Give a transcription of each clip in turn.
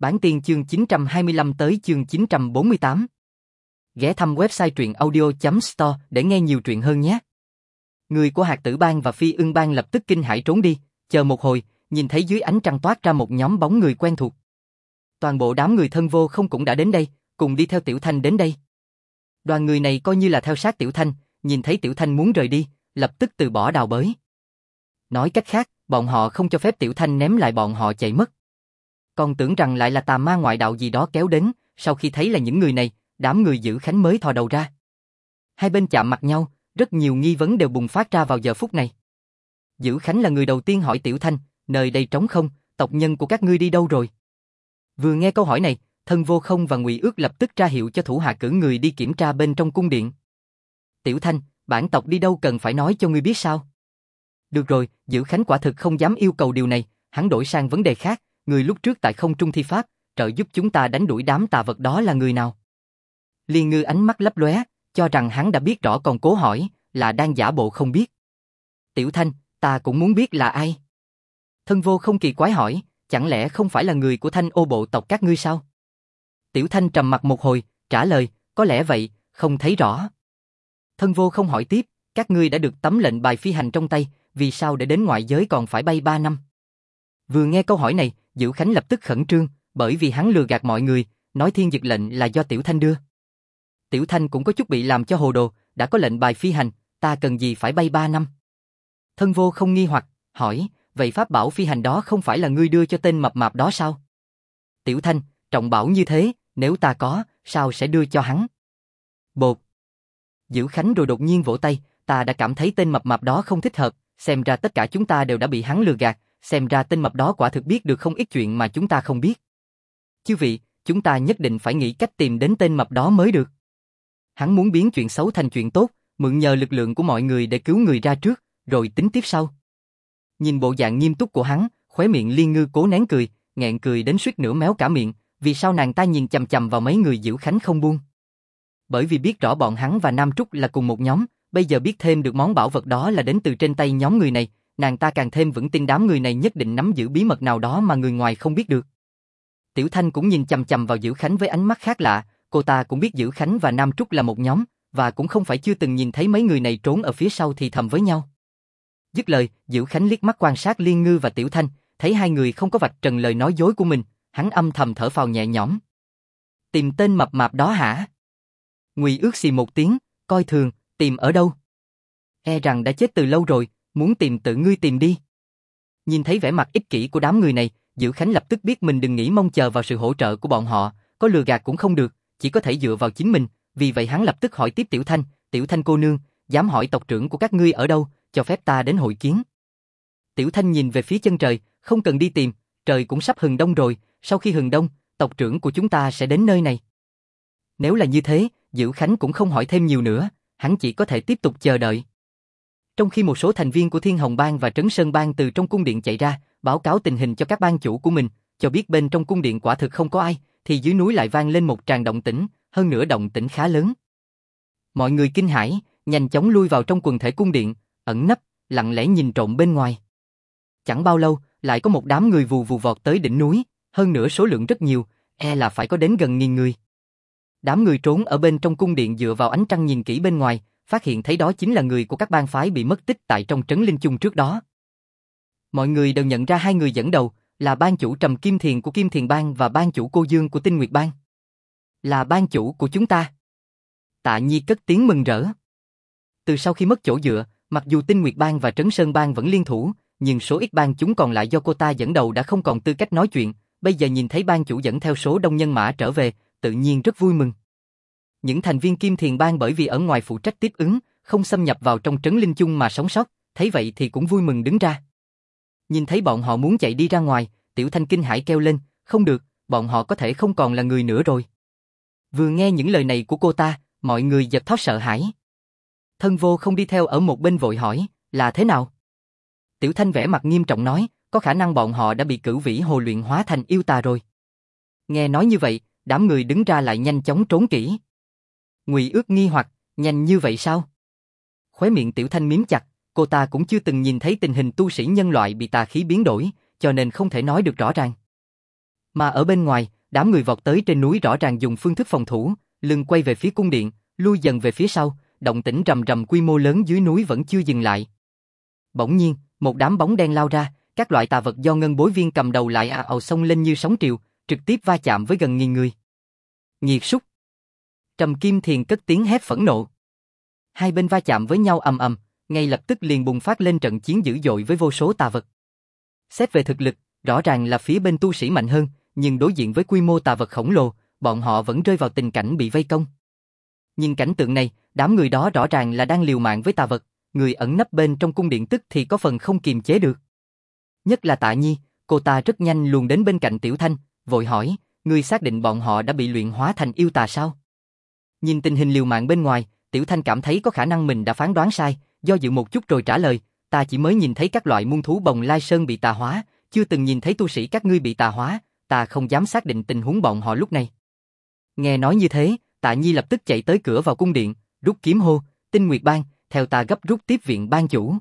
Bản tiên chương 925 tới chương 948. Ghé thăm website truyện audio.store để nghe nhiều truyện hơn nhé. Người của Hạt Tử Bang và Phi Ưng Bang lập tức kinh hãi trốn đi, chờ một hồi, nhìn thấy dưới ánh trăng toát ra một nhóm bóng người quen thuộc. Toàn bộ đám người Thân Vô Không cũng đã đến đây, cùng đi theo Tiểu Thanh đến đây. Đoàn người này coi như là theo sát Tiểu Thanh, nhìn thấy Tiểu Thanh muốn rời đi, lập tức từ bỏ đào bới. Nói cách khác, bọn họ không cho phép Tiểu Thanh ném lại bọn họ chạy mất. Còn tưởng rằng lại là tà ma ngoại đạo gì đó kéo đến, sau khi thấy là những người này, đám người Dữ Khánh mới thò đầu ra. Hai bên chạm mặt nhau, rất nhiều nghi vấn đều bùng phát ra vào giờ phút này. Dữ Khánh là người đầu tiên hỏi Tiểu Thanh, nơi đây trống không, tộc nhân của các ngươi đi đâu rồi? Vừa nghe câu hỏi này, Thân Vô Không và Ngụy Ước lập tức ra hiệu cho thủ hạ cử người đi kiểm tra bên trong cung điện. Tiểu Thanh, bản tộc đi đâu cần phải nói cho ngươi biết sao? Được rồi, Dữ Khánh quả thực không dám yêu cầu điều này, hắn đổi sang vấn đề khác, người lúc trước tại không trung thi pháp, trợ giúp chúng ta đánh đuổi đám tà vật đó là người nào? Liên Ngư ánh mắt lấp lóe, cho rằng hắn đã biết rõ còn cố hỏi, là đang giả bộ không biết. Tiểu Thanh, ta cũng muốn biết là ai? Thân Vô Không kỳ quái hỏi, chẳng lẽ không phải là người của Thanh Ô bộ tộc các ngươi sao? Tiểu Thanh trầm mặt một hồi, trả lời, có lẽ vậy, không thấy rõ. Thân Vô Không hỏi tiếp, các ngươi đã được tấm lệnh bài phi hành trong tay, vì sao để đến ngoại giới còn phải bay 3 năm? Vừa nghe câu hỏi này, Dữ Khánh lập tức khẩn trương, bởi vì hắn lừa gạt mọi người, nói thiên dực lệnh là do Tiểu Thanh đưa. Tiểu Thanh cũng có chút bị làm cho hồ đồ, đã có lệnh bài phi hành, ta cần gì phải bay 3 năm? Thân Vô Không nghi hoặc, hỏi, vậy pháp bảo phi hành đó không phải là ngươi đưa cho tên mập mạp đó sao? Tiểu Thanh, trọng bảo như thế, nếu ta có, sao sẽ đưa cho hắn? Bột. Dữ Khánh rồi đột nhiên vỗ tay, ta đã cảm thấy tên mập mạp đó không thích hợp, xem ra tất cả chúng ta đều đã bị hắn lừa gạt, xem ra tên mập đó quả thực biết được không ít chuyện mà chúng ta không biết. Chư vị, chúng ta nhất định phải nghĩ cách tìm đến tên mập đó mới được. Hắn muốn biến chuyện xấu thành chuyện tốt, mượn nhờ lực lượng của mọi người để cứu người ra trước, rồi tính tiếp sau. Nhìn bộ dạng nghiêm túc của hắn, khóe miệng Liên Ngư cố nén cười, nghẹn cười đến suýt nữa méo cả miệng, vì sao nàng ta nhìn chằm chằm vào mấy người Dữ Khánh không buông. Bởi vì biết rõ bọn hắn và Nam Trúc là cùng một nhóm, bây giờ biết thêm được món bảo vật đó là đến từ trên tay nhóm người này, nàng ta càng thêm vững tin đám người này nhất định nắm giữ bí mật nào đó mà người ngoài không biết được. Tiểu Thanh cũng nhìn chằm chằm vào Dữ Khánh với ánh mắt khác lạ, cô ta cũng biết Dữ Khánh và Nam Trúc là một nhóm, và cũng không phải chưa từng nhìn thấy mấy người này trốn ở phía sau thì thầm với nhau. Dứt lời, Dữ Khánh liếc mắt quan sát Liên Ngư và Tiểu Thanh, thấy hai người không có vạch trần lời nói dối của mình, hắn âm thầm thở phào nhẹ nhõm. Tìm tên mập mạp đó hả? Ngụy Ước xì một tiếng, coi thường, tìm ở đâu? E rằng đã chết từ lâu rồi, muốn tìm tự ngươi tìm đi. Nhìn thấy vẻ mặt ích kỷ của đám người này, Dữ Khánh lập tức biết mình đừng nghĩ mong chờ vào sự hỗ trợ của bọn họ, có lừa gạt cũng không được, chỉ có thể dựa vào chính mình, vì vậy hắn lập tức hỏi tiếp Tiểu Thanh cô nương, dám hỏi tộc trưởng của các ngươi ở đâu, cho phép ta đến hội kiến. Tiểu Thanh nhìn về phía chân trời, không cần đi tìm, trời cũng sắp hừng đông rồi, sau khi hừng đông, tộc trưởng của chúng ta sẽ đến nơi này. Nếu là như thế, Dữ Khánh cũng không hỏi thêm nhiều nữa, hắn chỉ có thể tiếp tục chờ đợi. Trong khi một số thành viên của Thiên Hồng Bang và Trấn Sơn Bang từ trong cung điện chạy ra, báo cáo tình hình cho các bang chủ của mình, cho biết bên trong cung điện quả thực không có ai, thì dưới núi lại vang lên một tràng động tĩnh, hơn nữa động tĩnh khá lớn. Mọi người kinh hãi, nhanh chóng lui vào trong quần thể cung điện, ẩn nấp, lặng lẽ nhìn trộm bên ngoài. Chẳng bao lâu, lại có một đám người vù vù vọt tới đỉnh núi, hơn nữa số lượng rất nhiều, e là phải có đến gần 1000 người. Đám người trốn ở bên trong cung điện dựa vào ánh trăng nhìn kỹ bên ngoài, phát hiện thấy đó chính là người của các bang phái bị mất tích tại trong trấn Linh Chung trước đó. Mọi người đều nhận ra hai người dẫn đầu là bang chủ Trầm Kim Thiền của Kim Thiền Bang và bang chủ Cô Dương của Tinh Nguyệt Bang. Là bang chủ của chúng ta. Tạ Nhi cất tiếng mừng rỡ. Từ sau khi mất chỗ dựa, mặc dù Tinh Nguyệt Bang và Trấn Sơn Bang vẫn liên thủ, nhưng số ít bang chúng còn lại do cô ta dẫn đầu đã không còn tư cách nói chuyện, bây giờ nhìn thấy bang chủ dẫn theo số đông nhân mã trở về, tự nhiên rất vui mừng. Những thành viên Kim Thiền Bang bởi vì ở ngoài phụ trách tiếp ứng, không xâm nhập vào trong trấn Linh Chung mà sống sót, thấy vậy thì cũng vui mừng đứng ra. Nhìn thấy bọn họ muốn chạy đi ra ngoài, Tiểu Thanh kinh hãi kêu lên, không được, bọn họ có thể không còn là người nữa rồi. Vừa nghe những lời này của cô ta, mọi người giật thót sợ hãi. Thân Vô Không đi theo ở một bên vội hỏi, là thế nào? Tiểu Thanh vẻ mặt nghiêm trọng nói, có khả năng bọn họ đã bị Cửu Vĩ Hồ luyện hóa thành yêu tà rồi. Nghe nói như vậy, đám người đứng ra lại nhanh chóng trốn kỹ. Ngụy Ước nghi hoặc, nhanh như vậy sao? Khóe miệng Tiểu Thanh mím chặt, cô ta cũng chưa từng nhìn thấy tình hình tu sĩ nhân loại bị tà khí biến đổi, cho nên không thể nói được rõ ràng. Mà ở bên ngoài, đám người vọt tới trên núi rõ ràng dùng phương thức phòng thủ, lưng quay về phía cung điện, lui dần về phía sau, động tĩnh rầm rầm quy mô lớn dưới núi vẫn chưa dừng lại. Bỗng nhiên, một đám bóng đen lao ra, các loại tà vật do ngân bối viên cầm đầu lại ào ào xông lên như sóng triều, trực tiếp va chạm với gần nghìn người. Nghiệt súc! Trầm Kim Thiền cất tiếng hét phẫn nộ. Hai bên va chạm với nhau ầm ầm, ngay lập tức liền bùng phát lên trận chiến dữ dội với vô số tà vật. Xét về thực lực, rõ ràng là phía bên tu sĩ mạnh hơn, nhưng đối diện với quy mô tà vật khổng lồ, bọn họ vẫn rơi vào tình cảnh bị vây công. Nhìn cảnh tượng này, đám người đó rõ ràng là đang liều mạng với tà vật, người ẩn nấp bên trong cung điện tức thì có phần không kiềm chế được. Nhất là Tạ Nhi, cô ta rất nhanh luồn đến bên cạnh Tiểu Thanh, vội hỏi, ngươi xác định bọn họ đã bị luyện hóa thành yêu tà sao? Nhìn tình hình liều mạng bên ngoài, Tiểu Thanh cảm thấy có khả năng mình đã phán đoán sai, do dự một chút rồi trả lời, ta chỉ mới nhìn thấy các loại muôn thú bồng lai sơn bị tà hóa, chưa từng nhìn thấy tu sĩ các ngươi bị tà hóa, ta không dám xác định tình huống bọn họ lúc này. Nghe nói như thế, Tạ Nhi lập tức chạy tới cửa vào cung điện, rút kiếm hô, Tinh Nguyệt Bang, theo ta gấp rút tiếp viện ban chủ.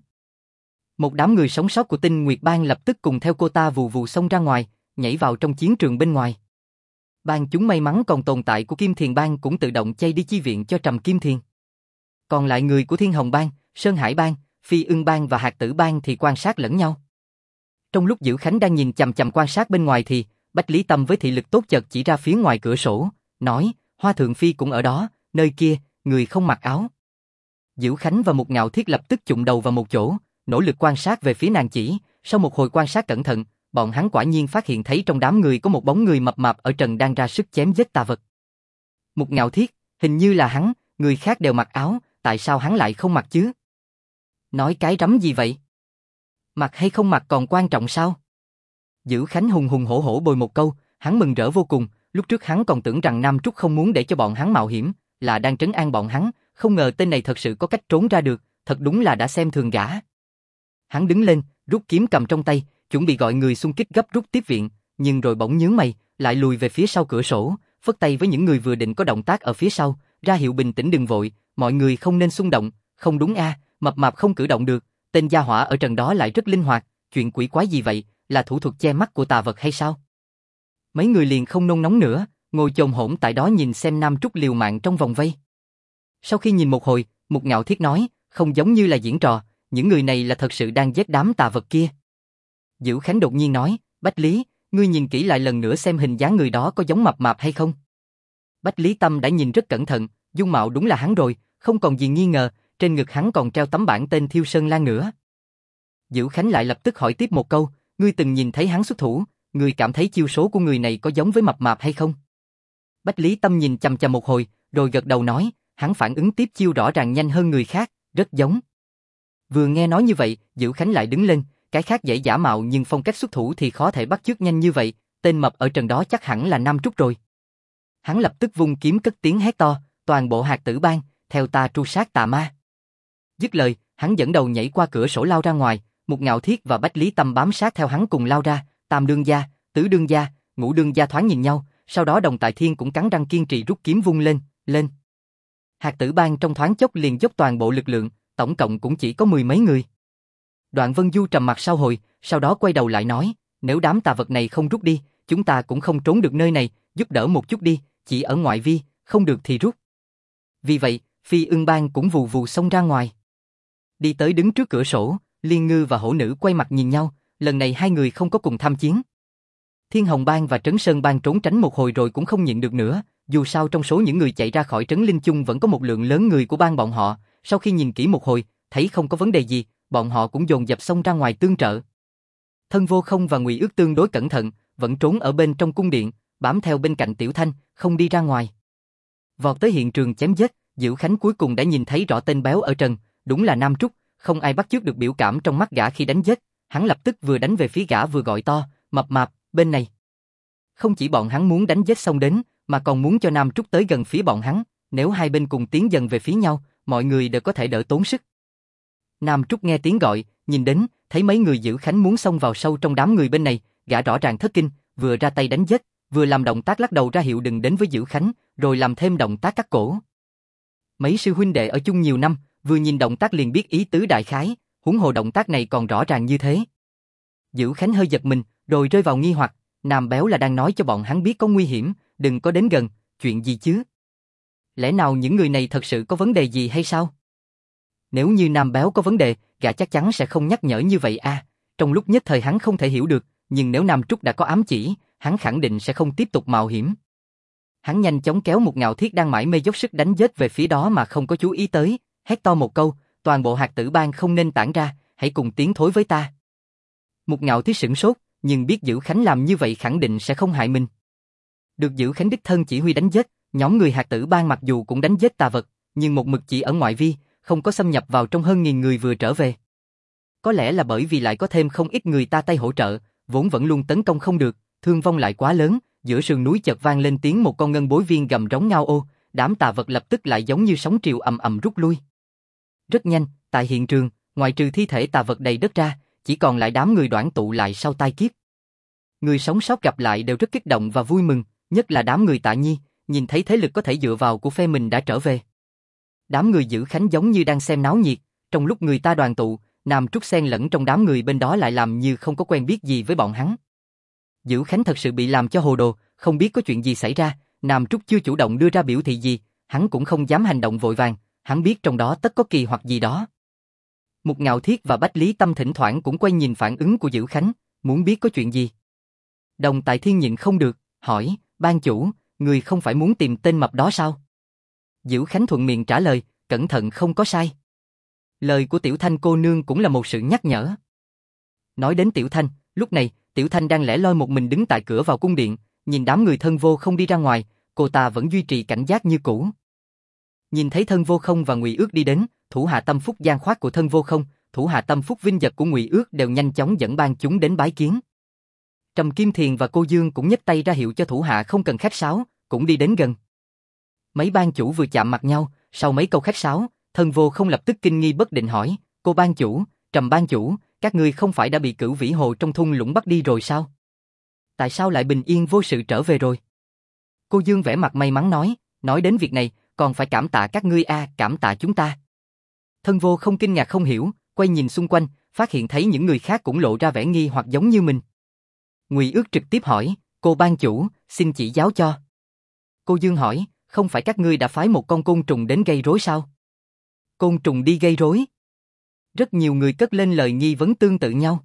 Một đám người sống sót của Tinh Nguyệt Bang lập tức cùng theo cô ta vù vù xông ra ngoài, nhảy vào trong chiến trường bên ngoài. Bang chúng may mắn còn tồn tại của Kim Thiền Bang cũng tự động chay đi chi viện cho Trầm Kim Thiền. Còn lại người của Thiên Hồng Bang, Sơn Hải Bang, Phi Ưng Bang và Hạt Tử Bang thì quan sát lẫn nhau. Trong lúc Dữ Khánh đang nhìn chằm chằm quan sát bên ngoài thì Bách Lý Tâm với thị lực tốt chợt chỉ ra phía ngoài cửa sổ, nói, Hoa Thượng Phi cũng ở đó, nơi kia, người không mặc áo. Dữ Khánh và Mục Ngạo Thiết lập tức chụm đầu vào một chỗ, nỗ lực quan sát về phía nàng chỉ, sau một hồi quan sát cẩn thận, bọn hắn quả nhiên phát hiện thấy trong đám người có một bóng người mập mạp ở trần đang ra sức chém giết tà vật. Mục Ngạo Thiết, hình như là hắn, người khác đều mặc áo, tại sao hắn lại không mặc chứ? Nói cái rắm gì vậy? Mặc hay không mặc còn quan trọng sao? Dữ Khánh hùng hùng hổ hổ bồi một câu, hắn mừng rỡ vô cùng, lúc trước hắn còn tưởng rằng Nam Trúc không muốn để cho bọn hắn mạo hiểm, là đang trấn an bọn hắn, không ngờ tên này thật sự có cách trốn ra được, thật đúng là đã xem thường gã. Hắn đứng lên, rút kiếm cầm trong tay, chuẩn bị gọi người xung kích gấp rút tiếp viện, nhưng rồi bỗng nhướng mày, lại lùi về phía sau cửa sổ, phất tay với những người vừa định có động tác ở phía sau, ra hiệu bình tĩnh đừng vội, mọi người không nên xung động, không đúng mập mạp không cử động được, tên gia hỏa ở trần đó lại rất linh hoạt, chuyện quỷ quái gì vậy, là thủ thuật che mắt của tà vật hay sao? Mấy người liền không nôn nóng nữa, ngồi chồm hổm tại đó nhìn xem Nam Trúc liều mạng trong vòng vây. Sau khi nhìn một hồi, Mục Ngạo Thiết nói, không giống như là diễn trò, những người này là thật sự đang giết đám tà vật kia. Dữ Khánh đột nhiên nói, Bách Lý, ngươi nhìn kỹ lại lần nữa xem hình dáng người đó có giống mập mạp hay không? Bách Lý Tâm đã nhìn rất cẩn thận, dung mạo đúng là hắn rồi, không còn gì nghi ngờ, trên ngực hắn còn treo tấm bảng tên Thiêu Sơn Lan nữa. Dữ Khánh lại lập tức hỏi tiếp một câu, ngươi từng nhìn thấy hắn xuất thủ, ngươi cảm thấy chiêu số của người này có giống với mập mạp hay không? Bách Lý Tâm nhìn chằm chằm một hồi, rồi gật đầu nói, hắn phản ứng tiếp chiêu rõ ràng nhanh hơn người khác, rất giống. Vừa nghe nói như vậy, Dữ Khánh lại đứng lên, cái khác dễ giả mạo nhưng phong cách xuất thủ thì khó thể bắt chước nhanh như vậy, tên mập ở trần đó chắc hẳn là Nam Trúc rồi. Hắn lập tức vung kiếm cất tiếng hét to, toàn bộ Hạt Tử Bang, theo ta tru sát tà ma. Dứt lời, hắn dẫn đầu nhảy qua cửa sổ lao ra ngoài, Mục Ngạo Thiết và Bách Lý Tâm bám sát theo hắn cùng lao ra, Tam đương gia, Tứ đương gia, Ngũ đương gia thoáng nhìn nhau, sau đó Đồng Tại Thiên cũng cắn răng kiên trì rút kiếm vung lên. Hạt Tử Bang trong thoáng chốc liền dốc toàn bộ lực lượng, tổng cộng cũng chỉ có 10 mấy người. Đoạn Vân Du trầm mặt sau hồi, sau đó quay đầu lại nói, nếu đám tà vật này không rút đi, chúng ta cũng không trốn được nơi này, giúp đỡ một chút đi, chỉ ở ngoại vi, không được thì rút. Vì vậy, Phi Ưng Bang cũng vù vù xông ra ngoài. Đi tới đứng trước cửa sổ, Liên Ngư và Hổ Nữ quay mặt nhìn nhau, lần này hai người không có cùng tham chiến. Thiên Hồng Bang và Trấn Sơn Bang trốn tránh một hồi rồi cũng không nhịn được nữa, dù sao trong số những người chạy ra khỏi Trấn Linh Chung vẫn có một lượng lớn người của bang bọn họ, sau khi nhìn kỹ một hồi, thấy không có vấn đề gì, bọn họ cũng dồn dập xông ra ngoài tương trợ. Thân Vô Không và Ngụy Ước tương đối cẩn thận, vẫn trốn ở bên trong cung điện, bám theo bên cạnh Tiểu Thanh, không đi ra ngoài. Vọt tới hiện trường chém giết, Dữ Khánh cuối cùng đã nhìn thấy rõ tên béo ở trần, đúng là Nam Trúc, không ai bắt chước được biểu cảm trong mắt gã khi đánh giết, hắn lập tức vừa đánh về phía gã vừa gọi to, mập mạp, bên này. Không chỉ bọn hắn muốn đánh giết xong đến, mà còn muốn cho Nam Trúc tới gần phía bọn hắn, nếu hai bên cùng tiến dần về phía nhau, mọi người đều có thể đỡ tốn sức. Nam Trúc nghe tiếng gọi, nhìn đến, thấy mấy người Dữ Khánh muốn xông vào sâu trong đám người bên này, gã rõ ràng thất kinh, vừa ra tay đánh giết, vừa làm động tác lắc đầu ra hiệu đừng đến với Dữ Khánh, rồi làm thêm động tác cắt cổ. Mấy sư huynh đệ ở chung nhiều năm, vừa nhìn động tác liền biết ý tứ đại khái, huống hồ động tác này còn rõ ràng như thế. Dữ Khánh hơi giật mình, rồi rơi vào nghi hoặc, Nam Béo là đang nói cho bọn hắn biết có nguy hiểm, đừng có đến gần, chuyện gì chứ? Lẽ nào những người này thật sự có vấn đề gì hay sao? Nếu như Nam Béo có vấn đề, gã chắc chắn sẽ không nhắc nhở như vậy à. Trong lúc nhất thời hắn không thể hiểu được, nhưng nếu Nam Trúc đã có ám chỉ, hắn khẳng định sẽ không tiếp tục mạo hiểm. Hắn nhanh chóng kéo một Ngạo Thiết đang mải mê dốc sức đánh giết về phía đó mà không có chú ý tới, hét to một câu, toàn bộ hạt tử bang không nên tản ra, hãy cùng tiến thối với ta. Một Ngạo Thiết sửng sốt, nhưng biết Dữ Khánh làm như vậy khẳng định sẽ không hại mình. Được Dữ Khánh đích thân chỉ huy đánh giết, nhóm người hạt tử bang mặc dù cũng đánh giết tà vật, nhưng một mực chỉ ở ngoại vi, không có xâm nhập vào trong hơn 1000 người vừa trở về. Có lẽ là bởi vì lại có thêm không ít người ta tay hỗ trợ, vốn vẫn luôn tấn công không được, thương vong lại quá lớn, giữa sườn núi chợt vang lên tiếng một con ngân bối viên gầm rống ngao ô, đám tà vật lập tức lại giống như sóng triều ầm ầm rút lui. Rất nhanh, tại hiện trường, ngoại trừ thi thể tà vật đầy đất ra, chỉ còn lại đám người Đoản tụ lại sau tai kiếp. Người sống sót gặp lại đều rất kích động và vui mừng, nhất là đám người Tạ Nhi, nhìn thấy thế lực có thể dựa vào của phe mình đã trở về. Đám người Dữ Khánh giống như đang xem náo nhiệt, trong lúc người ta đoàn tụ, Nam Trúc xen lẫn trong đám người bên đó lại làm như không có quen biết gì với bọn hắn. Dữ Khánh thật sự bị làm cho hồ đồ, không biết có chuyện gì xảy ra, Nam Trúc chưa chủ động đưa ra biểu thị gì, hắn cũng không dám hành động vội vàng, hắn biết trong đó tất có kỳ hoặc gì đó. Một Ngạo Thiết và Bách Lý Tâm thỉnh thoảng cũng quay nhìn phản ứng của Dữ Khánh, muốn biết có chuyện gì. Đồng Tại Thiên nhịn không được, hỏi, ban chủ, người không phải muốn tìm tên mập đó sao? Dữ Khánh thuận miệng trả lời, cẩn thận không có sai. Lời của Tiểu Thanh cô nương cũng là một sự nhắc nhở. Nói đến Tiểu Thanh, lúc này, Tiểu Thanh đang lẻ loi một mình đứng tại cửa vào cung điện, nhìn đám người Thân Vô Không đi ra ngoài, cô ta vẫn duy trì cảnh giác như cũ. Nhìn thấy Thân Vô Không và Ngụy Ước đi đến, thủ hạ tâm phúc gian khoát của Thân Vô Không, thủ hạ tâm phúc vinh vật của Ngụy Ước đều nhanh chóng dẫn ban chúng đến bái kiến. Trầm Kim Thiền và cô Dương cũng nhấc tay ra hiệu cho thủ hạ không cần khách sáo, cũng đi đến gần. Mấy ban chủ vừa chạm mặt nhau, sau mấy câu khách sáo, Thân Vô Không lập tức kinh nghi bất định hỏi, cô ban chủ, Trầm ban chủ, các ngươi không phải đã bị Cửu Vĩ Hồ trong thung lũng bắt đi rồi sao? Tại sao lại bình yên vô sự trở về rồi? Cô Dương vẻ mặt may mắn nói đến việc này, còn phải cảm tạ các ngươi cảm tạ chúng ta. Thân Vô Không kinh ngạc không hiểu, quay nhìn xung quanh, phát hiện thấy những người khác cũng lộ ra vẻ nghi hoặc giống như mình. Ngụy Ước trực tiếp hỏi, cô ban chủ, xin chỉ giáo cho. Cô Dương hỏi, không phải các ngươi đã phái một con côn trùng đến gây rối sao? Côn trùng đi gây rối? Rất nhiều người cất lên lời nghi vấn tương tự nhau.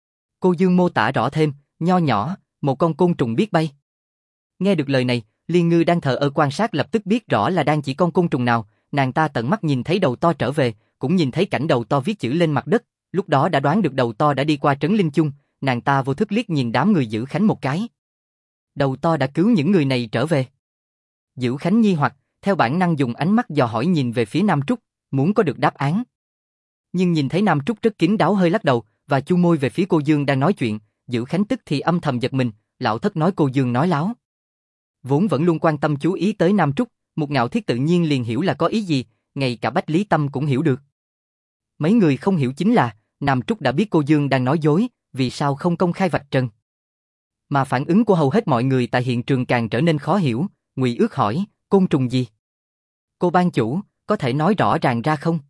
Cô Dương mô tả rõ thêm, nho nhỏ, một con côn trùng biết bay. Nghe được lời này, Liên Ngư đang thờ ơ quan sát lập tức biết rõ là đang chỉ con côn trùng nào, nàng ta tận mắt nhìn thấy đầu to trở về, cũng nhìn thấy cảnh đầu to viết chữ lên mặt đất, lúc đó đã đoán được đầu to đã đi qua trấn Linh Chung, nàng ta vô thức liếc nhìn đám người Dữ Khánh một cái. Đầu to đã cứu những người này trở về. Dữ Khánh nghi hoặc, theo bản năng dùng ánh mắt dò hỏi nhìn về phía Nam Trúc, muốn có được đáp án. Nhưng nhìn thấy Nam Trúc rất kín đáo hơi lắc đầu, và chu môi về phía cô Dương đang nói chuyện, Dữ Khánh tức thì âm thầm giật mình, lão thất nói cô Dương nói láo. Vốn vẫn luôn quan tâm chú ý tới Nam Trúc, một Ngạo Thiết tự nhiên liền hiểu là có ý gì, ngay cả Bách Lý Tâm cũng hiểu được. Mấy người không hiểu chính là, Nam Trúc đã biết cô Dương đang nói dối, vì sao không công khai vạch trần. Mà phản ứng của hầu hết mọi người tại hiện trường càng trở nên khó hiểu, Ngụy Ước hỏi, côn trùng gì? Cô ban chủ, có thể nói rõ ràng ra không?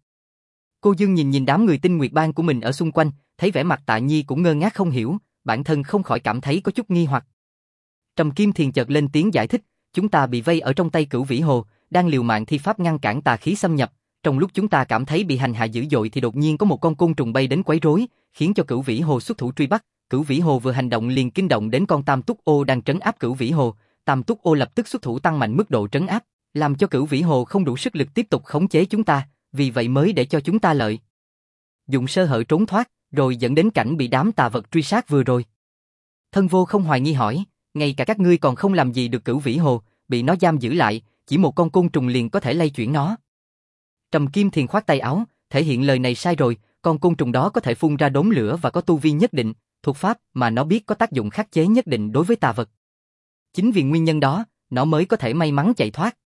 Cô Dương nhìn đám người Tinh Nguyệt Bang của mình ở xung quanh, thấy vẻ mặt Tạ Nhi cũng ngơ ngác không hiểu, bản thân không khỏi cảm thấy có chút nghi hoặc. Trầm Kim Thiền chợt lên tiếng giải thích, chúng ta bị vây ở trong tay Cửu Vĩ Hồ, đang liều mạng thi pháp ngăn cản tà khí xâm nhập, trong lúc chúng ta cảm thấy bị hành hạ dữ dội thì đột nhiên có một con côn trùng bay đến quấy rối, khiến cho Cửu Vĩ Hồ xuất thủ truy bắt, Cửu Vĩ Hồ vừa hành động liền kinh động đến con Tam Túc Ô đang trấn áp Cửu Vĩ Hồ, Tam Túc Ô lập tức xuất thủ tăng mạnh mức độ trấn áp, làm cho Cửu Vĩ Hồ không đủ sức lực tiếp tục khống chế chúng ta, vì vậy mới để cho chúng ta lợi dụng sơ hở trốn thoát, rồi dẫn đến cảnh bị đám tà vật truy sát vừa rồi. Thân Vô không hoài nghi hỏi, ngay cả các ngươi còn không làm gì được Cửu Vĩ Hồ, bị nó giam giữ lại, chỉ một con côn trùng liền có thể lay chuyển nó. Trầm Kim Thiền khoát tay áo, thể hiện lời này sai rồi, con côn trùng đó có thể phun ra đốm lửa và có tu vi nhất định, thuật pháp mà nó biết có tác dụng khắc chế nhất định đối với tà vật. Chính vì nguyên nhân đó, nó mới có thể may mắn chạy thoát.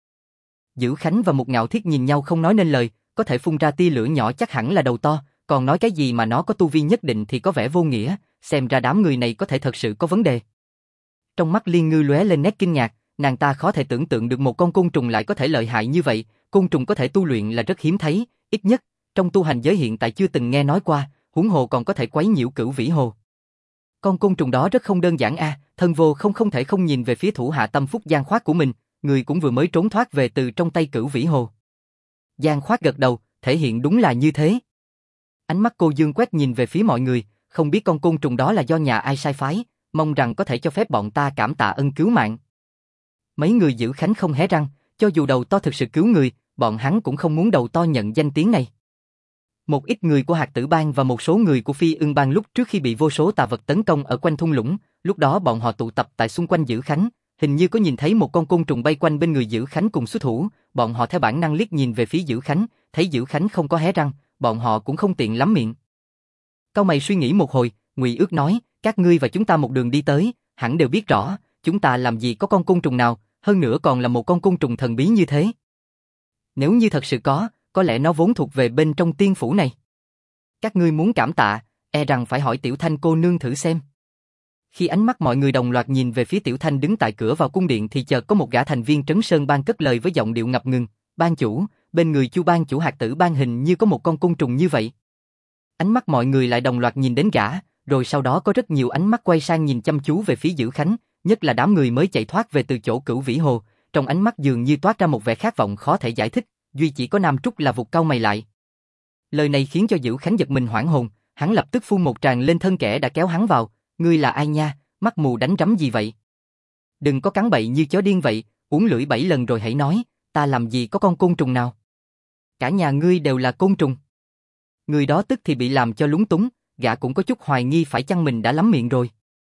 Dữ Khánh và một Ngạo Thiết nhìn nhau không nói nên lời, có thể phun ra tia lửa nhỏ chắc hẳn là đầu to, còn nói cái gì mà nó có tu vi nhất định thì có vẻ vô nghĩa, xem ra đám người này có thể thật sự có vấn đề. Trong mắt Liên Ngư lóe lên nét kinh ngạc, nàng ta khó thể tưởng tượng được một con côn trùng lại có thể lợi hại như vậy, côn trùng có thể tu luyện là rất hiếm thấy, ít nhất trong tu hành giới hiện tại chưa từng nghe nói qua, huống hồ còn có thể quấy nhiễu Cửu Vĩ Hồ. Con côn trùng đó rất không đơn giản a, Thân Vô không thể không nhìn về phía thủ hạ tâm phúc Giang Khoát của mình, người cũng vừa mới trốn thoát về từ trong tay Cửu Vĩ Hồ. Giang Khoát gật đầu, thể hiện đúng là như thế. Ánh mắt cô Dương quét nhìn về phía mọi người, không biết con côn trùng đó là do nhà ai sai phái, mong rằng có thể cho phép bọn ta cảm tạ ân cứu mạng. Mấy người giữ Khánh không hé răng, cho dù đầu to thực sự cứu người, bọn hắn cũng không muốn đầu to nhận danh tiếng này. Một ít người của Hạt Tử Bang và một số người của Phi Ưng Bang lúc trước khi bị vô số tà vật tấn công ở quanh thung lũng, lúc đó bọn họ tụ tập tại xung quanh Giữ Khánh, hình như có nhìn thấy một con côn trùng bay quanh bên người Giữ Khánh cùng xuất thủ, bọn họ theo bản năng liếc nhìn về phía Giữ Khánh, thấy Giữ Khánh không có hé răng, bọn họ cũng không tiện lắm miệng. Cau mày suy nghĩ một hồi, Ngụy Ước nói, các ngươi và chúng ta một đường đi tới, hẳn đều biết rõ, chúng ta làm gì có con côn trùng nào, hơn nữa còn là một con côn trùng thần bí như thế. Nếu như thật sự có lẽ nó vốn thuộc về bên trong tiên phủ này. Các ngươi muốn cảm tạ, e rằng phải hỏi Tiểu Thanh cô nương thử xem. Khi ánh mắt mọi người đồng loạt nhìn về phía Tiểu Thanh đứng tại cửa vào cung điện thì chợt có một gã thành viên Trấn Sơn Bang cất lời với giọng điệu ngập ngừng, ban chủ, bên người Chu ban chủ Hạt Tử Bang hình như có một con côn trùng như vậy. Ánh mắt mọi người lại đồng loạt nhìn đến gã, rồi sau đó có rất nhiều ánh mắt quay sang nhìn chăm chú về phía Giữ Khánh, nhất là đám người mới chạy thoát về từ chỗ Cửu Vĩ Hồ, trong ánh mắt dường như toát ra một vẻ khát vọng khó thể giải thích, duy chỉ có Nam Trúc là vụt cau mày lại. Lời này khiến cho Giữ Khánh giật mình hoảng hồn, hắn lập tức phun một tràng lên thân kẻ đã kéo hắn vào, ngươi là ai nha, mắt mù đánh rắm gì vậy? Đừng có cắn bậy như chó điên vậy, uống lưỡi 7 lần rồi hãy nói, ta làm gì có con côn trùng nào? Cả nhà ngươi đều là côn trùng. Người đó tức thì bị làm cho lúng túng, gã cũng có chút hoài nghi phải chăng mình đã lắm miệng rồi.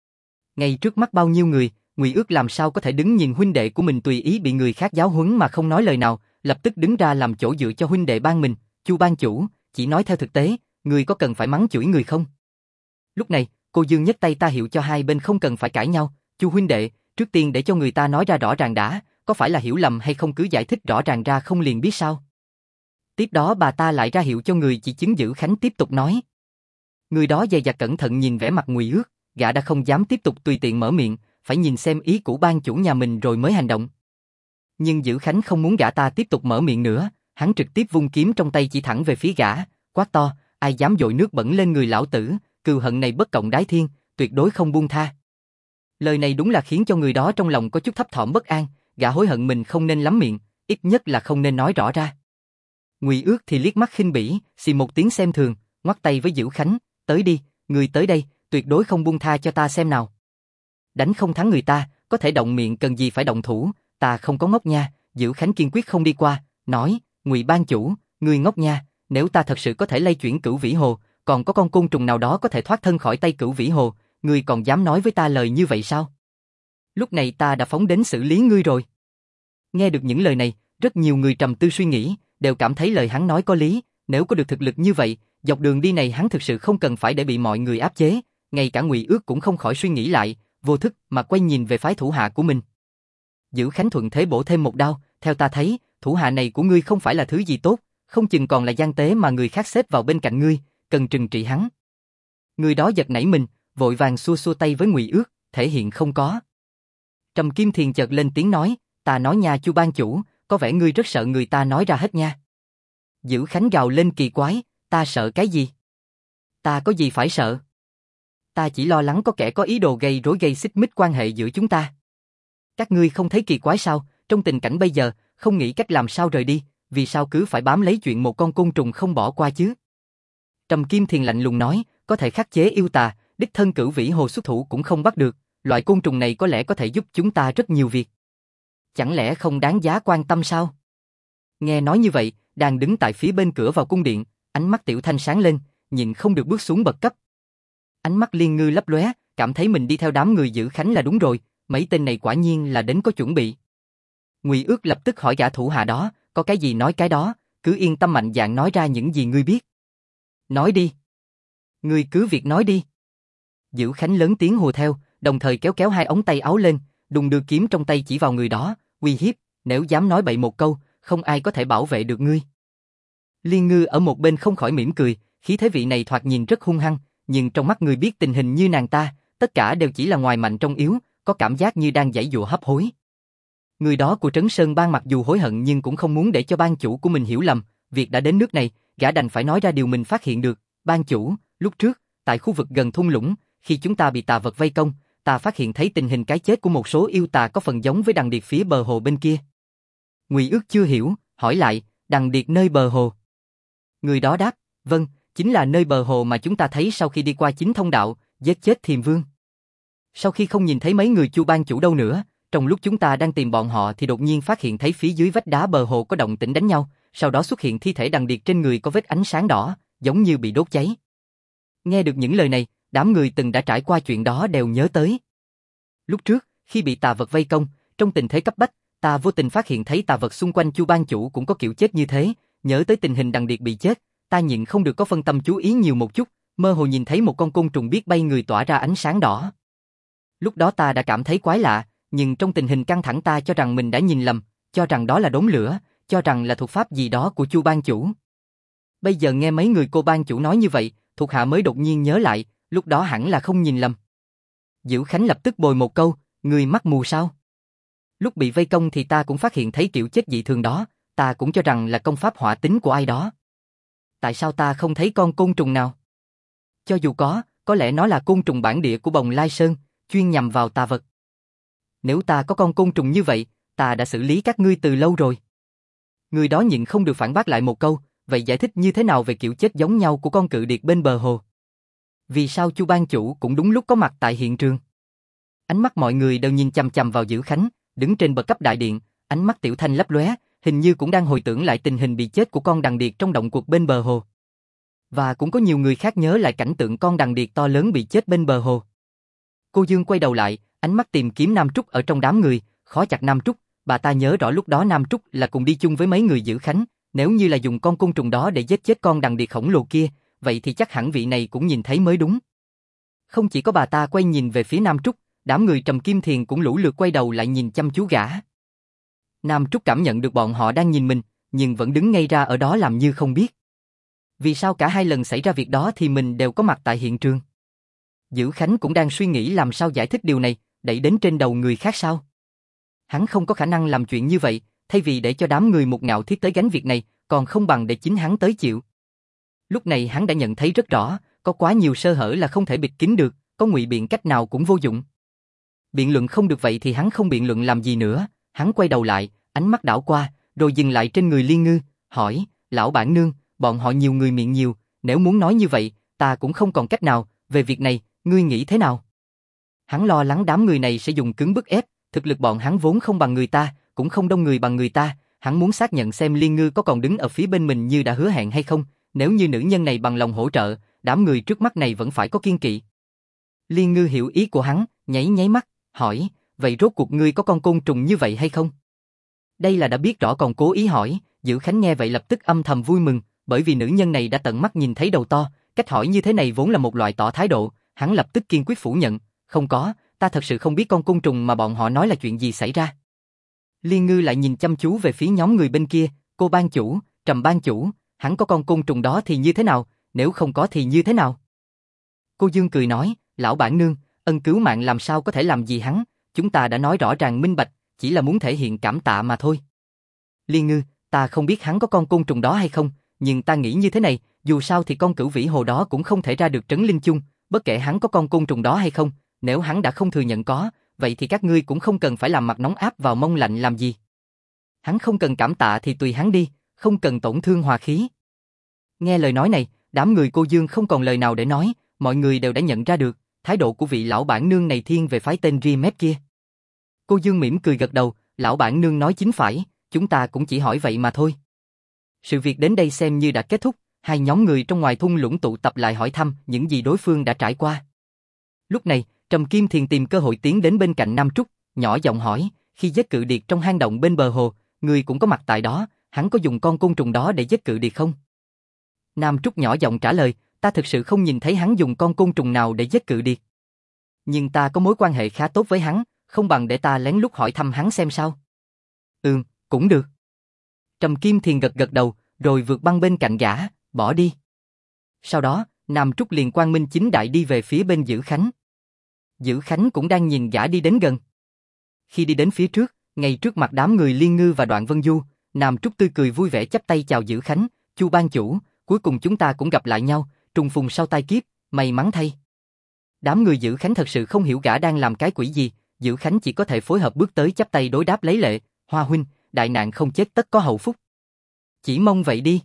Ngay trước mắt bao nhiêu người, Ngụy Ước làm sao có thể đứng nhìn huynh đệ của mình tùy ý bị người khác giáo huấn mà không nói lời nào, lập tức đứng ra làm chỗ dựa cho huynh đệ ban mình, Chu ban chủ, chỉ nói theo thực tế, người có cần phải mắng chửi người không? Lúc này, cô Dương nhấc tay ta hiệu cho hai bên không cần phải cãi nhau, Chu huynh đệ, trước tiên để cho người ta nói ra rõ ràng đã, có phải là hiểu lầm hay không cứ giải thích rõ ràng ra không liền biết sao? Tiếp đó bà ta lại ra hiệu cho người chỉ chứng Giữ Khánh tiếp tục nói. Người đó dè dặt cẩn thận nhìn vẻ mặt Ngụy Ước, gã đã không dám tiếp tục tùy tiện mở miệng, phải nhìn xem ý của ban chủ nhà mình rồi mới hành động. Nhưng Giữ Khánh không muốn gã ta tiếp tục mở miệng nữa, hắn trực tiếp vung kiếm trong tay chỉ thẳng về phía gã, quát to, ai dám dội nước bẩn lên người lão tử, cừu hận này bất cộng đái thiên, tuyệt đối không buông tha. Lời này đúng là khiến cho người đó trong lòng có chút thấp thỏm bất an, gã hối hận mình không nên lắm miệng, ít nhất là không nên nói rõ ra. Ngụy Ước thì liếc mắt khinh bỉ, xì một tiếng xem thường, ngoắc tay với Giữ Khánh, tới đi, người tới đây, tuyệt đối không buông tha cho ta xem nào. Đánh không thắng người ta, có thể động miệng cần gì phải động thủ, ta không có ngốc nha. Giữ Khánh kiên quyết không đi qua, nói, Ngụy ban chủ, ngươi ngốc nha, nếu ta thật sự có thể lay chuyển Cửu Vĩ Hồ, còn có con côn trùng nào đó có thể thoát thân khỏi tay Cửu Vĩ Hồ, ngươi còn dám nói với ta lời như vậy sao? Lúc này ta đã phóng đến xử lý ngươi rồi. Nghe được những lời này, rất nhiều người trầm tư suy nghĩ, đều cảm thấy lời hắn nói có lý, nếu có được thực lực như vậy, dọc đường đi này hắn thực sự không cần phải để bị mọi người áp chế, ngay cả Ngụy Ước cũng không khỏi suy nghĩ lại, vô thức mà quay nhìn về phái thủ hạ của mình. Giữ Khánh thuận thế bổ thêm một đao, theo ta thấy, thủ hạ này của ngươi không phải là thứ gì tốt, không chừng còn là gian tế mà người khác xếp vào bên cạnh ngươi, cần trừng trị hắn. Người đó giật nảy mình, vội vàng xua xua tay với Ngụy Ước, thể hiện không có. Trầm Kim Thiền chợt lên tiếng nói, ta nói nha Chu ban chủ, có vẻ ngươi rất sợ người ta nói ra hết nha. Giữ Khánh gào lên kỳ quái, ta sợ cái gì? Ta có gì phải sợ? Ta chỉ lo lắng có kẻ có ý đồ gây rối gây xích mích quan hệ giữa chúng ta. Các ngươi không thấy kỳ quái sao, trong tình cảnh bây giờ, không nghĩ cách làm sao rời đi, vì sao cứ phải bám lấy chuyện một con côn trùng không bỏ qua chứ? Trầm Kim Thiền lạnh lùng nói, có thể khắc chế yêu tà, đích thân Cửu Vĩ Hồ xuất thủ cũng không bắt được, loại côn trùng này có lẽ có thể giúp chúng ta rất nhiều việc. Chẳng lẽ không đáng giá quan tâm sao? Nghe nói như vậy, đang đứng tại phía bên cửa vào cung điện, ánh mắt Tiểu Thanh sáng lên, nhìn không được bước xuống bậc cấp. Ánh mắt Liên Ngư lấp lóe, cảm thấy mình đi theo đám người Giữ Khánh là đúng rồi, mấy tên này quả nhiên là đến có chuẩn bị. Ngụy Ước lập tức hỏi gã thủ hạ đó, có cái gì nói cái đó, cứ yên tâm mạnh dạn nói ra những gì ngươi biết. Nói đi. Ngươi cứ việc nói đi. Giữ Khánh lớn tiếng hùa theo, đồng thời kéo kéo hai ống tay áo lên, đùng đưa kiếm trong tay chỉ vào người đó, uy hiếp, nếu dám nói bậy một câu, không ai có thể bảo vệ được ngươi. Liên Ngư ở một bên không khỏi mỉm cười, khí thế vị này thoạt nhìn rất hung hăng, nhưng trong mắt người biết tình hình như nàng ta, tất cả đều chỉ là ngoài mạnh trong yếu, có cảm giác như đang giãy giụa hấp hối. Người đó của Trấn Sơn Bang mặc dù hối hận nhưng cũng không muốn để cho ban chủ của mình hiểu lầm, việc đã đến nước này, gã đành phải nói ra điều mình phát hiện được. Ban chủ, lúc trước, tại khu vực gần thung lũng, khi chúng ta bị tà vật vây công, ta phát hiện thấy tình hình cái chết của một số yêu tà có phần giống với đằng điệt phía bờ hồ bên kia. Ngụy Ước chưa hiểu, hỏi lại, đằng điệt nơi bờ hồ. Người đó đáp, vâng, chính là nơi bờ hồ mà chúng ta thấy sau khi đi qua chính thông đạo, giết chết Thiềm Vương. Sau khi không nhìn thấy mấy người Chu ban chủ đâu nữa, trong lúc chúng ta đang tìm bọn họ thì đột nhiên phát hiện thấy phía dưới vách đá bờ hồ có động tĩnh đánh nhau, sau đó xuất hiện thi thể đằng điệt trên người có vết ánh sáng đỏ, giống như bị đốt cháy. Nghe được những lời này, đám người từng đã trải qua chuyện đó đều nhớ tới. Lúc trước, khi bị tà vật vây công, trong tình thế cấp bách, ta vô tình phát hiện thấy tà vật xung quanh Chu ban chủ cũng có kiểu chết như thế, nhớ tới tình hình đằng điệt bị chết, ta nhịn không được có phân tâm chú ý nhiều một chút, mơ hồ nhìn thấy một con côn trùng biết bay người tỏa ra ánh sáng đỏ. Lúc đó ta đã cảm thấy quái lạ, nhưng trong tình hình căng thẳng ta cho rằng mình đã nhìn lầm, cho rằng đó là đốm lửa, cho rằng là thuật pháp gì đó của Chu ban chủ. Bây giờ nghe mấy người cô ban chủ nói như vậy, thuộc hạ mới đột nhiên nhớ lại, lúc đó hẳn là không nhìn lầm. Dữ Khánh lập tức bồi một câu, người mắt mù sao? Lúc bị vây công thì ta cũng phát hiện thấy kiểu chết dị thường đó, ta cũng cho rằng là công pháp hỏa tính của ai đó. Tại sao ta không thấy con côn trùng nào? Cho dù có lẽ nó là côn trùng bản địa của Bồng Lai Sơn, chuyên nhằm vào tà vật. Nếu ta có con côn trùng như vậy, ta đã xử lý các ngươi từ lâu rồi. Người đó nhịn không được phản bác lại một câu, vậy giải thích như thế nào về kiểu chết giống nhau của con cự điệt bên bờ hồ? Vì sao Chu ban chủ cũng đúng lúc có mặt tại hiện trường? Ánh mắt mọi người đều nhìn chằm chằm vào Dữ Khánh, đứng trên bậc cấp đại điện, ánh mắt Tiểu Thanh lấp lóe, hình như cũng đang hồi tưởng lại tình hình bị chết của con đằng điệt trong động cuộc bên bờ hồ. Và cũng có nhiều người khác nhớ lại cảnh tượng con đằng điệt to lớn bị chết bên bờ hồ. Cô Dương quay đầu lại, ánh mắt tìm kiếm Nam Trúc ở trong đám người, khó chặt Nam Trúc, bà ta nhớ rõ lúc đó Nam Trúc là cùng đi chung với mấy người Dữ Khánh, nếu như là dùng con côn trùng đó để giết chết con đằng điệt khổng lồ kia, vậy thì chắc hẳn vị này cũng nhìn thấy mới đúng. Không chỉ có bà ta quay nhìn về phía Nam Trúc, đám người Trầm Kim Thiền cũng lũ lượt quay đầu lại nhìn chăm chú gã. Nam Trúc cảm nhận được bọn họ đang nhìn mình, nhưng vẫn đứng ngây ra ở đó làm như không biết. Vì sao cả hai lần xảy ra việc đó thì mình đều có mặt tại hiện trường? Dữ Khánh cũng đang suy nghĩ làm sao giải thích điều này, đẩy đến trên đầu người khác sao? Hắn không có khả năng làm chuyện như vậy, thay vì để cho đám người Mục Ngạo Thiết tới gánh việc này, còn không bằng để chính hắn tới chịu. Lúc này hắn đã nhận thấy rất rõ, có quá nhiều sơ hở là không thể bịt kín được, có ngụy biện cách nào cũng vô dụng. Biện luận không được vậy thì hắn không biện luận làm gì nữa, hắn quay đầu lại, ánh mắt đảo qua, rồi dừng lại trên người Liên Ngư, hỏi, lão bản nương, bọn họ nhiều người miệng nhiều, nếu muốn nói như vậy, ta cũng không còn cách nào, về việc này, ngươi nghĩ thế nào? Hắn lo lắng đám người này sẽ dùng cứng bức ép, thực lực bọn hắn vốn không bằng người ta, cũng không đông người bằng người ta, hắn muốn xác nhận xem Liên Ngư có còn đứng ở phía bên mình như đã hứa hẹn hay không, nếu như nữ nhân này bằng lòng hỗ trợ, đám người trước mắt này vẫn phải có kiên kỵ. Liên Ngư hiểu ý của hắn, nháy nháy mắt, hỏi, vậy rốt cuộc ngươi có con côn trùng như vậy hay không? Đây là đã biết rõ còn cố ý hỏi, Dữ Khánh nghe vậy lập tức âm thầm vui mừng, bởi vì nữ nhân này đã tận mắt nhìn thấy đầu to, cách hỏi như thế này vốn là một loại tỏ thái độ, hắn lập tức kiên quyết phủ nhận, không có, ta thật sự không biết con côn trùng mà bọn họ nói là chuyện gì xảy ra. Liên Ngư lại nhìn chăm chú về phía nhóm người bên kia, cô ban chủ, Trầm ban chủ, hắn có con côn trùng đó thì như thế nào, nếu không có thì như thế nào? Cô Dương cười nói, lão bản nương, ân cứu mạng làm sao có thể làm gì hắn, chúng ta đã nói rõ ràng minh bạch, chỉ là muốn thể hiện cảm tạ mà thôi. Liên Ngư, ta không biết hắn có con côn trùng đó hay không, nhưng ta nghĩ như thế này, dù sao thì con Cửu Vĩ Hồ đó cũng không thể ra được trấn linh chung, bất kể hắn có con côn trùng đó hay không, nếu hắn đã không thừa nhận có, vậy thì các ngươi cũng không cần phải làm mặt nóng áp vào mông lạnh làm gì. Hắn không cần cảm tạ thì tùy hắn đi, không cần tổn thương hòa khí. Nghe lời nói này, đám người cô Dương không còn lời nào để nói, mọi người đều đã nhận ra được, thái độ của vị lão bản nương này thiên về phái tên Rimet kia. Cô Dương mỉm cười gật đầu, lão bản nương nói chính phải, chúng ta cũng chỉ hỏi vậy mà thôi. Sự việc đến đây xem như đã kết thúc, hai nhóm người trong ngoài thung lũng tụ tập lại hỏi thăm những gì đối phương đã trải qua. Lúc này, Trầm Kim Thiền tìm cơ hội tiến đến bên cạnh Nam Trúc, nhỏ giọng hỏi, khi giết cự điệt trong hang động bên bờ hồ, người cũng có mặt tại đó, hắn có dùng con côn trùng đó để giết cự điệt không? Nam Trúc nhỏ giọng trả lời, ta thực sự không nhìn thấy hắn dùng con côn trùng nào để giết cự điệt. Nhưng ta có mối quan hệ khá tốt với hắn, không bằng để ta lén lút hỏi thăm hắn xem sao. Cũng được. Trầm Kim Thiền gật gật đầu, rồi vượt băng bên cạnh gã, bỏ đi. Sau đó, Nam Trúc liền quang minh chính đại đi về phía bên Dữ Khánh. Dữ Khánh cũng đang nhìn gã đi đến gần. Khi đi đến phía trước, ngay trước mặt đám người Liên Ngư và Đoạn Vân Du, Nam Trúc tươi cười vui vẻ chắp tay chào Dữ Khánh, Chu ban chủ, cuối cùng chúng ta cũng gặp lại nhau, trùng phùng sau tai kiếp, may mắn thay. Đám người Dữ Khánh thật sự không hiểu gã đang làm cái quỷ gì, Dữ Khánh chỉ có thể phối hợp bước tới chắp tay đối đáp lấy lệ, Hoa huynh, đại nạn không chết tất có hậu phúc. Chỉ mong vậy đi.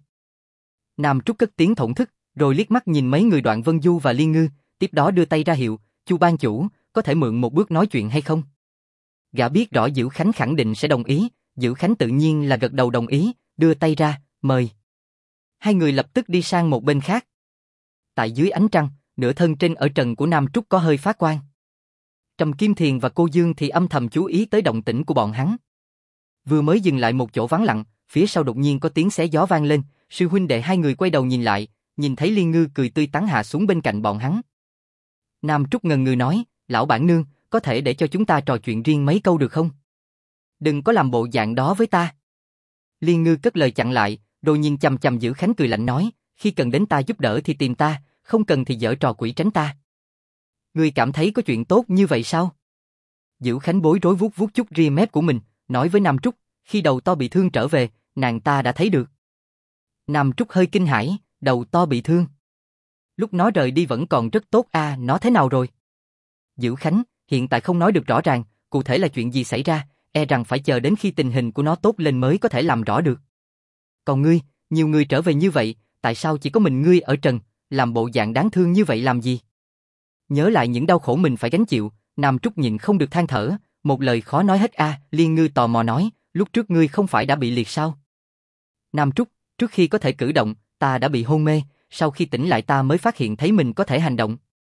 Nam Trúc cất tiếng thổn thức, rồi liếc mắt nhìn mấy người Đoạn Vân Du và Liên Ngư, tiếp đó đưa tay ra hiệu, Chu ban chủ, có thể mượn một bước nói chuyện hay không? Gã biết rõ Dữ Khánh khẳng định sẽ đồng ý, Dữ Khánh tự nhiên là gật đầu đồng ý, đưa tay ra, mời. Hai người lập tức đi sang một bên khác. Tại dưới ánh trăng, nửa thân trên ở trần của Nam Trúc có hơi phát quang. Trầm Kim Thiền và cô Dương thì âm thầm chú ý tới động tĩnh của bọn hắn. Vừa mới dừng lại một chỗ vắng lặng, phía sau đột nhiên có tiếng xé gió vang lên, sư huynh đệ hai người quay đầu nhìn lại, nhìn thấy Liên Ngư cười tươi tắn hạ xuống bên cạnh bọn hắn. Nam Trúc ngần ngừ nói, lão bản nương, có thể để cho chúng ta trò chuyện riêng mấy câu được không? Đừng có làm bộ dạng đó với ta. Liên Ngư cất lời chặn lại, rồi nhìn chằm chằm Dữ Khánh cười lạnh nói, khi cần đến ta giúp đỡ thì tìm ta, không cần thì giở trò quỷ tránh ta. Ngươi cảm thấy có chuyện tốt như vậy sao? Dữ Khánh bối rối vuốt vuốt chút ria mép của mình, nói với Nam Trúc, khi đầu to bị thương trở về, nàng ta đã thấy được. Nam Trúc hơi kinh hãi, đầu to bị thương. Lúc nó rời đi vẫn còn rất tốt à, nó thế nào rồi? Dữ Khánh, hiện tại không nói được rõ ràng, cụ thể là chuyện gì xảy ra, e rằng phải chờ đến khi tình hình của nó tốt lên mới có thể làm rõ được. Còn ngươi, nhiều người trở về như vậy, tại sao chỉ có mình ngươi ở trần, làm bộ dạng đáng thương như vậy làm gì? Nhớ lại những đau khổ mình phải gánh chịu, Nam Trúc nhịn không được than thở, một lời khó nói hết a. Liên Ngư tò mò nói, lúc trước ngươi không phải đã bị liệt sao? Nam Trúc, trước khi có thể cử động, ta đã bị hôn mê, sau khi tỉnh lại ta mới phát hiện thấy mình có thể hành động.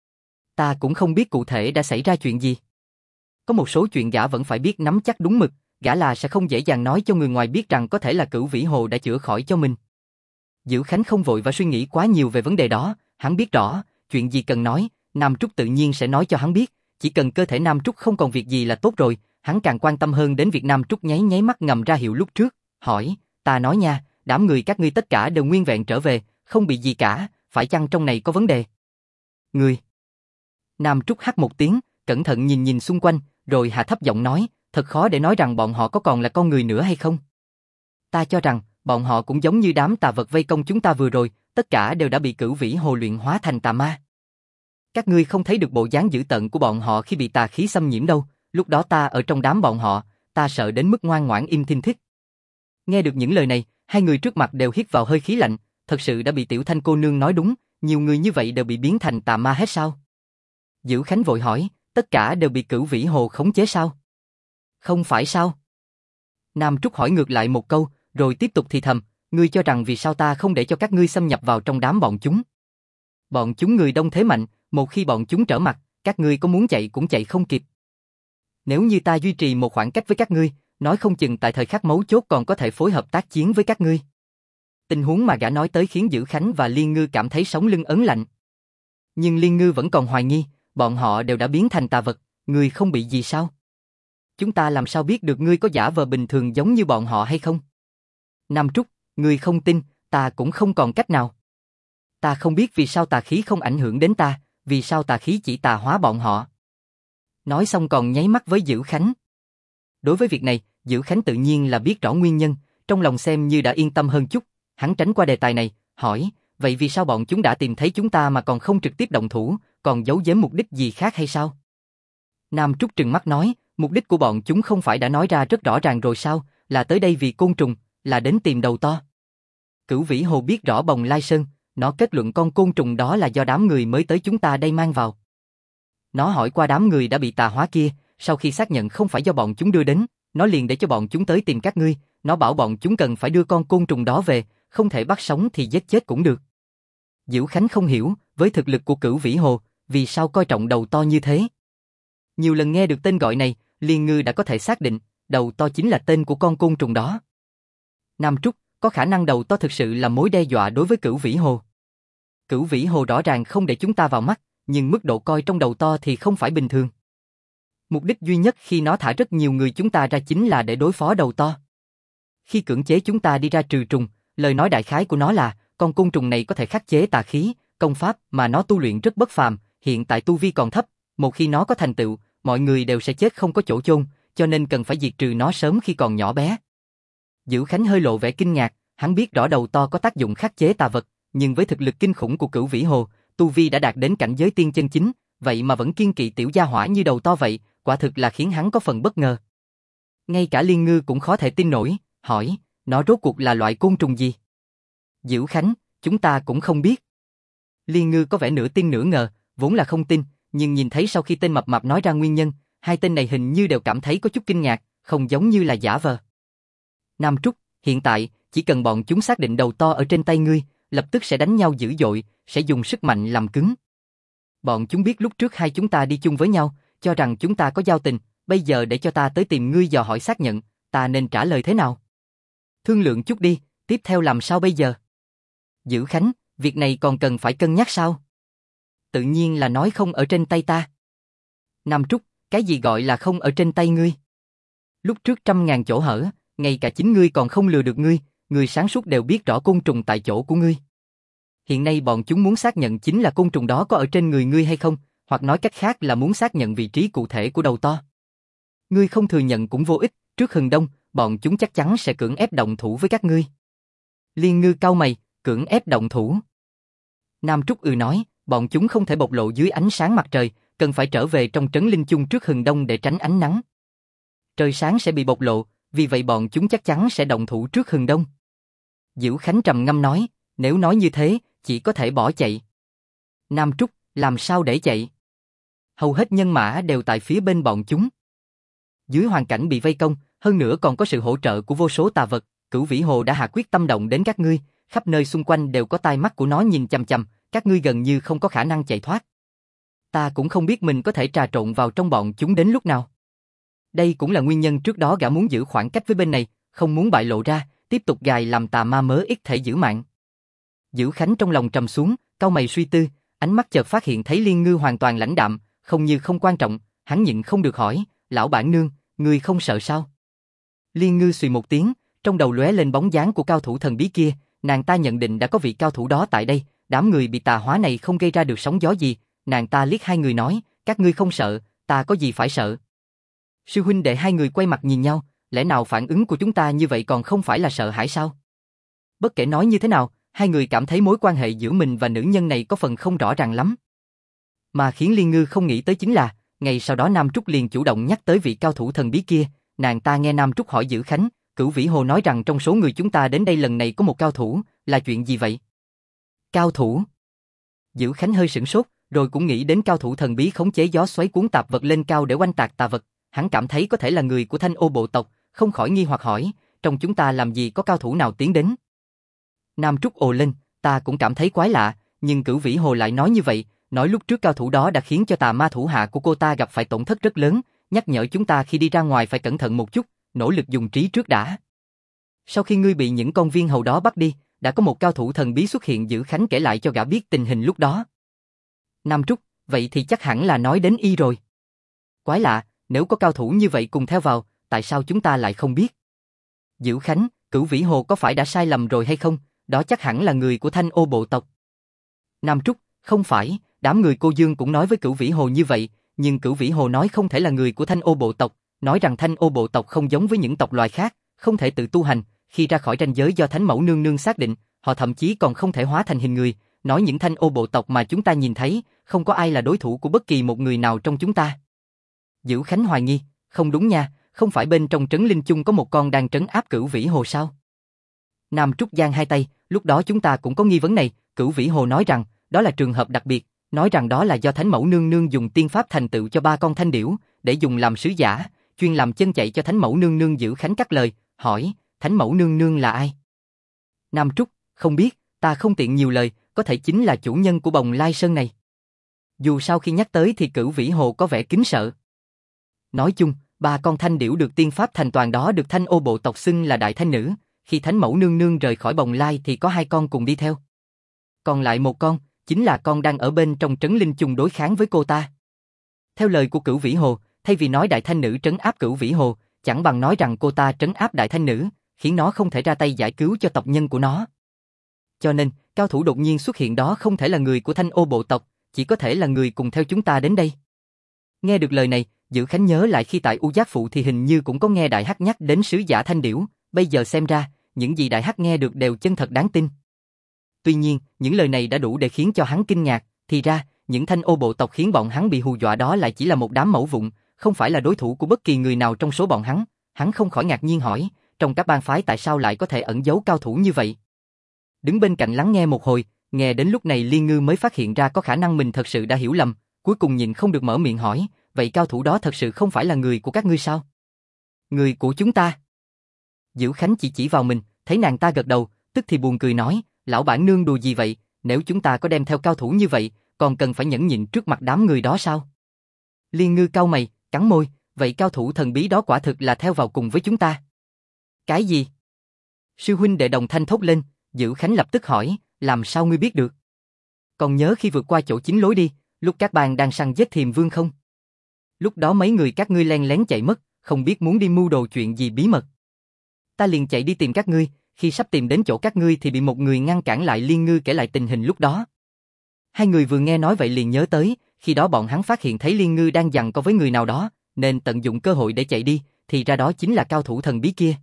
Ta cũng không biết cụ thể đã xảy ra chuyện gì. Có một số chuyện gã vẫn phải biết nắm chắc đúng mực, gã là sẽ không dễ dàng nói cho người ngoài biết rằng có thể là Cửu Vĩ Hồ đã chữa khỏi cho mình. Dữ Khánh không vội và suy nghĩ quá nhiều về vấn đề đó, hắn biết rõ, chuyện gì cần nói, Nam Trúc tự nhiên sẽ nói cho hắn biết, chỉ cần cơ thể Nam Trúc không còn việc gì là tốt rồi, hắn càng quan tâm hơn đến việc Nam Trúc nháy nháy mắt ngầm ra hiệu lúc trước, hỏi, ta nói nha, đám người các ngươi tất cả đều nguyên vẹn trở về, không bị gì cả, phải chăng trong này có vấn đề? Người. Nam Trúc hắt một tiếng, cẩn thận nhìn nhìn xung quanh, rồi hạ thấp giọng nói, thật khó để nói rằng bọn họ có còn là con người nữa hay không. Ta cho rằng, bọn họ cũng giống như đám tà vật vây công chúng ta vừa rồi, tất cả đều đã bị Cửu Vĩ Hồ luyện hóa thành tà ma. Các ngươi không thấy được bộ dáng dữ tợn của bọn họ khi bị tà khí xâm nhiễm đâu, lúc đó ta ở trong đám bọn họ, ta sợ đến mức ngoan ngoãn im thinh thích. Nghe được những lời này, hai người trước mặt đều hít vào hơi khí lạnh, thật sự đã bị Tiểu Thanh cô nương nói đúng, nhiều người như vậy đều bị biến thành tà ma hết sao? Dữ Khánh vội hỏi, tất cả đều bị Cửu Vĩ Hồ khống chế sao? Không phải sao? Nam Trúc hỏi ngược lại một câu, rồi tiếp tục thì thầm, ngươi cho rằng vì sao ta không để cho các ngươi xâm nhập vào trong đám bọn chúng? Bọn chúng người đông thế mạnh, một khi bọn chúng trở mặt, các ngươi có muốn chạy cũng chạy không kịp. Nếu như ta duy trì một khoảng cách với các ngươi, nói không chừng tại thời khắc mấu chốt còn có thể phối hợp tác chiến với các ngươi. Tình huống mà gã nói tới khiến Dữ Khánh và Liên Ngư cảm thấy sống lưng ấn lạnh. Nhưng Liên Ngư vẫn còn hoài nghi, bọn họ đều đã biến thành tà vật, ngươi không bị gì sao? Chúng ta làm sao biết được ngươi có giả vờ bình thường giống như bọn họ hay không? Nam Trúc, ngươi không tin, ta cũng không còn cách nào. Ta không biết vì sao tà khí không ảnh hưởng đến ta, vì sao tà khí chỉ tà hóa bọn họ. Nói xong còn nháy mắt với Dữ Khánh. Đối với việc này, Dữ Khánh tự nhiên là biết rõ nguyên nhân, trong lòng xem như đã yên tâm hơn chút, hắn tránh qua đề tài này, hỏi, vậy vì sao bọn chúng đã tìm thấy chúng ta mà còn không trực tiếp động thủ, còn giấu giếm mục đích gì khác hay sao? Nam Trúc trừng mắt nói, mục đích của bọn chúng không phải đã nói ra rất rõ ràng rồi sao, là tới đây vì côn trùng, là đến tìm đầu to. Cửu Vĩ Hồ biết rõ Bồng Lai Sơn, nó kết luận con côn trùng đó là do đám người mới tới chúng ta đây mang vào. Nó hỏi qua đám người đã bị tà hóa kia, sau khi xác nhận không phải do bọn chúng đưa đến, nó liền để cho bọn chúng tới tìm các ngươi, nó bảo bọn chúng cần phải đưa con côn trùng đó về, không thể bắt sống thì giết chết cũng được. Dữ Khánh không hiểu, với thực lực của Cửu Vĩ Hồ, vì sao coi trọng đầu to như thế. Nhiều lần nghe được tên gọi này, Liên Ngư đã có thể xác định, đầu to chính là tên của con côn trùng đó. Nam Trúc, có khả năng đầu to thực sự là mối đe dọa đối với Cửu Vĩ Hồ. Cửu Vĩ Hồ rõ ràng không để chúng ta vào mắt, nhưng mức độ coi trong đầu to thì không phải bình thường. Mục đích duy nhất khi nó thả rất nhiều người chúng ta ra chính là để đối phó đầu to. Khi cưỡng chế chúng ta đi ra trừ trùng, lời nói đại khái của nó là, con côn trùng này có thể khắc chế tà khí, công pháp mà nó tu luyện rất bất phàm, hiện tại tu vi còn thấp, một khi nó có thành tựu, mọi người đều sẽ chết không có chỗ chôn, cho nên cần phải diệt trừ nó sớm khi còn nhỏ bé. Dữ Khánh hơi lộ vẻ kinh ngạc, hắn biết rõ đầu to có tác dụng khắc chế tà vật, nhưng với thực lực kinh khủng của Cửu Vĩ Hồ, tu vi đã đạt đến cảnh giới tiên chân chính, vậy mà vẫn kiên kỵ tiểu gia hỏa như đầu to vậy, quả thực là khiến hắn có phần bất ngờ. Ngay cả Liên Ngư cũng khó thể tin nổi, hỏi, nó rốt cuộc là loại côn trùng gì? Dữ Khánh, chúng ta cũng không biết. Liên Ngư có vẻ nửa tin nửa ngờ, vốn là không tin, nhưng nhìn thấy sau khi tên mập mạp nói ra nguyên nhân, hai tên này hình như đều cảm thấy có chút kinh ngạc, không giống như là giả vờ. Nam Trúc, hiện tại, chỉ cần bọn chúng xác định đầu to ở trên tay ngươi, lập tức sẽ đánh nhau dữ dội, sẽ dùng sức mạnh làm cứng. Bọn chúng biết lúc trước hai chúng ta đi chung với nhau, cho rằng chúng ta có giao tình, bây giờ để cho ta tới tìm ngươi dò hỏi xác nhận, ta nên trả lời thế nào? Thương lượng chút đi, tiếp theo làm sao bây giờ? Dữ Khánh, việc này còn cần phải cân nhắc sao? Tự nhiên là nói không ở trên tay ta. Nam Trúc, cái gì gọi là không ở trên tay ngươi? Lúc trước 100.000 chỗ hở, ngay cả chính ngươi còn không lừa được ngươi, người sáng suốt đều biết rõ côn trùng tại chỗ của ngươi. Hiện nay bọn chúng muốn xác nhận chính là côn trùng đó có ở trên người ngươi hay không, hoặc nói cách khác là muốn xác nhận vị trí cụ thể của đầu to. Ngươi không thừa nhận cũng vô ích, trước Hừng Đông, bọn chúng chắc chắn sẽ cưỡng ép động thủ với các ngươi. Liên Ngư cau mày, cưỡng ép động thủ. Nam Trúc nói, bọn chúng không thể bộc lộ dưới ánh sáng mặt trời, cần phải trở về trong trấn linh chung trước Hừng Đông để tránh ánh nắng. Trời sáng sẽ bị bộc lộ, vì vậy bọn chúng chắc chắn sẽ động thủ trước Hừng Đông. Dữ Khánh trầm ngâm nói, nếu nói như thế, chỉ có thể bỏ chạy. Nam Trúc, làm sao để chạy? Hầu hết nhân mã đều tại phía bên bọn chúng. Dưới hoàn cảnh bị vây công, hơn nữa còn có sự hỗ trợ của vô số tà vật, Cửu Vĩ Hồ đã hạ quyết tâm động đến các ngươi, khắp nơi xung quanh đều có tai mắt của nó nhìn chằm chằm, các ngươi gần như không có khả năng chạy thoát. Ta cũng không biết mình có thể trà trộn vào trong bọn chúng đến lúc nào. Đây cũng là nguyên nhân trước đó gã muốn giữ khoảng cách với bên này, không muốn bại lộ ra, tiếp tục gài làm tà ma mớ ít thể giữ mạng. Dữ Khánh trong lòng trầm xuống, cau mày suy tư, ánh mắt chợt phát hiện thấy Liên Ngư hoàn toàn lãnh đạm, không như không quan trọng, hắn nhịn không được hỏi, lão bản nương, ngươi không sợ sao? Liên Ngư xùy một tiếng, trong đầu lóe lên bóng dáng của cao thủ thần bí kia, nàng ta nhận định đã có vị cao thủ đó tại đây, đám người bị tà hóa này không gây ra được sóng gió gì, nàng ta liếc hai người nói, các ngươi không sợ, ta có gì phải sợ? Sư huynh đệ hai người quay mặt nhìn nhau, lẽ nào phản ứng của chúng ta như vậy còn không phải là sợ hãi sao? Bất kể nói như thế nào, hai người cảm thấy mối quan hệ giữa mình và nữ nhân này có phần không rõ ràng lắm. Mà khiến Liên Ngư không nghĩ tới chính là, ngày sau đó Nam Trúc liền chủ động nhắc tới vị cao thủ thần bí kia, nàng ta nghe Nam Trúc hỏi Dữ Khánh, Cửu Vĩ Hồ nói rằng trong số người chúng ta đến đây lần này có một cao thủ, là chuyện gì vậy? Cao thủ? Dữ Khánh hơi sửng sốt, rồi cũng nghĩ đến cao thủ thần bí khống chế gió xoáy cuốn tạp vật lên cao để oanh tạc tà vật, hắn cảm thấy có thể là người của Thanh Ô bộ tộc, không khỏi nghi hoặc hỏi, trong chúng ta làm gì có cao thủ nào tiến đến? Nam Trúc ồ lên, ta cũng cảm thấy quái lạ, nhưng Cửu Vĩ Hồ lại nói như vậy, nói lúc trước cao thủ đó đã khiến cho tà ma thủ hạ của cô ta gặp phải tổn thất rất lớn, nhắc nhở chúng ta khi đi ra ngoài phải cẩn thận một chút, nỗ lực dùng trí trước đã. Sau khi ngươi bị những con viên hầu đó bắt đi, đã có một cao thủ thần bí xuất hiện. Dữ Khánh kể lại cho gã biết tình hình lúc đó. Nam Trúc, vậy thì chắc hẳn là nói đến y rồi. Quái lạ, nếu có cao thủ như vậy cùng theo vào, tại sao chúng ta lại không biết? Dữ Khánh, Cửu Vĩ Hồ có phải đã sai lầm rồi hay không? Đó chắc hẳn là người của Thanh Ô bộ tộc. Nam Trúc, không phải, đám người cô Dương cũng nói với Cửu Vĩ Hồ như vậy, nhưng Cửu Vĩ Hồ nói không thể là người của Thanh Ô bộ tộc, nói rằng Thanh Ô bộ tộc không giống với những tộc loài khác, không thể tự tu hành, khi ra khỏi ranh giới do Thánh Mẫu Nương Nương xác định, họ thậm chí còn không thể hóa thành hình người, nói những Thanh Ô bộ tộc mà chúng ta nhìn thấy, không có ai là đối thủ của bất kỳ một người nào trong chúng ta. Dữ Khánh hoài nghi, không đúng nha, không phải bên trong trấn linh chung có một con đang trấn áp Cửu Vĩ Hồ sao? Nam Trúc giang hai tay, lúc đó chúng ta cũng có nghi vấn này, Cửu Vĩ Hồ nói rằng, đó là trường hợp đặc biệt, nói rằng đó là do Thánh Mẫu Nương Nương dùng tiên pháp thành tựu cho 3 con thanh điểu, để dùng làm sứ giả, chuyên làm chân chạy cho Thánh Mẫu Nương Nương. Dữ Khánh cắt lời, hỏi, Thánh Mẫu Nương Nương là ai? Nam Trúc, không biết, ta không tiện nhiều lời, có thể chính là chủ nhân của Bồng Lai Sơn này. Dù sao khi nhắc tới thì Cửu Vĩ Hồ có vẻ kính sợ. Nói chung, 3 con thanh điểu được tiên pháp thành toàn đó được Thanh Ô bộ tộc xưng là Đại Thanh Nữ, khi Thánh Mẫu Nương Nương rời khỏi Bồng Lai thì có 2 con cùng đi theo. Còn lại một con, chính là con đang ở bên trong trấn linh chung đối kháng với cô ta. Theo lời của Cửu Vĩ Hồ, thay vì nói Đại Thanh Nữ trấn áp Cửu Vĩ Hồ, chẳng bằng nói rằng cô ta trấn áp Đại Thanh Nữ, khiến nó không thể ra tay giải cứu cho tộc nhân của nó. Cho nên, cao thủ đột nhiên xuất hiện đó không thể là người của Thanh Ô bộ tộc, chỉ có thể là người cùng theo chúng ta đến đây. Nghe được lời này, Dữ Khánh nhớ lại khi tại U Giác Phụ thì hình như cũng có nghe Đại Hắc nhắc đến sứ giả Thanh Điểu, bây giờ xem ra, những gì Đại Hắc nghe được đều chân thật đáng tin. Tuy nhiên, những lời này đã đủ để khiến cho hắn kinh ngạc, Thì ra, những thanh ô bộ tộc khiến bọn hắn bị hù dọa đó lại chỉ là một đám mẩu vụn, không phải là đối thủ của bất kỳ người nào trong số bọn hắn. Hắn không khỏi ngạc nhiên hỏi, trong các bang phái tại sao lại có thể ẩn giấu cao thủ như vậy? Đứng bên cạnh lắng nghe một hồi, nghe đến lúc này Liên Ngư mới phát hiện ra có khả năng mình thật sự đã hiểu lầm, cuối cùng nhịn không được mở miệng hỏi, vậy cao thủ đó thật sự không phải là người của các ngươi sao? Người của chúng ta. Dữ Khánh chỉ vào mình, thấy nàng ta gật đầu, tức thì buồn cười nói, lão bản nương đùa gì vậy, nếu chúng ta có đem theo cao thủ như vậy, còn cần phải nhẫn nhịn trước mặt đám người đó sao? Liên Ngư cau mày, cắn môi, vậy cao thủ thần bí đó quả thực là theo vào cùng với chúng ta. Cái gì? Sư huynh đệ đồng thanh thốt lên, Dữ Khánh lập tức hỏi, làm sao ngươi biết được? Còn nhớ khi vượt qua chỗ chính lối đi, lúc các bang đang săn giết Thiềm Vương không? Lúc đó mấy người các ngươi len lén chạy mất, không biết muốn đi mưu đồ chuyện gì bí mật. Ta liền chạy đi tìm các ngươi, khi sắp tìm đến chỗ các ngươi thì bị một người ngăn cản lại. Liên Ngư kể lại tình hình lúc đó. Hai người vừa nghe nói vậy liền nhớ tới, khi đó bọn hắn phát hiện thấy Liên Ngư đang giằng co với người nào đó, nên tận dụng cơ hội để chạy đi, thì ra đó chính là cao thủ thần bí kia.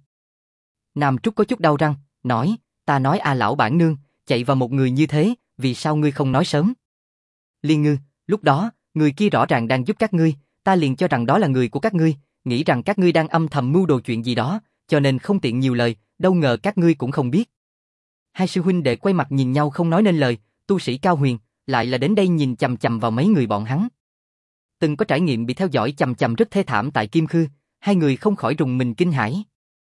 Nam Trúc có chút đau răng, nói, ta nói lão bản nương, chạy vào một người như thế, vì sao ngươi không nói sớm? Liên Ngư, lúc đó, người kia rõ ràng đang giúp các ngươi, ta liền cho rằng đó là người của các ngươi, nghĩ rằng các ngươi đang âm thầm mưu đồ chuyện gì đó, cho nên không tiện nhiều lời, đâu ngờ các ngươi cũng không biết. Hai sư huynh đệ quay mặt nhìn nhau không nói nên lời, tu sĩ cao huyền, lại là đến đây nhìn chằm chằm vào mấy người bọn hắn. Từng có trải nghiệm bị theo dõi chằm chằm rất thê thảm tại Kim Khư, hai người không khỏi rùng mình kinh hãi.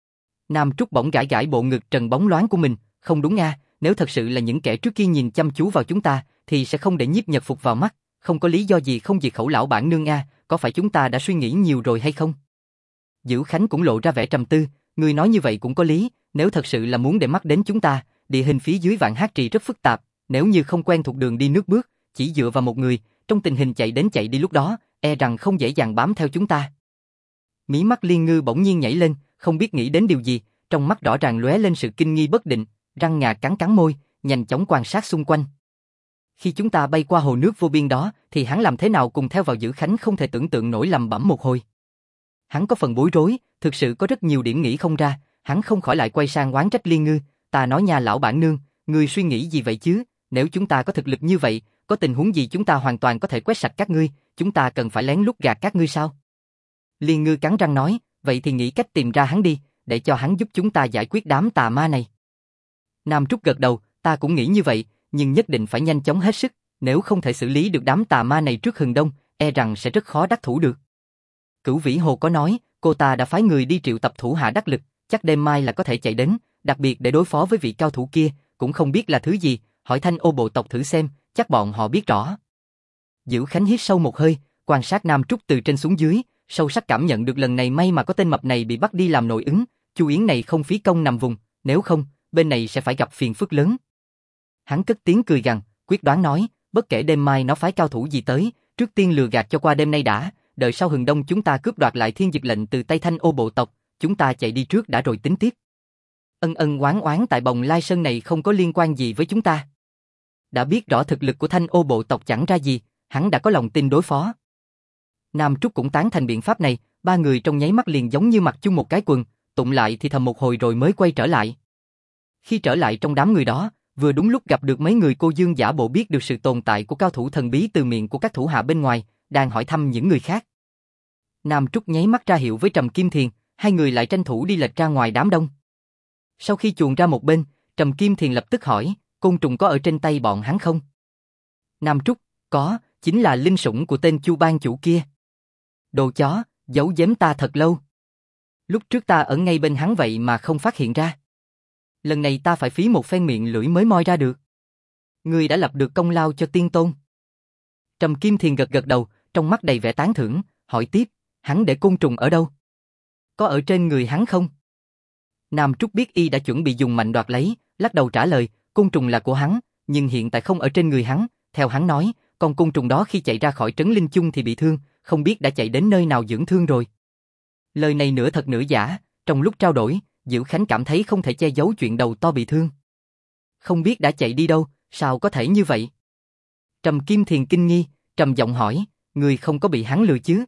Nam Trúc bỗng gãi gãi bộ ngực trần bóng loáng của mình, không đúng a, nếu thật sự là những kẻ trước kia nhìn chăm chú vào chúng ta, thì sẽ không để Nhiếp Nhật Phục vào mắt, không có lý do gì không diệt khẩu lão bản nương a, có phải chúng ta đã suy nghĩ nhiều rồi hay không? Dữ Khánh cũng lộ ra vẻ trầm tư, người nói như vậy cũng có lý, nếu thật sự là muốn để mắt đến chúng ta, địa hình phía dưới Vạn Hát Trì rất phức tạp, nếu như không quen thuộc đường đi nước bước, chỉ dựa vào một người, trong tình hình chạy đến chạy đi lúc đó, e rằng không dễ dàng bám theo chúng ta. Mí mắt Liên Ngư bỗng nhiên nhảy lên, không biết nghĩ đến điều gì, trong mắt rõ ràng lóe lên sự kinh nghi bất định, răng ngà cắn cắn môi, nhanh chóng quan sát xung quanh. Khi chúng ta bay qua hồ nước vô biên đó, thì hắn làm thế nào cùng theo vào Dữ Khánh không thể tưởng tượng nổi, lẩm bẩm một hồi. Hắn có phần bối rối, thực sự có rất nhiều điểm nghĩ không ra, hắn không khỏi lại quay sang oán trách Liên Ngư, ta nói nha lão bản nương, ngươi suy nghĩ gì vậy chứ, nếu chúng ta có thực lực như vậy, có tình huống gì chúng ta hoàn toàn có thể quét sạch các ngươi, chúng ta cần phải lén lút gạt các ngươi sao? Liên Ngư cắn răng nói, vậy thì nghĩ cách tìm ra hắn đi, để cho hắn giúp chúng ta giải quyết đám tà ma này. Nam Trúc gật đầu, ta cũng nghĩ như vậy, nhưng nhất định phải nhanh chóng hết sức, nếu không thể xử lý được đám tà ma này trước hừng đông, e rằng sẽ rất khó đắc thủ được. Cửu Vĩ Hồ có nói, cô ta đã phái người đi triệu tập thủ hạ đắc lực, chắc đêm mai là có thể chạy đến, đặc biệt để đối phó với vị cao thủ kia, cũng không biết là thứ gì, hỏi Thanh Ô bộ tộc thử xem, chắc bọn họ biết rõ. Dữ Khánh hít sâu một hơi, quan sát Nam Trúc từ trên xuống dưới, sâu sắc cảm nhận được lần này may mà có tên mập này bị bắt đi làm nội ứng, Chu Yến này không phí công nằm vùng, nếu không, bên này sẽ phải gặp phiền phức lớn. Hắn cất tiếng cười gằn, quyết đoán nói, bất kể đêm mai nó phái cao thủ gì tới, trước tiên lừa gạt cho qua đêm nay đã, đợi sau hừng đông chúng ta cướp đoạt lại thiên dực lệnh từ tay Thanh Ô bộ tộc, chúng ta chạy đi trước đã rồi tính tiếp. Ân ân oán oán tại Bồng Lai Sơn này không có liên quan gì với chúng ta. Đã biết rõ thực lực của Thanh Ô bộ tộc chẳng ra gì, hắn đã có lòng tin đối phó. Nam Trúc cũng tán thành biện pháp này, ba người trong nháy mắt liền giống như mặc chung một cái quần, tụng lại thì thầm một hồi rồi mới quay trở lại. Khi trở lại trong đám người đó, vừa đúng lúc gặp được mấy người cô dương giả bộ biết được sự tồn tại của cao thủ thần bí từ miệng của các thủ hạ bên ngoài, đang hỏi thăm những người khác. Nam Trúc nháy mắt ra hiệu với Trầm Kim Thiền, hai người lại tranh thủ đi lệch ra ngoài đám đông. Sau khi chuồn ra một bên, Trầm Kim Thiền lập tức hỏi, côn trùng có ở trên tay bọn hắn không? Nam Trúc, có, chính là linh sủng của tên Chu ban chủ kia. Đồ chó, giấu giếm ta thật lâu. Lúc trước ta ở ngay bên hắn vậy mà không phát hiện ra. Lần này ta phải phí một phen miệng lưỡi mới moi ra được. Ngươi đã lập được công lao cho tiên tôn. Trầm Kim Thiền gật gật đầu, trong mắt đầy vẻ tán thưởng, hỏi tiếp, hắn để côn trùng ở đâu? Có ở trên người hắn không? Nam Trúc biết y đã chuẩn bị dùng mạnh đoạt lấy, lắc đầu trả lời, côn trùng là của hắn, nhưng hiện tại không ở trên người hắn, theo hắn nói, con côn trùng đó khi chạy ra khỏi trấn Linh Chung thì bị thương, không biết đã chạy đến nơi nào dưỡng thương rồi. Lời này nửa thật nửa giả, trong lúc trao đổi, Dữ Khánh cảm thấy không thể che giấu chuyện đầu to bị thương. Không biết đã chạy đi đâu, sao có thể như vậy? Trầm Kim Thiền kinh nghi, trầm giọng hỏi, người không có bị hắn lừa chứ?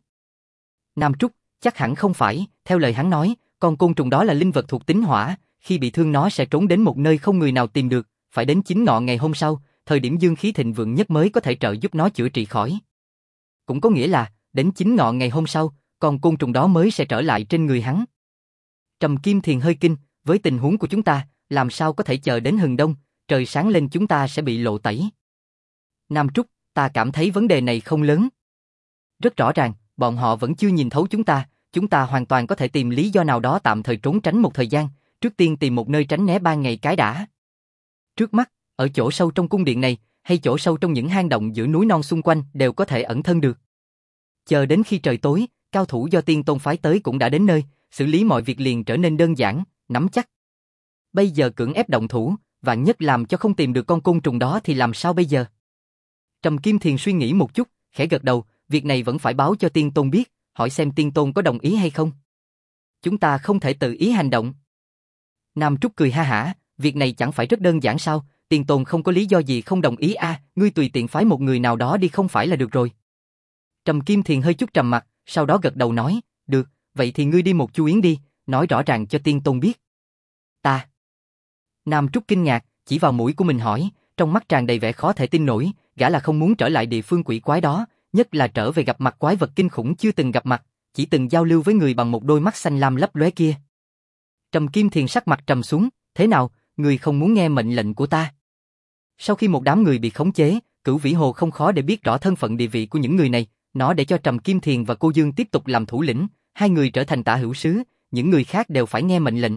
Nam Trúc, chắc hẳn không phải, theo lời hắn nói, con côn trùng đó là linh vật thuộc tính hỏa, khi bị thương nó sẽ trốn đến một nơi không người nào tìm được, phải đến 9 ngọ ngày hôm sau, thời điểm dương khí thịnh vượng nhất mới có thể trợ giúp nó chữa trị khỏi. Cũng có nghĩa là, đến chính ngọ ngày hôm sau, con côn trùng đó mới sẽ trở lại trên người hắn. Trầm Kim Thiền hơi kinh, với tình huống của chúng ta, làm sao có thể chờ đến hừng đông, trời sáng lên chúng ta sẽ bị lộ tẩy. Nam Trúc, ta cảm thấy vấn đề này không lớn. Rất rõ ràng, bọn họ vẫn chưa nhìn thấu chúng ta hoàn toàn có thể tìm lý do nào đó tạm thời trốn tránh một thời gian, trước tiên tìm một nơi tránh né ban ngày cái đã. Trước mắt, ở chỗ sâu trong cung điện này, hay chỗ sâu trong những hang động giữa núi non xung quanh đều có thể ẩn thân được. Chờ đến khi trời tối, cao thủ do Tiên Tôn phái tới cũng đã đến nơi, xử lý mọi việc liền trở nên đơn giản, nắm chắc. Bây giờ cưỡng ép động thủ, vạn nhất làm cho không tìm được con côn trùng đó thì làm sao bây giờ? Trầm Kim Thiền suy nghĩ một chút, khẽ gật đầu, việc này vẫn phải báo cho Tiên Tôn biết, hỏi xem Tiên Tôn có đồng ý hay không. Chúng ta không thể tự ý hành động. Nam Trúc cười ha hả, việc này chẳng phải rất đơn giản sao, Tiên Tôn không có lý do gì không đồng ý ngươi tùy tiện phái một người nào đó đi không phải là được rồi. Trầm Kim Thiền hơi chút trầm mặt, sau đó gật đầu nói, được, vậy thì ngươi đi một chuyến đi, nói rõ ràng cho Tiên Tôn biết. Ta. Nam Trúc kinh ngạc, chỉ vào mũi của mình hỏi, trong mắt tràn đầy vẻ khó thể tin nổi, gã là không muốn trở lại địa phương quỷ quái đó, nhất là trở về gặp mặt quái vật kinh khủng chưa từng gặp mặt, chỉ từng giao lưu với người bằng một đôi mắt xanh lam lấp lóe kia. Trầm Kim Thiền sắc mặt trầm xuống, thế nào, người không muốn nghe mệnh lệnh của ta? Sau khi một đám người bị khống chế, Cửu Vĩ Hồ không khó để biết rõ thân phận địa vị của những người này, nó để cho Trầm Kim Thiền và cô Dương tiếp tục làm thủ lĩnh, hai người trở thành Tả Hữu Sứ, những người khác đều phải nghe mệnh lệnh.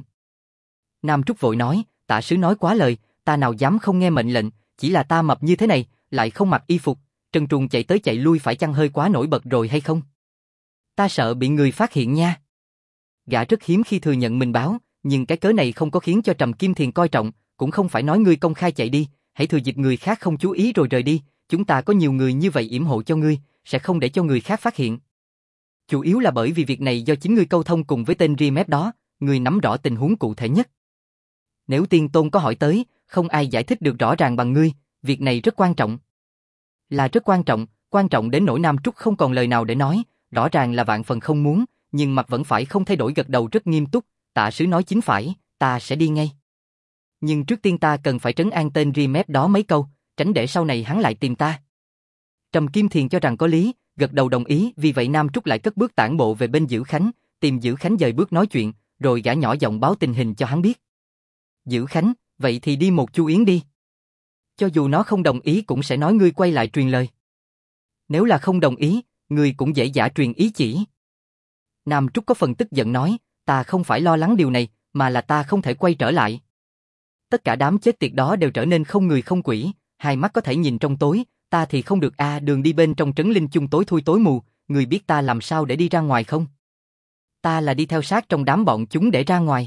Nam Trúc vội nói, Tả Sứ nói quá lời, ta nào dám không nghe mệnh lệnh, chỉ là ta mập như thế này, lại không mặc y phục, trần truồng chạy tới chạy lui phải chăng hơi quá nổi bật rồi hay không? Ta sợ bị người phát hiện nha. Gã rất hiếm khi thừa nhận mình báo, nhưng cái cớ này không có khiến cho Trầm Kim Thiền coi trọng, cũng không phải nói ngươi công khai chạy đi, hãy thừa dịp người khác không chú ý rồi rời đi, chúng ta có nhiều người như vậy yểm hộ cho ngươi, sẽ không để cho người khác phát hiện. Chủ yếu là bởi vì việc này do chính ngươi câu thông cùng với tên Rimep đó, ngươi nắm rõ tình huống cụ thể nhất. Nếu Tiên Tôn có hỏi tới, không ai giải thích được rõ ràng bằng ngươi, việc này rất quan trọng. Là rất quan trọng đến nỗi Nam Trúc không còn lời nào để nói, rõ ràng là vạn phần không muốn, nhưng mặt vẫn phải không thay đổi gật đầu rất nghiêm túc, Tạ Sứ nói chính phải, ta sẽ đi ngay. Nhưng trước tiên ta cần phải trấn an tên Rimep đó mấy câu, tránh để sau này hắn lại tìm ta. Trầm Kim Thiền cho rằng có lý, gật đầu đồng ý, vì vậy Nam Trúc lại cất bước tản bộ về bên Dữ Khánh, tìm Dữ Khánh dời bước nói chuyện, rồi gã nhỏ giọng báo tình hình cho hắn biết. Dữ Khánh, vậy thì đi một chu yến đi. Cho dù nó không đồng ý cũng sẽ nói ngươi quay lại truyền lời. Nếu là không đồng ý, ngươi cũng dễ dã truyền ý chỉ. Nam Trúc có phần tức giận nói, ta không phải lo lắng điều này, mà là ta không thể quay trở lại. Tất cả đám chết tiệt đó đều trở nên không người không quỷ, hai mắt có thể nhìn trong tối, ta thì không được đường đi bên trong trấn linh chung tối thui tối mù, người biết ta làm sao để đi ra ngoài không? Ta là đi theo sát trong đám bọn chúng để ra ngoài.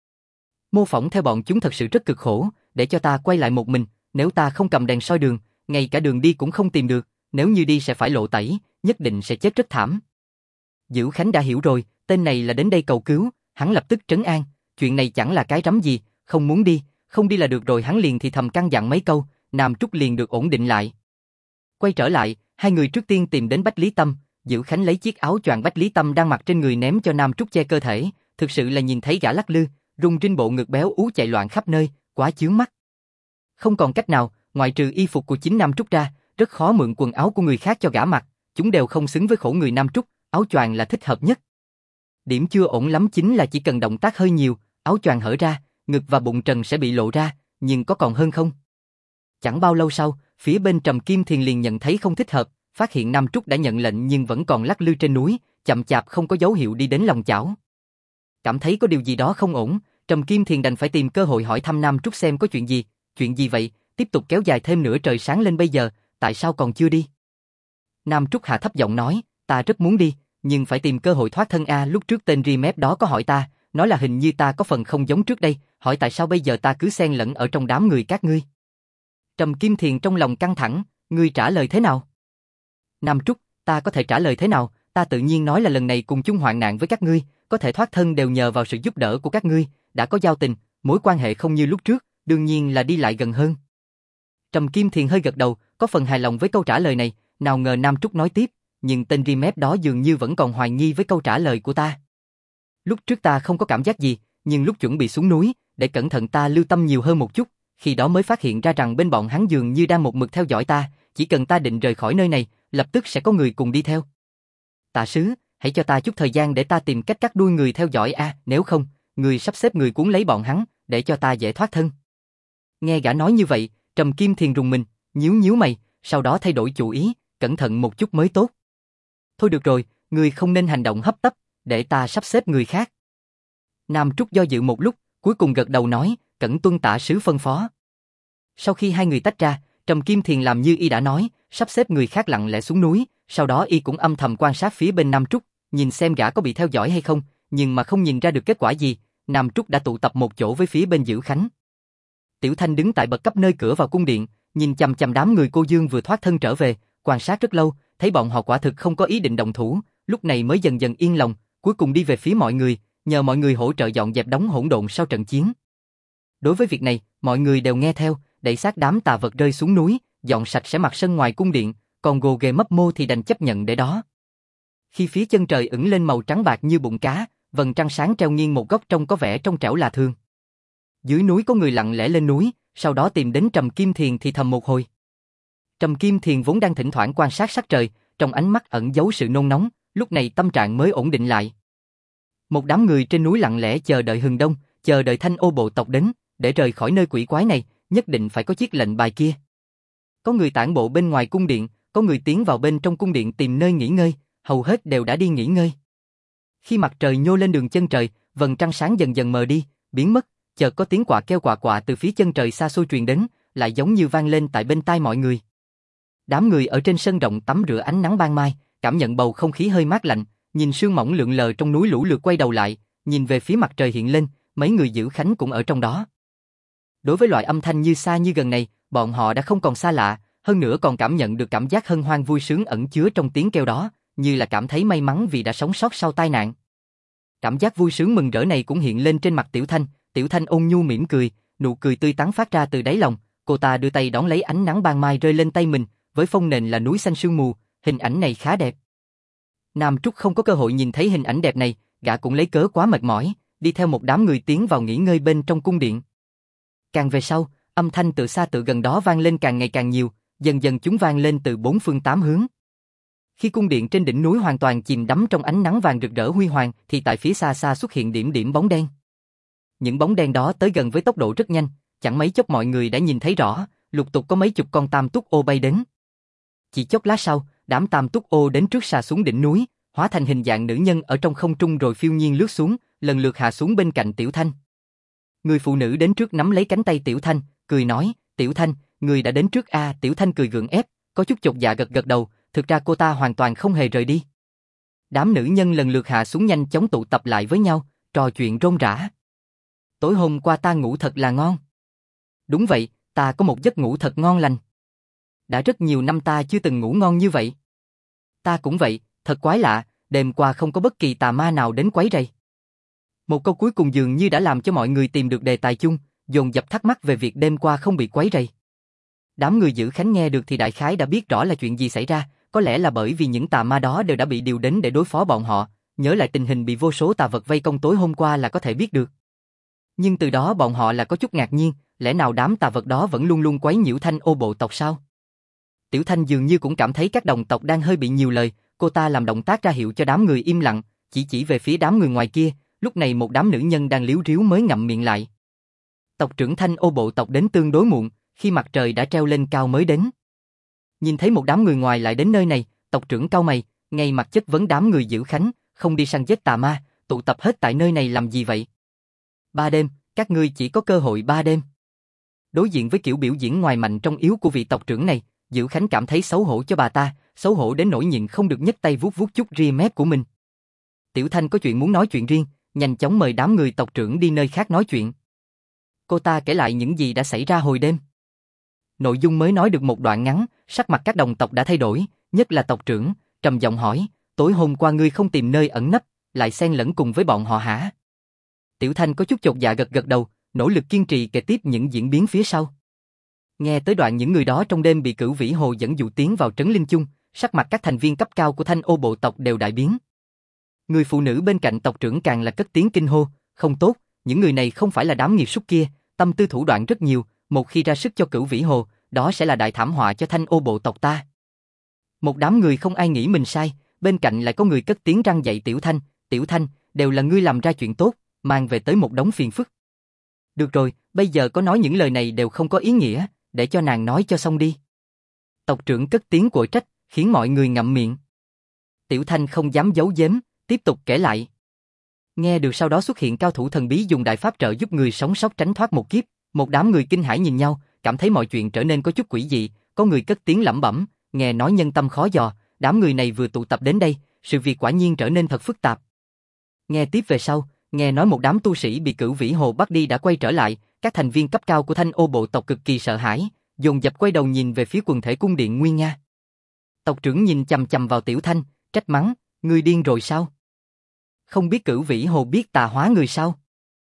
Mô phỏng theo bọn chúng thật sự rất cực khổ, để cho ta quay lại một mình, nếu ta không cầm đèn soi đường, ngay cả đường đi cũng không tìm được, nếu như đi sẽ phải lộ tẩy, nhất định sẽ chết rất thảm. Dữ Khánh đã hiểu rồi, tên này là đến đây cầu cứu, hắn lập tức trấn an, chuyện này chẳng là cái rắm gì, không muốn đi, không đi là được rồi, hắn liền thì thầm căn dặn mấy câu, Nam Trúc liền được ổn định lại. Quay trở lại, hai người trước tiên tìm đến Bách Lý Tâm, Dữ Khánh lấy chiếc áo choàng Bách Lý Tâm đang mặc trên người ném cho Nam Trúc che cơ thể, thực sự là nhìn thấy gã lắc lư, rung rinh bộ ngực béo ú chạy loạn khắp nơi, quá chướng mắt. Không còn cách nào, ngoại trừ y phục của chính Nam Trúc ra, rất khó mượn quần áo của người khác cho gã mặc, chúng đều không xứng với khổ người Nam Trúc, áo choàng là thích hợp nhất. Điểm chưa ổn lắm chính là chỉ cần động tác hơi nhiều, áo choàng hở ra, ngực và bụng trần sẽ bị lộ ra, nhưng có còn hơn không? Chẳng bao lâu sau, phía bên Trầm Kim Thiền liền nhận thấy không thích hợp, phát hiện Nam Trúc đã nhận lệnh nhưng vẫn còn lắc lư trên núi, chậm chạp không có dấu hiệu đi đến lòng chảo. Cảm thấy có điều gì đó không ổn, Trầm Kim Thiền đành phải tìm cơ hội hỏi thăm Nam Trúc xem có chuyện gì vậy, tiếp tục kéo dài thêm nữa, trời sáng lên bây giờ, tại sao còn chưa đi? Nam Trúc hạ thấp giọng nói, ta rất muốn đi, nhưng phải tìm cơ hội thoát thân lúc trước tên Rimep đó có hỏi ta, nói là hình như ta có phần không giống trước đây, hỏi tại sao bây giờ ta cứ xen lẫn ở trong đám người các ngươi. Trầm Kim Thiền trong lòng căng thẳng, ngươi trả lời thế nào? Nam Trúc, ta có thể trả lời thế nào, ta tự nhiên nói là lần này cùng chung hoạn nạn với các ngươi, có thể thoát thân đều nhờ vào sự giúp đỡ của các ngươi, đã có giao tình, mối quan hệ không như lúc trước, đương nhiên là đi lại gần hơn. Trầm Kim Thiền hơi gật đầu, có phần hài lòng với câu trả lời này, nào ngờ Nam Trúc nói tiếp, nhưng tên Rimep đó dường như vẫn còn hoài nghi với câu trả lời của ta. Lúc trước ta không có cảm giác gì, nhưng lúc chuẩn bị xuống núi, để cẩn thận ta lưu tâm nhiều hơn một chút, Khi đó mới phát hiện ra rằng bên bọn hắn dường như đang một mực theo dõi ta, chỉ cần ta định rời khỏi nơi này, lập tức sẽ có người cùng đi theo. Tạ sứ, hãy cho ta chút thời gian để ta tìm cách cắt đuôi người theo dõi nếu không, người sắp xếp người cuốn lấy bọn hắn, để cho ta dễ thoát thân. Nghe gã nói như vậy, Trầm Kim Thiền rùng mình, nhíu nhíu mày, sau đó thay đổi chủ ý, cẩn thận một chút mới tốt. Thôi được rồi, người không nên hành động hấp tấp, để ta sắp xếp người khác. Nam Trúc do dự một lúc, cuối cùng gật đầu nói, cẩn tuân tạ sứ phân phó. Sau khi hai người tách ra, Trầm Kim Thiền làm như y đã nói, sắp xếp người khác lặng lẽ xuống núi, sau đó y cũng âm thầm quan sát phía bên Nam Trúc, nhìn xem gã có bị theo dõi hay không, nhưng mà không nhìn ra được kết quả gì, Nam Trúc đã tụ tập một chỗ với phía bên Dữ Khánh. Tiểu Thanh đứng tại bậc cấp nơi cửa vào cung điện, nhìn chằm chằm đám người cô Dương vừa thoát thân trở về, quan sát rất lâu, thấy bọn họ quả thực không có ý định động thủ, lúc này mới dần dần yên lòng, cuối cùng đi về phía mọi người, nhờ mọi người hỗ trợ dọn dẹp đống hỗn độn sau trận chiến. Đối với việc này, mọi người đều nghe theo, đẩy xác đám tà vật rơi xuống núi, dọn sạch sẽ mặt sân ngoài cung điện, còn gồ ghề mấp mô thì đành chấp nhận để đó. Khi phía chân trời ửng lên màu trắng bạc như bụng cá, vầng trăng sáng treo nghiêng một góc trông có vẻ trong trẻo lạ thường. Dưới núi có người lặng lẽ lên núi, sau đó tìm đến Trầm Kim Thiền thì thầm một hồi. Trầm Kim Thiền vốn đang thỉnh thoảng quan sát sắc trời, trong ánh mắt ẩn giấu sự nôn nóng, lúc này tâm trạng mới ổn định lại. Một đám người trên núi lặng lẽ chờ đợi hừng đông, chờ đợi Thanh Ô bộ tộc đến, để rời khỏi nơi quỷ quái này, nhất định phải có chiếc lệnh bài kia. Có người tản bộ bên ngoài cung điện, có người tiến vào bên trong cung điện tìm nơi nghỉ ngơi, hầu hết đều đã đi nghỉ ngơi. Khi mặt trời nhô lên đường chân trời, vầng trăng sáng dần dần mờ đi, biến mất, chợt có tiếng quạ kêu quạ quạ từ phía chân trời xa xôi truyền đến, lại giống như vang lên tại bên tai mọi người. Đám người ở trên sân rộng tắm rửa ánh nắng ban mai, cảm nhận bầu không khí hơi mát lạnh, nhìn sương mỏng lượn lờ trong núi lũ lượt quay đầu lại, nhìn về phía mặt trời hiện lên, mấy người Dữ Khánh cũng ở trong đó. Đối với loại âm thanh như xa như gần này, bọn họ đã không còn xa lạ, hơn nữa còn cảm nhận được cảm giác hân hoan vui sướng ẩn chứa trong tiếng kêu đó, như là cảm thấy may mắn vì đã sống sót sau tai nạn. Cảm giác vui sướng mừng rỡ này cũng hiện lên trên mặt Tiểu Thanh ôn nhu mỉm cười, nụ cười tươi tắn phát ra từ đáy lòng, cô ta đưa tay đón lấy ánh nắng ban mai rơi lên tay mình, với phông nền là núi xanh sương mù, hình ảnh này khá đẹp. Nam Trúc không có cơ hội nhìn thấy hình ảnh đẹp này, gã cũng lấy cớ quá mệt mỏi, đi theo một đám người tiến vào nghỉ ngơi bên trong cung điện. Càng về sau, âm thanh từ xa từ gần đó vang lên càng ngày càng nhiều, dần dần chúng vang lên từ bốn phương tám hướng. Khi cung điện trên đỉnh núi hoàn toàn chìm đắm trong ánh nắng vàng rực rỡ huy hoàng, thì tại phía xa xa xuất hiện điểm điểm bóng đen. Những bóng đen đó tới gần với tốc độ rất nhanh, chẳng mấy chốc mọi người đã nhìn thấy rõ, lục tục có mấy chục con tam túc ô bay đến. Chỉ chốc lát sau, đám tam túc ô đến trước xà xuống đỉnh núi, hóa thành hình dạng nữ nhân ở trong không trung rồi phiêu nhiên lướt xuống, lần lượt hạ xuống bên cạnh Tiểu Thanh. Người phụ nữ đến trước nắm lấy cánh tay Tiểu Thanh, cười nói, Tiểu Thanh, người đã đến trước Tiểu Thanh cười gượng ép, có chút chột dạ gật gật đầu, thực ra cô ta hoàn toàn không hề rời đi. Đám nữ nhân lần lượt hạ xuống nhanh chóng tụ tập lại với nhau, trò chuyện rôm rả. Tối hôm qua ta ngủ thật là ngon. Đúng vậy, ta có một giấc ngủ thật ngon lành. Đã rất nhiều năm ta chưa từng ngủ ngon như vậy. Ta cũng vậy, thật quái lạ, đêm qua không có bất kỳ tà ma nào đến quấy rầy. Một câu cuối cùng dường như đã làm cho mọi người tìm được đề tài chung, dồn dập thắc mắc về việc đêm qua không bị quấy rầy. Đám người Dữ Khánh nghe được thì đại khái đã biết rõ là chuyện gì xảy ra, có lẽ là bởi vì những tà ma đó đều đã bị điều đến để đối phó bọn họ, nhớ lại tình hình bị vô số tà vật vây công tối hôm qua là có thể biết được. Nhưng từ đó bọn họ là có chút ngạc nhiên, lẽ nào đám tà vật đó vẫn luôn luôn quấy nhiễu Thanh Ô bộ tộc sao? Tiểu Thanh dường như cũng cảm thấy các đồng tộc đang hơi bị nhiều lời, cô ta làm động tác ra hiệu cho đám người im lặng, chỉ về phía đám người ngoài kia, lúc này một đám nữ nhân đang líu ríu mới ngậm miệng lại. Tộc trưởng Thanh Ô bộ tộc đến tương đối muộn, khi mặt trời đã treo lên cao mới đến. Nhìn thấy một đám người ngoài lại đến nơi này, tộc trưởng cau mày, ngay mặt chất vấn đám người Dữ Khánh, không đi săn giết tà ma, tụ tập hết tại nơi này làm gì vậy? 3 đêm, các ngươi chỉ có cơ hội 3 đêm. Đối diện với kiểu biểu diễn ngoài mạnh trong yếu của vị tộc trưởng này, Dữ Khánh cảm thấy xấu hổ cho bà ta, xấu hổ đến nỗi nhịn không được nhấc tay vuốt vuốt chút ria mép của mình. Tiểu Thanh có chuyện muốn nói chuyện riêng, nhanh chóng mời đám người tộc trưởng đi nơi khác nói chuyện. Cô ta kể lại những gì đã xảy ra hồi đêm. Nội dung mới nói được một đoạn ngắn, sắc mặt các đồng tộc đã thay đổi, nhất là tộc trưởng, trầm giọng hỏi, tối hôm qua ngươi không tìm nơi ẩn nấp, lại xen lẫn cùng với bọn họ hả? Tiểu Thanh có chút chột dạ gật gật đầu, nỗ lực kiên trì kể tiếp những diễn biến phía sau. Nghe tới đoạn những người đó trong đêm bị Cửu Vĩ Hồ dẫn dụ tiến vào trấn Linh Chung, sắc mặt các thành viên cấp cao của Thanh Ô bộ tộc đều đại biến. Người phụ nữ bên cạnh tộc trưởng càng là cất tiếng kinh hô, không tốt, những người này không phải là đám nghiệt súc kia, tâm tư thủ đoạn rất nhiều, một khi ra sức cho Cửu Vĩ Hồ, đó sẽ là đại thảm họa cho Thanh Ô bộ tộc ta. Một đám người không ai nghĩ mình sai, bên cạnh lại có người cất tiếng răn dạy Tiểu Thanh, đều là ngươi làm ra chuyện tốt, mang về tới một đống phiền phức. Được rồi, bây giờ có nói những lời này đều không có ý nghĩa, để cho nàng nói cho xong đi. Tộc trưởng cất tiếng quở trách, khiến mọi người ngậm miệng. Tiểu Thanh không dám giấu giếm, tiếp tục kể lại. Nghe được sau đó xuất hiện cao thủ thần bí dùng đại pháp trợ giúp người sống sót tránh thoát một kiếp, một đám người kinh hãi nhìn nhau, cảm thấy mọi chuyện trở nên có chút quỷ dị, có người cất tiếng lẩm bẩm, nghe nói nhân tâm khó dò, đám người này vừa tụ tập đến đây, sự việc quả nhiên trở nên thật phức tạp. Nghe tiếp về sau, nghe nói một đám tu sĩ bị Cửu Vĩ Hồ bắt đi đã quay trở lại, các thành viên cấp cao của Thanh Ô bộ tộc cực kỳ sợ hãi, dồn dập quay đầu nhìn về phía quần thể cung điện Nguyên Nga. Tộc trưởng nhìn chằm chằm vào Tiểu Thanh, trách mắng, ngươi điên rồi sao? Không biết Cửu Vĩ Hồ biết tà hóa người sao?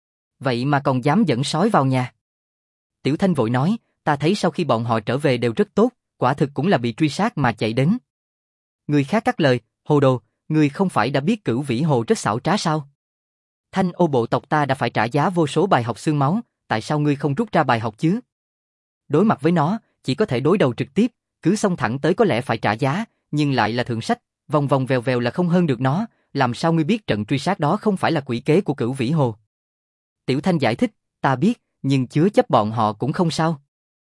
Vậy mà còn dám dẫn sói vào nhà. Tiểu Thanh vội nói, ta thấy sau khi bọn họ trở về đều rất tốt, quả thực cũng là bị truy sát mà chạy đến. Người khác cắt lời, hồ đồ, ngươi không phải đã biết Cửu Vĩ Hồ rất xảo trá sao? Thanh Ô bộ tộc ta đã phải trả giá vô số bài học xương máu, tại sao ngươi không rút ra bài học chứ? Đối mặt với nó, chỉ có thể đối đầu trực tiếp, cứ xông thẳng tới có lẽ phải trả giá, nhưng lại là thượng sách, vòng vòng vèo vèo là không hơn được nó, làm sao ngươi biết trận truy sát đó không phải là quỷ kế của Cửu Vĩ Hồ? Tiểu Thanh giải thích, ta biết, nhưng chứa chấp bọn họ cũng không sao.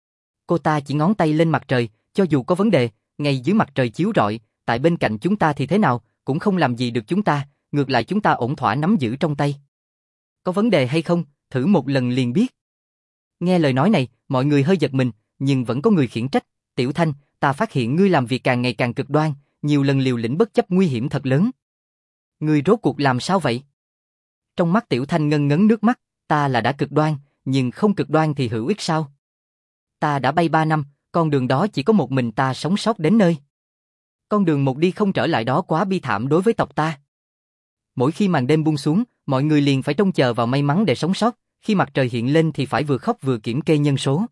Cô ta chỉ ngón tay lên mặt trời, cho dù có vấn đề, ngay dưới mặt trời chiếu rọi, tại bên cạnh chúng ta thì thế nào, cũng không làm gì được chúng ta, ngược lại chúng ta ổn thỏa nắm giữ trong tay. Có vấn đề hay không, thử một lần liền biết. Nghe lời nói này, mọi người hơi giật mình, nhưng vẫn có người khiển trách, Tiểu Thanh, ta phát hiện ngươi làm việc càng ngày càng cực đoan, nhiều lần liều lĩnh bất chấp nguy hiểm thật lớn. Ngươi rốt cuộc làm sao vậy? Trong mắt Tiểu Thanh ngân ngấn nước mắt, ta là đã cực đoan, nhưng không cực đoan thì hữu ích sao? Ta đã bay 3 năm, con đường đó chỉ có một mình ta sống sót đến nơi. Con đường một đi không trở lại đó quá bi thảm đối với tộc ta. Mỗi khi màn đêm buông xuống, mọi người liền phải trông chờ vào may mắn để sống sót, khi mặt trời hiện lên thì phải vừa khóc vừa kiểm kê nhân số.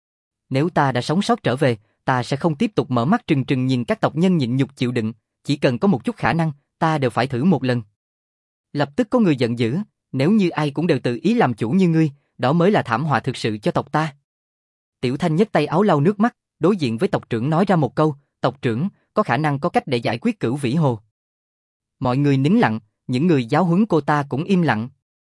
Nếu ta đã sống sót trở về, ta sẽ không tiếp tục mở mắt trừng trừng nhìn các tộc nhân nhịn nhục chịu đựng, chỉ cần có một chút khả năng, ta đều phải thử một lần. Lập tức có người giận dữ, nếu như ai cũng đều tự ý làm chủ như ngươi, đó mới là thảm họa thực sự cho tộc ta. Tiểu Thanh nhấc tay áo lau nước mắt, đối diện với tộc trưởng nói ra một câu, tộc trưởng, có khả năng có cách để giải quyết Cửu Vĩ Hồ. Mọi người nín lặng, những người giáo huấn cô ta cũng im lặng.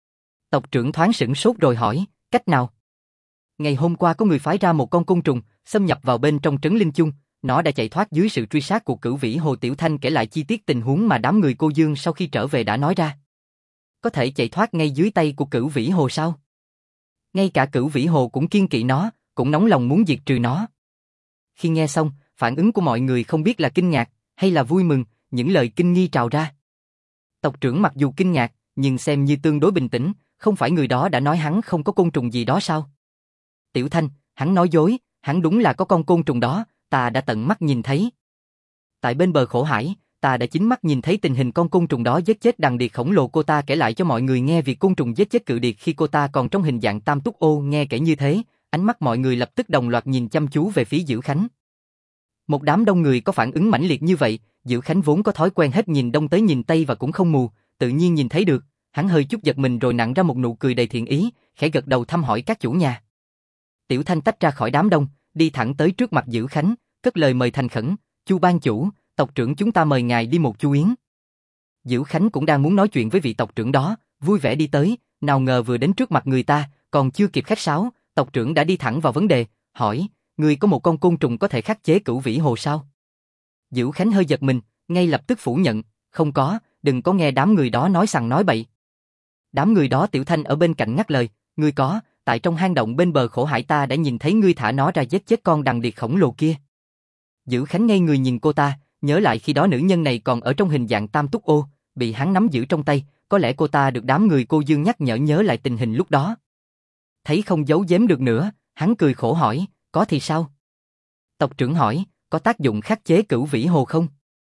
Tộc trưởng thoáng sửng sốt rồi hỏi, cách nào? Ngày hôm qua có người phái ra một con côn trùng, xâm nhập vào bên trong trấn Linh Chung, nó đã chạy thoát dưới sự truy sát của Cửu Vĩ Hồ. Tiểu Thanh kể lại chi tiết tình huống mà đám người cô Dương sau khi trở về đã nói ra. Có thể chạy thoát ngay dưới tay của Cửu Vĩ Hồ sao? Ngay cả Cửu Vĩ Hồ cũng kiêng kỵ nó, cũng nóng lòng muốn diệt trừ nó. Khi nghe xong, phản ứng của mọi người không biết là kinh ngạc hay là vui mừng, những lời kinh nghi trào ra. Tộc trưởng mặc dù kinh ngạc, nhưng xem như tương đối bình tĩnh, không phải người đó đã nói hắn không có côn trùng gì đó sao? Tiểu Thanh, hắn nói dối, hắn đúng là có con côn trùng đó, ta đã tận mắt nhìn thấy. Tại bên bờ khổ hải, ta đã chính mắt nhìn thấy tình hình con côn trùng đó giết chết đàn điệt khổng lồ. Cô ta kể lại cho mọi người nghe việc côn trùng giết chết cự điệt khi cô ta còn trong hình dạng tam túc ô. Nghe kể như thế, ánh mắt mọi người lập tức đồng loạt nhìn chăm chú về phía Dữ Khánh. Một đám đông người có phản ứng mãnh liệt như vậy, Dữ Khánh vốn có thói quen hết nhìn đông tới nhìn tây và cũng không mù, tự nhiên nhìn thấy được, hắn hơi chút giật mình rồi nặn ra một nụ cười đầy thiện ý, khẽ gật đầu thăm hỏi các chủ nhà. Tiểu Thanh tách ra khỏi đám đông, đi thẳng tới trước mặt Dữ Khánh, cất lời mời thành khẩn, Chu ban chủ, tộc trưởng chúng ta mời ngài đi một chu yến. Dữ Khánh cũng đang muốn nói chuyện với vị tộc trưởng đó, vui vẻ đi tới, nào ngờ vừa đến trước mặt người ta, còn chưa kịp khách sáo, tộc trưởng đã đi thẳng vào vấn đề, hỏi, người có một con côn trùng có thể khắc chế Cửu Vĩ Hồ sao? Dữ Khánh hơi giật mình, ngay lập tức phủ nhận, không có, đừng có nghe đám người đó nói sằng nói bậy. Đám người đó Tiểu Thanh ở bên cạnh ngắt lời, ngươi có, tại trong hang động bên bờ khổ hải ta đã nhìn thấy ngươi thả nó ra giết chết con đàn điệt khổng lồ kia. Dữ Khánh ngây người nhìn cô ta, nhớ lại khi đó nữ nhân này còn ở trong hình dạng tam túc ô, bị hắn nắm giữ trong tay, có lẽ cô ta được đám người cô Dương nhắc nhở lại tình hình lúc đó. Thấy không giấu giếm được nữa, hắn cười khổ hỏi, có thì sao? Tộc trưởng hỏi, có tác dụng khắc chế Cửu Vĩ Hồ không?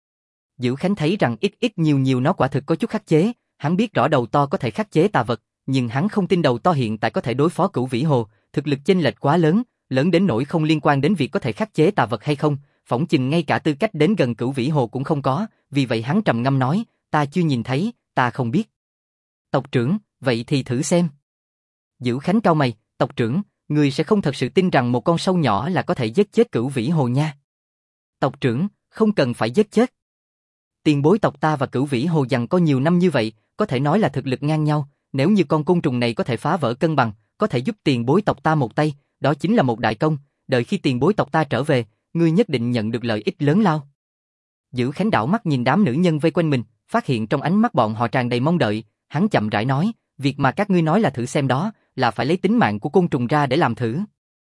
Dữ Khánh thấy rằng ít ít nhiều nhiều nó quả thực có chút khắc chế, hắn biết rõ đầu to có thể khắc chế tà vật, nhưng hắn không tin đầu to hiện tại có thể đối phó Cửu Vĩ Hồ, thực lực chênh lệch quá lớn, lớn đến nỗi không liên quan đến việc có thể khắc chế tà vật hay không, phỏng chừng ngay cả tư cách đến gần Cửu Vĩ Hồ cũng không có, vì vậy hắn trầm ngâm nói, ta chưa nhìn thấy, ta không biết. Tộc trưởng, vậy thì thử xem. Dữ Khánh cau mày, tộc trưởng, người sẽ không thật sự tin rằng một con sâu nhỏ là có thể giết chết Cửu Vĩ Hồ nha. Tộc trưởng, không cần phải giết chết. Tiền bối tộc ta và Cửu Vĩ Hồ giằng co nhiều năm như vậy, có thể nói là thực lực ngang nhau, nếu như con côn trùng này có thể phá vỡ cân bằng, có thể giúp tiền bối tộc ta một tay, đó chính là một đại công, đợi khi tiền bối tộc ta trở về, ngươi nhất định nhận được lợi ích lớn lao. Dữ Khánh đảo mắt nhìn đám nữ nhân vây quanh mình, phát hiện trong ánh mắt bọn họ tràn đầy mong đợi, hắn chậm rãi nói, việc mà các ngươi nói là thử xem đó, là phải lấy tính mạng của côn trùng ra để làm thử.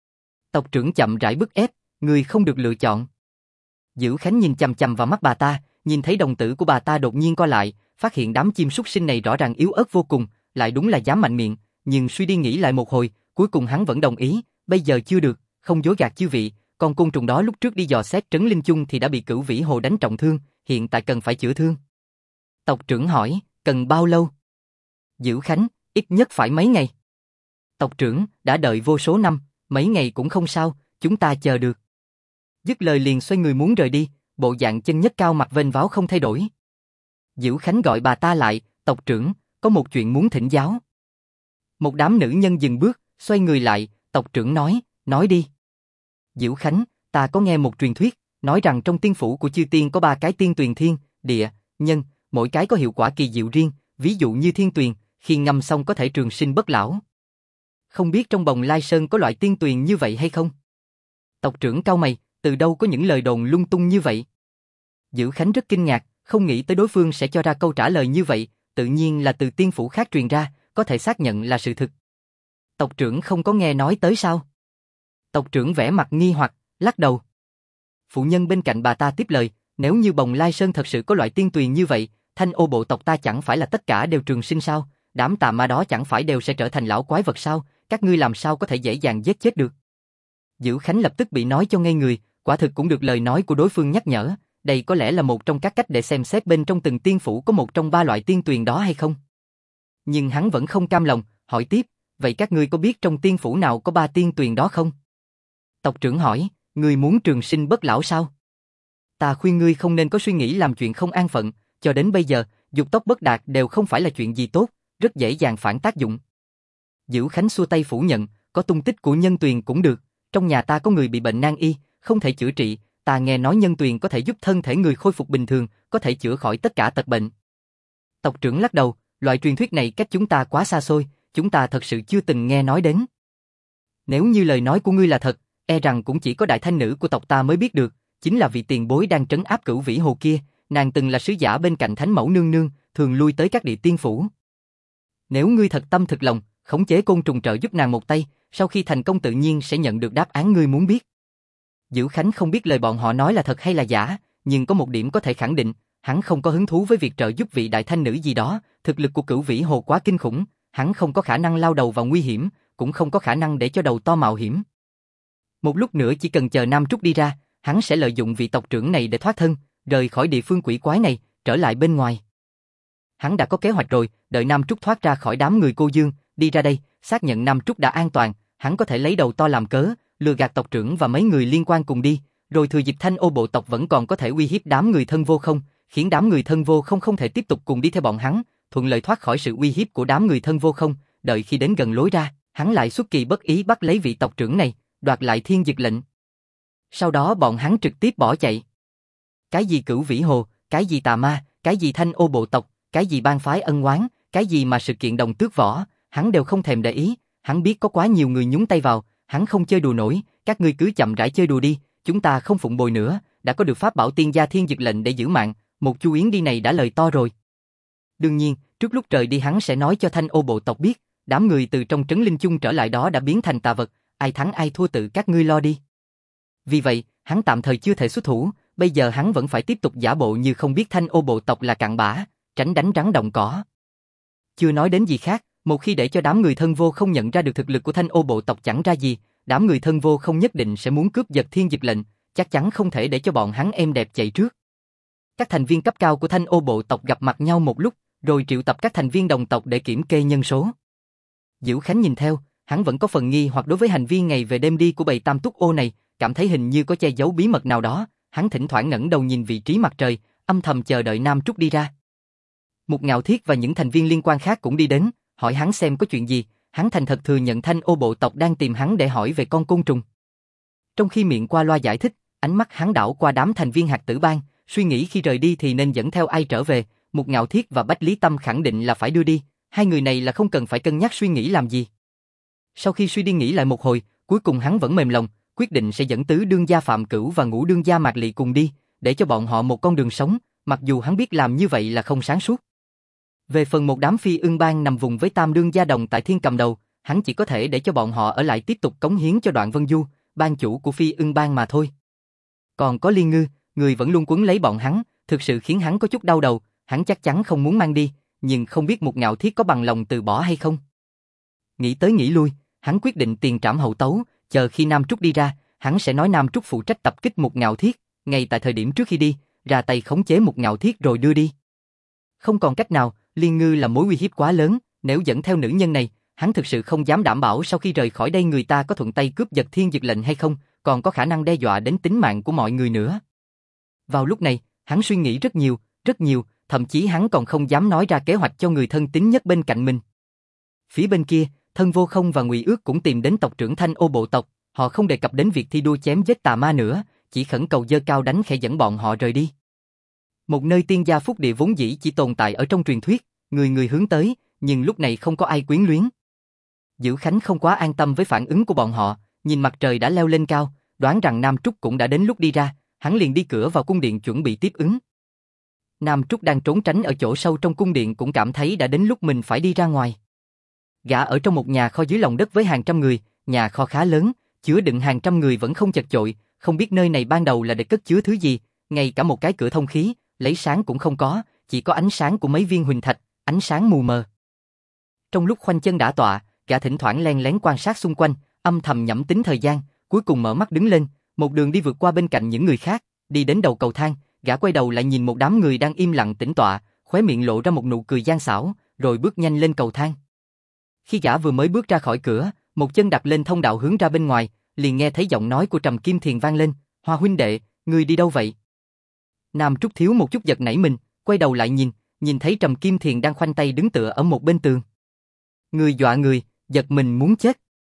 Tộc trưởng chậm rãi bức ép, ngươi không được lựa chọn. Dữ Khánh nhìn chằm chằm vào mắt bà ta, nhìn thấy đồng tử của bà ta đột nhiên co lại, phát hiện đám chim súc sinh này rõ ràng yếu ớt vô cùng, lại đúng là dám mạnh miệng, nhưng suy đi nghĩ lại một hồi, cuối cùng hắn vẫn đồng ý, bây giờ chưa được, không dối gạt chư vị, con côn trùng đó lúc trước đi dò xét trấn linh chung thì đã bị Cửu Vĩ Hồ đánh trọng thương, hiện tại cần phải chữa thương. Tộc trưởng hỏi, cần bao lâu? Dữ Khánh, ít nhất phải mấy ngày. Tộc trưởng, đã đợi vô số năm, mấy ngày cũng không sao, chúng ta chờ được. Dứt lời liền xoay người muốn rời đi, bộ dạng chân nhất cao mặt vênh váo không thay đổi. Dữ Khánh gọi bà ta lại, tộc trưởng, có một chuyện muốn thỉnh giáo. Một đám nữ nhân dừng bước, xoay người lại, tộc trưởng nói đi. Dữ Khánh, ta có nghe một truyền thuyết, nói rằng trong tiên phủ của chư tiên có 3 cái tiên tuyền thiên, địa, nhân, mỗi cái có hiệu quả kỳ diệu riêng, ví dụ như thiên tuyền, khi ngâm xong có thể trường sinh bất lão. Không biết trong Bồng Lai Sơn có loại tiên tuyền như vậy hay không? Tộc trưởng cau mày, từ đâu có những lời đồn lung tung như vậy? Dữ Khánh rất kinh ngạc, không nghĩ tới đối phương sẽ cho ra câu trả lời như vậy, tự nhiên là từ tiên phủ khác truyền ra, có thể xác nhận là sự thực. Tộc trưởng không có nghe nói tới sao? Tộc trưởng vẻ mặt nghi hoặc, lắc đầu. Phụ nhân bên cạnh bà ta tiếp lời, nếu như Bồng Lai Sơn thật sự có loại tiên tuyền như vậy, Thanh Ô bộ tộc ta chẳng phải là tất cả đều trường sinh sao? Đám tà ma đó chẳng phải đều sẽ trở thành lão quái vật sao? Các ngươi làm sao có thể dễ dàng giết chết được? Dữ Khánh lập tức bị nói cho ngây người, quả thực cũng được lời nói của đối phương nhắc nhở, đây có lẽ là một trong các cách để xem xét bên trong từng tiên phủ có một trong 3 loại tiên tuyền đó hay không. Nhưng hắn vẫn không cam lòng, hỏi tiếp, vậy các ngươi có biết trong tiên phủ nào có 3 tiên tuyền đó không? Tộc trưởng hỏi, ngươi muốn trường sinh bất lão sao? Ta khuyên ngươi không nên có suy nghĩ làm chuyện không an phận, cho đến bây giờ, dục tốc bất đạt đều không phải là chuyện gì tốt, rất dễ dàng phản tác dụng. Dữ Khánh xua tay phủ nhận, có tung tích của nhân tuyền cũng được, trong nhà ta có người bị bệnh nan y, không thể chữa trị, ta nghe nói nhân tuyền có thể giúp thân thể người khôi phục bình thường, có thể chữa khỏi tất cả tật bệnh. Tộc trưởng lắc đầu, loại truyền thuyết này cách chúng ta quá xa xôi, chúng ta thật sự chưa từng nghe nói đến. Nếu như lời nói của ngươi là thật, e rằng cũng chỉ có đại thanh nữ của tộc ta mới biết được, chính là vị tiền bối đang trấn áp Cửu Vĩ Hồ kia, nàng từng là sứ giả bên cạnh Thánh Mẫu nương nương, thường lui tới các địa tiên phủ. Nếu ngươi thật tâm thực lòng, khống chế côn trùng trợ giúp nàng một tay, sau khi thành công tự nhiên sẽ nhận được đáp án ngươi muốn biết. Dữ Khánh không biết lời bọn họ nói là thật hay là giả, nhưng có một điểm có thể khẳng định, hắn không có hứng thú với việc trợ giúp vị đại thanh nữ gì đó, thực lực của Cửu Vĩ Hồ quá kinh khủng, hắn không có khả năng lao đầu vào nguy hiểm, cũng không có khả năng để cho đầu to mạo hiểm. Một lúc nữa chỉ cần chờ Nam Trúc đi ra, hắn sẽ lợi dụng vị tộc trưởng này để thoát thân, rời khỏi địa phương quỷ quái này, trở lại bên ngoài. Hắn đã có kế hoạch rồi, đợi Nam Trúc thoát ra khỏi đám người cô Dương, đi ra đây, xác nhận Nam Trúc đã an toàn, hắn có thể lấy đầu to làm cớ, lừa gạt tộc trưởng và mấy người liên quan cùng đi, rồi thừa dịp Thanh Ô bộ tộc vẫn còn có thể uy hiếp đám người thân vô không, khiến đám người thân vô không không thể tiếp tục cùng đi theo bọn hắn, thuận lợi thoát khỏi sự uy hiếp của đám người thân vô không, đợi khi đến gần lối ra, hắn lại xuất kỳ bất ý bắt lấy vị tộc trưởng này, đoạt lại thiên dực lệnh. Sau đó bọn hắn trực tiếp bỏ chạy. Cái gì Cửu Vĩ Hồ, cái gì tà ma, cái gì Thanh Ô bộ tộc, cái gì bang phái ân oán, cái gì mà sự kiện đồng tước võ, hắn đều không thèm để ý, hắn biết có quá nhiều người nhúng tay vào, hắn không chơi đùa nổi, các ngươi cứ chậm rãi chơi đùa đi, chúng ta không phụng bồi nữa, đã có được pháp bảo tiên gia thiên dực lệnh để giữ mạng, một Chu Yến đi này đã lời to rồi. Đương nhiên, trước lúc trời đi hắn sẽ nói cho Thanh Ô bộ tộc biết, đám người từ trong trấn linh chung trở lại đó đã biến thành tà vật, ai thắng ai thua tự các ngươi lo đi. Vì vậy, hắn tạm thời chưa thể xuất thủ, bây giờ hắn vẫn phải tiếp tục giả bộ như không biết Thanh Ô bộ tộc là cặn bã, tránh đánh rắn động cỏ. Chưa nói đến gì khác, một khi để cho đám người thân vô không nhận ra được thực lực của Thanh Ô bộ tộc chẳng ra gì, đám người thân vô không nhất định sẽ muốn cướp giật thiên dực lệnh, chắc chắn không thể để cho bọn hắn êm đẹp chạy trước. Các thành viên cấp cao của Thanh Ô bộ tộc gặp mặt nhau một lúc, rồi triệu tập các thành viên đồng tộc để kiểm kê nhân số. Dữ Khánh nhìn theo, hắn vẫn có phần nghi hoặc đối với hành vi ngày về đêm đi của bầy Tam Túc Ô này, cảm thấy hình như có che giấu bí mật nào đó, hắn thỉnh thoảng ngẩng đầu nhìn vị trí mặt trời, âm thầm chờ đợi Nam Trúc đi ra. Một Ngạo Thiết và những thành viên liên quan khác cũng đi đến, hỏi hắn xem có chuyện gì, hắn thành thật thừa nhận Thanh Ô bộ tộc đang tìm hắn để hỏi về con côn trùng. Trong khi miệng qua loa giải thích, ánh mắt hắn đảo qua đám thành viên hạt tử bang, suy nghĩ khi rời đi thì nên dẫn theo ai trở về, Mục Ngạo Thiết và Bách Lý Tâm khẳng định là phải đưa đi, hai người này là không cần phải cân nhắc suy nghĩ làm gì. Sau khi suy đi nghĩ lại một hồi, cuối cùng hắn vẫn mềm lòng, quyết định sẽ dẫn tứ đương gia Phạm Cửu và ngũ đương gia Mạc Lị cùng đi, để cho bọn họ một con đường sống, mặc dù hắn biết làm như vậy là không sáng suốt. Về phần một đám phi ưng bang nằm vùng với tam đương gia Đồng tại Thiên cầm đầu, hắn chỉ có thể để cho bọn họ ở lại tiếp tục cống hiến cho Đoạn Vân Du, ban chủ của phi ưng bang mà thôi. Còn có Liên Ngư, người vẫn luôn quấn lấy bọn hắn, thực sự khiến hắn có chút đau đầu, hắn chắc chắn không muốn mang đi, nhưng không biết Mục Ngạo Thiết có bằng lòng từ bỏ hay không. Nghĩ tới nghĩ lui, hắn quyết định tiền trảm hậu tấu, chờ khi Nam Trúc đi ra, hắn sẽ nói Nam Trúc phụ trách tập kích Mục Ngạo Thiết, ngay tại thời điểm trước khi đi, ra tay khống chế Mục Ngạo Thiết rồi đưa đi. Không còn cách nào, Liên Ngư là mối uy hiếp quá lớn, nếu dẫn theo nữ nhân này, hắn thực sự không dám đảm bảo sau khi rời khỏi đây người ta có thuận tay cướp giật thiên dực lệnh hay không, còn có khả năng đe dọa đến tính mạng của mọi người nữa. Vào lúc này, hắn suy nghĩ rất nhiều, thậm chí hắn còn không dám nói ra kế hoạch cho người thân tín nhất bên cạnh mình. Phía bên kia, Thân Vô Không và Ngụy Ước cũng tìm đến tộc trưởng Thanh Ô bộ tộc, họ không đề cập đến việc thi đua chém giết tà ma nữa, chỉ khẩn cầu giơ cao đánh khẽ dẫn bọn họ rời đi. Một nơi tiên gia phúc địa vốn dĩ chỉ tồn tại ở trong truyền thuyết, người người hướng tới, nhưng lúc này không có ai quyến luyến. Dữ Khánh không quá an tâm với phản ứng của bọn họ, nhìn mặt trời đã leo lên cao, đoán rằng Nam Trúc cũng đã đến lúc đi ra, hắn liền đi cửa vào cung điện chuẩn bị tiếp ứng. Nam Trúc đang trốn tránh ở chỗ sâu trong cung điện cũng cảm thấy đã đến lúc mình phải đi ra ngoài. Gã ở trong một nhà kho dưới lòng đất với hàng trăm người, nhà kho khá lớn, chứa đựng hàng trăm người vẫn không chật chội, không biết nơi này ban đầu là để cất chứa thứ gì, ngay cả một cái cửa thông khí, lấy sáng cũng không có, chỉ có ánh sáng của mấy viên huỳnh thạch, ánh sáng mù mờ. Trong lúc khoanh chân đả tọa, gã thỉnh thoảng len lén quan sát xung quanh, âm thầm nhẩm tính thời gian, cuối cùng mở mắt đứng lên, một đường đi vượt qua bên cạnh những người khác, đi đến đầu cầu thang, gã quay đầu lại nhìn một đám người đang im lặng tĩnh tọa, khóe miệng lộ ra một nụ cười gian xảo, rồi bước nhanh lên cầu thang. Khi gã vừa mới bước ra khỏi cửa, một chân đặt lên thông đạo hướng ra bên ngoài, liền nghe thấy giọng nói của Trầm Kim Thiền vang lên, "Hoa huynh đệ, ngươi đi đâu vậy?" Nam Trúc thiếu một chút giật nảy mình, quay đầu lại nhìn thấy Trầm Kim Thiền đang khoanh tay đứng tựa ở một bên tường. Người dọa người, giật mình muốn chết.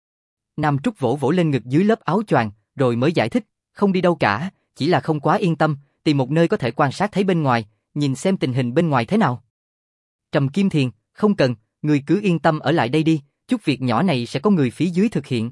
Nam Trúc vỗ vỗ lên ngực dưới lớp áo choàng, rồi mới giải thích, không đi đâu cả, chỉ là không quá yên tâm, tìm một nơi có thể quan sát thấy bên ngoài, nhìn xem tình hình bên ngoài thế nào. Trầm Kim Thiền, không cần, người cứ yên tâm ở lại đây đi, chút việc nhỏ này sẽ có người phía dưới thực hiện.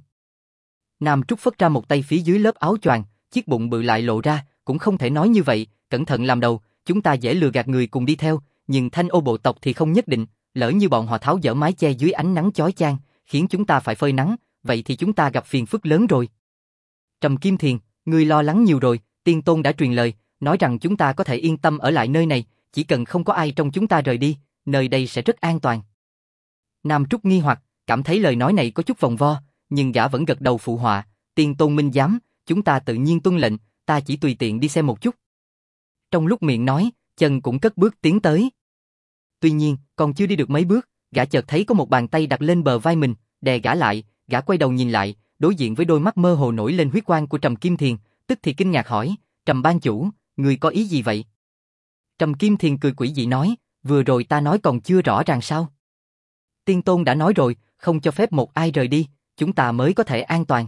Nam Trúc phất ra một tay phía dưới lớp áo choàng, chiếc bụng bự lại lộ ra, cũng không thể nói như vậy, cẩn thận làm đầu, chúng ta dễ lừa gạt người cùng đi theo, nhưng Thanh Ô bộ tộc thì không nhất định, lỡ như bọn họ tháo dỡ mái che dưới ánh nắng chói chang, khiến chúng ta phải phơi nắng, vậy thì chúng ta gặp phiền phức lớn rồi. Trầm Kim Thiền, ngươi lo lắng nhiều rồi, Tiên Tôn đã truyền lời, nói rằng chúng ta có thể yên tâm ở lại nơi này, chỉ cần không có ai trong chúng ta rời đi, nơi đây sẽ rất an toàn. Nam Trúc nghi hoặc, cảm thấy lời nói này có chút vòng vo, nhưng gã vẫn gật đầu phụ họa, Tiên Tôn minh giám, chúng ta tự nhiên tuân lệnh, ta chỉ tùy tiện đi xem một chút. Trong lúc miệng nói, chân cũng cất bước tiến tới. Tuy nhiên, còn chưa đi được mấy bước, gã chợt thấy có một bàn tay đặt lên bờ vai mình, đè gã lại, gã quay đầu nhìn lại, đối diện với đôi mắt mơ hồ nổi lên huyết quang của Trầm Kim Thiền, tức thì kinh ngạc hỏi, Trầm ban chủ, người có ý gì vậy? Trầm Kim Thiền cười quỷ dị nói, vừa rồi ta nói còn chưa rõ ràng sao? Tiên Tôn đã nói rồi, không cho phép một ai rời đi, chúng ta mới có thể an toàn.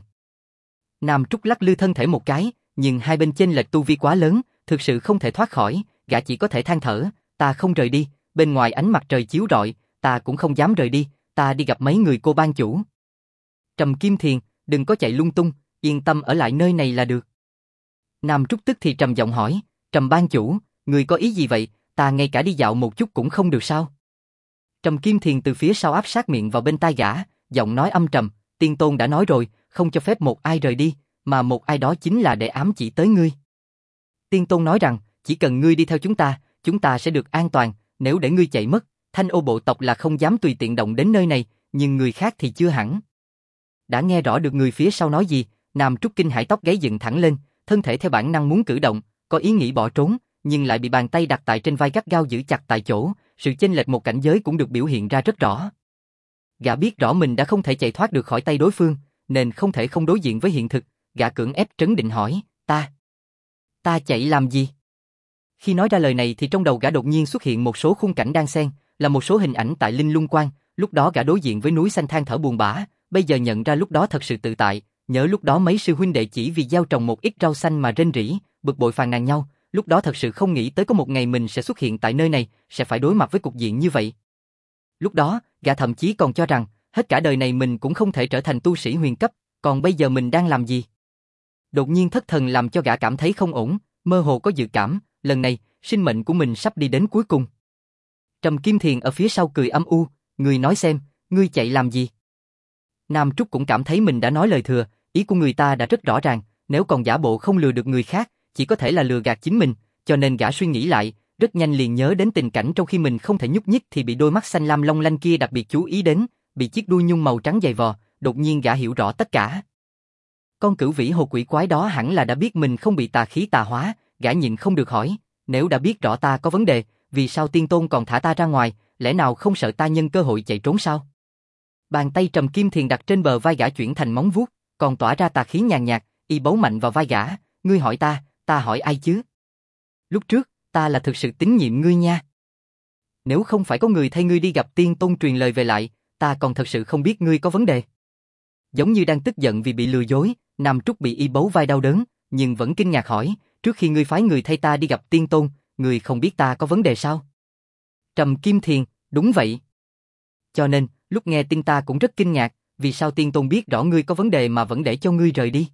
Nam Trúc lắc lư thân thể một cái, nhưng hai bên chênh lệch tu vi quá lớn, thực sự không thể thoát khỏi, gã chỉ có thể than thở, ta không rời đi, bên ngoài ánh mặt trời chiếu rọi, ta cũng không dám rời đi, ta đi gặp mấy người cô ban chủ. Trầm Kim Thiền, đừng có chạy lung tung, yên tâm ở lại nơi này là được. Nam Trúc tức thì trầm giọng hỏi, Trầm ban chủ, người có ý gì vậy, ta ngay cả đi dạo một chút cũng không được sao? Trầm Kim Thiền từ phía sau áp sát miệng vào bên tai gã, giọng nói âm trầm, Tiên Tôn đã nói rồi, không cho phép một ai rời đi, mà một ai đó chính là để ám chỉ tới ngươi. Tiên Tôn nói rằng, chỉ cần ngươi đi theo chúng ta sẽ được an toàn, nếu để ngươi chạy mất, Thanh Ô bộ tộc là không dám tùy tiện động đến nơi này, nhưng người khác thì chưa hẳn. Đã nghe rõ được người phía sau nói gì, Nam Trúc kinh hãi tóc gáy dựng thẳng lên, thân thể theo bản năng muốn cử động, có ý nghĩ bỏ trốn, nhưng lại bị bàn tay đặt tại trên vai gắt gao giữ chặt tại chỗ, sự chênh lệch một cảnh giới cũng được biểu hiện ra rất rõ. Gã biết rõ mình đã không thể chạy thoát được khỏi tay đối phương, nên không thể không đối diện với hiện thực, gã cưỡng ép trấn định hỏi, ta chạy làm gì? Khi nói ra lời này thì trong đầu gã đột nhiên xuất hiện một số khung cảnh đan xen, là một số hình ảnh tại Linh Lung Quan, lúc đó gã đối diện với núi xanh than thở buồn bã, bây giờ nhận ra lúc đó thật sự tự tại, nhớ lúc đó mấy sư huynh đệ chỉ vì gieo trồng một ít rau xanh mà rên rỉ, bực bội phàn nàn nhau, lúc đó thật sự không nghĩ tới có một ngày mình sẽ xuất hiện tại nơi này, sẽ phải đối mặt với cục diện như vậy. Lúc đó, gã thậm chí còn cho rằng, hết cả đời này mình cũng không thể trở thành tu sĩ huyền cấp, còn bây giờ mình đang làm gì? Đột nhiên thất thần làm cho gã cảm thấy không ổn, mơ hồ có dự cảm, lần này, sinh mệnh của mình sắp đi đến cuối cùng. Trầm Kim Thiền ở phía sau cười âm u, ngươi nói xem, ngươi chạy làm gì? Nam Trúc cũng cảm thấy mình đã nói lời thừa, ý của người ta đã rất rõ ràng, nếu còn giả bộ không lừa được người khác, chỉ có thể là lừa gạt chính mình, cho nên gã suy nghĩ lại, rất nhanh liền nhớ đến tình cảnh trong khi mình không thể nhúc nhích thì bị đôi mắt xanh lam long lanh kia đặc biệt chú ý đến, bị chiếc đuôi nhung màu trắng dày vò, đột nhiên gã hiểu rõ tất cả. Con cửu vĩ hồ quỷ quái đó hẳn là đã biết mình không bị tà khí tà hóa, gã nhịn không được hỏi, nếu đã biết rõ ta có vấn đề, vì sao tiên tôn còn thả ta ra ngoài, lẽ nào không sợ ta nhân cơ hội chạy trốn sao? Bàn tay Trầm Kim Thiền đặt trên bờ vai gã chuyển thành móng vuốt, còn tỏa ra tà khí nhàn nhạt, y bấu mạnh vào vai gã, ngươi hỏi ta hỏi ai chứ? Lúc trước, ta là thực sự tín nhiệm ngươi nha. Nếu không phải có người thay ngươi đi gặp tiên tôn truyền lời về lại, ta còn thật sự không biết ngươi có vấn đề. Giống như đang tức giận vì bị lừa dối, Nam Trúc bị y bấu vai đau đớn, nhưng vẫn kinh ngạc hỏi, trước khi ngươi phái người thay ta đi gặp tiên tôn, ngươi không biết ta có vấn đề sao? Trầm Kim Thiền, đúng vậy. Cho nên, lúc nghe tin ta cũng rất kinh ngạc, vì sao tiên tôn biết rõ ngươi có vấn đề mà vẫn để cho ngươi rời đi?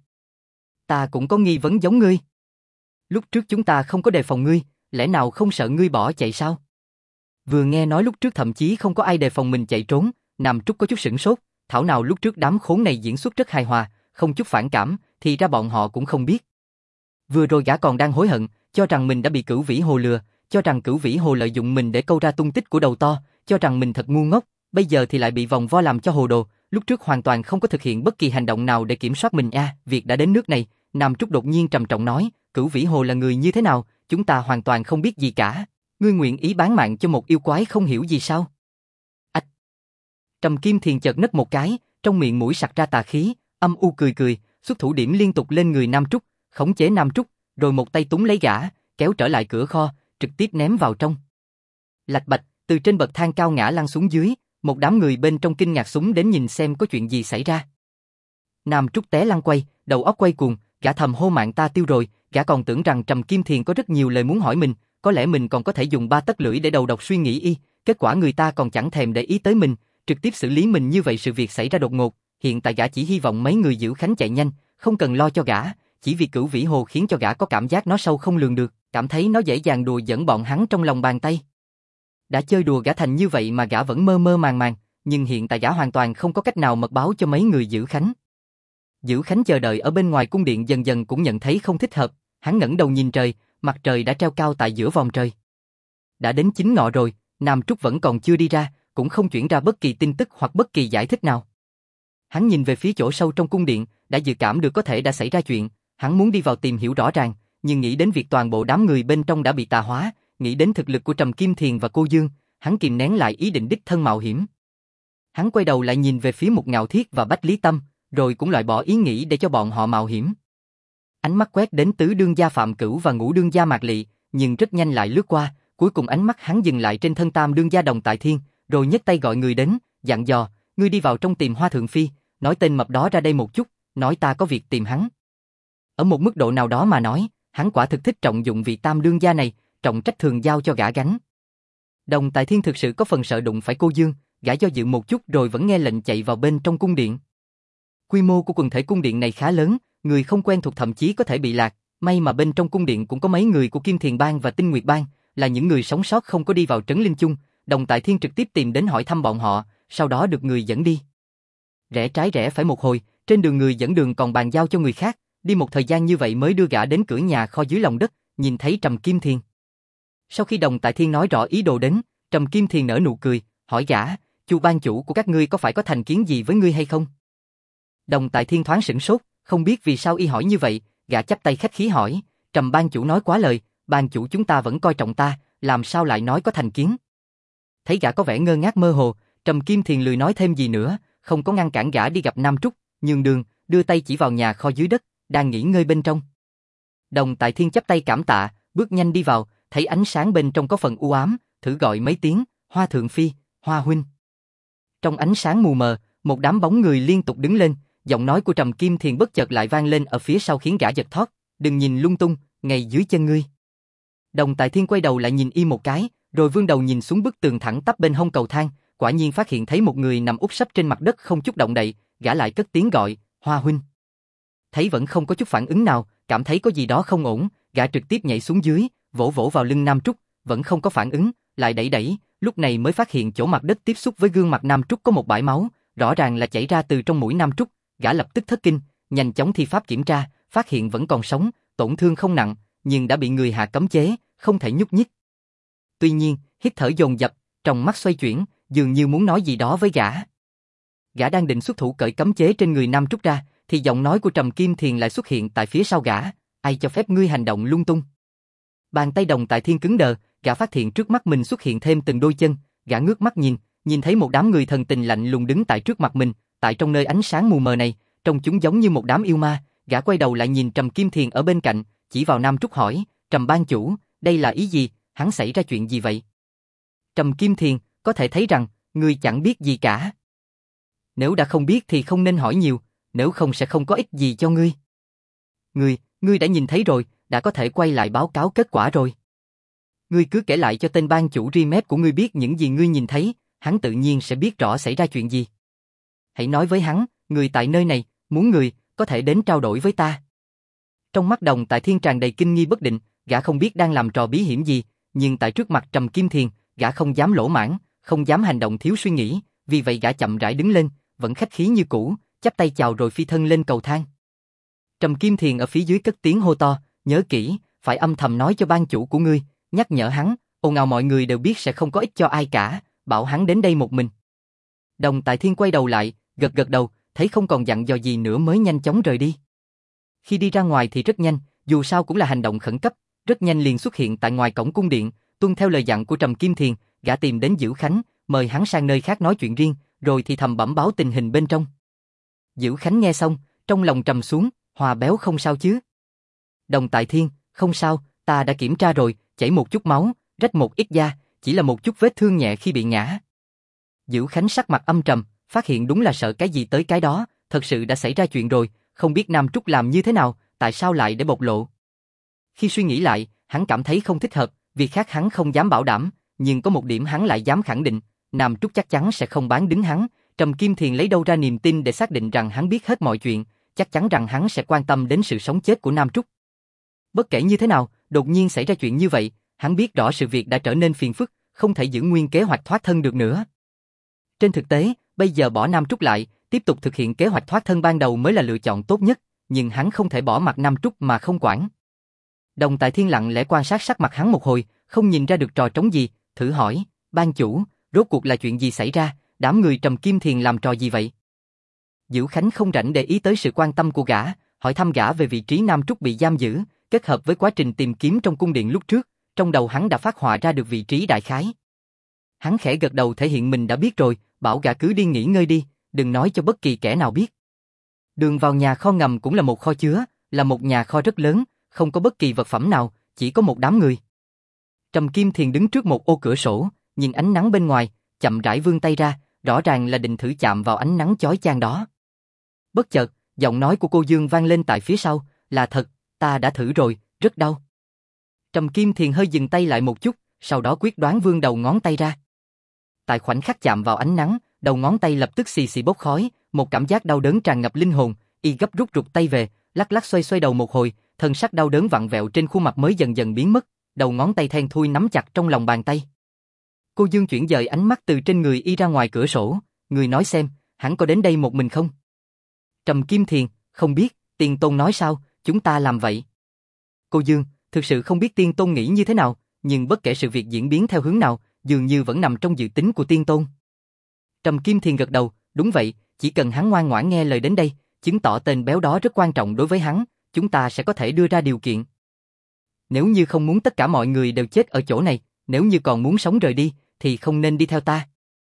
Ta cũng có nghi vấn giống ngươi. Lúc trước chúng ta không có đề phòng ngươi, lẽ nào không sợ ngươi bỏ chạy sao? Vừa nghe nói lúc trước thậm chí không có ai đề phòng mình chạy trốn, Nam Trúc có chút sửng sốt, thảo nào lúc trước đám khốn này diễn xuất rất hài hòa, không chút phản cảm, thì ra bọn họ cũng không biết. Vừa rồi gã còn đang hối hận, cho rằng mình đã bị cửu vĩ hồ lừa, cho rằng cửu vĩ hồ lợi dụng mình để câu ra tung tích của đầu to, cho rằng mình thật ngu ngốc, bây giờ thì lại bị vòng vo làm cho hồ đồ, lúc trước hoàn toàn không có thực hiện bất kỳ hành động nào để kiểm soát mình việc đã đến nước này, Nam Trúc đột nhiên trầm trọng nói, cửu vĩ hồ là người như thế nào, chúng ta hoàn toàn không biết gì cả, ngươi nguyện ý bán mạng cho một yêu quái không hiểu gì sao? Ách! Trầm Kim Thiền chợt nấc một cái, trong miệng mũi sặc ra tà khí, âm u cười cười, xuất thủ điểm liên tục lên người Nam Trúc, khống chế Nam Trúc, rồi một tay túm lấy gã, kéo trở lại cửa kho, trực tiếp ném vào trong. Lạch bạch, từ trên bậc thang cao ngã lăn xuống dưới, một đám người bên trong kinh ngạc súng đến nhìn xem có chuyện gì xảy ra. Nam Trúc té lăn quay, đầu óc quay cuồng, gã thầm hô mạng ta tiêu rồi, gã còn tưởng rằng Trầm Kim Thiền có rất nhiều lời muốn hỏi mình, có lẽ mình còn có thể dùng 3 tấc lưỡi để đầu độc suy nghĩ y, kết quả người ta còn chẳng thèm để ý tới mình, trực tiếp xử lý mình như vậy. Sự việc xảy ra đột ngột, hiện tại gã chỉ hy vọng mấy người giữ Khánh chạy nhanh, không cần lo cho gã, chỉ vì cửu vĩ hồ khiến cho gã có cảm giác nó sâu không lường được, cảm thấy nó dễ dàng đùa giỡn bọn hắn trong lòng bàn tay. Đã chơi đùa gã thành như vậy mà gã vẫn mơ mơ màng màng, nhưng hiện tại gã hoàn toàn không có cách nào mật báo cho mấy người giữ Khánh. Giữ Khánh chờ đợi ở bên ngoài cung điện dần dần cũng nhận thấy không thích hợp, hắn ngẩng đầu nhìn trời, mặt trời đã treo cao tại giữa vòng trời. Đã đến 9 ngọ rồi, Nam Trúc vẫn còn chưa đi ra, cũng không chuyển ra bất kỳ tin tức hoặc bất kỳ giải thích nào. Hắn nhìn về phía chỗ sâu trong cung điện, đã dự cảm được có thể đã xảy ra chuyện, hắn muốn đi vào tìm hiểu rõ ràng, nhưng nghĩ đến việc toàn bộ đám người bên trong đã bị tà hóa, nghĩ đến thực lực của Trầm Kim Thiền và cô Dương, hắn kìm nén lại ý định đích thân mạo hiểm. Hắn quay đầu lại nhìn về phía Mục Ngạo Thiết và Bách Lý Tâm, rồi cũng loại bỏ ý nghĩ để cho bọn họ mạo hiểm. Ánh mắt quét đến tứ đương gia Phạm Cửu và ngũ đương gia Mạc Lị, nhưng rất nhanh lại lướt qua, cuối cùng ánh mắt hắn dừng lại trên thân tam đương gia Đồng Tại Thiên, rồi nhấc tay gọi người đến, dặn dò, ngươi đi vào trong tìm Hoa Thượng Phi, nói tên mập đó ra đây một chút, nói ta có việc tìm hắn. Ở một mức độ nào đó mà nói, hắn quả thực thích trọng dụng vị tam đương gia này, trọng trách thường giao cho gã gánh. Đồng Tại Thiên thực sự có phần sợ đụng phải cô Dương, gã do dự một chút rồi vẫn nghe lệnh chạy vào bên trong cung điện. Quy mô của quần thể cung điện này khá lớn, người không quen thuộc thậm chí có thể bị lạc, may mà bên trong cung điện cũng có mấy người của Kim Thiền Bang và Tinh Nguyệt Bang, là những người sống sót không có đi vào trấn Linh chung, Đồng Tại Thiên trực tiếp tìm đến hỏi thăm bọn họ, sau đó được người dẫn đi. Rẽ trái rẽ phải một hồi, trên đường người dẫn đường còn bàn giao cho người khác, đi một thời gian như vậy mới đưa gã đến cửa nhà kho dưới lòng đất, nhìn thấy Trầm Kim Thiền. Sau khi Đồng Tại Thiên nói rõ ý đồ đến, Trầm Kim Thiền nở nụ cười, hỏi gã, Chu ban chủ của các ngươi có phải có thành kiến gì với ngươi hay không? Đồng Tại Thiên thoáng sửng sốt, không biết vì sao y hỏi như vậy, gã chắp tay khách khí hỏi, Trầm ban chủ nói quá lời, ban chủ chúng ta vẫn coi trọng ta, làm sao lại nói có thành kiến? Thấy gã có vẻ ngơ ngác mơ hồ, Trầm Kim Thiền lười nói thêm gì nữa, không có ngăn cản gã đi gặp Nam Trúc, nhường đường, đưa tay chỉ vào nhà kho dưới đất, đang nghỉ ngơi bên trong. Đồng Tại Thiên chắp tay cảm tạ, bước nhanh đi vào, thấy ánh sáng bên trong có phần u ám, thử gọi mấy tiếng, Hoa Thượng Phi, Hoa Huynh. Trong ánh sáng mù mờ, một đám bóng người liên tục đứng lên, giọng nói của Trầm Kim Thiền bất chợt lại vang lên ở phía sau khiến gã giật thót, đừng nhìn lung tung, ngay dưới chân ngươi. Đồng Tại Thiên quay đầu lại nhìn y một cái, rồi vươn đầu nhìn xuống bức tường thẳng tắp bên hông cầu thang, quả nhiên phát hiện thấy một người nằm úp sấp trên mặt đất không chút động đậy, gã lại cất tiếng gọi, Hoa huynh. Thấy vẫn không có chút phản ứng nào, cảm thấy có gì đó không ổn, gã trực tiếp nhảy xuống dưới, vỗ vỗ vào lưng Nam Trúc, vẫn không có phản ứng, lại đẩy đẩy, lúc này mới phát hiện chỗ mặt đất tiếp xúc với gương mặt Nam Trúc có một bãi máu, rõ ràng là chảy ra từ trong mũi Nam Trúc, gã lập tức thất kinh, nhanh chóng thi pháp kiểm tra, phát hiện vẫn còn sống, tổn thương không nặng, nhưng đã bị người hạ cấm chế, không thể nhúc nhích. Tuy nhiên, hít thở dồn dập, trong mắt xoay chuyển, dường như muốn nói gì đó với gã. Gã đang định xuất thủ cởi cấm chế trên người Nam Trúc ra, thì giọng nói của Trầm Kim Thiền lại xuất hiện tại phía sau gã, ai cho phép ngươi hành động lung tung. Bàn tay Đồng Tại Thiên cứng đờ, gã phát hiện trước mắt mình xuất hiện thêm từng đôi chân, gã ngước mắt nhìn thấy một đám người thần tình lạnh lùng đứng tại trước mặt mình, tại trong nơi ánh sáng mù mờ này, trông chúng giống như một đám yêu ma, gã quay đầu lại nhìn Trầm Kim Thiền ở bên cạnh, chỉ vào Nam Trúc hỏi, Trầm ban chủ, đây là ý gì, hắn xảy ra chuyện gì vậy? Trầm Kim Thiền, có thể thấy rằng, ngươi chẳng biết gì cả. Nếu đã không biết thì không nên hỏi nhiều, nếu không sẽ không có ích gì cho ngươi. Ngươi đã nhìn thấy rồi, đã có thể quay lại báo cáo kết quả rồi. Ngươi cứ kể lại cho tên ban chủ Remap của ngươi biết những gì ngươi nhìn thấy, hắn tự nhiên sẽ biết rõ xảy ra chuyện gì. Hãy nói với hắn, người tại nơi này, muốn người, có thể đến trao đổi với ta. Trong mắt Đồng Tại Thiên tràn đầy kinh nghi bất định, gã không biết đang làm trò bí hiểm gì, nhưng tại trước mặt Trầm Kim Thiền, gã không dám lỗ mãng, không dám hành động thiếu suy nghĩ, vì vậy gã chậm rãi đứng lên, vẫn khách khí như cũ, chắp tay chào rồi phi thân lên cầu thang. Trầm Kim Thiền ở phía dưới cất tiếng hô to, nhớ kỹ, phải âm thầm nói cho ban chủ của ngươi, nhắc nhở hắn, ồn ào mọi người đều biết sẽ không có ích cho ai cả, bảo hắn đến đây một mình. Đồng Tại Thiên quay đầu lại, gật gật đầu, thấy không còn dặn dò gì nữa mới nhanh chóng rời đi. Khi đi ra ngoài thì rất nhanh, dù sao cũng là hành động khẩn cấp, rất nhanh liền xuất hiện tại ngoài cổng cung điện, tuân theo lời dặn của Trầm Kim Thiền, gã tìm đến Dữ Khánh, mời hắn sang nơi khác nói chuyện riêng, rồi thì thầm bẩm báo tình hình bên trong. Dữ Khánh nghe xong, trong lòng trầm xuống, Hòa béo không sao chứ? Đồng Tại Thiên, không sao, ta đã kiểm tra rồi, chảy một chút máu, rách một ít da, chỉ là một chút vết thương nhẹ khi bị ngã. Dữ Khánh sắc mặt âm trầm, phát hiện đúng là sợ cái gì tới cái đó, thật sự đã xảy ra chuyện rồi, không biết Nam Trúc làm như thế nào, tại sao lại để bộc lộ. Khi suy nghĩ lại, hắn cảm thấy không thích hợp, việc khác hắn không dám bảo đảm, nhưng có một điểm hắn lại dám khẳng định, Nam Trúc chắc chắn sẽ không bán đứng hắn. Trầm Kim Thiền lấy đâu ra niềm tin để xác định rằng hắn biết hết mọi chuyện, chắc chắn rằng hắn sẽ quan tâm đến sự sống chết của Nam Trúc. Bất kể như thế nào, đột nhiên xảy ra chuyện như vậy, hắn biết rõ sự việc đã trở nên phiền phức, không thể giữ nguyên kế hoạch thoát thân được nữa. Trên thực tế, bây giờ bỏ Nam Trúc lại, tiếp tục thực hiện kế hoạch thoát thân ban đầu mới là lựa chọn tốt nhất, nhưng hắn không thể bỏ mặc Nam Trúc mà không quản. Đồng Tại Thiên lặng lẽ quan sát sắc mặt hắn một hồi, không nhìn ra được trò trống gì, thử hỏi, ban chủ, rốt cuộc là chuyện gì xảy ra, đám người Trầm Kim Thiền làm trò gì vậy? Dữ Khánh không rảnh để ý tới sự quan tâm của gã, hỏi thăm gã về vị trí Nam Trúc bị giam giữ, kết hợp với quá trình tìm kiếm trong cung điện lúc trước, trong đầu hắn đã phát họa ra được vị trí đại khái. Hắn khẽ gật đầu thể hiện mình đã biết rồi, bảo gã cứ đi nghỉ ngơi đi, đừng nói cho bất kỳ kẻ nào biết. Đường vào nhà kho ngầm cũng là một kho chứa, là một nhà kho rất lớn, không có bất kỳ vật phẩm nào, chỉ có một đám người. Trầm Kim Thiền đứng trước một ô cửa sổ, nhìn ánh nắng bên ngoài, chậm rãi vươn tay ra, rõ ràng là định thử chạm vào ánh nắng chói chang đó. Bất chợt, giọng nói của cô Dương vang lên tại phía sau, là thật, ta đã thử rồi, rất đau. Trầm Kim Thiền hơi dừng tay lại một chút, sau đó quyết đoán vươn đầu ngón tay ra. Tại khoảnh khắc chạm vào ánh nắng, đầu ngón tay lập tức xì xì bốc khói, một cảm giác đau đớn tràn ngập linh hồn, y gấp rút rụt tay về, lắc lắc xoay xoay đầu một hồi, thân sắc đau đớn vặn vẹo trên khuôn mặt mới dần dần biến mất, đầu ngón tay then thui nắm chặt trong lòng bàn tay. Cô Dương chuyển dời ánh mắt từ trên người y ra ngoài cửa sổ, người nói xem, hắn có đến đây một mình không? Trầm Kim Thiền, không biết, Tiên Tôn nói sao, chúng ta làm vậy. Cô Dương, thực sự không biết Tiên Tôn nghĩ như thế nào, nhưng bất kể sự việc diễn biến theo hướng nào, dường như vẫn nằm trong dự tính của Tiên Tôn. Trầm Kim Thiền gật đầu, đúng vậy, chỉ cần hắn ngoan ngoãn nghe lời đến đây, chứng tỏ tên béo đó rất quan trọng đối với hắn, chúng ta sẽ có thể đưa ra điều kiện. Nếu như không muốn tất cả mọi người đều chết ở chỗ này, nếu như còn muốn sống rời đi, thì không nên đi theo ta.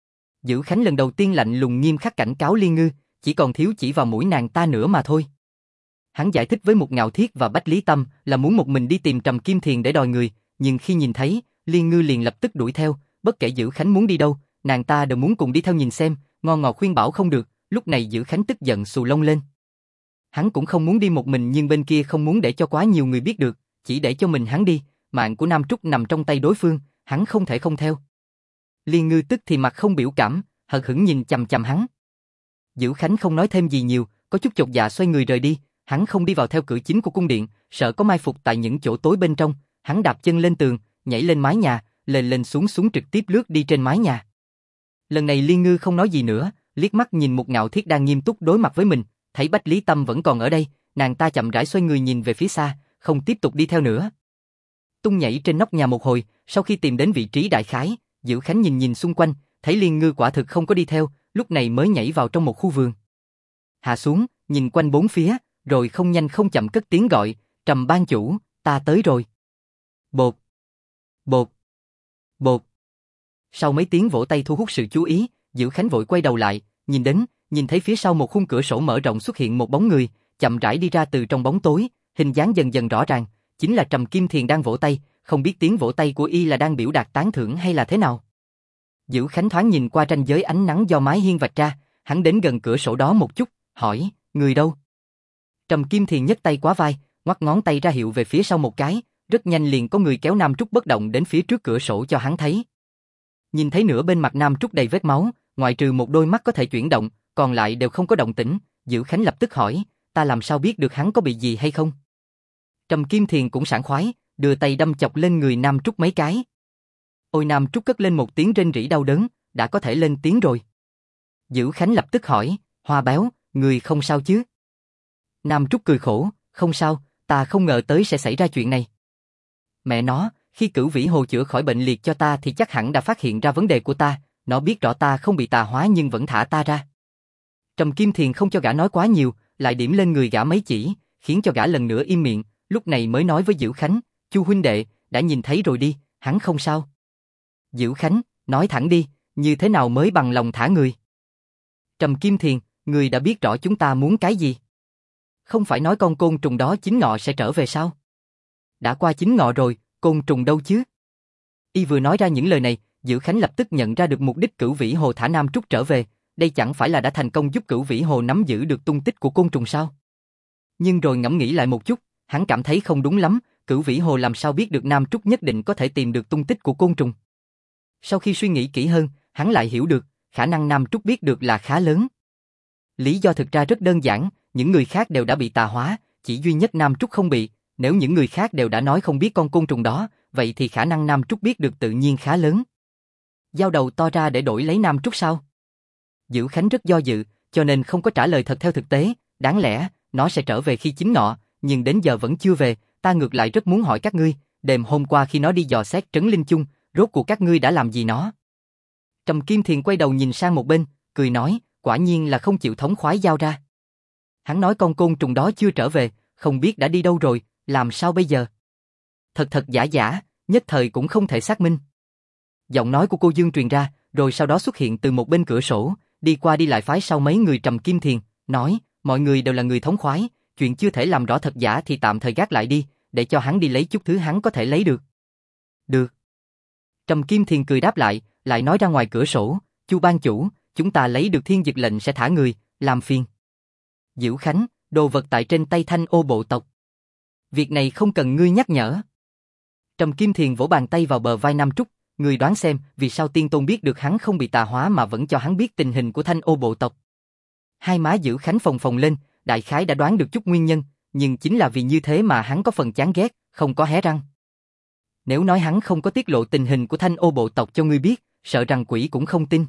Dữ Khánh lần đầu tiên lạnh lùng nghiêm khắc cảnh cáo Liên Ngư, chỉ còn thiếu chỉ vào mũi nàng ta nữa mà thôi. Hắn giải thích với Mục Ngạo Thiết và Bách Lý Tâm là muốn một mình đi tìm Trầm Kim Thiền để đòi người, nhưng khi nhìn thấy, Liên Ngư liền lập tức đuổi theo, bất kể Dữ Khánh muốn đi đâu, nàng ta đều muốn cùng đi theo nhìn xem, ngon ngọt khuyên bảo không được, lúc này Dữ Khánh tức giận xù lông lên. Hắn cũng không muốn đi một mình nhưng bên kia không muốn để cho quá nhiều người biết được, chỉ để cho mình hắn đi, mạng của Nam Trúc nằm trong tay đối phương, hắn không thể không theo. Liên Ngư tức thì mặt không biểu cảm, hờ hững nhìn chằm chằm hắn. Dữ Khánh không nói thêm gì nhiều, có chút chột dạ xoay người rời đi, hắn không đi vào theo cửa chính của cung điện, sợ có mai phục tại những chỗ tối bên trong, hắn đạp chân lên tường, nhảy lên mái nhà, lên lên xuống xuống trực tiếp lướt đi trên mái nhà. Lần này Liên Ngư không nói gì nữa, liếc mắt nhìn Mục Ngạo Thiết đang nghiêm túc đối mặt với mình, thấy Bách Lý Tâm vẫn còn ở đây, nàng ta chậm rãi xoay người nhìn về phía xa, không tiếp tục đi theo nữa. Tung nhảy trên nóc nhà một hồi, sau khi tìm đến vị trí đại khái, Dữ Khánh nhìn nhìn xung quanh, thấy Liên Ngư quả thực không có đi theo, lúc này mới nhảy vào trong một khu vườn. Hạ xuống, nhìn quanh bốn phía, rồi không nhanh không chậm cất tiếng gọi, Trầm ban chủ, ta tới rồi. Bột, bột, bột. Sau mấy tiếng vỗ tay thu hút sự chú ý, Dữ Khánh vội quay đầu lại, nhìn thấy phía sau một khung cửa sổ mở rộng xuất hiện một bóng người, chậm rãi đi ra từ trong bóng tối, hình dáng dần dần rõ ràng, chính là Trầm Kim Thiền đang vỗ tay, không biết tiếng vỗ tay của y là đang biểu đạt tán thưởng hay là thế nào. Dữ Khánh thoáng nhìn qua ranh giới ánh nắng do mái hiên vạch ra, hắn đến gần cửa sổ đó một chút, hỏi, người đâu? Trầm Kim Thiền nhấc tay quá vai, ngoắc ngón tay ra hiệu về phía sau một cái, rất nhanh liền có người kéo Nam Trúc bất động đến phía trước cửa sổ cho hắn thấy. Nhìn thấy nửa bên mặt Nam Trúc đầy vết máu, ngoại trừ một đôi mắt có thể chuyển động, còn lại đều không có động tĩnh, Dữ Khánh lập tức hỏi, ta làm sao biết được hắn có bị gì hay không? Trầm Kim Thiền cũng sảng khoái, đưa tay đâm chọc lên người Nam Trúc mấy cái. Ôi Nam Trúc cất lên một tiếng rên rỉ đau đớn, đã có thể lên tiếng rồi. Dữ Khánh lập tức hỏi, Hoa Béo, người không sao chứ? Nam Trúc cười khổ, không sao, ta không ngờ tới sẽ xảy ra chuyện này. Mẹ nó, khi Cửu Vĩ Hồ chữa khỏi bệnh liệt cho ta thì chắc hẳn đã phát hiện ra vấn đề của ta, nó biết rõ ta không bị tà hóa nhưng vẫn thả ta ra. Trầm Kim Thiền không cho gã nói quá nhiều, lại điểm lên người gã mấy chỉ, khiến cho gã lần nữa im miệng, lúc này mới nói với Dữ Khánh, Chu huynh đệ, đã nhìn thấy rồi đi, hắn không sao. Dữ Khánh, nói thẳng đi, như thế nào mới bằng lòng thả người? Trầm Kim Thiền, người đã biết rõ chúng ta muốn cái gì? Không phải nói con côn trùng đó chính ngọ sẽ trở về sao? Đã qua chính ngọ rồi, côn trùng đâu chứ? Y vừa nói ra những lời này, Dữ Khánh lập tức nhận ra được mục đích Cửu Vĩ Hồ thả Nam Trúc trở về, đây chẳng phải là đã thành công giúp Cửu Vĩ Hồ nắm giữ được tung tích của côn trùng sao? Nhưng rồi ngẫm nghĩ lại một chút, hắn cảm thấy không đúng lắm, Cửu Vĩ Hồ làm sao biết được Nam Trúc nhất định có thể tìm được tung tích của côn trùng. Sau khi suy nghĩ kỹ hơn, hắn lại hiểu được, khả năng Nam Trúc biết được là khá lớn. Lý do thực ra rất đơn giản, những người khác đều đã bị tà hóa, chỉ duy nhất Nam Trúc không bị, nếu những người khác đều đã nói không biết con côn trùng đó, vậy thì khả năng Nam Trúc biết được tự nhiên khá lớn. Giao đầu to ra để đổi lấy Nam Trúc sao? Dữ Khánh rất do dự, cho nên không có trả lời thật theo thực tế, đáng lẽ, nó sẽ trở về khi chính ngọ, nhưng đến giờ vẫn chưa về, ta ngược lại rất muốn hỏi các ngươi, đêm hôm qua khi nó đi dò xét trấn Linh Chung, rốt cuộc các ngươi đã làm gì nó? Trầm Kim Thiền quay đầu nhìn sang một bên, cười nói, quả nhiên là không chịu thống khoái giao ra. Hắn nói con côn trùng đó chưa trở về, không biết đã đi đâu rồi, làm sao bây giờ? Thật thật giả giả, nhất thời cũng không thể xác minh. Giọng nói của cô Dương truyền ra, rồi sau đó xuất hiện từ một bên cửa sổ, đi qua đi lại phái sau mấy người Trầm Kim Thiền, nói, mọi người đều là người thống khoái, chuyện chưa thể làm rõ thật giả thì tạm thời gác lại đi, để cho hắn đi lấy chút thứ hắn có thể lấy được. Được. Trầm Kim Thiền cười đáp lại nói ra ngoài cửa sổ, Chu ban chủ, chúng ta lấy được thiên dực lệnh sẽ thả người, làm phiền. Dữ Khánh, đồ vật tại trên tay Thanh Ô bộ tộc. Việc này không cần ngươi nhắc nhở. Trầm Kim Thiền vỗ bàn tay vào bờ vai Nam Trúc, người đoán xem vì sao Tiên Tôn biết được hắn không bị tà hóa mà vẫn cho hắn biết tình hình của Thanh Ô bộ tộc. Hai má Dữ Khánh phồng phồng lên, đại khái đã đoán được chút nguyên nhân, nhưng chính là vì như thế mà hắn có phần chán ghét, không có hé răng. Nếu nói hắn không có tiết lộ tình hình của Thanh Ô bộ tộc cho ngươi biết, sợ rằng quỷ cũng không tin.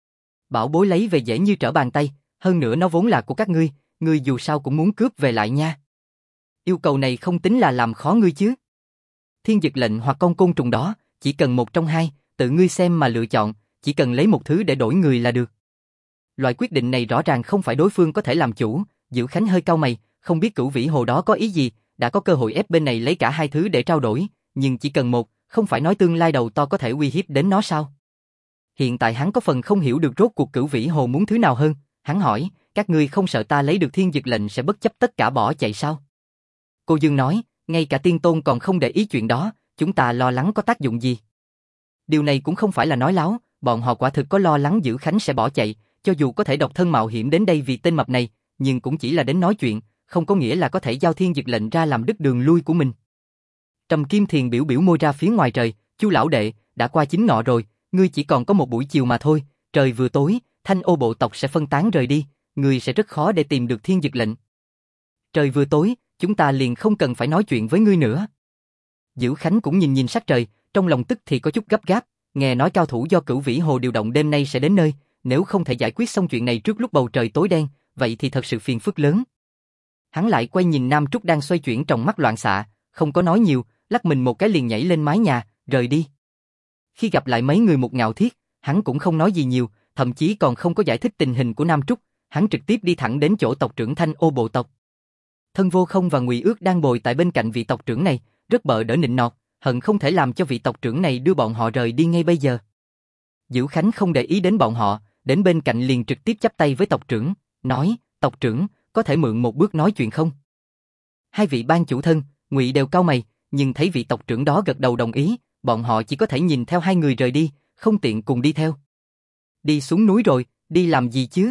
Bảo bối lấy về dễ như trở bàn tay, hơn nữa nó vốn là của các ngươi dù sao cũng muốn cướp về lại nha. Yêu cầu này không tính là làm khó ngươi chứ. Thiên dực lệnh hoặc con côn trùng đó, chỉ cần một trong hai, tự ngươi xem mà lựa chọn, chỉ cần lấy một thứ để đổi người là được. Loại quyết định này rõ ràng không phải đối phương có thể làm chủ, Dữ Khánh hơi cau mày, không biết Cửu Vĩ Hồ đó có ý gì, đã có cơ hội ép bên này lấy cả hai thứ để trao đổi, nhưng chỉ cần một, không phải nói tương lai đầu to có thể uy hiếp đến nó sao? Hiện tại hắn có phần không hiểu được rốt cuộc Cửu Vĩ Hồ muốn thứ nào hơn, hắn hỏi, các ngươi không sợ ta lấy được thiên dực lệnh sẽ bất chấp tất cả bỏ chạy sao? Cô Dương nói, ngay cả Tiên Tôn còn không để ý chuyện đó, chúng ta lo lắng có tác dụng gì? Điều này cũng không phải là nói láo, bọn họ quả thực có lo lắng Dữ Khánh sẽ bỏ chạy, cho dù có thể độc thân mạo hiểm đến đây vì tên mập này, nhưng cũng chỉ là đến nói chuyện, không có nghĩa là có thể giao thiên dực lệnh ra làm đứt đường lui của mình. Trầm Kim Thiền biểu biểu môi ra phía ngoài trời, Chu lão đệ, đã qua 9 ngọ rồi, ngươi chỉ còn có một buổi chiều mà thôi, trời vừa tối, Thanh Ô bộ tộc sẽ phân tán rời đi, ngươi sẽ rất khó để tìm được thiên dực lệnh. Trời vừa tối, chúng ta liền không cần phải nói chuyện với ngươi nữa. Dữ Khánh cũng nhìn nhìn sắc trời, trong lòng tức thì có chút gấp gáp, nghe nói cao thủ do Cửu Vĩ Hồ điều động đêm nay sẽ đến nơi, nếu không thể giải quyết xong chuyện này trước lúc bầu trời tối đen, vậy thì thật sự phiền phức lớn. Hắn lại quay nhìn Nam Trúc đang xoay chuyển trong mắt loạn xạ, không có nói nhiều, lắc mình một cái liền nhảy lên mái nhà, rời đi. Khi gặp lại mấy người Một Ngạo Thiết, hắn cũng không nói gì nhiều, thậm chí còn không có giải thích tình hình của Nam Trúc, hắn trực tiếp đi thẳng đến chỗ tộc trưởng Thanh Ô bộ tộc. Thân Vô Không và Ngụy Ước đang bồi tại bên cạnh vị tộc trưởng này, rất bợ đỡ nịnh nọt, hận không thể làm cho vị tộc trưởng này đưa bọn họ rời đi ngay bây giờ. Dữ Khánh không để ý đến bọn họ, đến bên cạnh liền trực tiếp chắp tay với tộc trưởng, nói, tộc trưởng, có thể mượn một bước nói chuyện không? Hai vị ban chủ thân, Ngụy đều cau mày, nhưng thấy vị tộc trưởng đó gật đầu đồng ý, bọn họ chỉ có thể nhìn theo hai người rời đi, không tiện cùng đi theo. Đi xuống núi rồi, đi làm gì chứ?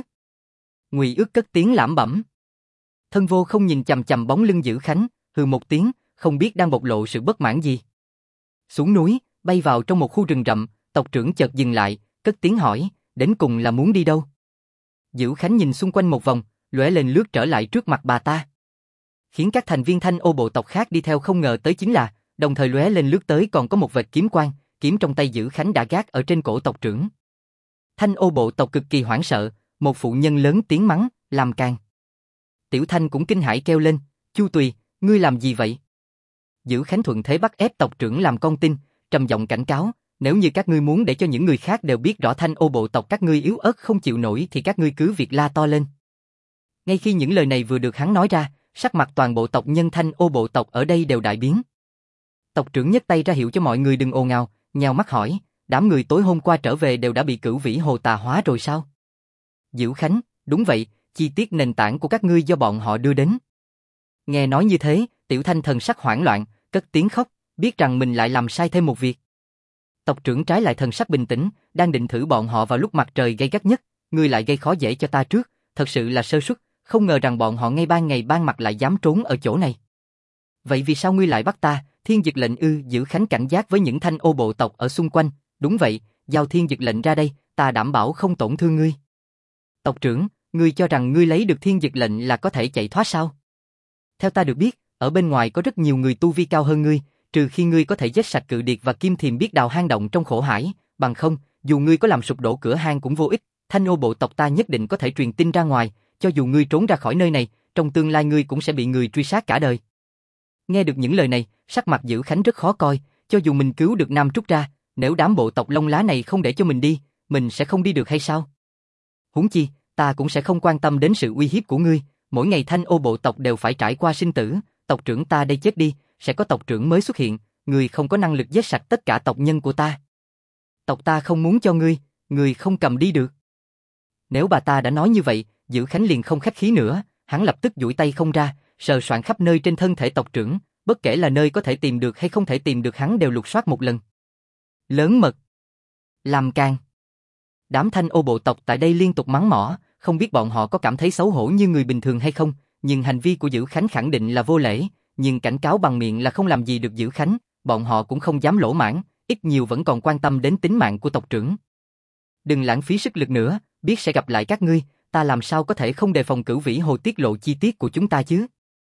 Ngụy Ước cất tiếng lẩm bẩm. Thân Vô Không nhìn chằm chằm bóng lưng Dữ Khánh, hừ một tiếng, không biết đang bộc lộ sự bất mãn gì. Xuống núi, bay vào trong một khu rừng rậm, tộc trưởng chợt dừng lại, cất tiếng hỏi, đến cùng là muốn đi đâu? Dữ Khánh nhìn xung quanh một vòng, lóe lên lướt trở lại trước mặt bà ta. Khiến các thành viên Thanh Ô bộ tộc khác đi theo không ngờ tới chính là, đồng thời lóe lên lướt tới còn có một vệt kiếm quang, kiếm trong tay Dữ Khánh đã gác ở trên cổ tộc trưởng. Thanh Ô bộ tộc cực kỳ hoảng sợ, một phụ nhân lớn tiếng mắng, làm càn. Tiểu Thanh cũng kinh hãi kêu lên, Chu Tùy, ngươi làm gì vậy? Dữ Khánh thuận thế bắt ép tộc trưởng làm con tin, trầm giọng cảnh cáo, nếu như các ngươi muốn để cho những người khác đều biết rõ Thanh Ô bộ tộc các ngươi yếu ớt không chịu nổi thì các ngươi cứ việc la to lên. Ngay khi những lời này vừa được hắn nói ra, sắc mặt toàn bộ tộc nhân Thanh Ô bộ tộc ở đây đều đại biến. Tộc trưởng nhấc tay ra hiệu cho mọi người đừng ồn ào, nhào mắt hỏi, đám người tối hôm qua trở về đều đã bị Cửu Vĩ Hồ tà hóa rồi sao? Dữ Khánh, đúng vậy, chi tiết nền tảng của các ngươi do bọn họ đưa đến. Nghe nói như thế, Tiểu Thanh thần sắc hoảng loạn, cất tiếng khóc, biết rằng mình lại làm sai thêm một việc. Tộc trưởng trái lại thần sắc bình tĩnh, đang định thử bọn họ vào lúc mặt trời gay gắt nhất, ngươi lại gây khó dễ cho ta trước, thật sự là sơ suất, không ngờ rằng bọn họ ngay ban ngày ban mặt lại dám trốn ở chỗ này. Vậy vì sao ngươi lại bắt ta? Thiên dực lệnh ư? Dữ Khánh cảnh giác với những Thanh Ô bộ tộc ở xung quanh, đúng vậy, giao thiên dực lệnh ra đây, ta đảm bảo không tổn thương ngươi. Tộc trưởng, ngươi cho rằng ngươi lấy được thiên dực lệnh là có thể chạy thoát sao? Theo ta được biết, ở bên ngoài có rất nhiều người tu vi cao hơn ngươi, trừ khi ngươi có thể giết sạch cự điệt và kim thiềm biết đào hang động trong khổ hải, bằng không, dù ngươi có làm sụp đổ cửa hang cũng vô ích, Thanh Ô bộ tộc ta nhất định có thể truyền tin ra ngoài, cho dù ngươi trốn ra khỏi nơi này, trong tương lai ngươi cũng sẽ bị người truy sát cả đời. Nghe được những lời này, sắc mặt Dữ Khánh rất khó coi, cho dù mình cứu được Nam Trúc ra, nếu đám bộ tộc lông lá này không để cho mình đi, mình sẽ không đi được hay sao? Huống chi, ta cũng sẽ không quan tâm đến sự uy hiếp của ngươi, mỗi ngày Thanh Ô bộ tộc đều phải trải qua sinh tử, tộc trưởng ta đây chết đi, sẽ có tộc trưởng mới xuất hiện, ngươi không có năng lực giết sạch tất cả tộc nhân của ta. Tộc ta không muốn cho ngươi không cầm đi được. Nếu bà ta đã nói như vậy, Dữ Khánh liền không khách khí nữa, hắn lập tức duỗi tay không ra, sờ soạn khắp nơi trên thân thể tộc trưởng, bất kể là nơi có thể tìm được hay không thể tìm được hắn đều lục soát một lần. Lớn mật, làm càn. Đám Thanh Ô bộ tộc tại đây liên tục mắng mỏ, không biết bọn họ có cảm thấy xấu hổ như người bình thường hay không, nhưng hành vi của Dữ Khánh khẳng định là vô lễ, nhưng cảnh cáo bằng miệng là không làm gì được Dữ Khánh, bọn họ cũng không dám lỗ mãng, ít nhiều vẫn còn quan tâm đến tính mạng của tộc trưởng. Đừng lãng phí sức lực nữa, biết sẽ gặp lại các ngươi, ta làm sao có thể không đề phòng Cửu Vĩ Hồ tiết lộ chi tiết của chúng ta chứ?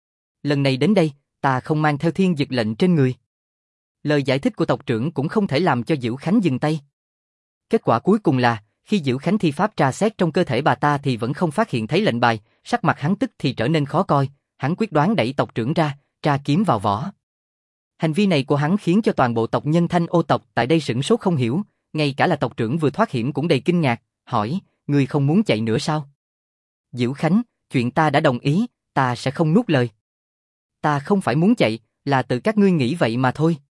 Lần này đến đây, ta không mang theo thiên dực lệnh trên người. Lời giải thích của tộc trưởng cũng không thể làm cho Dữ Khánh dừng tay. Kết quả cuối cùng là, khi Dữ Khánh thi pháp tra xét trong cơ thể bà ta thì vẫn không phát hiện thấy lệnh bài, sắc mặt hắn tức thì trở nên khó coi, hắn quyết đoán đẩy tộc trưởng ra, tra kiếm vào vỏ. Hành vi này của hắn khiến cho toàn bộ tộc nhân Thanh Ô tộc tại đây sửng sốt không hiểu, ngay cả là tộc trưởng vừa thoát hiểm cũng đầy kinh ngạc, hỏi, ngươi không muốn chạy nữa sao? Dữ Khánh, chuyện ta đã đồng ý, ta sẽ không nuốt lời. Ta không phải muốn chạy, là tự các ngươi nghĩ vậy mà thôi.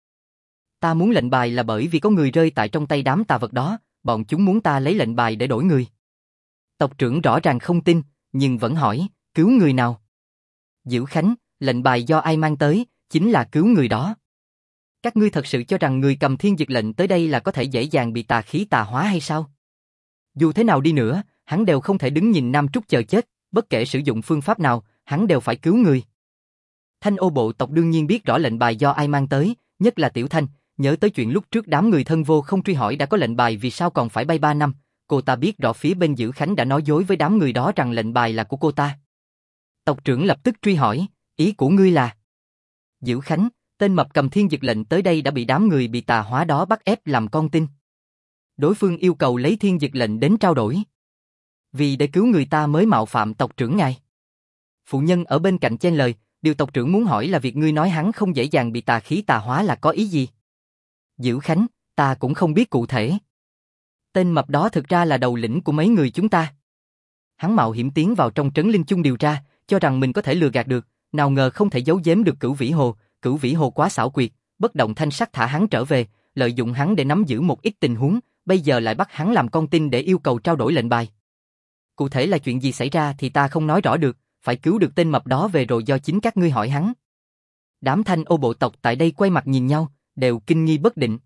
Ta muốn lệnh bài là bởi vì có người rơi tại trong tay đám tà vật đó, bọn chúng muốn ta lấy lệnh bài để đổi người. Tộc trưởng rõ ràng không tin, nhưng vẫn hỏi, cứu người nào? Dữ Khánh, lệnh bài do ai mang tới, chính là cứu người đó. Các ngươi thật sự cho rằng người cầm thiên dực lệnh tới đây là có thể dễ dàng bị tà khí tà hóa hay sao? Dù thế nào đi nữa, hắn đều không thể đứng nhìn Nam Trúc chờ chết, bất kể sử dụng phương pháp nào, hắn đều phải cứu người. Thanh ô bộ tộc đương nhiên biết rõ lệnh bài do ai mang tới, nhất là Tiểu Thanh, nhớ tới chuyện lúc trước đám người thân vô không truy hỏi đã có lệnh bài vì sao còn phải bay 3 năm, cô ta biết rõ phía bên Dữ Khánh đã nói dối với đám người đó rằng lệnh bài là của cô ta. Tộc trưởng lập tức truy hỏi, ý của ngươi là? Dữ Khánh, tên mập cầm thiên dực lệnh tới đây đã bị đám người bị tà hóa đó bắt ép làm con tin. Đối phương yêu cầu lấy thiên dực lệnh đến trao đổi. Vì để cứu người ta mới mạo phạm tộc trưởng ngài. Phụ nhân ở bên cạnh chen lời, điều tộc trưởng muốn hỏi là việc ngươi nói hắn không dễ dàng bị tà khí tà hóa là có ý gì? Dữ Khánh, ta cũng không biết cụ thể. Tên mập đó thực ra là đầu lĩnh của mấy người chúng ta. Hắn mạo hiểm tiến vào trong trấn Linh Chung điều tra, cho rằng mình có thể lừa gạt được, nào ngờ không thể giấu giếm được Cửu Vĩ Hồ quá xảo quyệt, bất động thanh sắc thả hắn trở về, lợi dụng hắn để nắm giữ một ít tình huống, bây giờ lại bắt hắn làm con tin để yêu cầu trao đổi lệnh bài. Cụ thể là chuyện gì xảy ra thì ta không nói rõ được, phải cứu được tên mập đó về rồi do chính các ngươi hỏi hắn. Đám Thanh ô bộ tộc tại đây quay mặt nhìn nhau, đều kinh nghi bất định.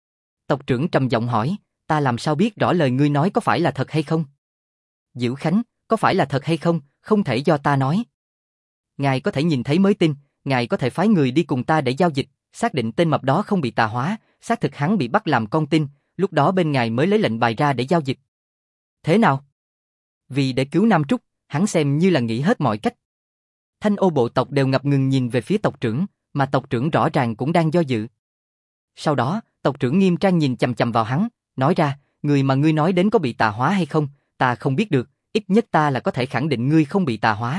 Tộc trưởng trầm giọng hỏi, ta làm sao biết rõ lời ngươi nói có phải là thật hay không? Dữ Khánh, có phải là thật hay không, không thể do ta nói. Ngài có thể nhìn thấy mới tin, ngài có thể phái người đi cùng ta để giao dịch, xác định tên mập đó không bị tà hóa, xác thực hắn bị bắt làm con tin, lúc đó bên ngài mới lấy lệnh bài ra để giao dịch. Thế nào? Vì để cứu Nam Trúc, hắn xem như là nghĩ hết mọi cách. Thanh ô bộ tộc đều ngập ngừng nhìn về phía tộc trưởng, mà tộc trưởng rõ ràng cũng đang do dự. Sau đó, tộc trưởng nghiêm trang nhìn chằm chằm vào hắn, nói ra, người mà ngươi nói đến có bị tà hóa hay không, ta không biết được, ít nhất ta là có thể khẳng định ngươi không bị tà hóa.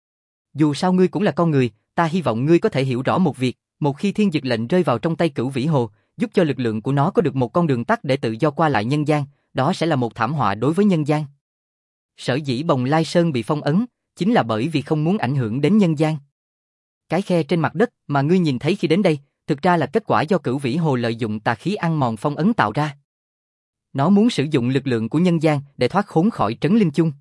Dù sao ngươi cũng là con người, ta hy vọng ngươi có thể hiểu rõ một việc, một khi thiên dực lệnh rơi vào trong tay Cửu Vĩ Hồ, giúp cho lực lượng của nó có được một con đường tắt để tự do qua lại nhân gian, đó sẽ là một thảm họa đối với nhân gian. Sở dĩ Bồng Lai Sơn bị phong ấn, chính là bởi vì không muốn ảnh hưởng đến nhân gian. Cái khe trên mặt đất mà ngươi nhìn thấy khi đến đây, thực ra là kết quả do Cửu Vĩ Hồ lợi dụng tà khí ăn mòn phong ấn tạo ra. Nó muốn sử dụng lực lượng của nhân gian để thoát khốn khỏi trấn Linh Chung.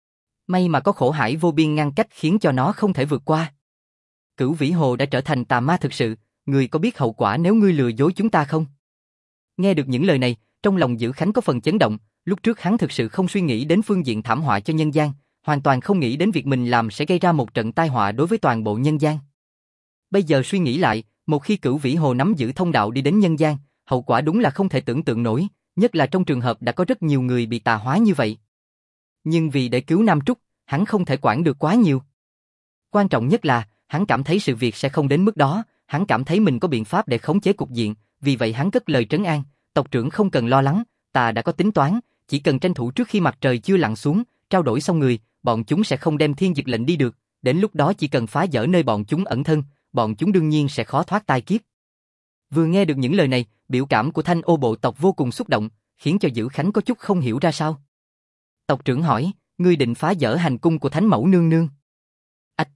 May mà có khổ hải vô biên ngăn cách khiến cho nó không thể vượt qua. Cửu Vĩ Hồ đã trở thành tà ma thực sự, ngươi có biết hậu quả nếu ngươi lừa dối chúng ta không? Nghe được những lời này, trong lòng Dữ Khánh có phần chấn động, lúc trước hắn thực sự không suy nghĩ đến phương diện thảm họa cho nhân gian, hoàn toàn không nghĩ đến việc mình làm sẽ gây ra một trận tai họa đối với toàn bộ nhân gian. Bây giờ suy nghĩ lại, một khi Cửu Vĩ Hồ nắm giữ thông đạo đi đến nhân gian, hậu quả đúng là không thể tưởng tượng nổi, nhất là trong trường hợp đã có rất nhiều người bị tà hóa như vậy. Nhưng vì để cứu Nam Trúc, hắn không thể quản được quá nhiều. Quan trọng nhất là, hắn cảm thấy sự việc sẽ không đến mức đó, hắn cảm thấy mình có biện pháp để khống chế cục diện, vì vậy hắn cất lời trấn an, tộc trưởng không cần lo lắng, ta đã có tính toán, chỉ cần tranh thủ trước khi mặt trời chưa lặn xuống, trao đổi xong người, bọn chúng sẽ không đem thiên dực lệnh đi được, đến lúc đó chỉ cần phá vỡ nơi bọn chúng ẩn thân, bọn chúng đương nhiên sẽ khó thoát tai kiếp. Vừa nghe được những lời này, biểu cảm của Thanh ô bộ tộc vô cùng xúc động, khiến cho Dữ Khánh có chút không hiểu ra sao. Tộc trưởng hỏi, ngươi định phá vỡ hành cung của Thánh Mẫu Nương Nương? Ách!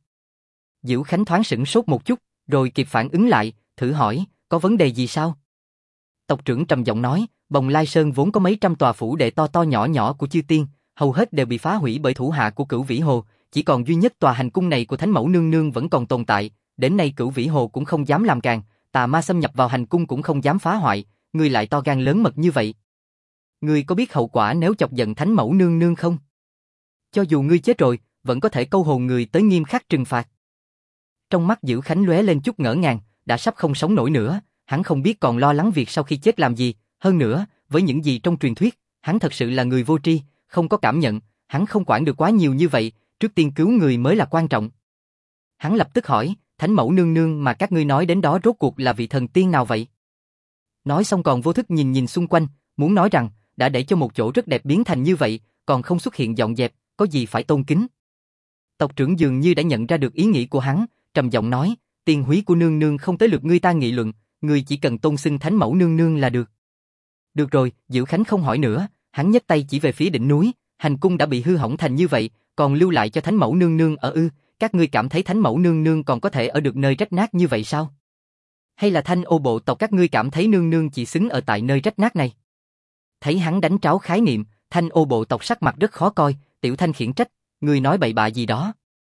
Dữ Khánh thoáng sửng sốt một chút, rồi kịp phản ứng lại, thử hỏi, có vấn đề gì sao? Tộc trưởng trầm giọng nói, Bồng Lai Sơn vốn có mấy trăm tòa phủ đệ to to nhỏ nhỏ của chư tiên, hầu hết đều bị phá hủy bởi thủ hạ của Cửu Vĩ Hồ, chỉ còn duy nhất tòa hành cung này của Thánh Mẫu Nương Nương vẫn còn tồn tại, đến nay Cửu Vĩ Hồ cũng không dám làm càn, tà ma xâm nhập vào hành cung cũng không dám phá hoại, ngươi lại to gan lớn mật như vậy. Ngươi có biết hậu quả nếu chọc giận Thánh Mẫu Nương Nương không? Cho dù ngươi chết rồi, vẫn có thể câu hồn người tới nghiêm khắc trừng phạt. Trong mắt Dữ Khánh lóe lên chút ngỡ ngàng, đã sắp không sống nổi nữa, hắn không biết còn lo lắng việc sau khi chết làm gì, hơn nữa, với những gì trong truyền thuyết, hắn thật sự là người vô tri, không có cảm nhận, hắn không quản được quá nhiều như vậy, trước tiên cứu người mới là quan trọng. Hắn lập tức hỏi, Thánh Mẫu Nương Nương mà các ngươi nói đến đó rốt cuộc là vị thần tiên nào vậy? Nói xong còn vô thức nhìn xung quanh, muốn nói rằng, đã để cho một chỗ rất đẹp biến thành như vậy, còn không xuất hiện dọn dẹp, có gì phải tôn kính. Tộc trưởng dường như đã nhận ra được ý nghĩ của hắn, trầm giọng nói, tiền húy của nương nương không tới lượt ngươi ta nghị luận, ngươi chỉ cần tôn xưng Thánh Mẫu Nương Nương là được. Được rồi, Dữ Khánh không hỏi nữa, hắn nhấc tay chỉ về phía đỉnh núi, hành cung đã bị hư hỏng thành như vậy, còn lưu lại cho Thánh Mẫu Nương Nương ở ư? Các ngươi cảm thấy Thánh Mẫu Nương Nương còn có thể ở được nơi rách nát như vậy sao? Hay là Thanh ô bộ tộc các ngươi cảm thấy nương nương chỉ xứng ở tại nơi rách nát này? Thấy hắn đánh tráo khái niệm, Thanh ô bộ tộc sắc mặt rất khó coi, Tiểu Thanh khiển trách, ngươi nói bậy bạ gì đó.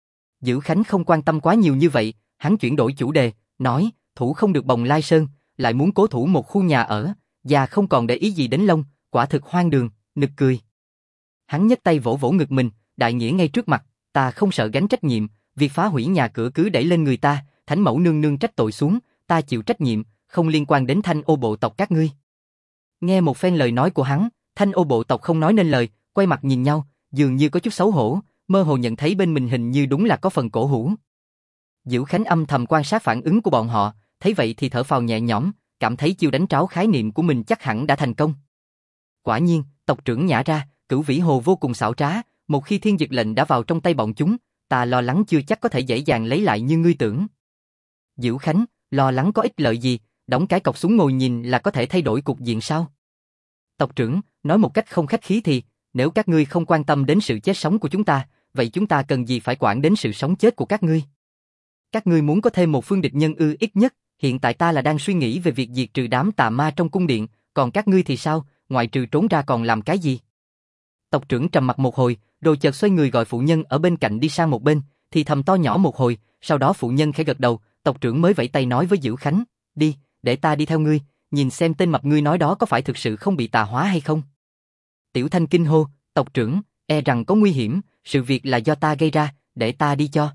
Dữ Khánh không quan tâm quá nhiều như vậy, hắn chuyển đổi chủ đề, nói, thủ không được Bồng Lai Sơn, lại muốn cố thủ một khu nhà ở, và không còn để ý gì đến lông, quả thực hoang đường, nực cười. Hắn nhấc tay vỗ vỗ ngực mình, đại nghĩa ngay trước mặt, ta không sợ gánh trách nhiệm, việc phá hủy nhà cửa cứ đẩy lên người ta, Thánh mẫu nương nương trách tội xuống, ta chịu trách nhiệm, không liên quan đến Thanh ô bộ tộc các ngươi. Nghe một phen lời nói của hắn, Thanh ô bộ tộc không nói nên lời, quay mặt nhìn nhau, dường như có chút xấu hổ, mơ hồ nhận thấy bên mình hình như đúng là có phần cổ hủ. Diễu Khánh âm thầm quan sát phản ứng của bọn họ, thấy vậy thì thở phào nhẹ nhõm, cảm thấy chiêu đánh tráo khái niệm của mình chắc hẳn đã thành công. Quả nhiên, tộc trưởng nhả ra, Cửu Vĩ Hồ vô cùng xảo trá, một khi thiên dực lệnh đã vào trong tay bọn chúng, ta lo lắng chưa chắc có thể dễ dàng lấy lại như ngươi tưởng. Diễu Khánh, lo lắng có ích lợi gì, đóng cái cọc xuống ngồi nhìn là có thể thay đổi cục diện sao? Tộc trưởng, nói một cách không khách khí thì, nếu các ngươi không quan tâm đến sự chết sống của chúng ta, vậy chúng ta cần gì phải quản đến sự sống chết của các ngươi? Các ngươi muốn có thêm một phương địch nhân ư? Ít nhất, hiện tại ta là đang suy nghĩ về việc diệt trừ đám tà ma trong cung điện, còn các ngươi thì sao, ngoại trừ trốn ra còn làm cái gì? Tộc trưởng trầm mặt một hồi, rồi chợt xoay người gọi phụ nhân ở bên cạnh đi sang một bên, thì thầm to nhỏ một hồi, sau đó phụ nhân khẽ gật đầu, tộc trưởng mới vẫy tay nói với Diễu Khánh, đi, để ta đi theo ngươi, nhìn xem tên mập ngươi nói đó có phải thực sự không bị tà hóa hay không. Tiểu Thanh kinh hô, tộc trưởng, e rằng có nguy hiểm, sự việc là do ta gây ra, để ta đi cho.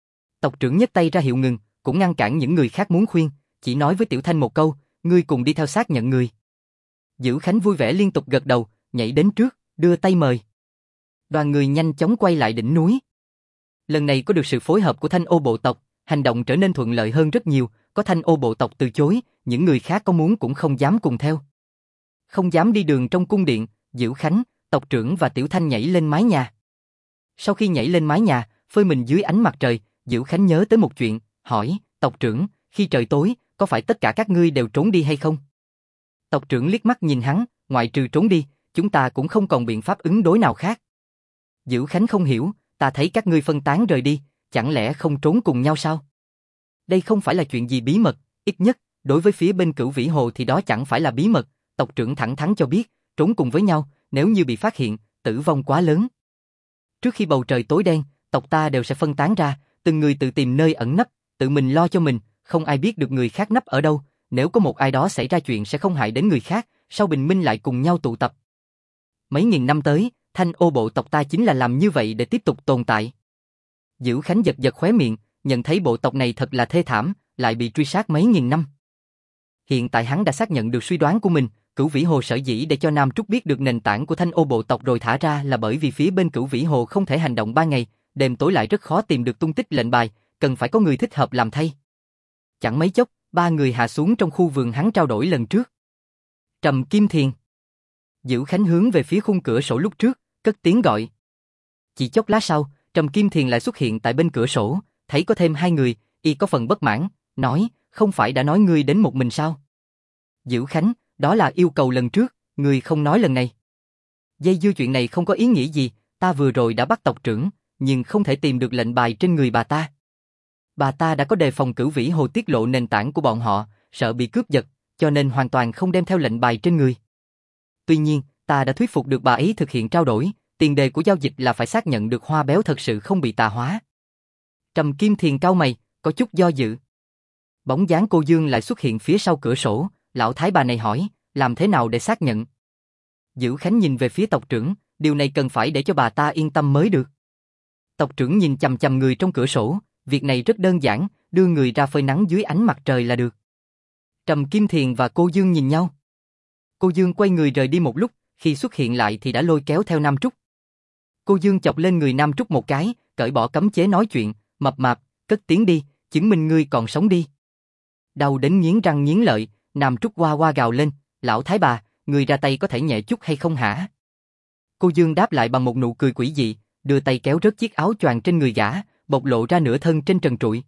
Tộc trưởng nhấc tay ra hiệu ngừng, cũng ngăn cản những người khác muốn khuyên, chỉ nói với Tiểu Thanh một câu, ngươi cùng đi theo xác nhận người. Diễu Khánh vui vẻ liên tục gật đầu, nhảy đến trước, đưa tay mời. Đoàn người nhanh chóng quay lại đỉnh núi. Lần này có được sự phối hợp của Thanh ô bộ tộc, hành động trở nên thuận lợi hơn rất nhiều, có Thanh ô bộ tộc từ chối, những người khác có muốn cũng không dám cùng theo. Không dám đi đường trong cung điện, Diễu Khánh, tộc trưởng và Tiểu Thanh nhảy lên mái nhà. Sau khi nhảy lên mái nhà, phơi mình dưới ánh mặt trời, Diễu Khánh nhớ tới một chuyện, hỏi, tộc trưởng, khi trời tối, có phải tất cả các ngươi đều trốn đi hay không? Tộc trưởng liếc mắt nhìn hắn, ngoại trừ trốn đi, chúng ta cũng không còn biện pháp ứng đối nào khác. Diễu Khánh không hiểu, ta thấy các ngươi phân tán rời đi, chẳng lẽ không trốn cùng nhau sao? Đây không phải là chuyện gì bí mật, ít nhất, đối với phía bên Cửu Vĩ Hồ thì đó chẳng phải là bí mật, tộc trưởng thẳng thắn cho biết, trốn cùng với nhau, nếu như bị phát hiện, tử vong quá lớn. Trước khi bầu trời tối đen, tộc ta đều sẽ phân tán ra, từng người tự tìm nơi ẩn nấp, tự mình lo cho mình, không ai biết được người khác nấp ở đâu, nếu có một ai đó xảy ra chuyện sẽ không hại đến người khác, sau bình minh lại cùng nhau tụ tập. Mấy nghìn năm tới, Thanh ô bộ tộc ta chính là làm như vậy để tiếp tục tồn tại. Diễu Khánh giật giật khóe miệng, nhận thấy bộ tộc này thật là thê thảm, lại bị truy sát mấy nghìn năm. Hiện tại hắn đã xác nhận được suy đoán của mình, Cửu Vĩ Hồ sở dĩ để cho Nam Trúc biết được nền tảng của Thanh ô bộ tộc rồi thả ra là bởi vì phía bên Cửu Vĩ Hồ không thể hành động 3 ngày, đêm tối lại rất khó tìm được tung tích lệnh bài, cần phải có người thích hợp làm thay. Chẳng mấy chốc, 3 người hạ xuống trong khu vườn hắn trao đổi lần trước. Trầm Kim Thiền. Diễu Khánh hướng về phía khung cửa sổ lúc trước, cất tiếng gọi. Chỉ chốc lát sau, Trầm Kim Thiền lại xuất hiện tại bên cửa sổ, thấy có thêm 2 người, y có phần bất mãn, nói, không phải đã nói ngươi đến một mình sao? Diễu Khánh, đó là yêu cầu lần trước, ngươi không nói lần này. Dây dưa chuyện này không có ý nghĩa gì, ta vừa rồi đã bắt tộc trưởng, nhưng không thể tìm được lệnh bài trên người bà ta. Bà ta đã có đề phòng Cửu Vĩ Hồ tiết lộ nền tảng của bọn họ, sợ bị cướp giật, cho nên hoàn toàn không đem theo lệnh bài trên người. Tuy nhiên, ta đã thuyết phục được bà ấy thực hiện trao đổi, tiền đề của giao dịch là phải xác nhận được Hoa Béo thật sự không bị tà hóa. Trầm Kim Thiền cau mày, có chút do dự. Bóng dáng cô Dương lại xuất hiện phía sau cửa sổ, lão thái bà này hỏi, làm thế nào để xác nhận? Diễu Khánh nhìn về phía tộc trưởng, điều này cần phải để cho bà ta yên tâm mới được. Tộc trưởng nhìn chằm chằm người trong cửa sổ, việc này rất đơn giản, đưa người ra phơi nắng dưới ánh mặt trời là được. Trầm Kim Thiền và cô Dương nhìn nhau. Cô Dương quay người rời đi một lúc, khi xuất hiện lại thì đã lôi kéo theo Nam Trúc. Cô Dương chọc lên người Nam Trúc một cái, cởi bỏ cấm chế nói chuyện, mập mạp, cất tiếng đi, chứng minh ngươi còn sống đi. Đau đến nghiến răng nghiến lợi, Nam Trúc hoa hoa gào lên, lão thái bà, người ra tay có thể nhẹ chút hay không hả? Cô Dương đáp lại bằng một nụ cười quỷ dị, đưa tay kéo rớt chiếc áo choàng trên người gã, bộc lộ ra nửa thân trên trần trụi.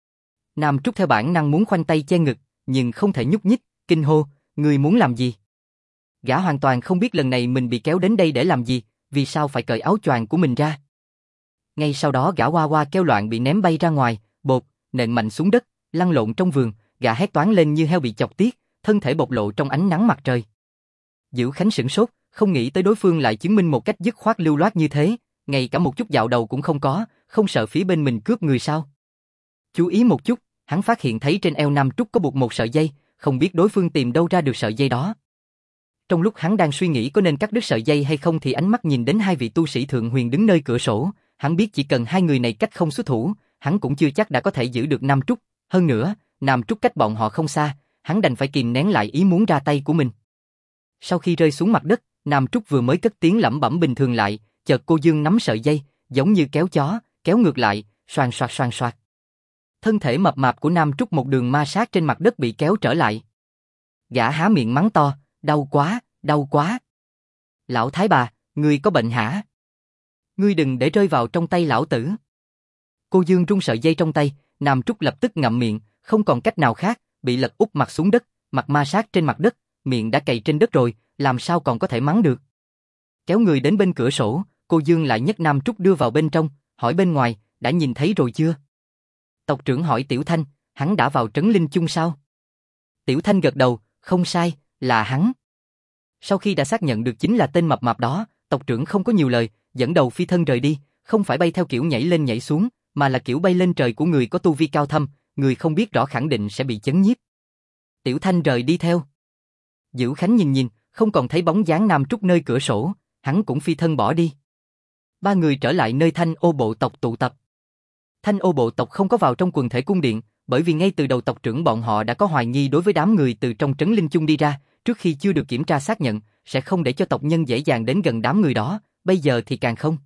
Nam Trúc theo bản năng muốn khoanh tay che ngực, nhưng không thể nhúc nhích, kinh hô, ngươi muốn làm gì? Gã hoàn toàn không biết lần này mình bị kéo đến đây để làm gì, vì sao phải cởi áo choàng của mình ra. Ngay sau đó gã hoa hoa kêu loạn bị ném bay ra ngoài, bột, nện mạnh xuống đất, lăn lộn trong vườn, gã hét toáng lên như heo bị chọc tiết, thân thể bộc lộ trong ánh nắng mặt trời. Diễu Khánh sửng sốt, không nghĩ tới đối phương lại chứng minh một cách dứt khoát lưu loát như thế, ngay cả một chút dạo đầu cũng không có, không sợ phía bên mình cướp người sao? Chú ý một chút, hắn phát hiện thấy trên eo Nam Trúc có buộc một sợi dây, không biết đối phương tìm đâu ra được sợi dây đó. Trong lúc hắn đang suy nghĩ có nên cắt đứt sợi dây hay không thì ánh mắt nhìn đến hai vị tu sĩ thượng huyền đứng nơi cửa sổ, hắn biết chỉ cần hai người này cách không xuất thủ, hắn cũng chưa chắc đã có thể giữ được Nam Trúc, hơn nữa, Nam Trúc cách bọn họ không xa, hắn đành phải kìm nén lại ý muốn ra tay của mình. Sau khi rơi xuống mặt đất, Nam Trúc vừa mới cất tiếng lẩm bẩm bình thường lại, chợt cô Dương nắm sợi dây, giống như kéo chó, kéo ngược lại, xoàn xoạc xoàn xoạc. Thân thể mập mạp của Nam Trúc một đường ma sát trên mặt đất bị kéo trở lại. Gã há miệng mắng to, đau quá, đau quá. Lão thái bà, ngươi có bệnh hả? Ngươi đừng để rơi vào trong tay lão tử. Cô Dương rung sợi dây trong tay, Nam Trúc lập tức ngậm miệng, không còn cách nào khác, bị lật úp mặt xuống đất, mặt ma sát trên mặt đất, miệng đã cày trên đất rồi, làm sao còn có thể mắng được. Kéo người đến bên cửa sổ, cô Dương lại nhấc Nam Trúc đưa vào bên trong, hỏi bên ngoài, đã nhìn thấy rồi chưa? Tộc trưởng hỏi Tiểu Thanh, hắn đã vào trấn linh chung sao? Tiểu Thanh gật đầu, không sai, là hắn. Sau khi đã xác nhận được chính là tên mập mạp đó, tộc trưởng không có nhiều lời, dẫn đầu phi thân rời đi, không phải bay theo kiểu nhảy lên nhảy xuống, mà là kiểu bay lên trời của người có tu vi cao thâm, người không biết rõ khẳng định sẽ bị chấn nhiếp. Tiểu Thanh rời đi theo. Dữ Khánh nhìn nhìn, không còn thấy bóng dáng Nam Trúc nơi cửa sổ, hắn cũng phi thân bỏ đi. Ba người trở lại nơi Thanh Ô bộ tộc tụ tập. Thanh Ô bộ tộc không có vào trong quần thể cung điện, bởi vì ngay từ đầu tộc trưởng bọn họ đã có hoài nghi đối với đám người từ trong trấn linh chung đi ra, trước khi chưa được kiểm tra xác nhận, sẽ không để cho tộc nhân dễ dàng đến gần đám người đó, bây giờ thì càng không.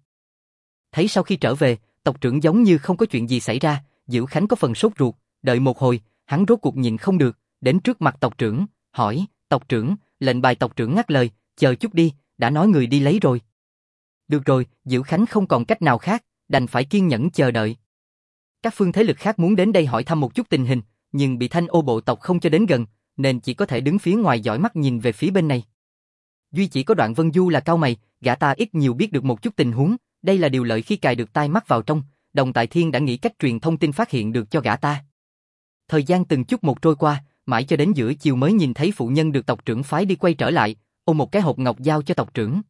Thấy sau khi trở về, tộc trưởng giống như không có chuyện gì xảy ra, Dữ Khánh có phần sốt ruột, đợi một hồi, hắn rốt cuộc nhìn không được, đến trước mặt tộc trưởng, hỏi, tộc trưởng, lệnh bài tộc trưởng ngắt lời, chờ chút đi, đã nói người đi lấy rồi. Được rồi, Dữ Khánh không còn cách nào khác, đành phải kiên nhẫn chờ đợi. Các phương thế lực khác muốn đến đây hỏi thăm một chút tình hình, nhưng bị Thanh Ô bộ tộc không cho đến gần, nên chỉ có thể đứng phía ngoài dõi mắt nhìn về phía bên này. Duy chỉ có Đoạn Vân Du là cau mày, gã ta ít nhiều biết được một chút tình huống, đây là điều lợi khi cài được tai mắt vào trong, Đồng Tại Thiên đã nghĩ cách truyền thông tin phát hiện được cho gã ta. Thời gian từng chút một trôi qua, mãi cho đến giữa chiều mới nhìn thấy phụ nhân được tộc trưởng phái đi quay trở lại, ôm một cái hộp ngọc giao cho tộc trưởng.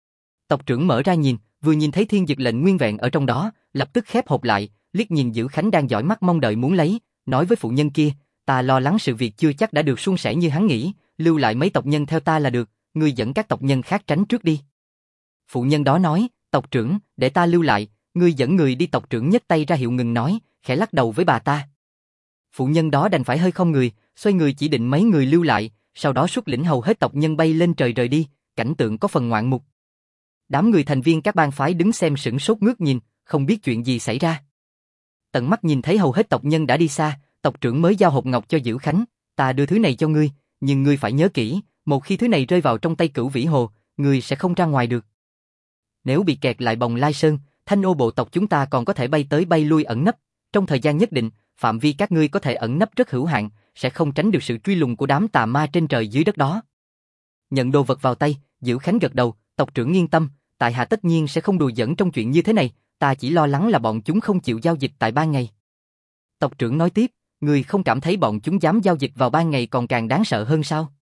Tộc trưởng mở ra nhìn, vừa nhìn thấy thiên dực lệnh nguyên vẹn ở trong đó, lập tức khép hộp lại, liếc nhìn Dữ Khánh đang dõi mắt mong đợi muốn lấy, nói với phụ nhân kia, ta lo lắng sự việc chưa chắc đã được suôn sẻ như hắn nghĩ, lưu lại mấy tộc nhân theo ta là được, ngươi dẫn các tộc nhân khác tránh trước đi. Phụ nhân đó nói, tộc trưởng, để ta lưu lại, ngươi dẫn người đi. Tộc trưởng nhấc tay ra hiệu ngừng nói, khẽ lắc đầu với bà ta. Phụ nhân đó đành phải hơi không người, xoay người chỉ định mấy người lưu lại, sau đó xuất lĩnh hầu hết tộc nhân bay lên trời rời đi, cảnh tượng có phần ngoạn mục. Đám người thành viên các bang phái đứng xem sửng sốt ngước nhìn, không biết chuyện gì xảy ra. Tận mắt nhìn thấy hầu hết tộc nhân đã đi xa, tộc trưởng mới giao hộp ngọc cho Dữ Khánh, ta đưa thứ này cho ngươi, nhưng ngươi phải nhớ kỹ, một khi thứ này rơi vào trong tay Cửu Vĩ Hồ, ngươi sẽ không ra ngoài được. Nếu bị kẹt lại Bồng Lai Sơn, Thanh Ô bộ tộc chúng ta còn có thể bay tới bay lui ẩn nấp, trong thời gian nhất định, phạm vi các ngươi có thể ẩn nấp rất hữu hạn, sẽ không tránh được sự truy lùng của đám tà ma trên trời dưới đất đó. Nhận đồ vật vào tay, Dữ Khánh gật đầu, tộc trưởng yên tâm, tại hạ tất nhiên sẽ không đùa giỡn trong chuyện như thế này, ta chỉ lo lắng là bọn chúng không chịu giao dịch tại ban ngày. Tộc trưởng nói tiếp, ngươi không cảm thấy bọn chúng dám giao dịch vào ban ngày còn càng đáng sợ hơn sao?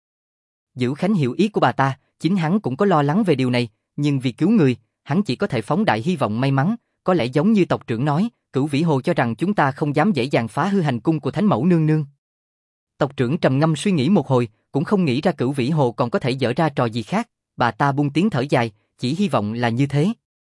Dữ Khánh hiểu ý của bà ta, chính hắn cũng có lo lắng về điều này, nhưng vì cứu người, hắn chỉ có thể phóng đại hy vọng may mắn, có lẽ giống như tộc trưởng nói, Cửu Vĩ Hồ cho rằng chúng ta không dám dễ dàng phá hư hành cung của Thánh Mẫu nương nương. Tộc trưởng trầm ngâm suy nghĩ một hồi, cũng không nghĩ ra Cửu Vĩ Hồ còn có thể dở ra trò gì khác, bà ta buông tiếng thở dài, chỉ hy vọng là như thế.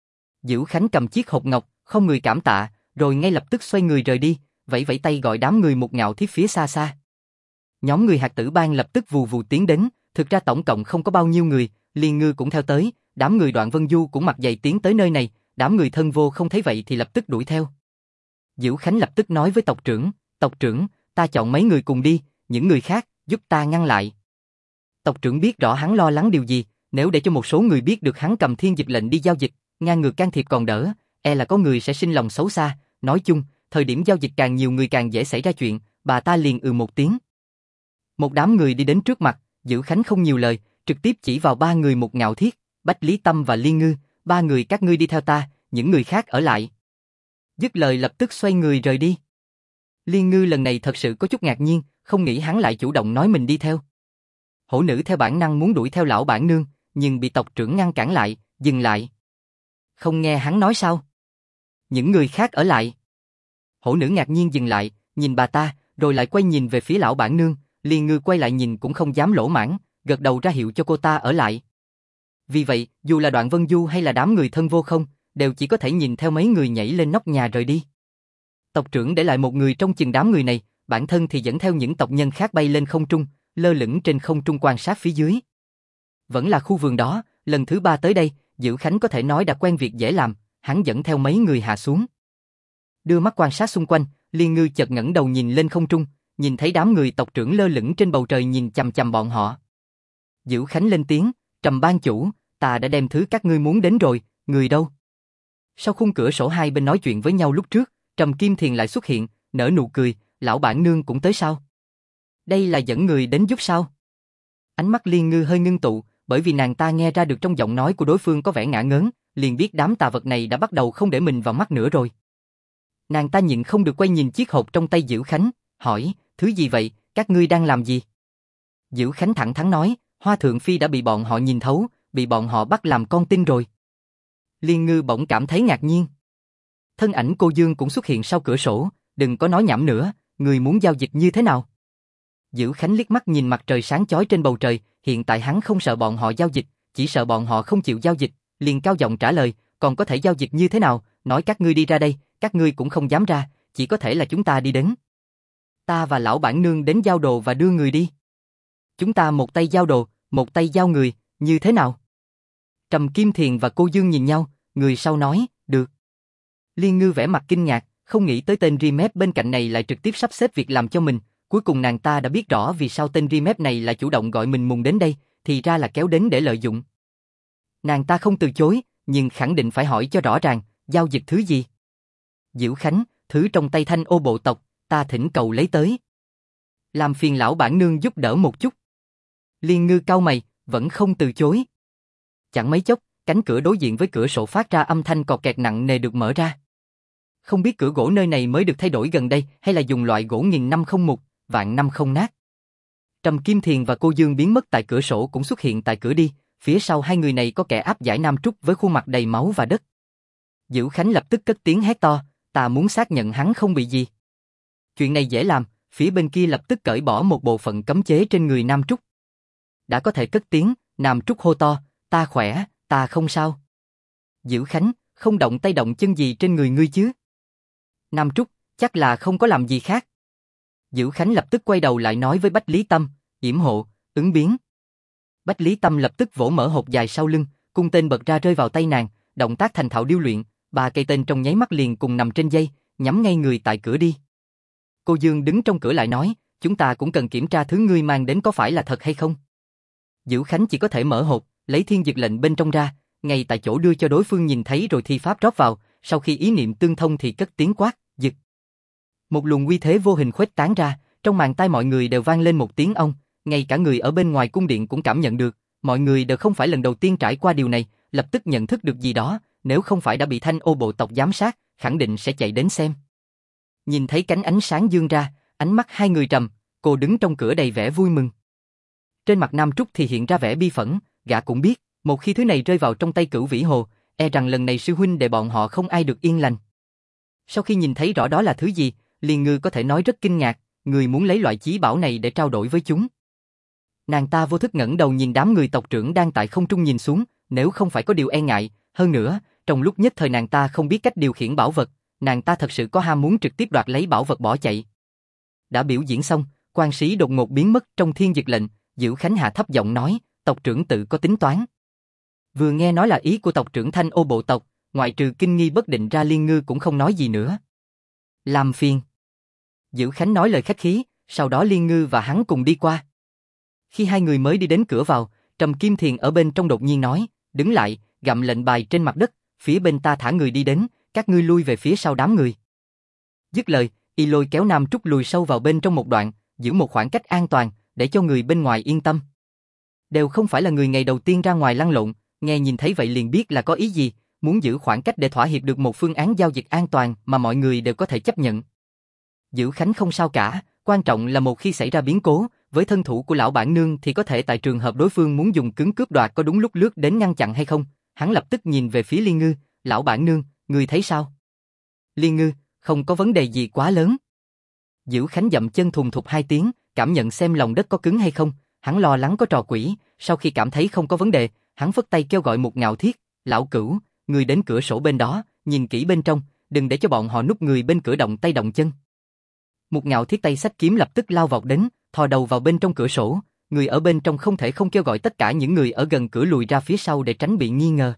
Dữ Khánh cầm chiếc hộp ngọc, không người cảm tạ, rồi ngay lập tức xoay người rời đi, vẫy vẫy tay gọi đám người một ngạo thiếp phía xa xa. Nhóm người Hạt Tử Bang lập tức vù vù tiến đến, thực ra tổng cộng không có bao nhiêu người, Liên Ngư cũng theo tới, đám người Đoạn Vân Du cũng mặt dày tiến tới nơi này, đám người Thân Vô không thấy vậy thì lập tức đuổi theo. Dữ Khánh lập tức nói với tộc trưởng, ta chọn mấy người cùng đi, những người khác, giúp ta ngăn lại. Tộc trưởng biết rõ hắn lo lắng điều gì, nếu để cho một số người biết được hắn cầm thiên dịch lệnh đi giao dịch, ngang ngược can thiệp còn đỡ, e là có người sẽ sinh lòng xấu xa, nói chung, thời điểm giao dịch càng nhiều người càng dễ xảy ra chuyện, bà ta liền một tiếng. Một đám người đi đến trước mặt, Dữ Khánh không nhiều lời, trực tiếp chỉ vào ba người một ngạo thiết, Bách Lý Tâm và Liên Ngư, ba người các ngươi đi theo ta, những người khác ở lại. Dứt lời lập tức xoay người rời đi. Liên Ngư lần này thật sự có chút ngạc nhiên, không nghĩ hắn lại chủ động nói mình đi theo. Hổ nữ theo bản năng muốn đuổi theo lão bản nương, nhưng bị tộc trưởng ngăn cản lại, dừng lại. Không nghe hắn nói sao? Những người khác ở lại. Hổ nữ ngạc nhiên dừng lại, nhìn bà ta, rồi lại quay nhìn về phía lão bản nương, Liên Ngư quay lại nhìn cũng không dám lỗ mãng, gật đầu ra hiệu cho cô ta ở lại. Vì vậy, dù là Đoạn Vân Du hay là đám người thân vô không, đều chỉ có thể nhìn theo mấy người nhảy lên nóc nhà rời đi. Tộc trưởng để lại một người trong chừng đám người này, bản thân thì dẫn theo những tộc nhân khác bay lên không trung, lơ lửng trên không trung quan sát phía dưới. Vẫn là khu vườn đó, lần thứ 3 tới đây, Dữ Khánh có thể nói đã quen việc dễ làm, hắn dẫn theo mấy người hạ xuống. Đưa mắt quan sát xung quanh, Liên Ngư chợt ngẩng đầu nhìn lên không trung, nhìn thấy đám người tộc trưởng lơ lửng trên bầu trời nhìn chằm chằm bọn họ. Dữ Khánh lên tiếng, Trầm ban chủ, ta đã đem thứ các ngươi muốn đến rồi, người đâu? Sau khung cửa sổ hai bên nói chuyện với nhau lúc trước, Trầm Kim Thiền lại xuất hiện, nở nụ cười, lão bản nương cũng tới sao? Đây là dẫn người đến giúp sao? Ánh mắt Liên Ngư hơi ngưng tụ, bởi vì nàng ta nghe ra được trong giọng nói của đối phương có vẻ ngả ngớn, liền biết đám tà vật này đã bắt đầu không để mình vào mắt nữa rồi. Nàng ta nhịn không được quay nhìn chiếc hộp trong tay Dữ Khánh, hỏi, thứ gì vậy, các ngươi đang làm gì? Dữ Khánh thẳng thắn nói, Hoa Thượng Phi đã bị bọn họ nhìn thấu, bị bọn họ bắt làm con tin rồi. Liên Ngư bỗng cảm thấy ngạc nhiên. Thân ảnh cô Dương cũng xuất hiện sau cửa sổ, đừng có nói nhảm nữa, người muốn giao dịch như thế nào? Dữ Khánh liếc mắt nhìn mặt trời sáng chói trên bầu trời, hiện tại hắn không sợ bọn họ giao dịch, chỉ sợ bọn họ không chịu giao dịch, liền cao giọng trả lời, còn có thể giao dịch như thế nào, nói các ngươi đi ra đây, các ngươi cũng không dám ra, chỉ có thể là chúng ta đi đến. Ta và lão bản nương đến giao đồ và đưa người đi. Chúng ta một tay giao đồ, một tay giao người, như thế nào? Trầm Kim Thiền và cô Dương nhìn nhau, người sau nói, được. Liên Ngư vẻ mặt kinh ngạc, không nghĩ tới tên Rimep bên cạnh này lại trực tiếp sắp xếp việc làm cho mình, cuối cùng nàng ta đã biết rõ vì sao tên Rimep này lại chủ động gọi mình mùng đến đây, thì ra là kéo đến để lợi dụng. Nàng ta không từ chối, nhưng khẳng định phải hỏi cho rõ ràng, giao dịch thứ gì? Dữ Khánh, thứ trong tay Thanh Ô bộ tộc, ta thỉnh cầu lấy tới. Làm phiền lão bản nương giúp đỡ một chút. Liên Ngư cau mày, vẫn không từ chối. Chẳng mấy chốc, cánh cửa đối diện với cửa sổ phát ra âm thanh cọt kẹt nặng nề được mở ra. Không biết cửa gỗ nơi này mới được thay đổi gần đây hay là dùng loại gỗ nghìn năm không mục, vạn năm không nát. Trầm Kim Thiền và cô Dương biến mất tại cửa sổ cũng xuất hiện tại cửa đi, phía sau hai người này có kẻ áp giải Nam Trúc với khuôn mặt đầy máu và đất. Dữ Khánh lập tức cất tiếng hét to, ta muốn xác nhận hắn không bị gì. Chuyện này dễ làm, phía bên kia lập tức cởi bỏ một bộ phận cấm chế trên người Nam Trúc. Đã có thể cất tiếng, Nam Trúc hô to, ta khỏe, ta không sao. Dữ Khánh, không động tay động chân gì trên người ngươi chứ? Nam Trúc, chắc là không có làm gì khác. Dữ Khánh lập tức quay đầu lại nói với Bách Lý Tâm, yểm hộ, ứng biến. Bách Lý Tâm lập tức vỗ mở hộp dài sau lưng, cung tên bật ra rơi vào tay nàng, động tác thành thạo điêu luyện, 3 cây tên trong nháy mắt liền cùng nằm trên dây, nhắm ngay người tại cửa đi. Cô Dương đứng trong cửa lại nói, chúng ta cũng cần kiểm tra thứ ngươi mang đến có phải là thật hay không. Dữ Khánh chỉ có thể mở hộp, lấy thiên dược lệnh bên trong ra, ngay tại chỗ đưa cho đối phương nhìn thấy rồi thi pháp rót vào, sau khi ý niệm tương thông thì cất tiếng quát, dực. Một luồng uy thế vô hình khuếch tán ra, trong màn tai mọi người đều vang lên một tiếng ong, ngay cả người ở bên ngoài cung điện cũng cảm nhận được, mọi người đều không phải lần đầu tiên trải qua điều này, lập tức nhận thức được gì đó, nếu không phải đã bị Thanh Ô bộ tộc giám sát, khẳng định sẽ chạy đến xem. Nhìn thấy cánh ánh sáng dương ra, ánh mắt hai người trầm, cô đứng trong cửa đầy vẻ vui mừng. Trên mặt Nam Trúc thì hiện ra vẻ bi phẫn, gã cũng biết, một khi thứ này rơi vào trong tay Cửu Vĩ Hồ, e rằng lần này sư huynh đệ bọn họ không ai được yên lành. Sau khi nhìn thấy rõ đó là thứ gì, Liên Ngư có thể nói rất kinh ngạc, người muốn lấy loại chí bảo này để trao đổi với chúng. Nàng ta vô thức ngẩng đầu nhìn đám người tộc trưởng đang tại không trung nhìn xuống, nếu không phải có điều e ngại, hơn nữa, trong lúc nhất thời nàng ta không biết cách điều khiển bảo vật, nàng ta thật sự có ham muốn trực tiếp đoạt lấy bảo vật bỏ chạy. Đã biểu diễn xong, quan sĩ đột ngột biến mất trong thiên dược lệnh, Dữ Khánh hạ thấp giọng nói, tộc trưởng tự có tính toán. Vừa nghe nói là ý của tộc trưởng Thanh Ô bộ tộc, ngoại trừ kinh nghi bất định ra, Liên Ngư cũng không nói gì nữa. Làm phiền. Dữ Khánh nói lời khách khí, sau đó Liên Ngư và hắn cùng đi qua. Khi hai người mới đi đến cửa vào, Trầm Kim Thiền ở bên trong đột nhiên nói, đứng lại, gặm lệnh bài trên mặt đất, phía bên ta thả người đi đến, các ngươi lui về phía sau đám người. Dứt lời, y lôi kéo Nam Trúc lùi sâu vào bên trong một đoạn, giữ một khoảng cách an toàn, để cho người bên ngoài yên tâm. Đều không phải là người ngày đầu tiên ra ngoài lăn lộn, nghe nhìn thấy vậy liền biết là có ý gì, muốn giữ khoảng cách để thỏa hiệp được một phương án giao dịch an toàn mà mọi người đều có thể chấp nhận. Dữ Khánh không sao cả, quan trọng là một khi xảy ra biến cố, với thân thủ của lão bản nương thì có thể tại trường hợp đối phương muốn dùng cứng cướp đoạt có đúng lúc lướt đến ngăn chặn hay không. Hắn lập tức nhìn về phía Liên Ngư, lão bản nương, người thấy sao? Liên Ngư, không có vấn đề gì quá lớn. Dữ Khánh dậm chân thùng thụt 2 tiếng, cảm nhận xem lòng đất có cứng hay không, hắn lo lắng có trò quỷ, sau khi cảm thấy không có vấn đề, hắn phất tay kêu gọi Mục Ngạo Thiết, lão cửu, người đến cửa sổ bên đó, nhìn kỹ bên trong, đừng để cho bọn họ núp người bên cửa động tay động chân. Mục Ngạo Thiết tay xách kiếm lập tức lao vọt đến, thò đầu vào bên trong cửa sổ, người ở bên trong không thể không kêu gọi tất cả những người ở gần cửa lùi ra phía sau để tránh bị nghi ngờ.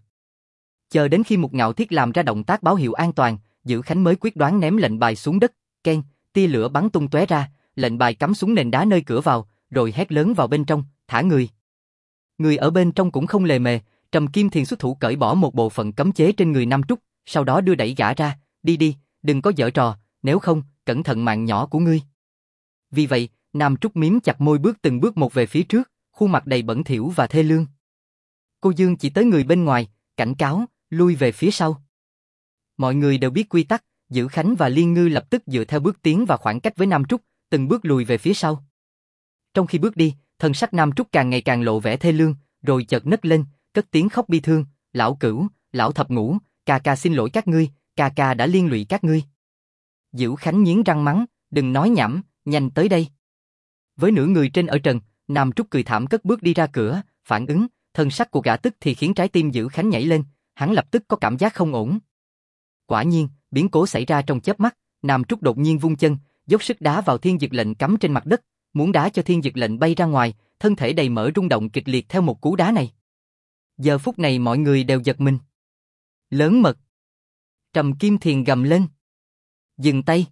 Chờ đến khi Mục Ngạo Thiết làm ra động tác báo hiệu an toàn, Dữ Khánh mới quyết đoán ném lệnh bài xuống đất, keng, tia lửa bắn tung tóe ra, lệnh bài cắm xuống nền đá nơi cửa vào, rồi hét lớn vào bên trong, thả người. Người ở bên trong cũng không lề mề, Trầm Kim Thiền xuất thủ cởi bỏ một bộ phận cấm chế trên người Nam Trúc, sau đó đưa đẩy gã ra, đi đi, đừng có giở trò, nếu không, cẩn thận mạng nhỏ của ngươi. Vì vậy, Nam Trúc miếm chặt môi bước từng bước một về phía trước, khuôn mặt đầy bẩn thỉu và thê lương. Cô Dương chỉ tới người bên ngoài, cảnh cáo, lui về phía sau. Mọi người đều biết quy tắc, Dữ Khánh và Liên Ngư lập tức dựa theo bước tiến và khoảng cách với Nam Trúc, từng bước lùi về phía sau. Trong khi bước đi, thân sắc Nam Trúc càng ngày càng lộ vẻ thê lương, rồi chợt nấc lên, cất tiếng khóc bi thương, lão cửu, lão thập ngũ, ca ca xin lỗi các ngươi, ca ca đã liên lụy các ngươi. Dữ Khánh nghiến răng mắng, đừng nói nhảm, nhanh tới đây. Với nửa người trên ở trần, Nam Trúc cười thảm cất bước đi ra cửa, phản ứng, thân sắc của gã tức thì khiến trái tim Dữ Khánh nhảy lên, hắn lập tức có cảm giác không ổn. Quả nhiên, biến cố xảy ra trong chớp mắt, Nam Trúc đột nhiên vung chân, dốc sức đá vào thiên dực lệnh cắm trên mặt đất, muốn đá cho thiên dực lệnh bay ra ngoài, thân thể đầy mỡ rung động kịch liệt theo một cú đá này. Giờ phút này mọi người đều giật mình. Lớn mật. Trầm Kim Thiền gầm lên. Dừng tay.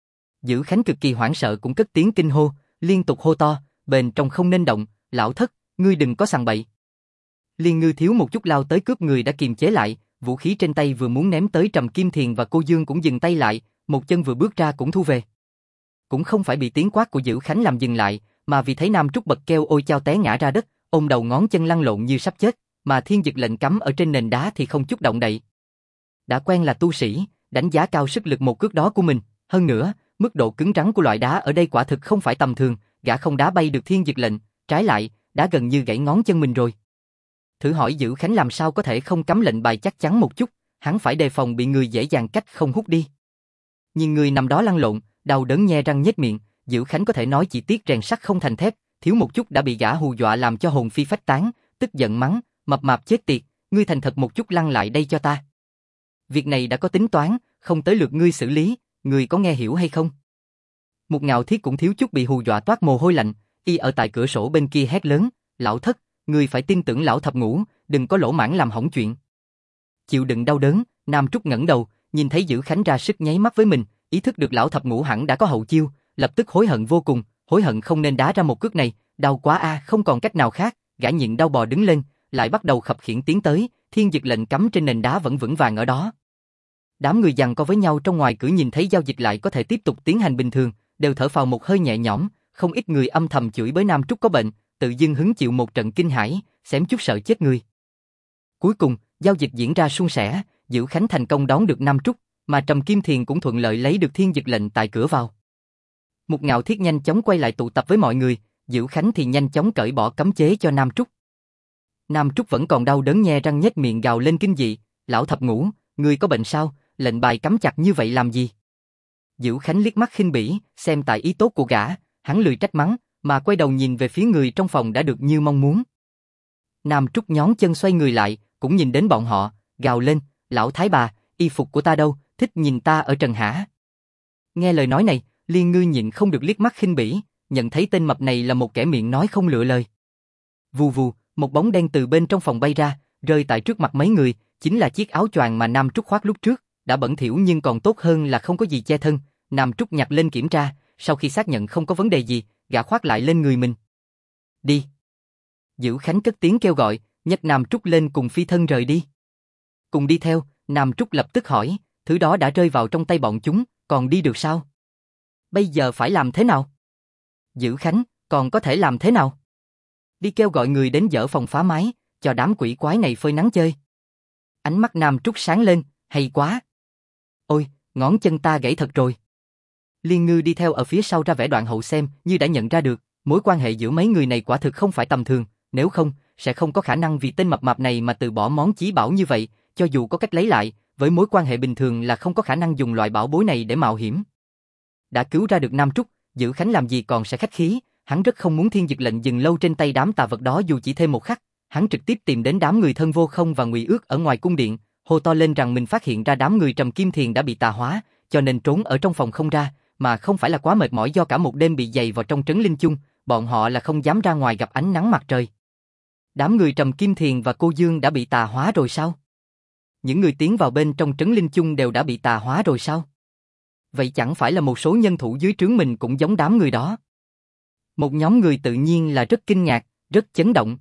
Dữ Khánh cực kỳ hoảng sợ cũng cất tiếng kinh hô, liên tục hô to, bên trong không nên động, lão thất, ngươi đừng có sằng bậy. Liên Ngư thiếu một chút lao tới cướp người đã kiềm chế lại, vũ khí trên tay vừa muốn ném tới Trầm Kim Thiền và cô Dương cũng dừng tay lại, một chân vừa bước ra cũng thu về. Cũng không phải bị tiếng quát của Dữ Khánh làm dừng lại, mà vì thấy Nam Trúc bật kêu ôi chao té ngã ra đất, ôm đầu ngón chân lăn lộn như sắp chết, mà thiên dực lệnh cắm ở trên nền đá thì không chút động đậy. Đã quen là tu sĩ, đánh giá cao sức lực một cước đó của mình, hơn nữa, mức độ cứng rắn của loại đá ở đây quả thực không phải tầm thường, gã không đá bay được thiên dực lệnh, trái lại, đã gần như gãy ngón chân mình rồi. Thử hỏi Dữ Khánh làm sao có thể không cắm lệnh bài chắc chắn một chút, hắn phải đề phòng bị người dễ dàng cách không hút đi. Nhìn người nằm đó lăn lộn, đau đớn nhe răng nhếch miệng, Dữ Khánh có thể nói chỉ tiếc rèn sắt không thành thép, thiếu một chút đã bị gã hù dọa làm cho hồn phi phách tán, tức giận mắng, mập mạp chết tiệt, ngươi thành thật một chút lăn lại đây cho ta. Việc này đã có tính toán, không tới lượt ngươi xử lý, ngươi có nghe hiểu hay không? Mục Ngạo Thiết cũng thiếu chút bị hù dọa toát mồ hôi lạnh, y ở tại cửa sổ bên kia hét lớn, lão thất, ngươi phải tin tưởng lão thập ngũ, đừng có lỗ mãng làm hỏng chuyện. Chịu đựng đau đớn, Nam Trúc ngẩng đầu, nhìn thấy Dữ Khánh ra sức nháy mắt với mình, ý thức được lão thập ngũ hẳn đã có hậu chiêu, lập tức hối hận vô cùng, hối hận không nên đá ra một cước này, đau quá a, không còn cách nào khác, gã nhịn đau bò đứng lên, lại bắt đầu khập khiễng tiến tới, thiên dực lệnh cắm trên nền đá vẫn vững vàng ở đó. Đám người giằng co với nhau trong ngoài cửa nhìn thấy giao dịch lại có thể tiếp tục tiến hành bình thường, đều thở phào một hơi nhẹ nhõm, không ít người âm thầm chửi bới Nam Trúc có bệnh, tự dưng hứng chịu một trận kinh hãi, xém chút sợ chết người. Cuối cùng, giao dịch diễn ra suôn sẻ, Dữ Khánh thành công đón được Nam Trúc, mà Trầm Kim Thiền cũng thuận lợi lấy được thiên dực lệnh tại cửa vào. Mục Ngạo Thiết nhanh chóng quay lại tụ tập với mọi người, Dữ Khánh thì nhanh chóng cởi bỏ cấm chế cho Nam Trúc. Nam Trúc vẫn còn đau đớn nhe răng nhếch miệng gào lên kinh dị, lão thập ngũ, ngươi có bệnh sao, lệnh bài cắm chặt như vậy làm gì? Dữ Khánh liếc mắt khinh bỉ, xem tại ý tốt của gã, hắn lười trách mắng, mà quay đầu nhìn về phía người trong phòng đã được như mong muốn. Nam Trúc nhón chân xoay người lại, cũng nhìn đến bọn họ, gào lên, lão thái bà, y phục của ta đâu, thích nhìn ta ở trần hả? Nghe lời nói này, Liên Ngư nhịn không được liếc mắt khinh bỉ, nhận thấy tên mập này là một kẻ miệng nói không lựa lời. Vù vù, một bóng đen từ bên trong phòng bay ra, rơi tại trước mặt mấy người, chính là chiếc áo choàng mà Nam Trúc khoác lúc trước, đã bẩn thỉu nhưng còn tốt hơn là không có gì che thân. Nam Trúc nhặt lên kiểm tra, sau khi xác nhận không có vấn đề gì, gã khoác lại lên người mình. Đi. Dữ Khánh cất tiếng kêu gọi, nhấc Nam Trúc lên cùng phi thân rời đi. Cùng đi theo, Nam Trúc lập tức hỏi, thứ đó đã rơi vào trong tay bọn chúng, còn đi được sao? Bây giờ phải làm thế nào? Dữ Khánh, còn có thể làm thế nào? Đi kêu gọi người đến dỡ phòng phá mái, cho đám quỷ quái này phơi nắng chơi. Ánh mắt Nam Trúc sáng lên, hay quá. Ôi, ngón chân ta gãy thật rồi. Liên Ngư đi theo ở phía sau ra vẻ đoạn hậu xem như đã nhận ra được, mối quan hệ giữa mấy người này quả thực không phải tầm thường, nếu không, sẽ không có khả năng vì tên mập mạp này mà từ bỏ món chí bảo như vậy, cho dù có cách lấy lại, với mối quan hệ bình thường là không có khả năng dùng loại bảo bối này để mạo hiểm. Đã cứu ra được Nam Trúc, Dữ Khánh làm gì còn sẽ khách khí, hắn rất không muốn Thiên Dực lệnh dừng lâu trên tay đám tà vật đó dù chỉ thêm một khắc, hắn trực tiếp tìm đến đám người Thân Vô Không và Ngụy Ước ở ngoài cung điện, hô to lên rằng mình phát hiện ra đám người Trầm Kim Thiền đã bị tà hóa, cho nên trốn ở trong phòng không ra, mà không phải là quá mệt mỏi do cả một đêm bị dày vào trong trấn linh chung, bọn họ là không dám ra ngoài gặp ánh nắng mặt trời. Đám người Trầm Kim Thiền và Cô Dương đã bị tà hóa rồi sao? Những người tiến vào bên trong trấn linh chung đều đã bị tà hóa rồi sao? Vậy chẳng phải là một số nhân thủ dưới trướng mình cũng giống đám người đó? Một nhóm người tự nhiên là rất kinh ngạc, rất chấn động.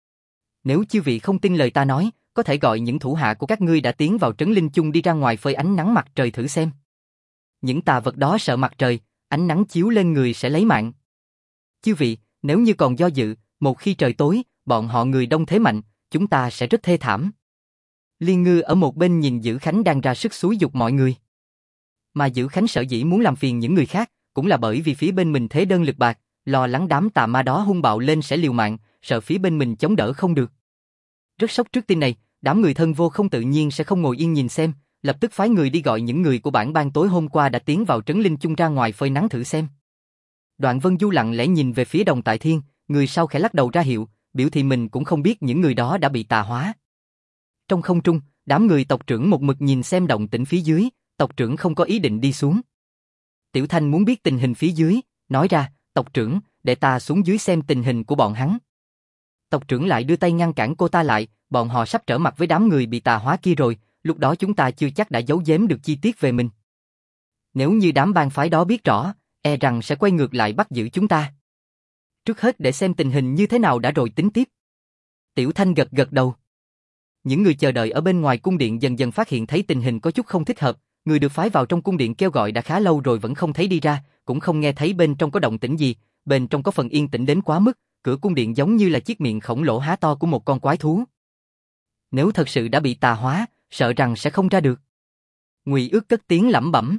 Nếu chư vị không tin lời ta nói, có thể gọi những thủ hạ của các ngươi đã tiến vào trấn linh chung đi ra ngoài phơi ánh nắng mặt trời thử xem. Những tà vật đó sợ mặt trời, ánh nắng chiếu lên người sẽ lấy mạng. Chư vị, nếu như còn do dự, một khi trời tối, bọn họ người đông thế mạnh, chúng ta sẽ rất thê thảm. Liên Ngư ở một bên nhìn Dữ Khánh đang ra sức xúi giục mọi người. Mà Dữ Khánh sở dĩ muốn làm phiền những người khác, cũng là bởi vì phía bên mình thế đơn lực bạc, lo lắng đám tà ma đó hung bạo lên sẽ liều mạng, sợ phía bên mình chống đỡ không được. Rất sốc trước tin này, đám người Thân Vô Không tự nhiên sẽ không ngồi yên nhìn xem, lập tức phái người đi gọi những người của bản bang tối hôm qua đã tiến vào trấn linh chung ra ngoài phơi nắng thử xem. Đoạn Vân Du lặng lẽ nhìn về phía Đồng Tại Thiên, người sau khẽ lắc đầu ra hiệu, biểu thị mình cũng không biết những người đó đã bị tà hóa. Trong không trung, đám người tộc trưởng một mực nhìn xem động tĩnh phía dưới, tộc trưởng không có ý định đi xuống. Tiểu Thanh muốn biết tình hình phía dưới, nói ra, tộc trưởng, để ta xuống dưới xem tình hình của bọn hắn. Tộc trưởng lại đưa tay ngăn cản cô ta lại, bọn họ sắp trở mặt với đám người bị tà hóa kia rồi, lúc đó chúng ta chưa chắc đã giấu giếm được chi tiết về mình. Nếu như đám bang phái đó biết rõ, e rằng sẽ quay ngược lại bắt giữ chúng ta. Trước hết để xem tình hình như thế nào đã rồi tính tiếp. Tiểu Thanh gật gật đầu. Những người chờ đợi ở bên ngoài cung điện dần dần phát hiện thấy tình hình có chút không thích hợp, người được phái vào trong cung điện kêu gọi đã khá lâu rồi vẫn không thấy đi ra, cũng không nghe thấy bên trong có động tĩnh gì, bên trong có phần yên tĩnh đến quá mức, cửa cung điện giống như là chiếc miệng khổng lồ há to của một con quái thú. Nếu thật sự đã bị tà hóa, sợ rằng sẽ không ra được. Ngụy Ước cất tiếng lẩm bẩm.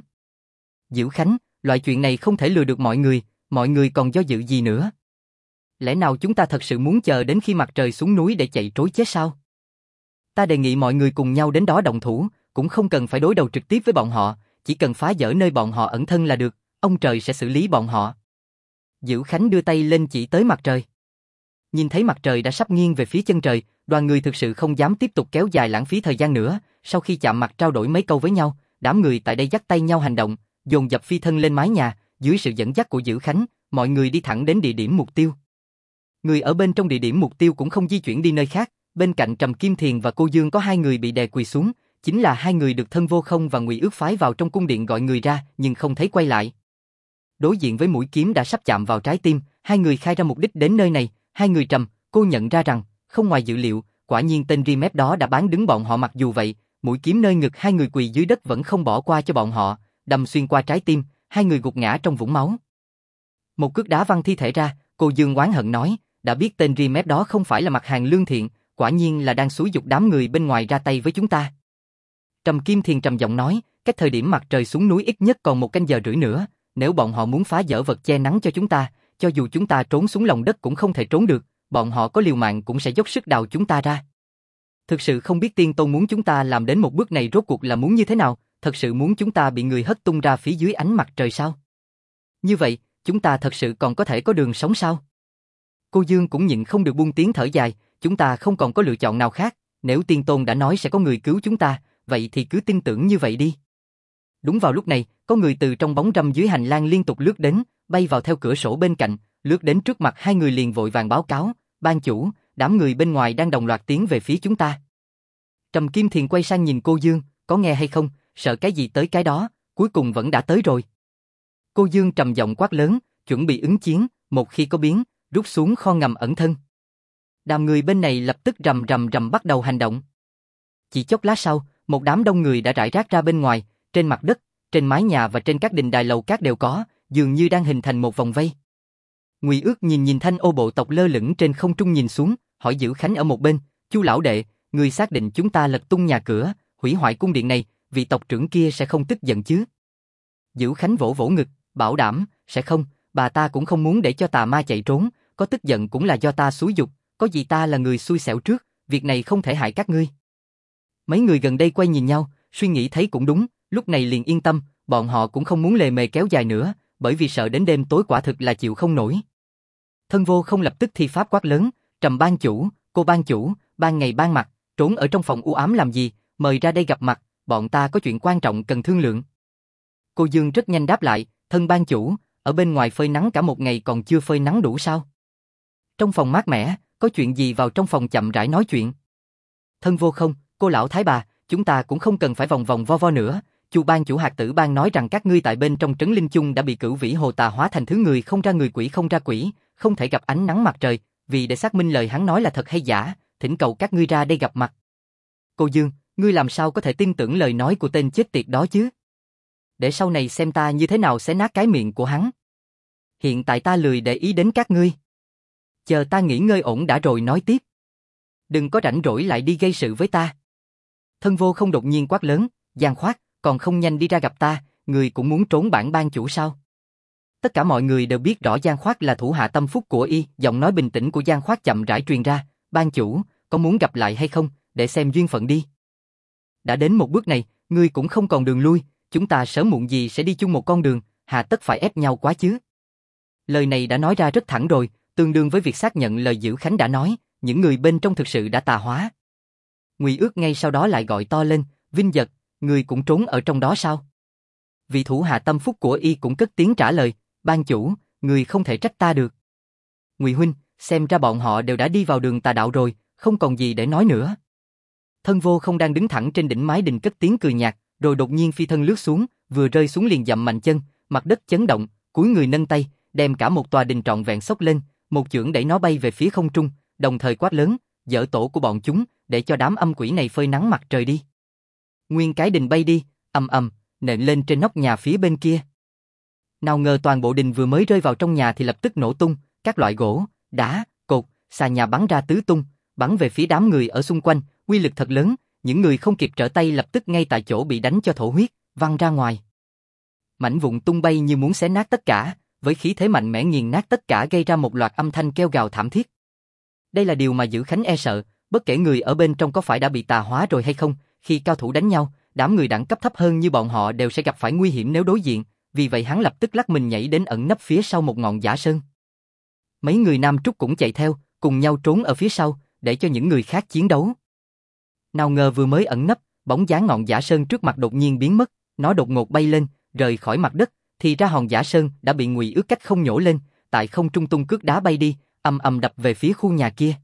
Dữ Khánh, loại chuyện này không thể lừa được mọi người còn do dự gì nữa? Lẽ nào chúng ta thật sự muốn chờ đến khi mặt trời xuống núi để chạy trối chết sao? Ta đề nghị mọi người cùng nhau đến đó động thủ, cũng không cần phải đối đầu trực tiếp với bọn họ, chỉ cần phá vỡ nơi bọn họ ẩn thân là được, ông trời sẽ xử lý bọn họ. Dữ Khánh đưa tay lên chỉ tới mặt trời. Nhìn thấy mặt trời đã sắp nghiêng về phía chân trời, đoàn người thực sự không dám tiếp tục kéo dài lãng phí thời gian nữa, sau khi chạm mặt trao đổi mấy câu với nhau, đám người tại đây dắt tay nhau hành động, dồn dập phi thân lên mái nhà, dưới sự dẫn dắt của Dữ Khánh, mọi người đi thẳng đến địa điểm mục tiêu. Người ở bên trong địa điểm mục tiêu cũng không di chuyển đi nơi khác, bên cạnh Trầm Kim Thiền và Cô Dương có hai người bị đè quỳ xuống, chính là hai người được Thân Vô Không và Ngụy Ước phái vào trong cung điện gọi người ra, nhưng không thấy quay lại. Đối diện với mũi kiếm đã sắp chạm vào trái tim, hai người khai ra mục đích đến nơi này, hai người Trầm, Cô nhận ra rằng, không ngoài dự liệu, quả nhiên tên Rimet đó đã bán đứng bọn họ, mặc dù vậy, mũi kiếm nơi ngực hai người quỳ dưới đất vẫn không bỏ qua cho bọn họ, đâm xuyên qua trái tim, hai người gục ngã trong vũng máu. Một cước đá văng thi thể ra, Cô Dương oán hận nói, đã biết tên Rimet đó không phải là mặt hàng lương thiện, quả nhiên là đang xúi giục đám người bên ngoài ra tay với chúng ta. Trầm Kim Thiền trầm giọng nói, cách thời điểm mặt trời xuống núi ít nhất còn 1 canh giờ rưỡi nữa, nếu bọn họ muốn phá vỡ vật che nắng cho chúng ta, cho dù chúng ta trốn xuống lòng đất cũng không thể trốn được, bọn họ có liều mạng cũng sẽ dốc sức đào chúng ta ra. Thực sự không biết Tiên Tôn muốn chúng ta làm đến một bước này rốt cuộc là muốn như thế nào, thật sự muốn chúng ta bị người hất tung ra phía dưới ánh mặt trời sao? Như vậy, chúng ta thật sự còn có thể có đường sống sao? Cô Dương cũng nhịn không được buông tiếng thở dài, chúng ta không còn có lựa chọn nào khác, nếu Tiên Tôn đã nói sẽ có người cứu chúng ta, vậy thì cứ tin tưởng như vậy đi. Đúng vào lúc này, có người từ trong bóng râm dưới hành lang liên tục lướt đến, bay vào theo cửa sổ bên cạnh, lướt đến trước mặt hai người liền vội vàng báo cáo, ban chủ, đám người bên ngoài đang đồng loạt tiến về phía chúng ta. Trầm Kim Thiền quay sang nhìn Cô Dương, có nghe hay không, sợ cái gì tới cái đó, cuối cùng vẫn đã tới rồi. Cô Dương trầm giọng quát lớn, chuẩn bị ứng chiến, một khi có biến, rút xuống kho ngầm ẩn thân. Đám người bên này lập tức rầm rầm rầm bắt đầu hành động. Chỉ chốc lát sau, một đám đông người đã rải rác ra bên ngoài, trên mặt đất, trên mái nhà và trên các đình đài lầu cát đều có, dường như đang hình thành một vòng vây. Ngụy Ước nhìn Thanh Ô bộ tộc lơ lửng trên không trung nhìn xuống, hỏi Dữ Khánh ở một bên, Chu lão đệ, người xác định chúng ta lật tung nhà cửa, hủy hoại cung điện này, vị tộc trưởng kia sẽ không tức giận chứ? Dữ Khánh vỗ vỗ ngực, bảo đảm, sẽ không, bà ta cũng không muốn để cho tà ma chạy trốn, có tức giận cũng là do ta xúi giục, có gì ta là người xui xẻo trước, việc này không thể hại các ngươi. Mấy người gần đây quay nhìn nhau, suy nghĩ thấy cũng đúng, lúc này liền yên tâm, bọn họ cũng không muốn lề mề kéo dài nữa, bởi vì sợ đến đêm tối quả thực là chịu không nổi. Thân Vô Không lập tức thi pháp quát lớn, Trầm ban chủ, cô ban chủ, ban ngày ban mặt, trốn ở trong phòng u ám làm gì, mời ra đây gặp mặt, bọn ta có chuyện quan trọng cần thương lượng. Cô Dương rất nhanh đáp lại, thân ban chủ, ở bên ngoài phơi nắng cả một ngày còn chưa phơi nắng đủ sao? Trong phòng mát mẻ, có chuyện gì vào trong phòng chậm rãi nói chuyện. Thân Vô Không, cô lão thái bà, chúng ta cũng không cần phải vòng vòng vo vo nữa. Chu ban chủ Hạt Tử Bang nói rằng các ngươi tại bên trong trấn Linh Chung đã bị cửu vĩ hồ tà hóa thành thứ người không ra người quỷ không ra quỷ, không thể gặp ánh nắng mặt trời, vì để xác minh lời hắn nói là thật hay giả, thỉnh cầu các ngươi ra đây gặp mặt. Cô Dương, ngươi làm sao có thể tin tưởng lời nói của tên chết tiệt đó chứ? Để sau này xem ta như thế nào xé nát cái miệng của hắn. Hiện tại ta lười để ý đến các ngươi. Chờ ta nghỉ ngơi ổn đã rồi nói tiếp. Đừng có rảnh rỗi lại đi gây sự với ta. Thân Vô Không đột nhiên quát lớn, Giang Khoát, còn không nhanh đi ra gặp ta, người cũng muốn trốn bản ban chủ sao? Tất cả mọi người đều biết rõ Giang Khoát là thủ hạ tâm phúc của y, giọng nói bình tĩnh của Giang Khoát chậm rãi truyền ra, ban chủ, có muốn gặp lại hay không, để xem duyên phận đi. Đã đến một bước này, ngươi cũng không còn đường lui, chúng ta sớm muộn gì sẽ đi chung một con đường, hà tất phải ép nhau quá chứ. Lời này đã nói ra rất thẳng rồi, tương đương với việc xác nhận lời Dữ Khánh đã nói, những người bên trong thực sự đã tà hóa. Ngụy Ước ngay sau đó lại gọi to lên, Vinh Dật, người cũng trốn ở trong đó sao? Vị thủ hạ tâm phúc của y cũng cất tiếng trả lời, ban chủ, người không thể trách ta được. Ngụy huynh, xem ra bọn họ đều đã đi vào đường tà đạo rồi, không còn gì để nói nữa. Thân Vô Không đang đứng thẳng trên đỉnh mái đình cất tiếng cười nhạt, rồi đột nhiên phi thân lướt xuống, vừa rơi xuống liền dậm mạnh chân, mặt đất chấn động, cúi người nâng tay, đem cả một tòa đình trọn vẹn xốc lên, một chưởng đẩy nó bay về phía không trung, đồng thời quát lớn, dỡ tổ của bọn chúng, để cho đám âm quỷ này phơi nắng mặt trời đi. Nguyên cái đình bay đi, ầm ầm, nện lên trên nóc nhà phía bên kia. Nào ngờ toàn bộ đình vừa mới rơi vào trong nhà thì lập tức nổ tung, các loại gỗ, đá, cột, xà nhà bắn ra tứ tung, bắn về phía đám người ở xung quanh, uy lực thật lớn, những người không kịp trở tay lập tức ngay tại chỗ bị đánh cho thổ huyết, văng ra ngoài. Mảnh vụn tung bay như muốn xé nát tất cả, với khí thế mạnh mẽ nghiền nát tất cả gây ra một loạt âm thanh kêu gào thảm thiết. Đây là điều mà Dữ Khánh e sợ, bất kể người ở bên trong có phải đã bị tà hóa rồi hay không, khi cao thủ đánh nhau, đám người đẳng cấp thấp hơn như bọn họ đều sẽ gặp phải nguy hiểm nếu đối diện, vì vậy hắn lập tức lắc mình nhảy đến ẩn nấp phía sau một ngọn giả sơn. Mấy người Nam Trúc cũng chạy theo, cùng nhau trốn ở phía sau, để cho những người khác chiến đấu. Nào ngờ vừa mới ẩn nấp, bóng dáng ngọn giả sơn trước mặt đột nhiên biến mất, nó đột ngột bay lên, rời khỏi mặt đất, thì ra hòn giả sơn đã bị Ngụy Ước cách không nhổ lên, tại không trung tung cước đá bay đi, ầm ầm đập về phía khu nhà kia.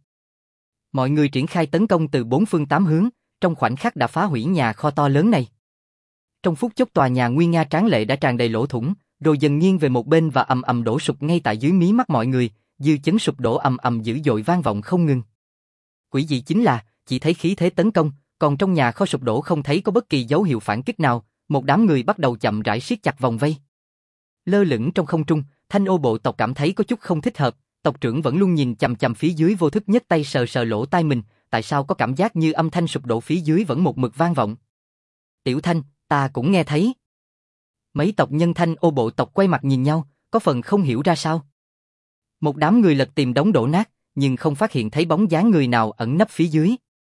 Mọi người triển khai tấn công từ bốn phương tám hướng, trong khoảnh khắc đã phá hủy nhà kho to lớn này. Trong phút chốc tòa nhà nguy nga tráng lệ đã tràn đầy lỗ thủng, rồi dần nghiêng về một bên và ầm ầm đổ sụp ngay tại dưới mí mắt mọi người, dư chấn sụp đổ ầm ầm dữ dội vang vọng không ngừng. Quỷ dị chính là, chỉ thấy khí thế tấn công, còn trong nhà kho sụp đổ không thấy có bất kỳ dấu hiệu phản kích nào, một đám người bắt đầu chậm rãi siết chặt vòng vây. Lơ lửng trong không trung, Thanh Ô bộ tộc cảm thấy có chút không thích hợp, tộc trưởng vẫn luôn nhìn chằm chằm phía dưới vô thức nhấc tay sờ sờ lỗ tai mình, tại sao có cảm giác như âm thanh sụp đổ phía dưới vẫn một mực vang vọng. Tiểu Thanh, ta cũng nghe thấy. Mấy tộc nhân Thanh Ô bộ tộc quay mặt nhìn nhau, có phần không hiểu ra sao. Một đám người lật tìm đống đổ nát, nhưng không phát hiện thấy bóng dáng người nào ẩn nấp phía dưới.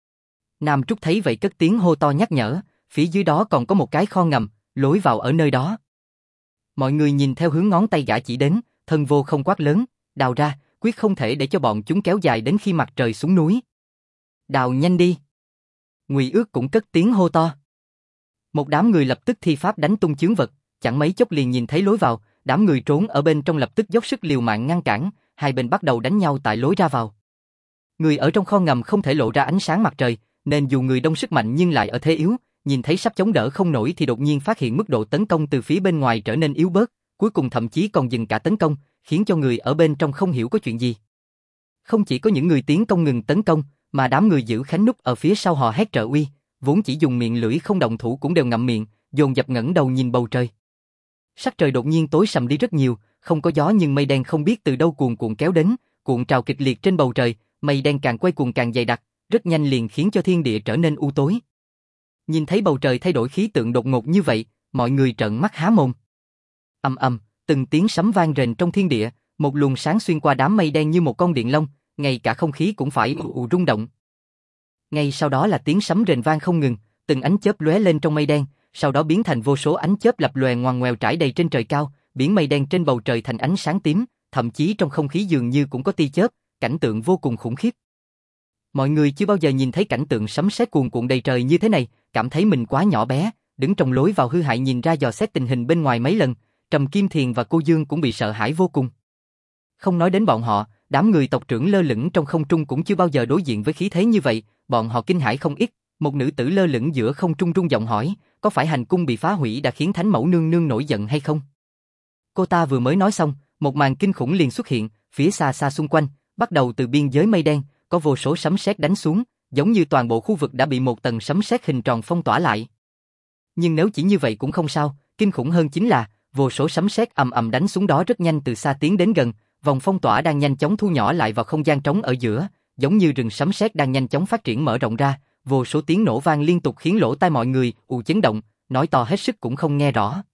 Nam Trúc thấy vậy cất tiếng hô to nhắc nhở, phía dưới đó còn có một cái kho ngầm, lối vào ở nơi đó. Mọi người nhìn theo hướng ngón tay gã chỉ đến, Thân Vô Không quát lớn, đào ra, quyết không thể để cho bọn chúng kéo dài đến khi mặt trời xuống núi. Đào nhanh đi. Ngụy Ước cũng cất tiếng hô to. Một đám người lập tức thi pháp đánh tung chướng vật, chẳng mấy chốc liền nhìn thấy lối vào, đám người trốn ở bên trong lập tức dốc sức liều mạng ngăn cản, hai bên bắt đầu đánh nhau tại lối ra vào. Người ở trong kho ngầm không thể lộ ra ánh sáng mặt trời, nên dù người đông sức mạnh nhưng lại ở thế yếu, nhìn thấy sắp chống đỡ không nổi thì đột nhiên phát hiện mức độ tấn công từ phía bên ngoài trở nên yếu bớt, cuối cùng thậm chí còn dừng cả tấn công, khiến cho người ở bên trong không hiểu có chuyện gì. Không chỉ có những người tiến công ngừng tấn công, mà đám người Dữ Khánh núp ở phía sau hò hét trợ uy, vốn chỉ dùng miệng lưỡi không động thủ cũng đều ngậm miệng, dồn dập ngẩng đầu nhìn bầu trời. Sắc trời đột nhiên tối sầm đi rất nhiều, không có gió nhưng mây đen không biết từ đâu cuồn cuộn kéo đến, cuộn trào kịch liệt trên bầu trời, mây đen càng quay cuồng càng dày đặc, rất nhanh liền khiến cho thiên địa trở nên u tối. Nhìn thấy bầu trời thay đổi khí tượng đột ngột như vậy, mọi người trợn mắt há mồm. Ầm ầm, từng tiếng sấm vang rền trong thiên địa, một luồng sáng xuyên qua đám mây đen như một con điện long, ngay cả không khí cũng phải rung động. Ngay sau đó là tiếng sấm rền vang không ngừng, từng ánh chớp lóe lên trong mây đen, sau đó biến thành vô số ánh chớp lập lòe ngoằn ngoèo trải đầy trên trời cao, biến mây đen trên bầu trời thành ánh sáng tím, thậm chí trong không khí dường như cũng có tia chớp, cảnh tượng vô cùng khủng khiếp. Mọi người chưa bao giờ nhìn thấy cảnh tượng sấm sét cuồn cuộn đầy trời như thế này, cảm thấy mình quá nhỏ bé, đứng trong lối vào hư hại nhìn ra dò xét tình hình bên ngoài mấy lần, Trầm Kim Thiền và cô Dương cũng bị sợ hãi vô cùng. Không nói đến bọn họ, đám người tộc trưởng lơ lửng trong không trung cũng chưa bao giờ đối diện với khí thế như vậy, bọn họ kinh hãi không ít. Một nữ tử lơ lửng giữa không trung rung giọng hỏi, có phải hành cung bị phá hủy đã khiến Thánh Mẫu nương nương nổi giận hay không? Cô ta vừa mới nói xong, một màn kinh khủng liền xuất hiện, phía xa xa xung quanh, bắt đầu từ biên giới mây đen, có vô số sấm sét đánh xuống, giống như toàn bộ khu vực đã bị một tầng sấm sét hình tròn phong tỏa lại. Nhưng nếu chỉ như vậy cũng không sao, kinh khủng hơn chính là, vô số sấm sét ầm ầm đánh xuống đó rất nhanh từ xa tiến đến gần, vòng phong tỏa đang nhanh chóng thu nhỏ lại vào không gian trống ở giữa, giống như rừng sấm sét đang nhanh chóng phát triển mở rộng ra, vô số tiếng nổ vang liên tục khiến lỗ tai mọi người chấn động, nói to hết sức cũng không nghe rõ.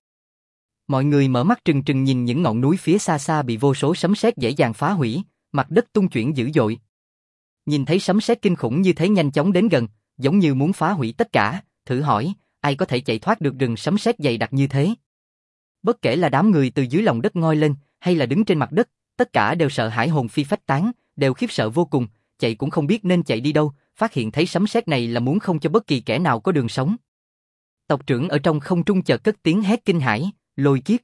Mọi người mở mắt trừng trừng nhìn những ngọn núi phía xa xa bị vô số sấm sét dễ dàng phá hủy, mặt đất tung chuyển dữ dội. Nhìn thấy sấm sét kinh khủng như thế nhanh chóng đến gần, giống như muốn phá hủy tất cả, thử hỏi, ai có thể chạy thoát được rừng sấm sét dày đặc như thế? Bất kể là đám người từ dưới lòng đất ngoi lên, hay là đứng trên mặt đất, tất cả đều sợ hãi hồn phi phách tán, đều khiếp sợ vô cùng, chạy cũng không biết nên chạy đi đâu, phát hiện thấy sấm sét này là muốn không cho bất kỳ kẻ nào có đường sống. Tộc trưởng ở trong không trung chợt cất tiếng hét kinh hãi, Lôi Kiếp.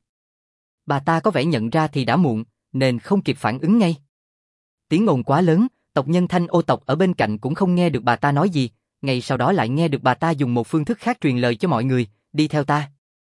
Bà ta có vẻ nhận ra thì đã muộn, nên không kịp phản ứng ngay. Tiếng ồn quá lớn, tộc nhân Thanh Ô tộc ở bên cạnh cũng không nghe được bà ta nói gì, ngay sau đó lại nghe được bà ta dùng một phương thức khác truyền lời cho mọi người, đi theo ta.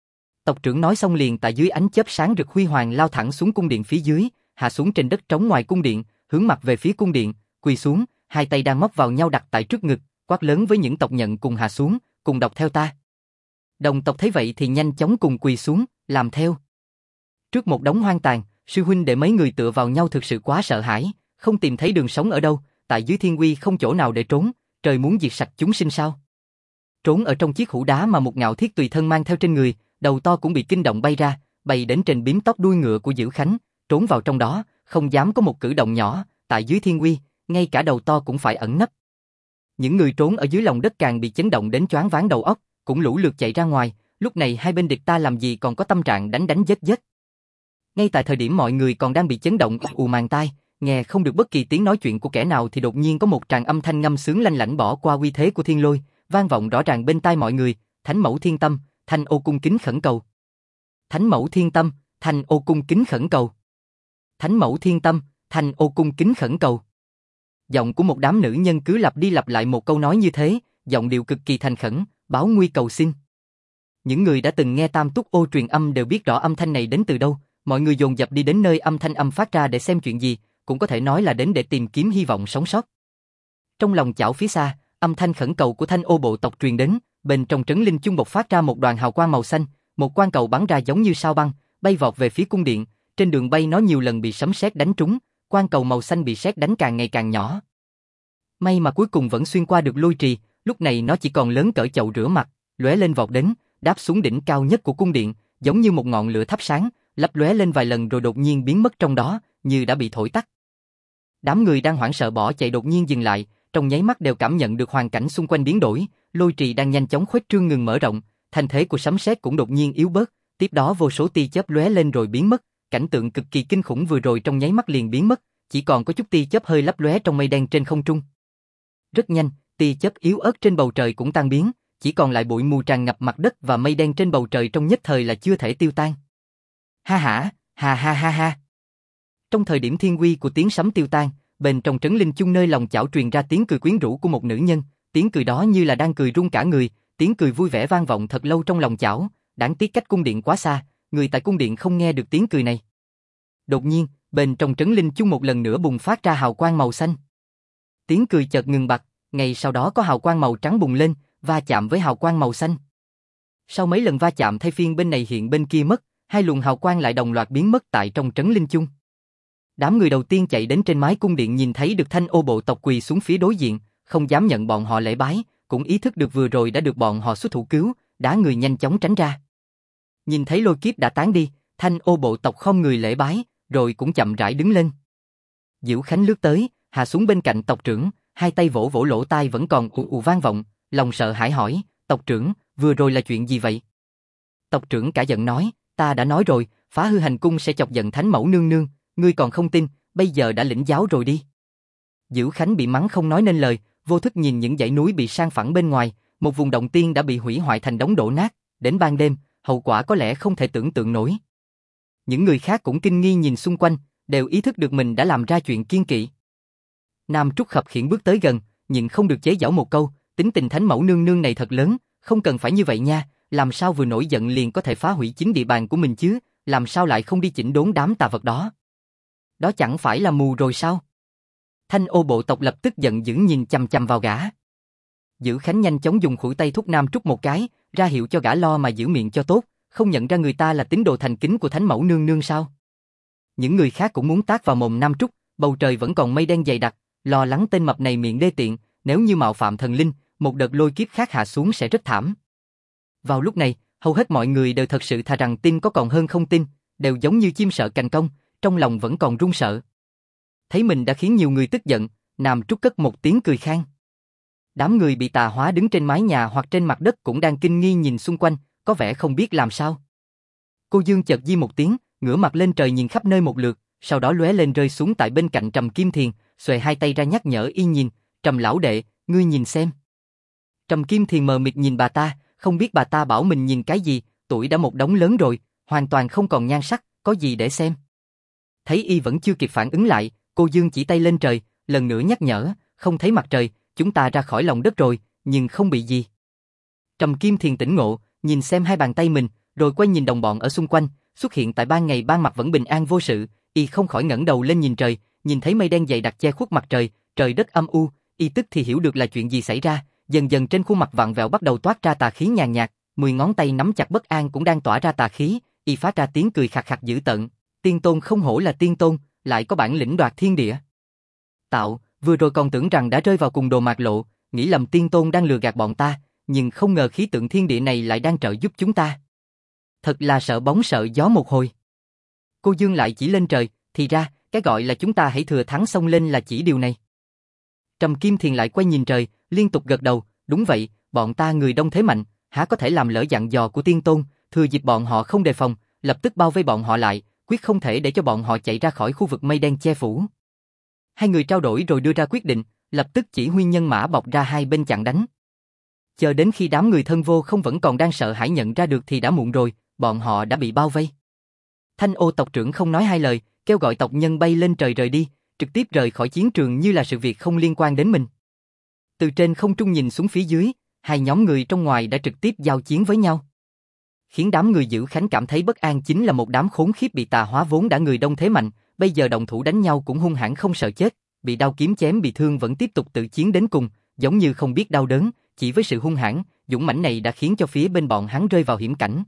Tộc trưởng nói xong liền tại dưới ánh chớp sáng rực huy hoàng lao thẳng xuống cung điện phía dưới, hạ xuống trên đất trống ngoài cung điện, hướng mặt về phía cung điện, quỳ xuống, hai tay đang móc vào nhau đặt tại trước ngực, quát lớn với những tộc nhận cùng hạ xuống, cùng đọc theo ta. Đồng tộc thấy vậy thì nhanh chóng cùng quỳ xuống, làm theo. Trước một đống hoang tàn, sư huynh đệ mấy người tựa vào nhau thực sự quá sợ hãi, không tìm thấy đường sống ở đâu, tại dưới thiên uy không chỗ nào để trốn, trời muốn diệt sạch chúng sinh sao? Trốn ở trong chiếc hũ đá mà một ngạo thiết tùy thân mang theo trên người, đầu to cũng bị kinh động bay ra, bay đến trên bím tóc đuôi ngựa của Dữ Khánh, trốn vào trong đó, không dám có một cử động nhỏ, tại dưới thiên uy, ngay cả đầu to cũng phải ẩn nấp. Những người trốn ở dưới lòng đất càng bị chấn động đến choáng váng đầu óc, cũng lũ lượt chạy ra ngoài, lúc này hai bên địch ta làm gì còn có tâm trạng đánh đánh giết giết. Ngay tại thời điểm mọi người còn đang bị chấn động màng tai, nghe không được bất kỳ tiếng nói chuyện của kẻ nào thì đột nhiên có một tràng âm thanh ngâm sướng lanh lảnh bỏ qua uy thế của thiên lôi, vang vọng rõ ràng bên tai mọi người, Thánh Mẫu Thiên Tâm, Thanh Ô cung kính khẩn cầu. Thánh Mẫu Thiên Tâm, Thanh Ô cung kính khẩn cầu. Thánh Mẫu Thiên Tâm, Thanh Ô cung kính khẩn cầu. Giọng của một đám nữ nhân cứ lặp đi lặp lại một câu nói như thế, giọng điệu cực kỳ thành khẩn, báo nguy cầu xin. Những người đã từng nghe Tam Túc Ô truyền âm đều biết rõ âm thanh này đến từ đâu, mọi người dồn dập đi đến nơi âm thanh âm phát ra để xem chuyện gì, cũng có thể nói là đến để tìm kiếm hy vọng sống sót. Trong lòng chảo phía xa, âm thanh khẩn cầu của Thanh Ô bộ tộc truyền đến, bên trong trấn linh chung bộc phát ra một đoàn hào quang màu xanh, một quang cầu bắn ra giống như sao băng, bay vọt về phía cung điện, trên đường bay nó nhiều lần bị sấm sét đánh trúng, quang cầu màu xanh bị sét đánh càng ngày càng nhỏ. May mà cuối cùng vẫn xuyên qua được lôi trì, lúc này nó chỉ còn lớn cỡ chậu rửa mặt, lóe lên vọt đến, đáp xuống đỉnh cao nhất của cung điện, giống như một ngọn lửa thắp sáng, lấp lóe lên vài lần rồi đột nhiên biến mất trong đó, như đã bị thổi tắt. Đám người đang hoảng sợ bỏ chạy đột nhiên dừng lại, trong nháy mắt đều cảm nhận được hoàn cảnh xung quanh biến đổi, lôi trì đang nhanh chóng khuếch trương ngừng mở rộng, thành thế của sấm sét cũng đột nhiên yếu bớt, tiếp đó vô số tia chớp lóe lên rồi biến mất, cảnh tượng cực kỳ kinh khủng vừa rồi trong nháy mắt liền biến mất, chỉ còn có chút tia chớp hơi lấp lóe trong mây đen trên không trung. Rất nhanh, tia chớp yếu ớt trên bầu trời cũng tan biến, chỉ còn lại bụi mù tràn ngập mặt đất và mây đen trên bầu trời trong nhất thời là chưa thể tiêu tan. Ha ha, ha ha ha ha. Trong thời điểm thiên uy của tiếng sấm tiêu tan, bên trong trấn linh chung nơi lòng chảo truyền ra tiếng cười quyến rũ của một nữ nhân, tiếng cười đó như là đang cười run cả người, tiếng cười vui vẻ vang vọng thật lâu trong lòng chảo, đáng tiếc cách cung điện quá xa, người tại cung điện không nghe được tiếng cười này. Đột nhiên, bên trong trấn linh chung một lần nữa bùng phát ra hào quang màu xanh. Tiếng cười chợt ngừng bặt, ngay sau đó có hào quang màu trắng bùng lên, va chạm với hào quang màu xanh. Sau mấy lần va chạm thay phiên bên này hiện bên kia mất, hai luồng hào quang lại đồng loạt biến mất tại trong trấn linh chung. Đám người đầu tiên chạy đến trên mái cung điện nhìn thấy được Thanh Ô bộ tộc quỳ xuống phía đối diện, không dám nhận bọn họ lễ bái, cũng ý thức được vừa rồi đã được bọn họ xuất thủ cứu, đá người nhanh chóng tránh ra. Nhìn thấy lôi kiếp đã tán đi, Thanh Ô bộ tộc không người lễ bái, rồi cũng chậm rãi đứng lên. Dữ Khánh lướt tới, hạ xuống bên cạnh tộc trưởng, hai tay vỗ vỗ lỗ tai vẫn còn vang vọng, lòng sợ hãi hỏi, tộc trưởng, vừa rồi là chuyện gì vậy? Tộc trưởng cả giận nói, ta đã nói rồi, phá hư hành cung sẽ chọc giận Thánh Mẫu nương nương, ngươi còn không tin, bây giờ đã lĩnh giáo rồi đi. Dữ Khánh bị mắng không nói nên lời, vô thức nhìn những dãy núi bị san phẳng bên ngoài, một vùng động tiên đã bị hủy hoại thành đống đổ nát, đến ban đêm, hậu quả có lẽ không thể tưởng tượng nổi. Những người khác cũng kinh nghi nhìn xung quanh, đều ý thức được mình đã làm ra chuyện kiêng kỵ. Nam Trúc khập khiễng bước tới gần, nhưng không được chế giễu một câu, tính tình thánh mẫu nương nương này thật lớn, không cần phải như vậy nha, làm sao vừa nổi giận liền có thể phá hủy chính địa bàn của mình chứ, làm sao lại không đi chỉnh đốn đám tà vật đó. Đó chẳng phải là mù rồi sao? Thanh ô bộ tộc lập tức giận dữ nhìn chằm chằm vào gã. Dữ Khánh nhanh chóng dùng khuỷu tay thúc Nam Trúc một cái, ra hiệu cho gã lo mà giữ miệng cho tốt, không nhận ra người ta là tín đồ thành kính của thánh mẫu nương nương sao? Những người khác cũng muốn tát vào mồm Nam Trúc, bầu trời vẫn còn mây đen dày đặc, lo lắng tên mập này miệng đê tiện, nếu như mạo phạm thần linh, một đợt lôi kiếp khác hạ xuống sẽ rất thảm. Vào lúc này, hầu hết mọi người đều thật sự thà rằng tin có còn hơn không tin, đều giống như chim sợ cành cong, trong lòng vẫn còn run sợ. Thấy mình đã khiến nhiều người tức giận, Nam Trúc cất một tiếng cười khang. Đám người bị tà hóa đứng trên mái nhà hoặc trên mặt đất cũng đang kinh nghi nhìn xung quanh, có vẻ không biết làm sao. Cô Dương chợt di một tiếng, ngửa mặt lên trời nhìn khắp nơi một lượt, sau đó lóe lên rơi xuống tại bên cạnh Trầm Kim Thiền, xuề hai tay ra nhắc nhở y nhìn, Trầm lão đệ, ngươi nhìn xem. Trầm Kim Thiền mờ mịt nhìn bà ta, không biết bà ta bảo mình nhìn cái gì, tuổi đã một đống lớn rồi, hoàn toàn không còn nhan sắc, có gì để xem. Thấy y vẫn chưa kịp phản ứng lại, cô Dương chỉ tay lên trời, lần nữa nhắc nhở, không thấy mặt trời, chúng ta ra khỏi lòng đất rồi, nhưng không bị gì. Trầm Kim Thiền tỉnh ngộ, nhìn xem hai bàn tay mình, rồi quay nhìn đồng bọn ở xung quanh, xuất hiện tại ban ngày ban mặt vẫn bình an vô sự, y không khỏi ngẩng đầu lên nhìn trời, nhìn thấy mây đen dày đặc che khuất mặt trời, trời đất âm u, y tức thì hiểu được là chuyện gì xảy ra, dần dần trên khuôn mặt vặn vẹo bắt đầu toát ra tà khí nhàn nhạt, 10 ngón tay nắm chặt bất an cũng đang tỏa ra tà khí, y phát ra tiếng cười khạc khạc dữ tợn, tiên tôn không hổ là tiên tôn, lại có bản lĩnh đoạt thiên địa. Vừa rồi còn tưởng rằng đã rơi vào cùng đồ mạt lộ, nghĩ lầm tiên tôn đang lừa gạt bọn ta, nhưng không ngờ khí tượng thiên địa này lại đang trợ giúp chúng ta. Thật là sợ bóng sợ gió một hồi. Cô Dương lại chỉ lên trời, thì ra, cái gọi là chúng ta hãy thừa thắng xông lên là chỉ điều này. Trầm Kim Thiền lại quay nhìn trời, liên tục gật đầu, đúng vậy, bọn ta người đông thế mạnh, há có thể làm lỡ dặn dò của tiên tôn, thừa dịp bọn họ không đề phòng, lập tức bao vây bọn họ lại, quyết không thể để cho bọn họ chạy ra khỏi khu vực mây đen che phủ. Hai người trao đổi rồi đưa ra quyết định, lập tức chỉ huy nhân mã bọc ra hai bên chặn đánh. Chờ đến khi đám người thân vô không vẫn còn đang sợ hãi nhận ra được thì đã muộn rồi, bọn họ đã bị bao vây. Thanh ô tộc trưởng không nói hai lời, kêu gọi tộc nhân bay lên trời rời đi, trực tiếp rời khỏi chiến trường như là sự việc không liên quan đến mình. Từ trên không trung nhìn xuống phía dưới, hai nhóm người trong ngoài đã trực tiếp giao chiến với nhau. Khiến đám người Dữ Khánh cảm thấy bất an chính là một đám khốn khiếp bị tà hóa vốn đã người đông thế mạnh, bây giờ đồng thủ đánh nhau cũng hung hãn không sợ chết, bị đao kiếm chém bị thương vẫn tiếp tục tự chiến đến cùng, giống như không biết đau đớn, chỉ với sự hung hãn, dũng mãnh này đã khiến cho phía bên bọn hắn rơi vào hiểm cảnh.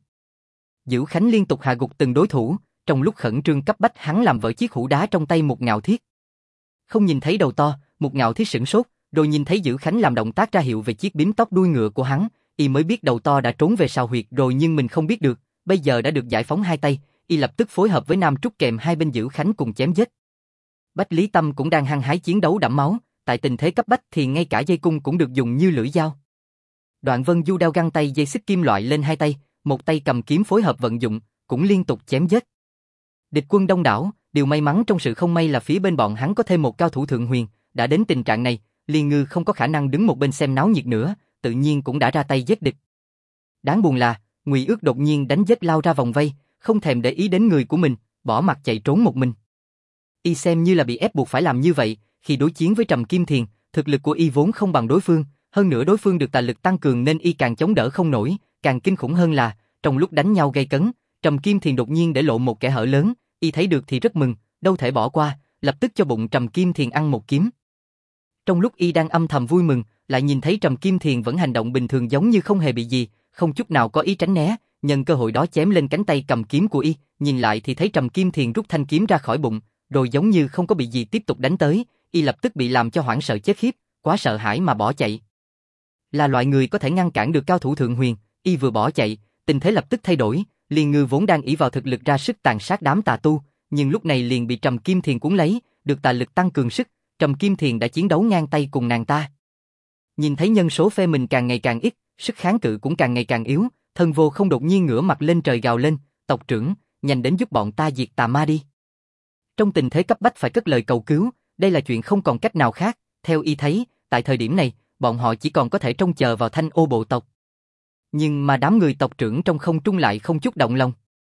Dữ Khánh liên tục hạ gục từng đối thủ, trong lúc khẩn trương cấp bách hắn làm vỡ chiếc hũ đá trong tay Một Ngạo Thiết. Không nhìn thấy đầu to, Một Ngạo Thiết sửng sốt, rồi nhìn thấy Dữ Khánh làm động tác ra hiệu về chiếc bím tóc đuôi ngựa của hắn, y mới biết đầu to đã trốn về sào huyệt rồi nhưng mình không biết được, bây giờ đã được giải phóng hai tay, y lập tức phối hợp với Nam Trúc kèm hai bên Dữ Khánh cùng chém giết. Bách Lý Tâm cũng đang hăng hái chiến đấu đẫm máu, tại tình thế cấp bách thì ngay cả dây cung cũng được dùng như lưỡi dao. Đoạn Vân Du đao găng tay dây xích kim loại lên hai tay, một tay cầm kiếm phối hợp vận dụng, cũng liên tục chém giết. Địch quân đông đảo, điều may mắn trong sự không may là phía bên bọn hắn có thêm một cao thủ thượng huyền, đã đến tình trạng này, Liên Ngư không có khả năng đứng một bên xem náo nhiệt nữa, tự nhiên cũng đã ra tay giết địch. Đáng buồn là, Ngụy Ước đột nhiên đánh giết lao ra vòng vây, không thèm để ý đến người của mình, bỏ mặt chạy trốn một mình. Y xem như là bị ép buộc phải làm như vậy, khi đối chiến với Trầm Kim Thiền, thực lực của y vốn không bằng đối phương, hơn nữa đối phương được tà lực tăng cường nên y càng chống đỡ không nổi, càng kinh khủng hơn là, trong lúc đánh nhau gay cấn, Trầm Kim Thiền đột nhiên để lộ một kẽ hở lớn, y thấy được thì rất mừng, đâu thể bỏ qua, lập tức cho bụng Trầm Kim Thiền ăn một kiếm. Trong lúc y đang âm thầm vui mừng, lại nhìn thấy Trầm Kim Thiền vẫn hành động bình thường giống như không hề bị gì, không chút nào có ý tránh né, nhân cơ hội đó chém lên cánh tay cầm kiếm của y, nhìn lại thì thấy Trầm Kim Thiền rút thanh kiếm ra khỏi bụng, rồi giống như không có bị gì tiếp tục đánh tới, y lập tức bị làm cho hoảng sợ chết khiếp, quá sợ hãi mà bỏ chạy. Là loại người có thể ngăn cản được cao thủ thượng huyền, y vừa bỏ chạy, tình thế lập tức thay đổi, Liên Ngư vốn đang ỷ vào thực lực ra sức tàn sát đám tà tu, nhưng lúc này liền bị Trầm Kim Thiền cuốn lấy, được tà lực tăng cường sức, Trầm Kim Thiền đã chiến đấu ngang tay cùng nàng ta. Nhìn thấy nhân số phe mình càng ngày càng ít, sức kháng cự cũng càng ngày càng yếu, Thân Vô không đột nhiên ngửa mặt lên trời gào lên, tộc trưởng, nhanh đến giúp bọn ta diệt tà ma đi. Trong tình thế cấp bách phải cất lời cầu cứu, đây là chuyện không còn cách nào khác, theo y thấy, tại thời điểm này, bọn họ chỉ còn có thể trông chờ vào Thanh Ô bộ tộc. Nhưng mà đám người tộc trưởng trong không trung lại không chút động lòng.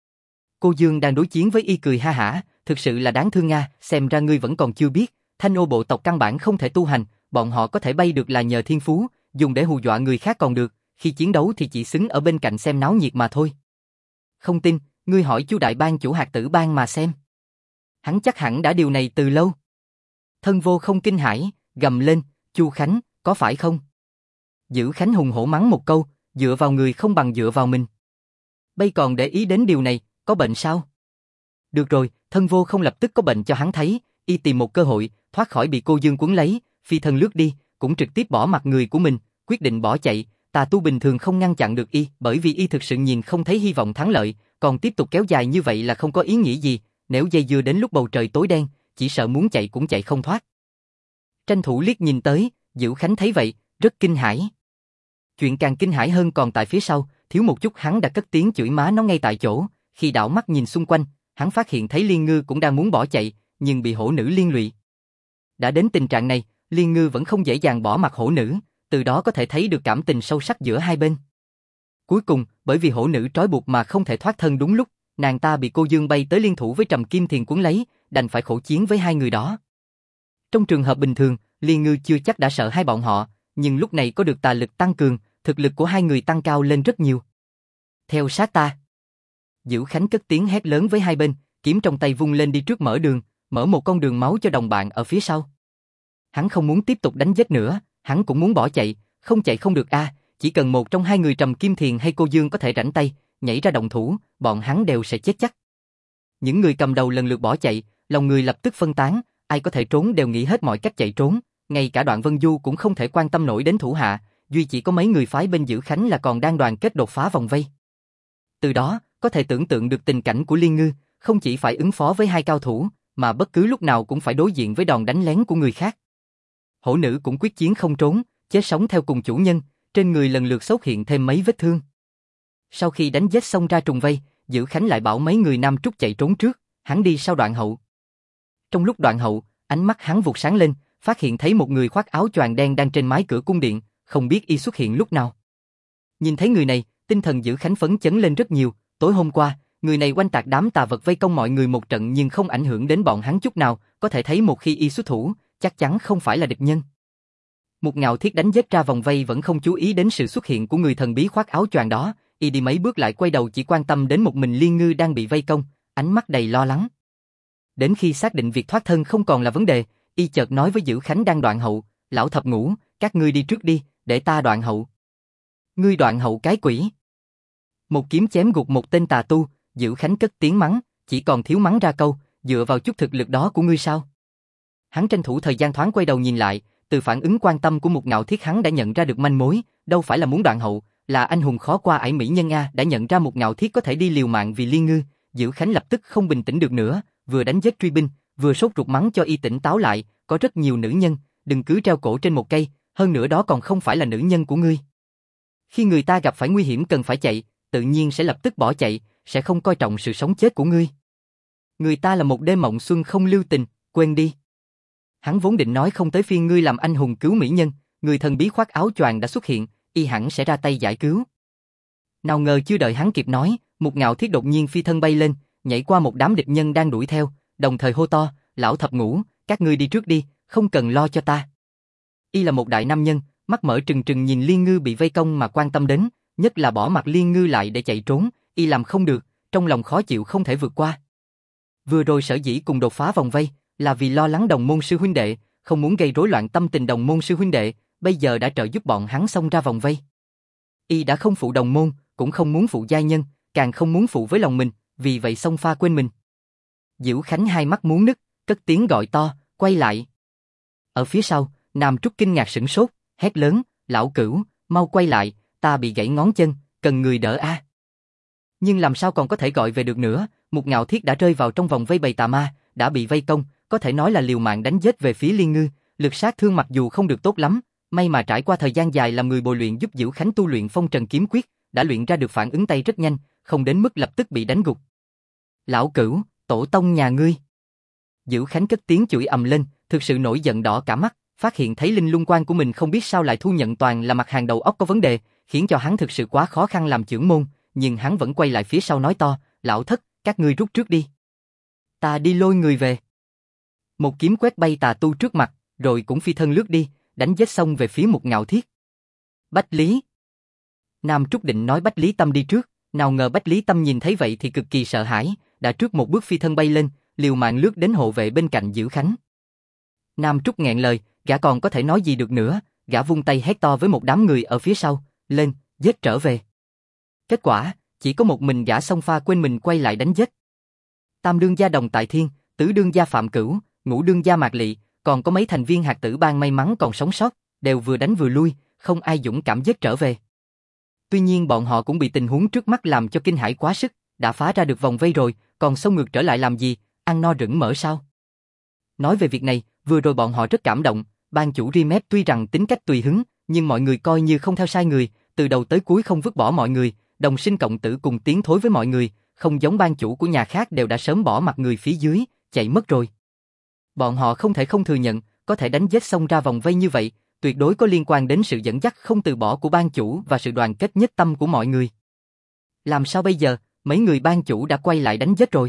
Cô Dương đang đối chiến với y cười ha hả, thực sự là đáng thương nga, xem ra ngươi vẫn còn chưa biết, Thanh Ô bộ tộc căn bản không thể tu hành, bọn họ có thể bay được là nhờ thiên phú, dùng để hù dọa người khác còn được, khi chiến đấu thì chỉ xứng ở bên cạnh xem náo nhiệt mà thôi. Không tin, ngươi hỏi Chu đại bang chủ Hạt Tử Bang mà xem. Hắn chắc hẳn đã điều này từ lâu. Thân Vô không kinh hãi, gầm lên, Chu Khánh, có phải không? Dữ Khánh hùng hổ mắng một câu, dựa vào người không bằng dựa vào mình. Bây còn để ý đến điều này, có bệnh sao? Được rồi, Thân Vô không lập tức có bệnh cho hắn thấy, y tìm một cơ hội, thoát khỏi bị cô Dương cuốn lấy, phi thân lướt đi, cũng trực tiếp bỏ mặt người của mình, quyết định bỏ chạy. Tà tu bình thường không ngăn chặn được y, bởi vì y thực sự nhìn không thấy hy vọng thắng lợi, còn tiếp tục kéo dài như vậy là không có ý nghĩa gì, nếu dây dưa đến lúc bầu trời tối đen, chỉ sợ muốn chạy cũng chạy không thoát. Tranh thủ liếc nhìn tới, Dữ Khánh thấy vậy, rất kinh hãi. Chuyện càng kinh hãi hơn còn tại phía sau, thiếu một chút hắn đã cất tiếng chửi má nó ngay tại chỗ, khi đảo mắt nhìn xung quanh, hắn phát hiện thấy Liên Ngư cũng đang muốn bỏ chạy, nhưng bị hổ nữ liên lụy. Đã đến tình trạng này, Liên Ngư vẫn không dễ dàng bỏ mặc hổ nữ, từ đó có thể thấy được cảm tình sâu sắc giữa hai bên. Cuối cùng, bởi vì hổ nữ trói buộc mà không thể thoát thân đúng lúc, nàng ta bị cô Dương bay tới liên thủ với Trầm Kim Thiền cuốn lấy, đành phải khổ chiến với hai người đó. Trong trường hợp bình thường, Liên Ngư chưa chắc đã sợ hai bọn họ, nhưng lúc này có được tà lực tăng cường, thực lực của hai người tăng cao lên rất nhiều. Theo sát ta. Dữ Khánh cất tiếng hét lớn với hai bên, kiếm trong tay vung lên đi trước mở đường, mở một con đường máu cho đồng bạn ở phía sau. Hắn không muốn tiếp tục đánh giết nữa, hắn cũng muốn bỏ chạy, không chạy không được a, chỉ cần một trong hai người Trầm Kim Thiền hay cô Dương có thể rảnh tay, nhảy ra động thủ, bọn hắn đều sẽ chết chắc. Những người cầm đầu lần lượt bỏ chạy, lòng người lập tức phân tán, ai có thể trốn đều nghĩ hết mọi cách chạy trốn, ngay cả Đoạn Vân Du cũng không thể quan tâm nổi đến thủ hạ, duy chỉ có mấy người phái bên Dữ Khánh là còn đang đoàn kết đột phá vòng vây. Từ đó, có thể tưởng tượng được tình cảnh của Liên Ngư, không chỉ phải ứng phó với hai cao thủ, mà bất cứ lúc nào cũng phải đối diện với đòn đánh lén của người khác. Hổ nữ cũng quyết chiến không trốn, chết sống theo cùng chủ nhân, trên người lần lượt xuất hiện thêm mấy vết thương. Sau khi đánh giết xong ra trùng vây, Dữ Khánh lại bảo mấy người Nam Trúc chạy trốn trước, hắn đi sau Đoạn Hậu. Trong lúc Đoạn Hậu, ánh mắt hắn vụt sáng lên, phát hiện thấy một người khoác áo choàng đen đang trên mái cửa cung điện, không biết y xuất hiện lúc nào. Nhìn thấy người này, tinh thần Dữ Khánh phấn chấn lên rất nhiều, tối hôm qua, người này oanh tạc đám tà vật vây công mọi người một trận nhưng không ảnh hưởng đến bọn hắn chút nào, có thể thấy một khi y xuất thủ, chắc chắn không phải là địch nhân. Một Ngạo Thiết đánh giết ra vòng vây vẫn không chú ý đến sự xuất hiện của người thần bí khoác áo choàng đó, y đi mấy bước lại quay đầu chỉ quan tâm đến một mình Liên Ngư đang bị vây công, ánh mắt đầy lo lắng. Đến khi xác định việc thoát thân không còn là vấn đề, y chợt nói với Dữ Khánh đang Đoạn Hậu, lão thập ngũ, các ngươi đi trước đi, để ta Đoạn Hậu. Ngươi Đoạn Hậu cái quỷ. Một kiếm chém gục một tên tà tu, Dữ Khánh cất tiếng mắng, chỉ còn thiếu mắng ra câu, dựa vào chút thực lực đó của ngươi sao? Hắn tranh thủ thời gian thoáng quay đầu nhìn lại, từ phản ứng quan tâm của một Ngạo Thiết hắn đã nhận ra được manh mối, đâu phải là muốn Đoạn Hậu, là anh hùng khó qua ải mỹ nhân a, đã nhận ra một Ngạo Thiết có thể đi liều mạng vì Liên Ngư, Dữ Khánh lập tức không bình tĩnh được nữa, vừa đánh giết truy binh, vừa sốt ruột mắng cho y tỉnh táo lại, có rất nhiều nữ nhân, đừng cứ treo cổ trên một cây, hơn nữa đó còn không phải là nữ nhân của ngươi. Khi người ta gặp phải nguy hiểm cần phải chạy, tự nhiên sẽ lập tức bỏ chạy, sẽ không coi trọng sự sống chết của ngươi. Người ta là một đêm mộng xuân không lưu tình, quên đi. Hắn vốn định nói không tới phiên ngươi làm anh hùng cứu mỹ nhân, người thần bí khoác áo choàng đã xuất hiện, y hẳn sẽ ra tay giải cứu. Nào ngờ chưa đợi hắn kịp nói, một Ngạo Thiết đột nhiên phi thân bay lên, nhảy qua một đám địch nhân đang đuổi theo, đồng thời hô to, lão thập ngũ, các ngươi đi trước đi, không cần lo cho ta. Y là một đại nam nhân, mắt mở trừng trừng nhìn Liên Ngư bị vây công mà quan tâm đến, nhất là bỏ mặc Liên Ngư lại để chạy trốn, y làm không được, trong lòng khó chịu không thể vượt qua. Vừa rồi sở dĩ cùng đột phá vòng vây, là vì lo lắng đồng môn sư huynh đệ, không muốn gây rối loạn tâm tình đồng môn sư huynh đệ, bây giờ đã trợ giúp bọn hắn xông ra vòng vây. Y đã không phụ đồng môn, cũng không muốn phụ giai nhân, càng không muốn phụ với lòng mình, vì vậy xông pha quên mình. Dữ Khánh hai mắt muốn nứt, cất tiếng gọi to, quay lại. Ở phía sau, Nam Trúc kinh ngạc sửng sốt, hét lớn, lão Cửu, mau quay lại, ta bị gãy ngón chân, cần người đỡ a. Nhưng làm sao còn có thể gọi về được nữa, một Ngạo Thiết đã rơi vào trong vòng vây bầy tà ma, đã bị vây công, có thể nói là liều mạng đánh giết về phía Liên Ngư, lực sát thương mặc dù không được tốt lắm, may mà trải qua thời gian dài làm người bồi luyện giúp Dữ Khánh tu luyện Phong Trần kiếm quyết, đã luyện ra được phản ứng tay rất nhanh, không đến mức lập tức bị đánh gục. Lão Cửu, tổ tông nhà ngươi. Dữ Khánh cất tiếng chửi ầm lên, thực sự nổi giận đỏ cả mắt, phát hiện thấy linh luân quan của mình không biết sao lại thu nhận toàn là mặt hàng đầu óc có vấn đề, khiến cho hắn thực sự quá khó khăn làm chưởng môn, nhưng hắn vẫn quay lại phía sau nói to, lão thất, các ngươi rút trước đi. Ta đi lôi người về. Một kiếm quét bay tà tu trước mặt, rồi cũng phi thân lướt đi, đánh giết xong về phía Mục Ngạo Thiết. Bách Lý. Nam Trúc định nói Bách Lý Tâm đi trước, nào ngờ Bách Lý Tâm nhìn thấy vậy thì cực kỳ sợ hãi, đã trước một bước phi thân bay lên, liều mạng lướt đến hộ vệ bên cạnh Dữ Khánh. Nam Trúc nghẹn lời, gã còn có thể nói gì được nữa, gã vung tay hét to với một đám người ở phía sau, lên, giết trở về. Kết quả, chỉ có một mình gã xông pha quên mình quay lại đánh giết. Tam đương gia Đồng Tại Thiên, tứ đương gia Phạm Cửu, ngũ đương gia Mạc Lị, còn có mấy thành viên hạt tử bang may mắn còn sống sót, đều vừa đánh vừa lui, không ai dũng cảm giết trở về. Tuy nhiên bọn họ cũng bị tình huống trước mắt làm cho kinh hãi quá sức, đã phá ra được vòng vây rồi, còn xông ngược trở lại làm gì, ăn no rửng mỡ sao? Nói về việc này, vừa rồi bọn họ rất cảm động, ban chủ Rimet tuy rằng tính cách tùy hứng, nhưng mọi người coi như không theo sai người, từ đầu tới cuối không vứt bỏ mọi người, đồng sinh cộng tử cùng tiến thối với mọi người, không giống ban chủ của nhà khác đều đã sớm bỏ mặt người phía dưới, chạy mất rồi. Bọn họ không thể không thừa nhận, có thể đánh giết xong ra vòng vây như vậy, tuyệt đối có liên quan đến sự dẫn dắt không từ bỏ của ban chủ và sự đoàn kết nhất tâm của mọi người. Làm sao bây giờ, mấy người ban chủ đã quay lại đánh giết rồi.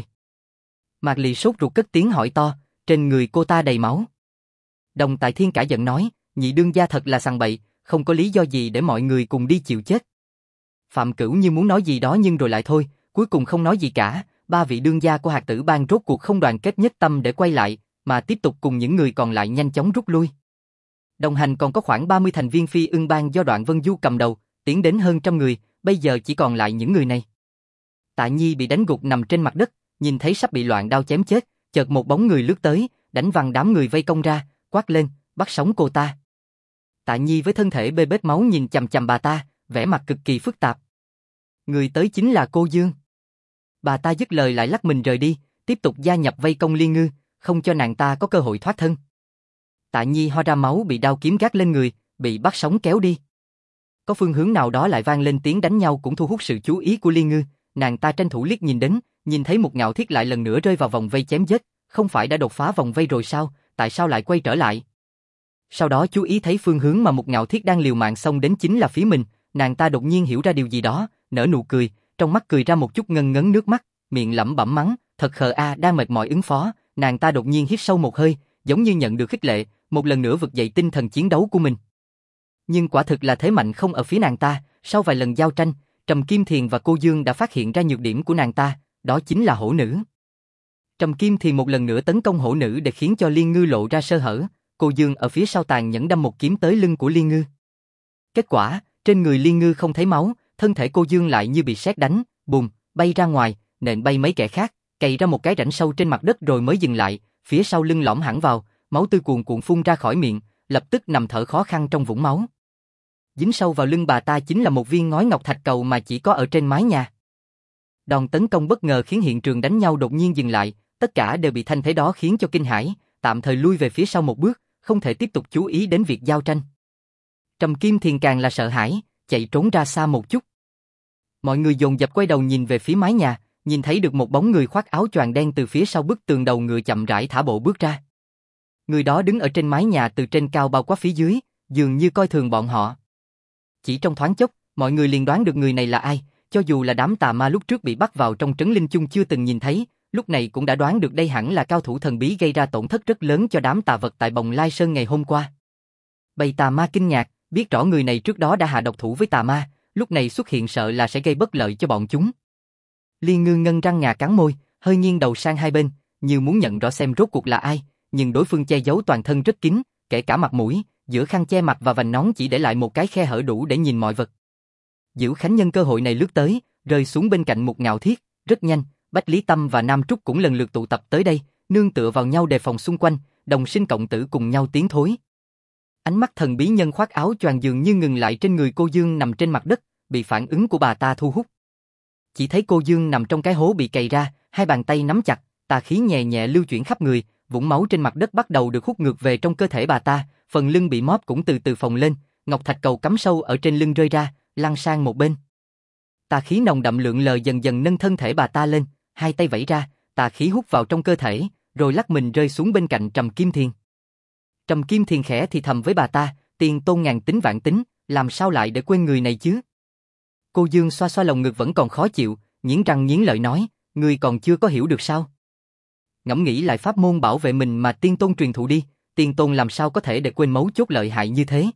Mạc Lị sốt ruột cất tiếng hỏi to, trên người cô ta đầy máu. Đồng Tại Thiên cả giận nói, nhị đương gia thật là sằng bậy, không có lý do gì để mọi người cùng đi chịu chết. Phạm Cửu như muốn nói gì đó nhưng rồi lại thôi, cuối cùng không nói gì cả, ba vị đương gia của hạt tử bang rốt cuộc không đoàn kết nhất tâm để quay lại, mà tiếp tục cùng những người còn lại nhanh chóng rút lui. Đồng hành còn có khoảng 30 thành viên Phi Ưng bang do Đoạn Vân Du cầm đầu, tiến đến hơn trăm người, bây giờ chỉ còn lại những người này. Tạ Nhi bị đánh gục nằm trên mặt đất, nhìn thấy sắp bị loạn đao chém chết, chợt một bóng người lướt tới, đánh văng đám người vây công ra, quát lên, bắt sống cô ta. Tạ Nhi với thân thể bê bết máu nhìn chằm chằm bà ta, vẻ mặt cực kỳ phức tạp. Người tới chính là cô Dương. Bà ta dứt lời lại lắc mình rời đi, tiếp tục gia nhập vây công Liên Ngư, không cho nàng ta có cơ hội thoát thân. Tạ Nhi ho ra máu bị đao kiếm gác lên người, bị bắt sống kéo đi. Có phương hướng nào đó lại vang lên tiếng đánh nhau cũng thu hút sự chú ý của Liên Ngư, nàng ta tranh thủ liếc nhìn đến, nhìn thấy Mục Ngạo Thiết lại lần nữa rơi vào vòng vây chém giết, không phải đã đột phá vòng vây rồi sao, tại sao lại quay trở lại? Sau đó chú ý thấy phương hướng mà Mục Ngạo Thiết đang liều mạng xông đến chính là phía mình, nàng ta đột nhiên hiểu ra điều gì đó, nở nụ cười, trong mắt cười ra một chút ngân ngấn nước mắt, miệng lẩm bẩm mắng, thật khờ a, đang mệt mỏi ứng phó, nàng ta đột nhiên hít sâu một hơi, giống như nhận được khích lệ, một lần nữa vực dậy tinh thần chiến đấu của mình. Nhưng quả thực là thế mạnh không ở phía nàng ta, sau vài lần giao tranh, Trầm Kim Thiền và cô Dương đã phát hiện ra nhược điểm của nàng ta, đó chính là hổ nữ. Trầm Kim Thiền một lần nữa tấn công hổ nữ để khiến cho Liên Ngư lộ ra sơ hở, cô Dương ở phía sau tàn nhẫn đâm một kiếm tới lưng của Liên Ngư. Kết quả, trên người Liên Ngư không thấy máu, thân thể cô Dương lại như bị sét đánh, bùm, bay ra ngoài, nện bay mấy kẻ khác, cày ra một cái rãnh sâu trên mặt đất rồi mới dừng lại, phía sau lưng lõm hẳn vào, máu tươi cuồn cuộn phun ra khỏi miệng, lập tức nằm thở khó khăn trong vũng máu. Dính sâu vào lưng bà ta chính là một viên ngói ngọc thạch cầu mà chỉ có ở trên mái nhà. Đòn tấn công bất ngờ khiến hiện trường đánh nhau đột nhiên dừng lại, tất cả đều bị thanh thế đó khiến cho kinh hãi, tạm thời lui về phía sau một bước, không thể tiếp tục chú ý đến việc giao tranh. Trầm Kim Thiền càng là sợ hãi, chạy trốn ra xa một chút. Mọi người dồn dập quay đầu nhìn về phía mái nhà, nhìn thấy được một bóng người khoác áo choàng đen từ phía sau bức tường đầu ngựa chậm rãi thả bộ bước ra. Người đó đứng ở trên mái nhà từ trên cao bao quát phía dưới, dường như coi thường bọn họ. Chỉ trong thoáng chốc, mọi người liền đoán được người này là ai, cho dù là đám tà ma lúc trước bị bắt vào trong trấn Linh Chung chưa từng nhìn thấy, lúc này cũng đã đoán được đây hẳn là cao thủ thần bí gây ra tổn thất rất lớn cho đám tà vật tại Bồng Lai Sơn ngày hôm qua. Bầy tà ma kinh ngạc, biết rõ người này trước đó đã hạ độc thủ với tà ma, lúc này xuất hiện sợ là sẽ gây bất lợi cho bọn chúng. Liên Ngư ngân răng ngà cắn môi, hơi nghiêng đầu sang hai bên, như muốn nhận rõ xem rốt cuộc là ai, nhưng đối phương che giấu toàn thân rất kín, kể cả mặt mũi, giữa khăn che mặt và vành nón chỉ để lại một cái khe hở đủ để nhìn mọi vật. Dữ Khánh nhân cơ hội này lướt tới, rơi xuống bên cạnh Mục Ngạo Thiết, rất nhanh, Bách Lý Tâm và Nam Trúc cũng lần lượt tụ tập tới đây, nương tựa vào nhau đề phòng xung quanh, đồng sinh cộng tử cùng nhau tiến thối. Ánh mắt thần bí nhân khoác áo choàng dường như ngừng lại trên người cô Dương nằm trên mặt đất, bị phản ứng của bà ta thu hút. Chỉ thấy cô Dương nằm trong cái hố bị cày ra, hai bàn tay nắm chặt, tà khí nhẹ nhẹ lưu chuyển khắp người, vũng máu trên mặt đất bắt đầu được hút ngược về trong cơ thể bà ta, phần lưng bị móp cũng từ từ phồng lên, ngọc thạch cầu cắm sâu ở trên lưng rơi ra, lăn sang một bên. Tà khí nồng đậm lượn lờ dần dần nâng thân thể bà ta lên, hai tay vẫy ra, tà khí hút vào trong cơ thể, rồi lắc mình rơi xuống bên cạnh Trầm Kim Thiền. Trầm Kim Thiền khẽ thì thầm với bà ta, tiền tôn ngàn tính vạn tính, làm sao lại để quên người này chứ? Cô Dương xoa xoa lồng ngực vẫn còn khó chịu, nghiến răng nghiến lợi nói, ngươi còn chưa có hiểu được sao? Ngẫm nghĩ lại pháp môn bảo vệ mình mà tiên tôn truyền thụ đi, tiên tôn làm sao có thể để quên mấu chốt lợi hại như thế?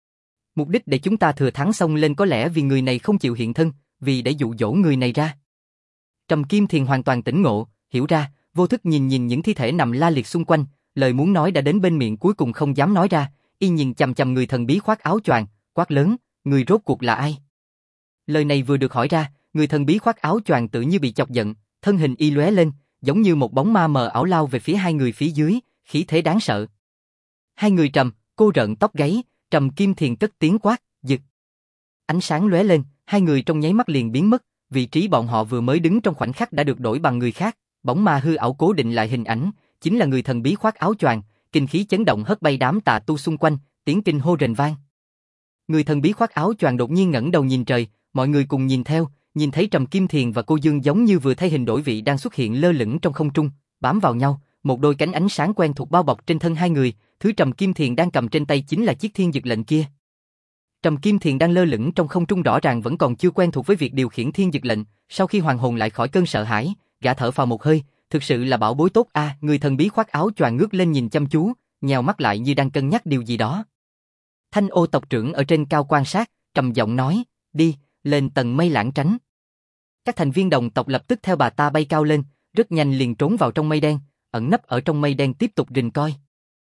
Mục đích để chúng ta thừa thắng xông lên có lẽ vì người này không chịu hiện thân, vì để dụ dỗ người này ra. Trầm Kim Thiền hoàn toàn tỉnh ngộ, hiểu ra, vô thức nhìn nhìn những thi thể nằm la liệt xung quanh, lời muốn nói đã đến bên miệng cuối cùng không dám nói ra, y nhìn chằm chằm người thần bí khoác áo choàng, quát lớn, người rốt cuộc là ai? Lời này vừa được hỏi ra, người thần bí khoác áo choàng tự như bị chọc giận, thân hình y lóe lên, giống như một bóng ma mờ ảo lao về phía hai người phía dưới, khí thế đáng sợ. Hai người Trầm, cô rợn tóc gáy, Trầm Kim Thiền cất tiếng quát, giật. Ánh sáng lóe lên, hai người trong nháy mắt liền biến mất, vị trí bọn họ vừa mới đứng trong khoảnh khắc đã được đổi bằng người khác, bóng ma hư ảo cố định lại hình ảnh, chính là người thần bí khoác áo choàng, kinh khí chấn động hất bay đám tà tu xung quanh, tiếng kinh hô rền vang. Người thần bí khoác áo choàng đột nhiên ngẩng đầu nhìn trời, mọi người cùng nhìn theo, nhìn thấy Trầm Kim Thiền và cô Dương giống như vừa thay hình đổi vị đang xuất hiện lơ lửng trong không trung, bám vào nhau, một đôi cánh ánh sáng quen thuộc bao bọc trên thân hai người, thứ Trầm Kim Thiền đang cầm trên tay chính là chiếc thiên dực lệnh kia. Trầm Kim Thiền đang lơ lửng trong không trung rõ ràng vẫn còn chưa quen thuộc với việc điều khiển thiên dực lệnh, sau khi hoàn hồn lại khỏi cơn sợ hãi, gã thở phào một hơi, thực sự là bảo bối tốt a. Người thần bí khoác áo choàng ngước lên nhìn chăm chú, nheo mắt lại như đang cân nhắc điều gì đó. Thanh Ô tộc trưởng ở trên cao quan sát, trầm giọng nói, đi, lên tầng mây lãng tránh. Các thành viên đồng tộc lập tức theo bà ta bay cao lên, rất nhanh liền trốn vào trong mây đen, ẩn nấp ở trong mây đen tiếp tục rình coi.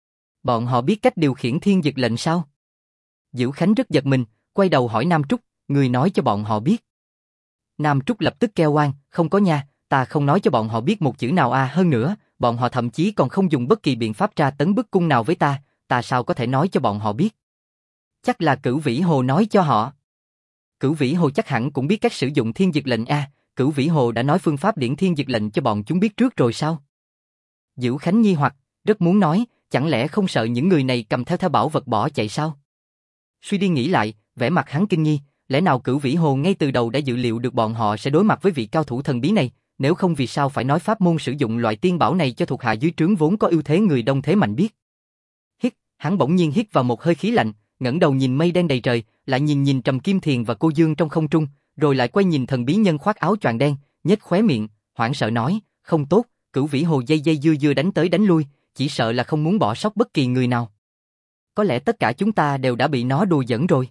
Bọn họ biết cách điều khiển thiên dực lệnh sao? Dữ Khánh rất giật mình, quay đầu hỏi Nam Trúc, người nói cho bọn họ biết. Nam Trúc lập tức kêu oan, không có nha, ta không nói cho bọn họ biết một chữ nào hơn nữa, bọn họ thậm chí còn không dùng bất kỳ biện pháp tra tấn bức cung nào với ta sao có thể nói cho bọn họ biết. Chắc là Cửu Vĩ Hồ nói cho họ. Cửu Vĩ Hồ chắc hẳn cũng biết cách sử dụng thiên dực lệnh Cửu Vĩ Hồ đã nói phương pháp điển thiên dực lệnh cho bọn chúng biết trước rồi sao? Dữ Khánh nghi hoặc, rất muốn nói, chẳng lẽ không sợ những người này cầm theo bảo vật bỏ chạy sao? Suy đi nghĩ lại, vẻ mặt hắn kinh nghi, lẽ nào Cửu Vĩ Hồ ngay từ đầu đã dự liệu được bọn họ sẽ đối mặt với vị cao thủ thần bí này, nếu không vì sao phải nói pháp môn sử dụng loại tiên bảo này cho thuộc hạ dưới trướng vốn có ưu thế người đông thế mạnh biết. Hít, hắn bỗng nhiên hít vào một hơi khí lạnh, ngẩng đầu nhìn mây đen đầy trời, lại nhìn Trầm Kim Thiền và cô Dương trong không trung, rồi lại quay nhìn thần bí nhân khoác áo choàng đen, nhếch khóe miệng, hoảng sợ nói, không tốt, Cửu Vĩ Hồ dây dưa đánh tới đánh lui, chỉ sợ là không muốn bỏ sót bất kỳ người nào. Có lẽ tất cả chúng ta đều đã bị nó đùa giỡn rồi.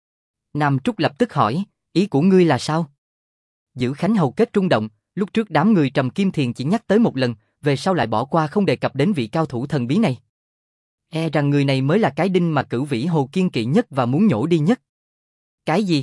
Nam Trúc lập tức hỏi, ý của ngươi là sao? Dữ Khánh hầu kết rung động, lúc trước đám người Trầm Kim Thiền chỉ nhắc tới một lần, về sau lại bỏ qua không đề cập đến vị cao thủ thần bí này. E rằng người này mới là cái đinh mà Cửu Vĩ Hồ kiên kỵ nhất và muốn nhổ đi nhất. Cái gì?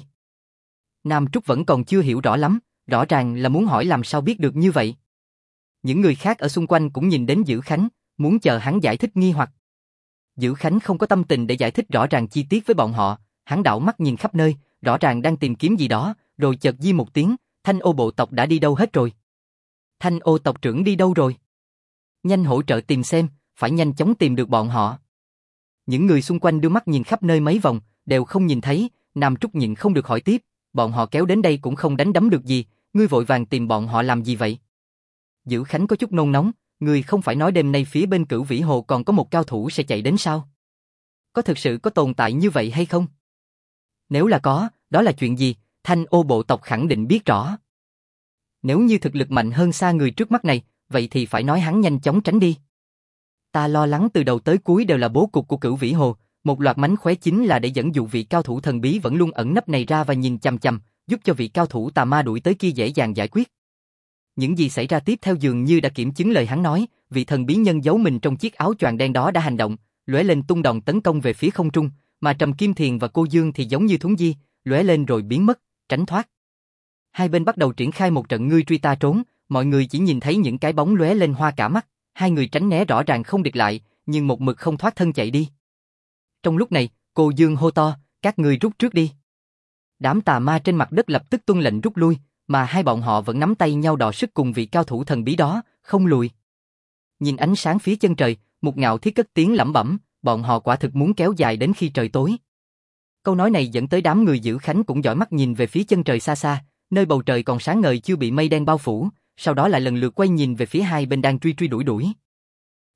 Nam Trúc vẫn còn chưa hiểu rõ lắm, rõ ràng là muốn hỏi làm sao biết được như vậy. Những người khác ở xung quanh cũng nhìn đến Dữ Khánh, muốn chờ hắn giải thích nghi hoặc. Dữ Khánh không có tâm tình để giải thích rõ ràng chi tiết với bọn họ, hắn đảo mắt nhìn khắp nơi, rõ ràng đang tìm kiếm gì đó, rồi chợt di một tiếng, Thanh Ô bộ tộc đã đi đâu hết rồi? Thanh Ô tộc trưởng đi đâu rồi? Nhanh hỗ trợ tìm xem, phải nhanh chóng tìm được bọn họ. Những người xung quanh đưa mắt nhìn khắp nơi mấy vòng, đều không nhìn thấy, Nam Trúc nhịn không được hỏi tiếp, bọn họ kéo đến đây cũng không đánh đấm được gì, ngươi vội vàng tìm bọn họ làm gì vậy? Dữ Khánh có chút nôn nóng, ngươi không phải nói đêm nay phía bên Cửu Vĩ Hồ còn có một cao thủ sẽ chạy đến sao? Có thực sự có tồn tại như vậy hay không? Nếu là có, đó là chuyện gì? Thanh Ô bộ tộc khẳng định biết rõ. Nếu như thực lực mạnh hơn xa người trước mắt này, vậy thì phải nói hắn nhanh chóng tránh đi. Ta lo lắng từ đầu tới cuối đều là bố cục của Cửu Vĩ Hồ, một loạt mánh khóe chính là để dẫn dụ vị cao thủ thần bí vẫn luôn ẩn nấp này ra và nhìn chằm chằm, giúp cho vị cao thủ tà ma đuổi tới kia dễ dàng giải quyết. Những gì xảy ra tiếp theo dường như đã kiểm chứng lời hắn nói, vị thần bí nhân giấu mình trong chiếc áo choàng đen đó đã hành động, lóe lên tung đòn tấn công về phía không trung, mà Trầm Kim Thiền và cô Dương thì giống như thúng di, lóe lên rồi biến mất, tránh thoát. Hai bên bắt đầu triển khai một trận ngươi truy ta trốn, mọi người chỉ nhìn thấy những cái bóng lóe lên hoa cả mắt, hai người tránh né rõ ràng không địch lại, nhưng một mực không thoát thân chạy đi. Trong lúc này, cô Dương hô to, các ngươi rút trước đi. Đám tà ma trên mặt đất lập tức tuân lệnh rút lui, mà hai bọn họ vẫn nắm tay nhau đọ sức cùng vị cao thủ thần bí đó, không lùi. Nhìn ánh sáng phía chân trời, Mục Ngạo Thiết cất tiếng lẩm bẩm, bọn họ quả thực muốn kéo dài đến khi trời tối. Câu nói này dẫn tới đám người Dữ Khánh cũng dõi mắt nhìn về phía chân trời xa xa, nơi bầu trời còn sáng ngời chưa bị mây đen bao phủ, sau đó lại lần lượt quay nhìn về phía hai bên đang truy đuổi.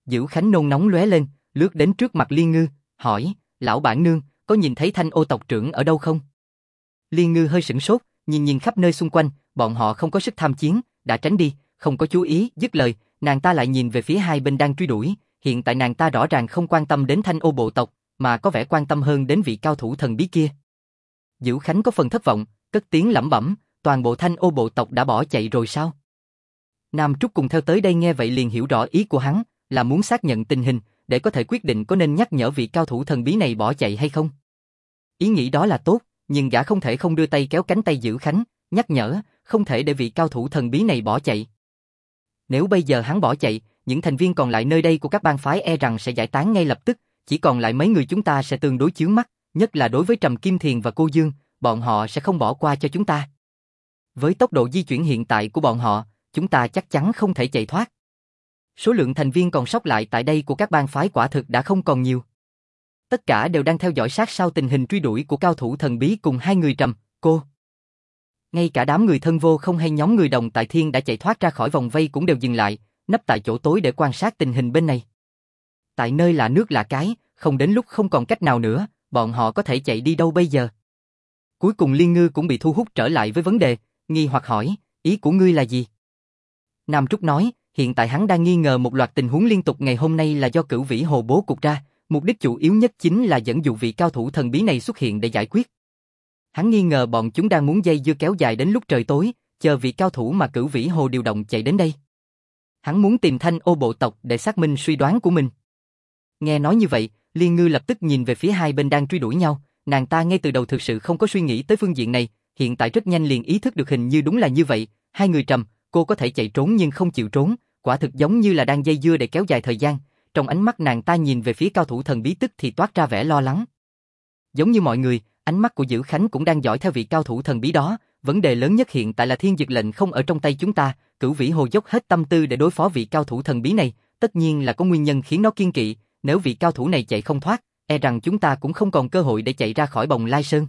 Dữ Khánh nôn nóng lóe lên, lướt đến trước mặt Liên Ngư, hỏi, lão bản nương, có nhìn thấy Thanh Ô tộc trưởng ở đâu không? Liên Ngư hơi sửng sốt, nhìn khắp nơi xung quanh, bọn họ không có sức tham chiến, đã tránh đi, không có chú ý, dứt lời, nàng ta lại nhìn về phía hai bên đang truy đuổi, hiện tại nàng ta rõ ràng không quan tâm đến Thanh Ô bộ tộc, mà có vẻ quan tâm hơn đến vị cao thủ thần bí kia. Dữ Khánh có phần thất vọng, cất tiếng lẩm bẩm, toàn bộ Thanh Ô bộ tộc đã bỏ chạy rồi sao? Nam Trúc cùng theo tới đây nghe vậy liền hiểu rõ ý của hắn, là muốn xác nhận tình hình, để có thể quyết định có nên nhắc nhở vị cao thủ thần bí này bỏ chạy hay không. Ý nghĩ đó là tốt, nhưng gã không thể không đưa tay kéo cánh tay Dữ Khánh, nhắc nhở, không thể để vị cao thủ thần bí này bỏ chạy. Nếu bây giờ hắn bỏ chạy, những thành viên còn lại nơi đây của các bang phái e rằng sẽ giải tán ngay lập tức, chỉ còn lại mấy người chúng ta sẽ tương đối chướng mắt, nhất là đối với Trầm Kim Thiền và Cô Dương, bọn họ sẽ không bỏ qua cho chúng ta. Với tốc độ di chuyển hiện tại của bọn họ, chúng ta chắc chắn không thể chạy thoát. Số lượng thành viên còn sót lại tại đây của các bang phái quả thực đã không còn nhiều. Tất cả đều đang theo dõi sát sao tình hình truy đuổi của cao thủ thần bí cùng hai người Trầm, Cô. Ngay cả đám người thân vô không hay nhóm người đồng tại thiên đã chạy thoát ra khỏi vòng vây cũng đều dừng lại, nấp tại chỗ tối để quan sát tình hình bên này. Tại nơi lạ nước lạ cái, không đến lúc không còn cách nào nữa, bọn họ có thể chạy đi đâu bây giờ? Cuối cùng Liên Ngư cũng bị thu hút trở lại với vấn đề, nghi hoặc hỏi, ý của ngươi là gì? Nam Trúc nói, hiện tại hắn đang nghi ngờ một loạt tình huống liên tục ngày hôm nay là do Cửu Vĩ Hồ bố cục ra, mục đích chủ yếu nhất chính là dẫn dụ vị cao thủ thần bí này xuất hiện để giải quyết. Hắn nghi ngờ bọn chúng đang muốn dây dưa kéo dài đến lúc trời tối, chờ vị cao thủ mà Cửu Vĩ Hồ điều động chạy đến đây. Hắn muốn tìm Thanh Ô bộ tộc để xác minh suy đoán của mình. Nghe nói như vậy, Liên Ngư lập tức nhìn về phía hai bên đang truy đuổi nhau, nàng ta ngay từ đầu thực sự không có suy nghĩ tới phương diện này, hiện tại rất nhanh liền ý thức được hình như đúng là như vậy, hai người Trầm, Cô có thể chạy trốn nhưng không chịu trốn, quả thực giống như là đang dây dưa để kéo dài thời gian, trong ánh mắt nàng ta nhìn về phía cao thủ thần bí tức thì toát ra vẻ lo lắng. Giống như mọi người, ánh mắt của Dữ Khánh cũng đang dõi theo vị cao thủ thần bí đó, vấn đề lớn nhất hiện tại là thiên dực lệnh không ở trong tay chúng ta, Cửu Vĩ Hồ dốc hết tâm tư để đối phó vị cao thủ thần bí này, tất nhiên là có nguyên nhân khiến nó kiên kỵ, nếu vị cao thủ này chạy không thoát, e rằng chúng ta cũng không còn cơ hội để chạy ra khỏi Bồng Lai Sơn.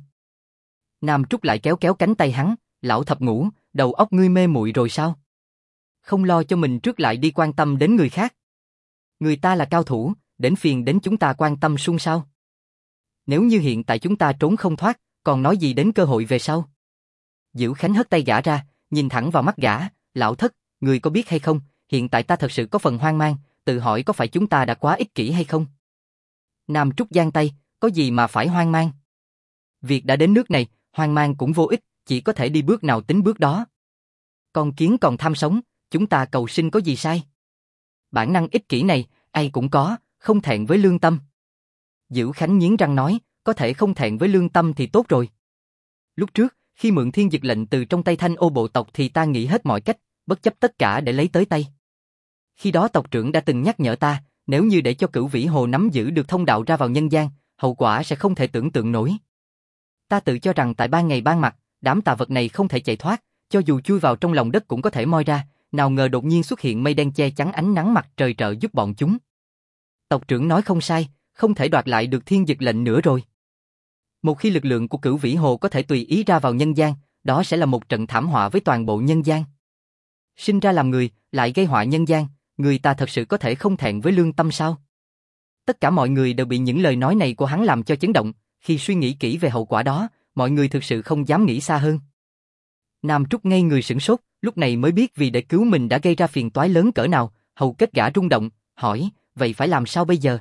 Nam Trúc lại kéo kéo cánh tay hắn, lão thập ngũ, đầu óc ngươi mê muội rồi sao? Không lo cho mình trước lại đi quan tâm đến người khác. Người ta là cao thủ, đến phiền đến chúng ta quan tâm xung sao? Nếu như hiện tại chúng ta trốn không thoát, còn nói gì đến cơ hội về sau? Dữ Khánh hất tay gã ra, nhìn thẳng vào mắt gã, lão thất, người có biết hay không, hiện tại ta thật sự có phần hoang mang, tự hỏi có phải chúng ta đã quá ích kỷ hay không? Nam Trúc giang tay, có gì mà phải hoang mang? Việc đã đến nước này, hoang mang cũng vô ích, chỉ có thể đi bước nào tính bước đó. Con kiến còn tham sống, chúng ta cầu sinh có gì sai? Bản năng ích kỷ này, ai cũng có, không thẹn với lương tâm. Dữ Khánh nghiến răng nói, có thể không thẹn với lương tâm thì tốt rồi. Lúc trước, khi mượn thiên dực lệnh từ trong tay Thanh Ô bộ tộc thì ta nghĩ hết mọi cách, bất chấp tất cả để lấy tới tay. Khi đó tộc trưởng đã từng nhắc nhở ta, nếu như để cho Cửu Vĩ Hồ nắm giữ được thông đạo ra vào nhân gian, hậu quả sẽ không thể tưởng tượng nổi. Ta tự cho rằng tại ban ngày ban mặt, đám tà vật này không thể chạy thoát, cho dù chui vào trong lòng đất cũng có thể moi ra, nào ngờ đột nhiên xuất hiện mây đen che chắn ánh nắng mặt trời trợ giúp bọn chúng. Tộc trưởng nói không sai, không thể đoạt lại được thiên dực lệnh nữa rồi. Một khi lực lượng của Cửu Vĩ Hồ có thể tùy ý ra vào nhân gian, đó sẽ là một trận thảm họa với toàn bộ nhân gian. Sinh ra làm người, lại gây họa nhân gian, người ta thật sự có thể không thẹn với lương tâm sao? Tất cả mọi người đều bị những lời nói này của hắn làm cho chấn động, khi suy nghĩ kỹ về hậu quả đó, mọi người thực sự không dám nghĩ xa hơn. Nam Trúc ngây người sửng sốt, lúc này mới biết vì để cứu mình đã gây ra phiền toái lớn cỡ nào, hầu kết gã rung động, hỏi, vậy phải làm sao bây giờ?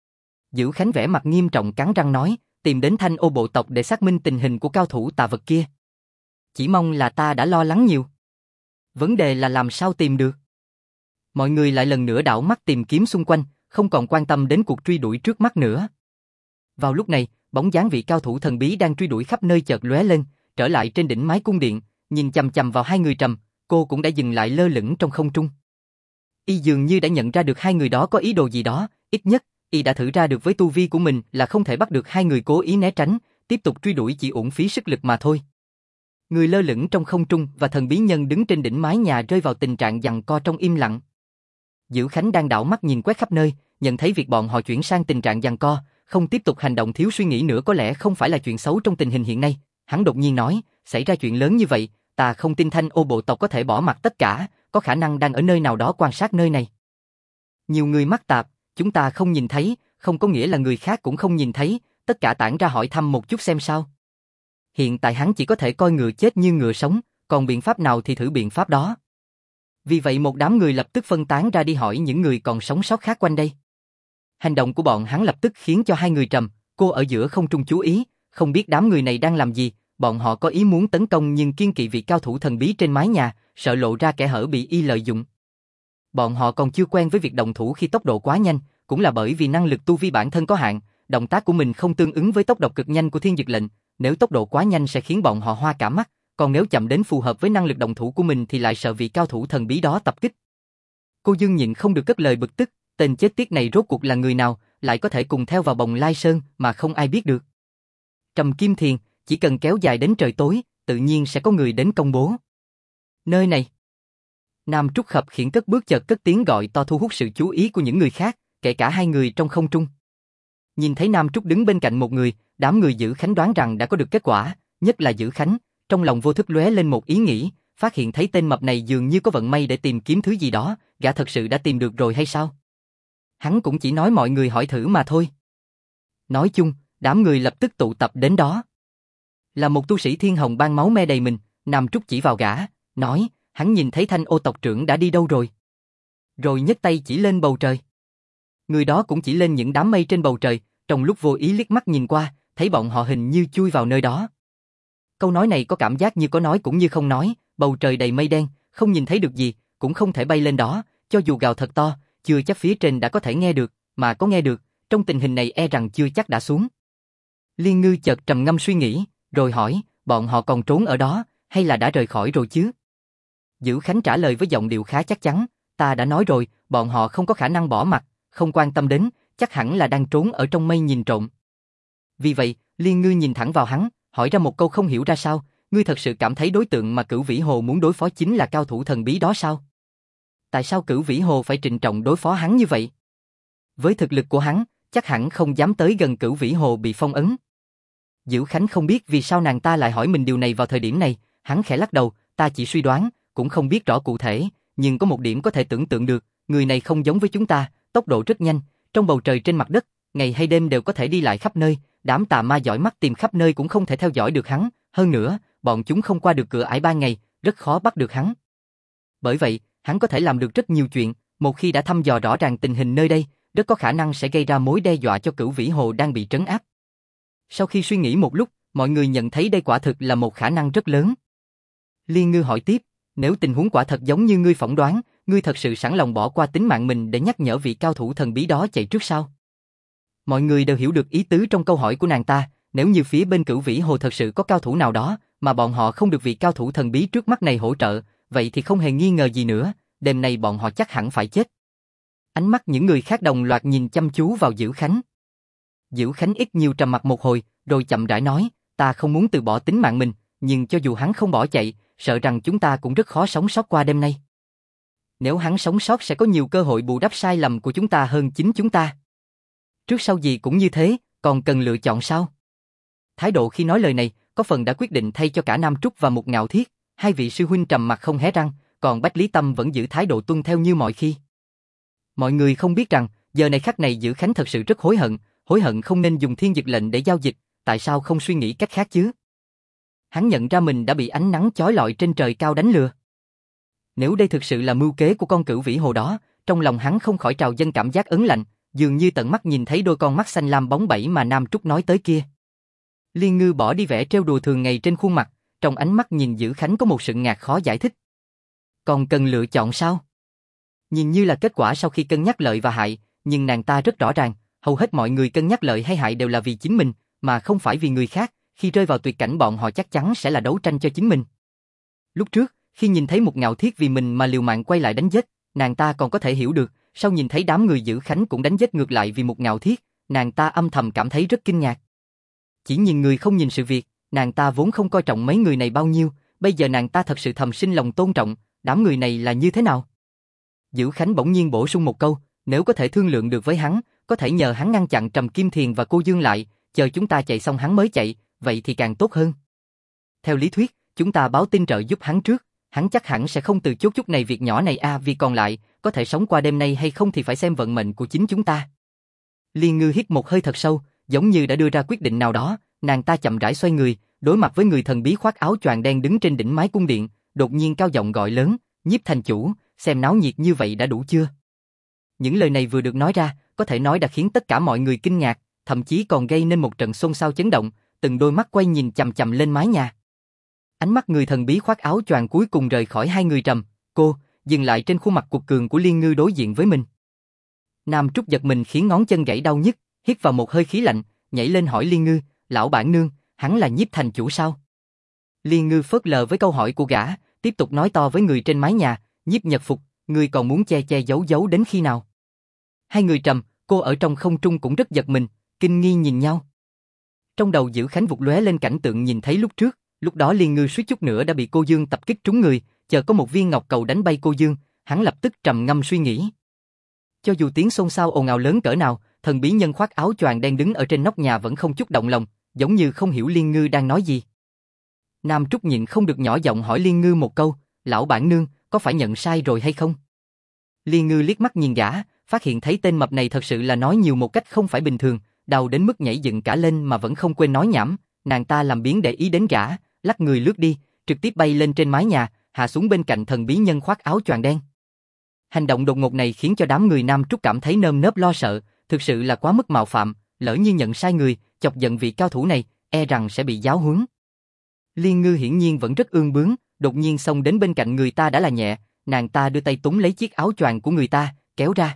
Dữ Khánh vẻ mặt nghiêm trọng cắn răng nói, tìm đến Thanh Ô bộ tộc để xác minh tình hình của cao thủ tà vật kia. Chỉ mong là ta đã lo lắng nhiều. Vấn đề là làm sao tìm được? Mọi người lại lần nữa đảo mắt tìm kiếm xung quanh, không còn quan tâm đến cuộc truy đuổi trước mắt nữa. Vào lúc này, bóng dáng vị cao thủ thần bí đang truy đuổi khắp nơi chợt lóe lên, trở lại trên đỉnh mái cung điện, nhìn chằm chằm vào hai người Trầm, Cô cũng đã dừng lại lơ lửng trong không trung. Y dường như đã nhận ra được hai người đó có ý đồ gì đó, ít nhất, Y đã thử ra được với tu vi của mình là không thể bắt được hai người cố ý né tránh, tiếp tục truy đuổi chỉ uổng phí sức lực mà thôi. Người lơ lửng trong không trung và thần bí nhân đứng trên đỉnh mái nhà rơi vào tình trạng giằng co trong im lặng. Dữ Khánh đang đảo mắt nhìn quét khắp nơi, nhận thấy việc bọn họ chuyển sang tình trạng giằng co, không tiếp tục hành động thiếu suy nghĩ nữa có lẽ không phải là chuyện xấu trong tình hình hiện nay. Hắn đột nhiên nói, xảy ra chuyện lớn như vậy, ta không tin Thanh Ô bộ tộc có thể bỏ mặc tất cả, có khả năng đang ở nơi nào đó quan sát nơi này. Nhiều người mắc tạp, chúng ta không nhìn thấy, không có nghĩa là người khác cũng không nhìn thấy, tất cả tản ra hỏi thăm một chút xem sao. Hiện tại hắn chỉ có thể coi ngựa chết như ngựa sống, còn biện pháp nào thì thử biện pháp đó. Vì vậy một đám người lập tức phân tán ra đi hỏi những người còn sống sót khác quanh đây. Hành động của bọn hắn lập tức khiến cho hai người Trầm, Cô ở giữa không trung chú ý, không biết đám người này đang làm gì, bọn họ có ý muốn tấn công nhưng kiêng kỵ vị cao thủ thần bí trên mái nhà, sợ lộ ra kẻ hở bị y lợi dụng. Bọn họ còn chưa quen với việc động thủ khi tốc độ quá nhanh, cũng là bởi vì năng lực tu vi bản thân có hạn, động tác của mình không tương ứng với tốc độ cực nhanh của Thiên Dực Lệnh, nếu tốc độ quá nhanh sẽ khiến bọn họ hoa cả mắt, còn nếu chậm đến phù hợp với năng lực động thủ của mình thì lại sợ vị cao thủ thần bí đó tập kích. Cô Dương nhịn không được cất lời bực tức, tên chết tiệt này rốt cuộc là người nào, lại có thể cùng theo vào Bồng Lai Sơn mà không ai biết được. Trầm Kim Thiền, chỉ cần kéo dài đến trời tối, tự nhiên sẽ có người đến công bố. Nơi này. Nam Trúc khập khiễng cất bước chợt cất tiếng gọi to thu hút sự chú ý của những người khác, kể cả hai người trong không trung. Nhìn thấy Nam Trúc đứng bên cạnh một người, đám người Dữ Khánh đoán rằng đã có được kết quả, nhất là Dữ Khánh, trong lòng vô thức lóe lên một ý nghĩ, phát hiện thấy tên mập này dường như có vận may để tìm kiếm thứ gì đó, gã thật sự đã tìm được rồi hay sao? Hắn cũng chỉ nói mọi người hỏi thử mà thôi. Nói chung, đám người lập tức tụ tập đến đó. Là một tu sĩ Thiên Hồng Bang máu me đầy mình, Nam Trúc chỉ vào gã, nói, hắn nhìn thấy Thanh Ô tộc trưởng đã đi đâu rồi. Rồi nhấc tay chỉ lên bầu trời. Người đó cũng chỉ lên những đám mây trên bầu trời, trong lúc vô ý liếc mắt nhìn qua, thấy bọn họ hình như chui vào nơi đó. Câu nói này có cảm giác như có nói cũng như không nói, bầu trời đầy mây đen, không nhìn thấy được gì, cũng không thể bay lên đó, cho dù gào thật to, chưa chắc phía trên đã có thể nghe được, mà có nghe được, trong tình hình này e rằng chưa chắc đã xuống. Liên Ngư chợt trầm ngâm suy nghĩ, rồi hỏi, bọn họ còn trốn ở đó, hay là đã rời khỏi rồi chứ? Dữ Khánh trả lời với giọng điệu khá chắc chắn, ta đã nói rồi, bọn họ không có khả năng bỏ mặt, không quan tâm đến, chắc hẳn là đang trốn ở trong mây nhìn trộm. Vì vậy, Liên Ngư nhìn thẳng vào hắn, hỏi ra một câu không hiểu ra sao, ngươi thật sự cảm thấy đối tượng mà Cửu Vĩ Hồ muốn đối phó chính là cao thủ thần bí đó sao? Tại sao Cửu Vĩ Hồ phải trịnh trọng đối phó hắn như vậy? Với thực lực của hắn, chắc hẳn không dám tới gần Cửu Vĩ Hồ bị phong ấn. Dữ Khánh không biết vì sao nàng ta lại hỏi mình điều này vào thời điểm này, hắn khẽ lắc đầu, ta chỉ suy đoán, cũng không biết rõ cụ thể, nhưng có một điểm có thể tưởng tượng được, người này không giống với chúng ta, tốc độ rất nhanh, trong bầu trời trên mặt đất, ngày hay đêm đều có thể đi lại khắp nơi, đám tà ma giỏi mắt tìm khắp nơi cũng không thể theo dõi được hắn, hơn nữa, bọn chúng không qua được cửa ải ban ngày, rất khó bắt được hắn. Bởi vậy, hắn có thể làm được rất nhiều chuyện, một khi đã thăm dò rõ ràng tình hình nơi đây, rất có khả năng sẽ gây ra mối đe dọa cho Cửu Vĩ Hồ đang bị trấn áp. Sau khi suy nghĩ một lúc, mọi người nhận thấy đây quả thực là một khả năng rất lớn. Liên Ngư hỏi tiếp, nếu tình huống quả thật giống như ngươi phỏng đoán, ngươi thật sự sẵn lòng bỏ qua tính mạng mình để nhắc nhở vị cao thủ thần bí đó chạy trước sao? Mọi người đều hiểu được ý tứ trong câu hỏi của nàng ta, nếu như phía bên Cửu Vĩ Hồ thật sự có cao thủ nào đó, mà bọn họ không được vị cao thủ thần bí trước mắt này hỗ trợ, vậy thì không hề nghi ngờ gì nữa, đêm nay bọn họ chắc hẳn phải chết. Ánh mắt những người khác đồng loạt nhìn chăm chú vào Dữ Khánh. Dữ Khánh ít nhiều trầm mặt một hồi, rồi chậm rãi nói, ta không muốn từ bỏ tính mạng mình, nhưng cho dù hắn không bỏ chạy, sợ rằng chúng ta cũng rất khó sống sót qua đêm nay. Nếu hắn sống sót sẽ có nhiều cơ hội bù đắp sai lầm của chúng ta hơn chính chúng ta. Trước sau gì cũng như thế, còn cần lựa chọn sao? Thái độ khi nói lời này, có phần đã quyết định thay cho cả Nam Trúc và Mục Ngạo Thiết, hai vị sư huynh trầm mặt không hé răng, còn Bách Lý Tâm vẫn giữ thái độ tuân theo như mọi khi. Mọi người không biết rằng, giờ này khắc này Dữ Khánh thật sự rất hối hận không nên dùng Thiên Dực Lệnh để giao dịch, tại sao không suy nghĩ cách khác chứ? Hắn nhận ra mình đã bị ánh nắng chói lọi trên trời cao đánh lừa. Nếu đây thực sự là mưu kế của con Cửu Vĩ Hồ đó, trong lòng hắn không khỏi trào dâng cảm giác ớn lạnh, dường như tận mắt nhìn thấy đôi con mắt xanh lam bóng bẩy mà Nam Trúc nói tới kia. Liên Ngư bỏ đi vẻ trêu đùa thường ngày trên khuôn mặt, trong ánh mắt nhìn Dữ Khánh có một sự ngạc khó giải thích. Còn cần lựa chọn sao? Nhìn như là kết quả sau khi cân nhắc lợi và hại, nhưng nàng ta rất rõ ràng, hầu hết mọi người cân nhắc lợi hay hại đều là vì chính mình, mà không phải vì người khác, khi rơi vào tuyệt cảnh bọn họ chắc chắn sẽ là đấu tranh cho chính mình. Lúc trước, khi nhìn thấy một Ngạo Thiết vì mình mà liều mạng quay lại đánh giết, nàng ta còn có thể hiểu được, sau nhìn thấy đám người Dữ Khánh cũng đánh giết ngược lại vì một Ngạo Thiết, nàng ta âm thầm cảm thấy rất kinh ngạc. Chỉ nhìn người không nhìn sự việc, nàng ta vốn không coi trọng mấy người này bao nhiêu, bây giờ nàng ta thật sự thầm sinh lòng tôn trọng, đám người này là như thế nào? Dữ Khánh bỗng nhiên bổ sung một câu, nếu có thể thương lượng được với hắn, có thể nhờ hắn ngăn chặn Trầm Kim Thiền và cô Dương lại, chờ chúng ta chạy xong hắn mới chạy, vậy thì càng tốt hơn. Theo lý thuyết, chúng ta báo tin trợ giúp hắn trước, hắn chắc hẳn sẽ không từ chốt chút này việc nhỏ này vì còn lại, có thể sống qua đêm nay hay không thì phải xem vận mệnh của chính chúng ta. Liên Ngư hít một hơi thật sâu, giống như đã đưa ra quyết định nào đó, nàng ta chậm rãi xoay người, đối mặt với người thần bí khoác áo choàng đen đứng trên đỉnh mái cung điện, đột nhiên cao giọng gọi lớn, Nhiếp thành chủ, xem náo nhiệt như vậy đã đủ chưa? Những lời này vừa được nói ra, có thể nói đã khiến tất cả mọi người kinh ngạc, thậm chí còn gây nên một trận xôn xao chấn động, từng đôi mắt quay nhìn chằm chằm lên mái nhà. Ánh mắt người thần bí khoác áo choàng cuối cùng rời khỏi hai người Trầm, Cô, dừng lại trên khuôn mặt cuột cường của Liên Ngư đối diện với mình. Nam Trúc giật mình khiến ngón chân gãy đau nhức, hít vào một hơi khí lạnh, nhảy lên hỏi Liên Ngư, lão bản nương, hắn là Nhiếp thành chủ sao? Liên Ngư phớt lờ với câu hỏi của gã, tiếp tục nói to với người trên mái nhà, Nhiếp Nhật Phục, ngươi còn muốn che che giấu giấu đến khi nào? Hai người Trầm, Cô ở trong không trung cũng rất giật mình, kinh nghi nhìn nhau. Trong đầu Dữ Khánh vụt lóe lên cảnh tượng nhìn thấy lúc trước, lúc đó Liên Ngư suýt chút nữa đã bị cô Dương tập kích trúng người, chờ có một viên ngọc cầu đánh bay cô Dương, hắn lập tức trầm ngâm suy nghĩ. Cho dù tiếng xôn xao ồn ào lớn cỡ nào, thần bí nhân khoác áo choàng đen đứng ở trên nóc nhà vẫn không chút động lòng, giống như không hiểu Liên Ngư đang nói gì. Nam Trúc nhịn không được nhỏ giọng hỏi Liên Ngư một câu, lão bản nương, có phải nhận sai rồi hay không? Liên Ngư liếc mắt nhìn gã, phát hiện thấy tên mập này thật sự là nói nhiều một cách không phải bình thường, đau đến mức nhảy dựng cả lên mà vẫn không quên nói nhảm, nàng ta làm biếng để ý đến gã, lắc người lướt đi, trực tiếp bay lên trên mái nhà, hạ xuống bên cạnh thần bí nhân khoác áo choàng đen. Hành động đột ngột này khiến cho đám người Nam Trúc cảm thấy nơm nớp lo sợ, thực sự là quá mức mạo phạm, lỡ như nhận sai người, chọc giận vị cao thủ này, e rằng sẽ bị giáo huấn. Liên Ngư hiển nhiên vẫn rất ương bướng, đột nhiên xông đến bên cạnh người ta đã là nhẹ, nàng ta đưa tay túm lấy chiếc áo choàng của người ta, kéo ra.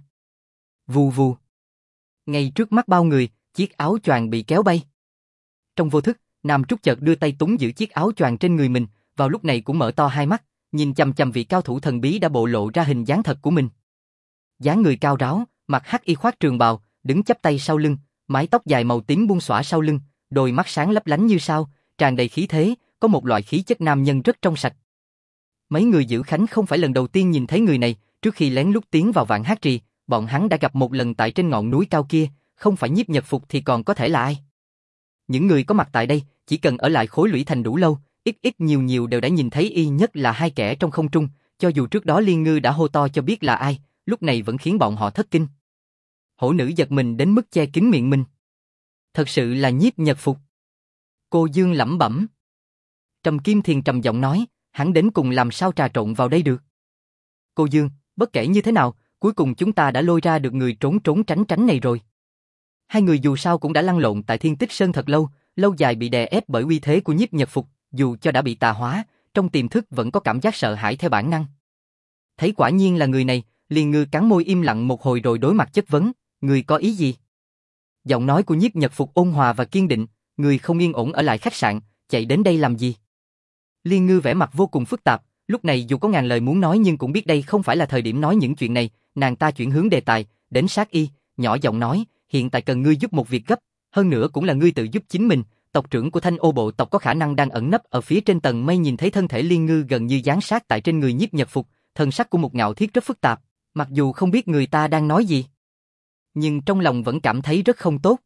Vù vù. Ngay trước mắt bao người, chiếc áo choàng bị kéo bay. Trong vô thức, Nam Trúc chợt đưa tay túm giữ chiếc áo choàng trên người mình, vào lúc này cũng mở to hai mắt, nhìn chằm chằm vị cao thủ thần bí đã bộ lộ ra hình dáng thật của mình. Dáng người cao ráo, mặc hắc y khoác trường bào, đứng chắp tay sau lưng, mái tóc dài màu tím buông xõa sau lưng, đôi mắt sáng lấp lánh như sao, tràn đầy khí thế, có một loại khí chất nam nhân rất trong sạch. Mấy người Dữ Khánh không phải lần đầu tiên nhìn thấy người này, trước khi lén lút tiến vào Vạn Hát Trì, bọn hắn đã gặp một lần tại trên ngọn núi cao kia, không phải Nhiếp Nhật Phục thì còn có thể là ai? Những người có mặt tại đây, chỉ cần ở lại Khối Lũy Thành đủ lâu, ít ít nhiều nhiều đều đã nhìn thấy y nhất là hai kẻ trong không trung, cho dù trước đó Liên Ngư đã hô to cho biết là ai, lúc này vẫn khiến bọn họ thất kinh. Hổ nữ giật mình đến mức che kín miệng mình. Thật sự là Nhiếp Nhật Phục. Cô Dương lẩm bẩm. Trầm Kim Thiền trầm giọng nói, hắn đến cùng làm sao trà trộn vào đây được? Cô Dương, bất kể như thế nào, cuối cùng chúng ta đã lôi ra được người trốn trốn tránh tránh này rồi. Hai người dù sao cũng đã lăn lộn tại Thiên Tích Sơn thật lâu, lâu dài bị đè ép bởi uy thế của Nhiếp Nhật Phục, dù cho đã bị tà hóa, trong tiềm thức vẫn có cảm giác sợ hãi theo bản năng. Thấy quả nhiên là người này, Liên Ngư cắn môi im lặng một hồi rồi đối mặt chất vấn, người có ý gì? Giọng nói của Nhiếp Nhật Phục ôn hòa và kiên định, người không yên ổn ở lại khách sạn, chạy đến đây làm gì? Liên Ngư vẻ mặt vô cùng phức tạp, lúc này dù có ngàn lời muốn nói nhưng cũng biết đây không phải là thời điểm nói những chuyện này, nàng ta chuyển hướng đề tài, đến sát y, nhỏ giọng nói, hiện tại cần ngươi giúp một việc gấp, hơn nữa cũng là ngươi tự giúp chính mình, tộc trưởng của Thanh Ô bộ tộc có khả năng đang ẩn nấp ở phía trên tầng mây nhìn thấy thân thể Liên Ngư gần như dán sát tại trên người Nhiếp Nhật Phục, thần sắc của một Ngạo Thiết rất phức tạp, mặc dù không biết người ta đang nói gì, nhưng trong lòng vẫn cảm thấy rất không tốt.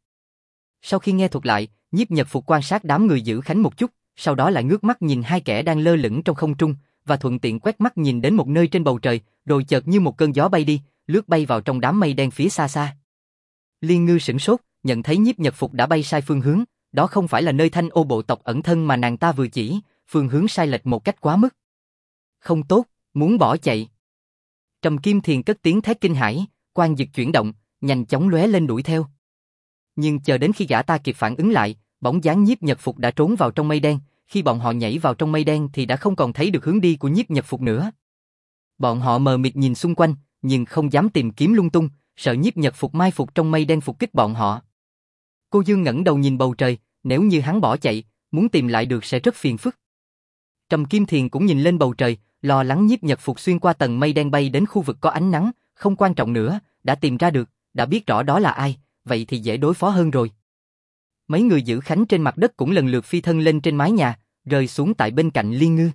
Sau khi nghe thuật lại, Nhiếp Nhật Phục quan sát đám người Dữ Khánh một chút, sau đó lại ngước mắt nhìn hai kẻ đang lơ lửng trong không trung, và thuận tiện quét mắt nhìn đến một nơi trên bầu trời, rồi chợt như một cơn gió bay đi, lướt bay vào trong đám mây đen phía xa xa. Liên Ngư sửng sốt, nhận thấy Nhiếp Nhật Phục đã bay sai phương hướng, đó không phải là nơi Thanh Ô bộ tộc ẩn thân mà nàng ta vừa chỉ, phương hướng sai lệch một cách quá mức. Không tốt, muốn bỏ chạy. Trầm Kim Thiền cất tiếng thét kinh hãi, quan dực chuyển động, nhanh chóng lóe lên đuổi theo. Nhưng chờ đến khi gã ta kịp phản ứng lại, bóng dáng Nhiếp Nhật Phục đã trốn vào trong mây đen, khi bọn họ nhảy vào trong mây đen thì đã không còn thấy được hướng đi của Nhiếp Nhật Phục nữa. Bọn họ mờ mịt nhìn xung quanh, nhưng không dám tìm kiếm lung tung, sợ Nhiếp Nhật Phục mai phục trong mây đen phục kích bọn họ. Cô Dương ngẩng đầu nhìn bầu trời, nếu như hắn bỏ chạy, muốn tìm lại được sẽ rất phiền phức. Trầm Kim Thiền cũng nhìn lên bầu trời, lo lắng Nhiếp Nhật Phục xuyên qua tầng mây đen bay đến khu vực có ánh nắng, không quan trọng nữa, đã tìm ra được, đã biết rõ đó là ai, vậy thì dễ đối phó hơn rồi. Mấy người Dữ Khánh trên mặt đất cũng lần lượt phi thân lên trên mái nhà, rơi xuống tại bên cạnh Liên Ngư.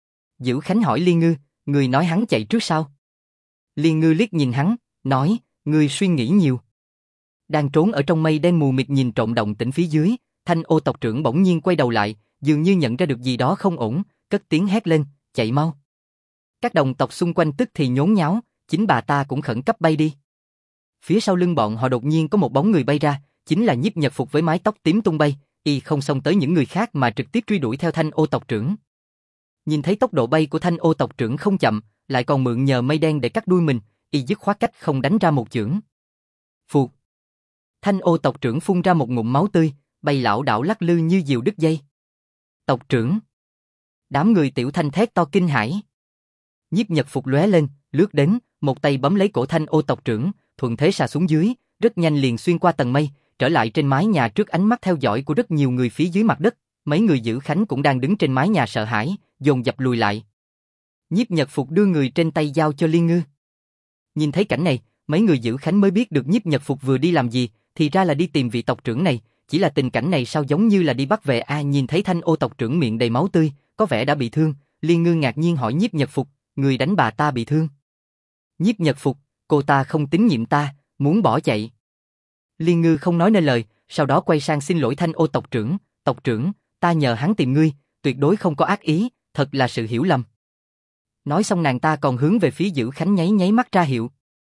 Dữ Khánh hỏi Liên Ngư, người nói hắn chạy trước sao? Liên Ngư liếc nhìn hắn, nói, người suy nghĩ nhiều. Đang trốn ở trong mây đen mù mịt nhìn trộm động tĩnh phía dưới, Thanh Ô tộc trưởng bỗng nhiên quay đầu lại, dường như nhận ra được gì đó không ổn, cất tiếng hét lên, chạy mau. Các đồng tộc xung quanh tức thì nhốn nháo, chính bà ta cũng khẩn cấp bay đi. Phía sau lưng bọn họ đột nhiên có một bóng người bay ra, chính là Nhiếp Nhật Phục với mái tóc tím tung bay, y không xông tới những người khác mà trực tiếp truy đuổi theo Thanh Ô tộc trưởng. Nhìn thấy tốc độ bay của Thanh Ô tộc trưởng không chậm, lại còn mượn nhờ mây đen để cắt đuôi mình, y dứt khoát cách không đánh ra một chưởng. Phụt! Thanh Ô tộc trưởng phun ra một ngụm máu tươi, bay lảo đảo lắc lư như diều đứt dây. Tộc trưởng! Đám người Tiểu Thanh thét to kinh hãi. Nhiếp Nhật Phục lóe lên, lướt đến, một tay bấm lấy cổ Thanh Ô tộc trưởng, thuận thế xà xuống dưới, rất nhanh liền xuyên qua tầng mây, trở lại trên mái nhà trước ánh mắt theo dõi của rất nhiều người phía dưới mặt đất. Mấy người giữ khánh cũng đang đứng trên mái nhà sợ hãi, dồn dập lùi lại. Nhiếp Nhật Phục đưa người trên tay giao cho Liên Ngư. Nhìn thấy cảnh này, mấy người giữ khánh mới biết được Nhiếp Nhật Phục vừa đi làm gì, thì ra là đi tìm vị tộc trưởng này. Chỉ là tình cảnh này sao giống như là đi bắt về nhìn thấy Thanh Ô tộc trưởng miệng đầy máu tươi, có vẻ đã bị thương. Liên Ngư ngạc nhiên hỏi Nhiếp Nhật Phục, người đánh bà ta bị thương? Nhiếp Nhật Phục, cô ta không tín nhiệm ta, muốn bỏ chạy. Liên Ngư không nói nên lời, sau đó quay sang xin lỗi Thanh Ô tộc trưởng, ta nhờ hắn tìm ngươi, tuyệt đối không có ác ý, thật là sự hiểu lầm. Nói xong nàng ta còn hướng về phía Dữ Khánh nháy nháy mắt ra hiệu.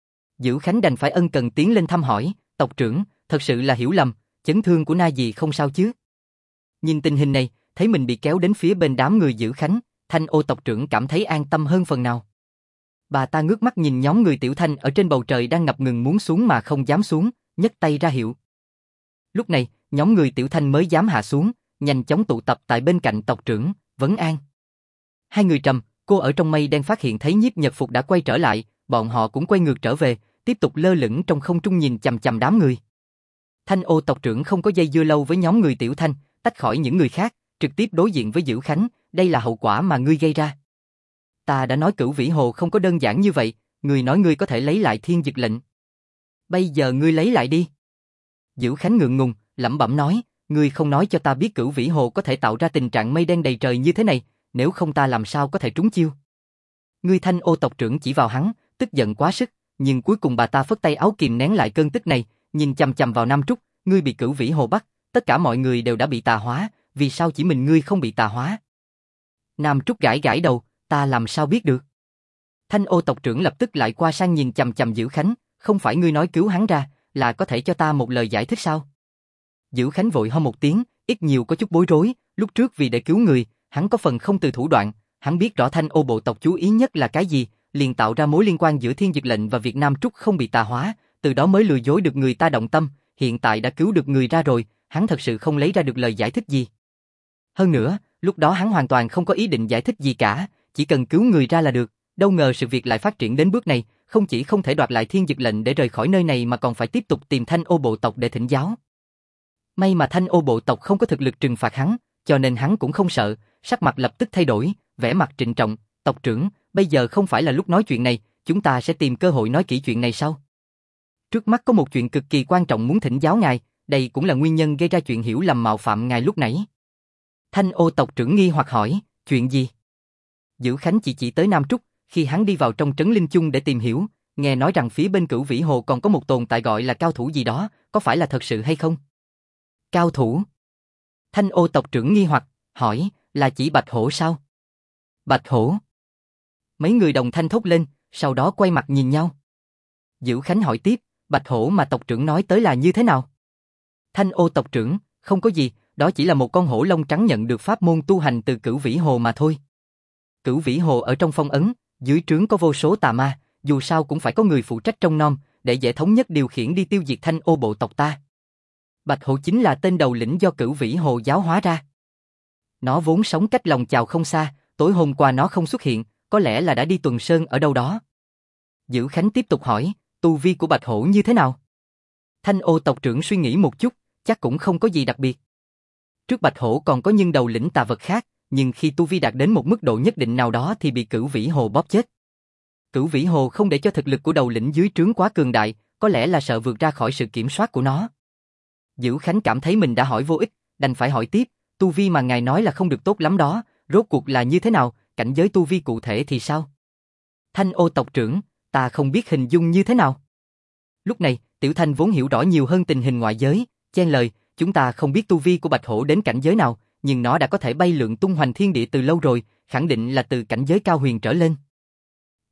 Dữ Khánh đành phải ân cần tiến lên thăm hỏi, tộc trưởng, thật sự là hiểu lầm, chấn thương của Na Dì không sao chứ? Nhìn tình hình này, thấy mình bị kéo đến phía bên đám người Dữ Khánh, Thanh Ô tộc trưởng cảm thấy an tâm hơn phần nào. Bà ta ngước mắt nhìn nhóm người Tiểu Thanh ở trên bầu trời đang ngập ngừng muốn xuống mà không dám xuống, nhấc tay ra hiệu. Lúc này, nhóm người Tiểu Thanh mới dám hạ xuống, nhanh chóng tụ tập tại bên cạnh tộc trưởng, vấn an. Hai người Trầm, cô ở trong mây đen phát hiện thấy Nhiếp Nhật Phục đã quay trở lại, bọn họ cũng quay ngược trở về, tiếp tục lơ lửng trong không trung nhìn chằm chằm đám người. Thanh Ô tộc trưởng không có dây dưa lâu với nhóm người Tiểu Thanh, tách khỏi những người khác, trực tiếp đối diện với Dữ Khánh, đây là hậu quả mà ngươi gây ra. Ta đã nói Cửu Vĩ Hồ không có đơn giản như vậy, ngươi nói ngươi có thể lấy lại Thiên Dực lệnh. Bây giờ ngươi lấy lại đi. Dữ Khánh ngượng ngùng, lẩm bẩm nói, ngươi không nói cho ta biết Cửu Vĩ Hồ có thể tạo ra tình trạng mây đen đầy trời như thế này, nếu không ta làm sao có thể trúng chiêu. Ngươi Thanh Ô tộc trưởng chỉ vào hắn, tức giận quá sức, nhưng cuối cùng bà ta phất tay áo kìm nén lại cơn tức này, nhìn chằm chằm vào Nam Trúc, ngươi bị Cửu Vĩ Hồ bắt, tất cả mọi người đều đã bị tà hóa, vì sao chỉ mình ngươi không bị tà hóa? Nam Trúc gãi gãi đầu, ta làm sao biết được? Thanh Ô tộc trưởng lập tức lại qua sang nhìn chằm chằm Dữ Khánh, không phải ngươi nói cứu hắn ra, là có thể cho ta một lời giải thích sao? Dữ Khánh vội ho một tiếng, ít nhiều có chút bối rối, lúc trước vì để cứu người, hắn có phần không từ thủ đoạn, hắn biết rõ Thanh Ô bộ tộc chú ý nhất là cái gì, liền tạo ra mối liên quan giữa Thiên Dực lệnh và việc Nam Trúc không bị tà hóa, từ đó mới lừa dối được người ta động tâm, hiện tại đã cứu được người ra rồi, hắn thật sự không lấy ra được lời giải thích gì. Hơn nữa, lúc đó hắn hoàn toàn không có ý định giải thích gì cả, chỉ cần cứu người ra là được, đâu ngờ sự việc lại phát triển đến bước này, không chỉ không thể đoạt lại Thiên Dực lệnh để rời khỏi nơi này mà còn phải tiếp tục tìm Thanh Ô bộ tộc để thỉnh giáo. May mà Thanh Ô bộ tộc không có thực lực trừng phạt hắn, cho nên hắn cũng không sợ, sắc mặt lập tức thay đổi, vẻ mặt trịnh trọng, tộc trưởng, bây giờ không phải là lúc nói chuyện này, chúng ta sẽ tìm cơ hội nói kỹ chuyện này sau. Trước mắt có một chuyện cực kỳ quan trọng muốn thỉnh giáo ngài, đây cũng là nguyên nhân gây ra chuyện hiểu lầm mạo phạm ngài lúc nãy. Thanh Ô tộc trưởng nghi hoặc hỏi, chuyện gì? Dữ Khánh chỉ tới Nam Trúc, khi hắn đi vào trong trấn Linh Chung để tìm hiểu, nghe nói rằng phía bên Cửu Vĩ Hồ còn có một tồn tại gọi là cao thủ gì đó, có phải là thật sự hay không? Cao thủ? Thanh Ô tộc trưởng nghi hoặc, hỏi, là chỉ Bạch Hổ sao? Bạch Hổ? Mấy người đồng thanh thốt lên, sau đó quay mặt nhìn nhau. Dữ Khánh hỏi tiếp, Bạch Hổ mà tộc trưởng nói tới là như thế nào? Thanh Ô tộc trưởng, không có gì, đó chỉ là một con hổ lông trắng nhận được pháp môn tu hành từ Cửu Vĩ Hồ mà thôi. Cửu Vĩ Hồ ở trong phong ấn, dưới trướng có vô số tà ma, dù sao cũng phải có người phụ trách trông nom, để dễ thống nhất điều khiển đi tiêu diệt Thanh Ô bộ tộc ta. Bạch Hổ chính là tên đầu lĩnh do Cửu Vĩ Hồ giáo hóa ra. Nó vốn sống cách lòng chào không xa, tối hôm qua nó không xuất hiện, có lẽ là đã đi tuần sơn ở đâu đó. Dữ Khánh tiếp tục hỏi, tu vi của Bạch Hổ như thế nào? Thanh Ô tộc trưởng suy nghĩ một chút, chắc cũng không có gì đặc biệt. Trước Bạch Hổ còn có nhân đầu lĩnh tà vật khác, nhưng khi tu vi đạt đến một mức độ nhất định nào đó thì bị Cửu Vĩ Hồ bóp chết. Cửu Vĩ Hồ không để cho thực lực của đầu lĩnh dưới trướng quá cường đại, có lẽ là sợ vượt ra khỏi sự kiểm soát của nó. Dữ Khánh cảm thấy mình đã hỏi vô ích, đành phải hỏi tiếp, tu vi mà ngài nói là không được tốt lắm đó, rốt cuộc là như thế nào, cảnh giới tu vi cụ thể thì sao? Thanh Ô tộc trưởng, ta không biết hình dung như thế nào. Lúc này, Tiểu Thanh vốn hiểu rõ nhiều hơn tình hình ngoại giới, chen lời, chúng ta không biết tu vi của Bạch Hổ đến cảnh giới nào, nhưng nó đã có thể bay lượn tung hoành thiên địa từ lâu rồi, khẳng định là từ cảnh giới cao huyền trở lên.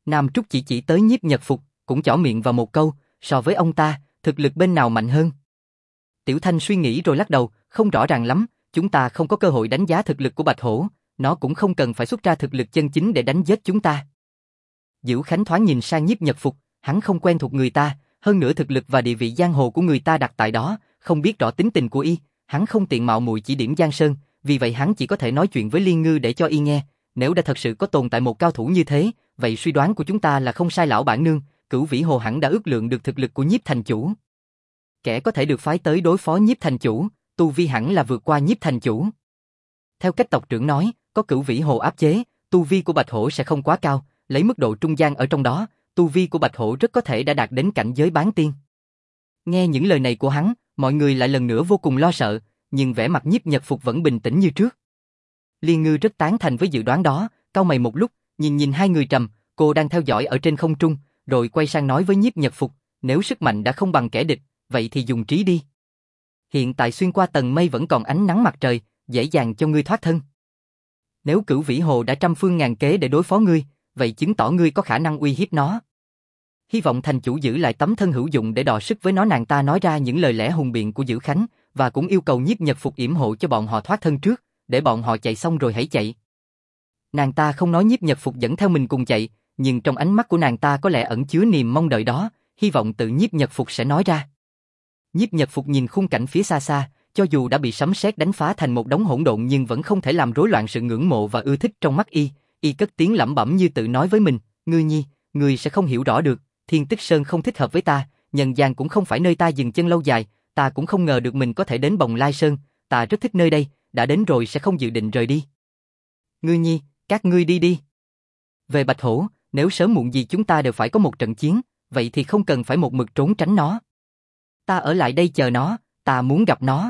Nam Trúc chỉ tới Nhiếp Nhật Phục, cũng chỏ miệng vào một câu, so với ông ta, thực lực bên nào mạnh hơn? Tiểu Thanh suy nghĩ rồi lắc đầu, không rõ ràng lắm, chúng ta không có cơ hội đánh giá thực lực của Bạch Hổ, nó cũng không cần phải xuất ra thực lực chân chính để đánh giết chúng ta. Dữu Khánh thoáng nhìn sang Nhiếp Nhật Phục, hắn không quen thuộc người ta, hơn nữa thực lực và địa vị giang hồ của người ta đặt tại đó, không biết rõ tính tình của y, hắn không tiện mạo muội chỉ điểm Giang Sơn, vì vậy hắn chỉ có thể nói chuyện với Liên Ngư để cho y nghe, nếu đã thật sự có tồn tại một cao thủ như thế, vậy suy đoán của chúng ta là không sai lão bản nương, Cửu Vĩ Hồ hẳn đã ước lượng được thực lực của Nhiếp thành chủ. Kẻ có thể được phái tới đối phó Nhiếp thành chủ, tu vi hẳn là vượt qua Nhiếp thành chủ. Theo cách tộc trưởng nói, có Cửu Vĩ Hồ áp chế, tu vi của Bạch Hổ sẽ không quá cao, lấy mức độ trung gian ở trong đó, tu vi của Bạch Hổ rất có thể đã đạt đến cảnh giới bán tiên. Nghe những lời này của hắn, mọi người lại lần nữa vô cùng lo sợ, nhưng vẻ mặt Nhiếp Nhật Phục vẫn bình tĩnh như trước. Liên Ngư rất tán thành với dự đoán đó, cau mày một lúc, nhìn hai người trầm, cô đang theo dõi ở trên không trung, rồi quay sang nói với Nhiếp Nhật Phục, nếu sức mạnh đã không bằng kẻ địch, vậy thì dùng trí đi. Hiện tại xuyên qua tầng mây vẫn còn ánh nắng mặt trời, dễ dàng cho ngươi thoát thân. Nếu Cửu Vĩ Hồ đã trăm phương ngàn kế để đối phó ngươi, vậy chứng tỏ ngươi có khả năng uy hiếp nó. Hy vọng thành chủ giữ lại tấm thân hữu dụng để đọ sức với nó. Nàng ta nói ra những lời lẽ hùng biện của Dữ Khánh, và cũng yêu cầu Nhiếp Nhật Phục yểm hộ cho bọn họ thoát thân trước, để bọn họ chạy xong rồi hãy chạy. Nàng ta không nói Nhiếp Nhật Phục dẫn theo mình cùng chạy, nhưng trong ánh mắt của nàng ta có lẽ ẩn chứa niềm mong đợi đó, hy vọng tự Nhiếp Nhật Phục sẽ nói ra. Nhiếp Nhật Phục nhìn khung cảnh phía xa xa, cho dù đã bị sấm sét đánh phá thành một đống hỗn độn nhưng vẫn không thể làm rối loạn sự ngưỡng mộ và ưa thích trong mắt y cất tiếng lẩm bẩm như tự nói với mình, Ngư Nhi, ngươi sẽ không hiểu rõ được, Thiên Tích Sơn không thích hợp với ta, nhân gian cũng không phải nơi ta dừng chân lâu dài, ta cũng không ngờ được mình có thể đến Bồng Lai Sơn, ta rất thích nơi đây, đã đến rồi sẽ không dự định rời đi. Ngư Nhi, các ngươi đi đi. Về Bạch Hổ, nếu sớm muộn gì chúng ta đều phải có một trận chiến, vậy thì không cần phải một mực trốn tránh nó. Ta ở lại đây chờ nó, ta muốn gặp nó.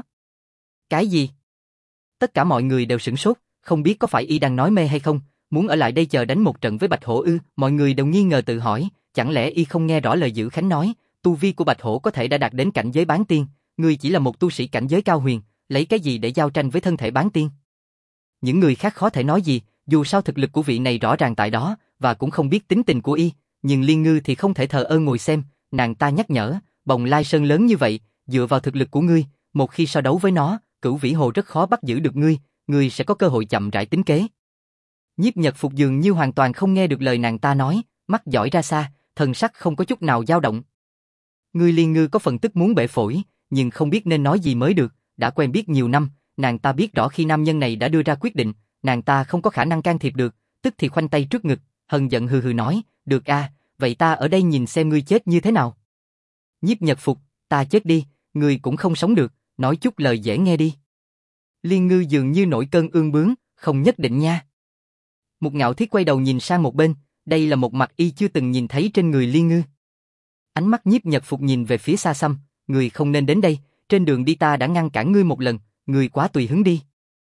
Cái gì? Tất cả mọi người đều sửng sốt, không biết có phải y đang nói mê hay không, muốn ở lại đây chờ đánh một trận với Bạch Hổ ư? Mọi người đều nghi ngờ tự hỏi, chẳng lẽ y không nghe rõ lời Dữ Khánh nói, tu vi của Bạch Hổ có thể đã đạt đến cảnh giới bán tiên, ngươi chỉ là một tu sĩ cảnh giới cao huyền, lấy cái gì để giao tranh với thân thể bán tiên? Những người khác khó thể nói gì, dù sao thực lực của vị này rõ ràng tại đó, và cũng không biết tính tình của y, nhưng Liên Ngư thì không thể thờ ơ ngồi xem, nàng ta nhắc nhở, Bồng Lai Sơn lớn như vậy, dựa vào thực lực của ngươi, một khi so đấu với nó, Cửu Vĩ Hồ rất khó bắt giữ được ngươi sẽ có cơ hội chậm rãi tính kế. Nhiếp Nhật Phục dường như hoàn toàn không nghe được lời nàng ta nói, mắt dõi ra xa, thần sắc không có chút nào dao động. Ngươi Liên Ngư có phần tức muốn bể phổi, nhưng không biết nên nói gì mới được, đã quen biết nhiều năm, nàng ta biết rõ khi nam nhân này đã đưa ra quyết định, nàng ta không có khả năng can thiệp được, tức thì khoanh tay trước ngực, hờn giận hừ nói, được a, vậy ta ở đây nhìn xem ngươi chết như thế nào. Nhiếp Nhật Phục, ta chết đi, ngươi cũng không sống được, nói chút lời dễ nghe đi. Liên Ngư dường như nổi cơn ương bướng, không nhất định nha. Mục Ngạo Thiết quay đầu nhìn sang một bên, đây là một mặt y chưa từng nhìn thấy trên người Liên Ngư. Ánh mắt Nhiếp Nhật Phục nhìn về phía xa xăm, ngươi không nên đến đây, trên đường đi ta đã ngăn cản ngươi một lần, ngươi quá tùy hứng đi.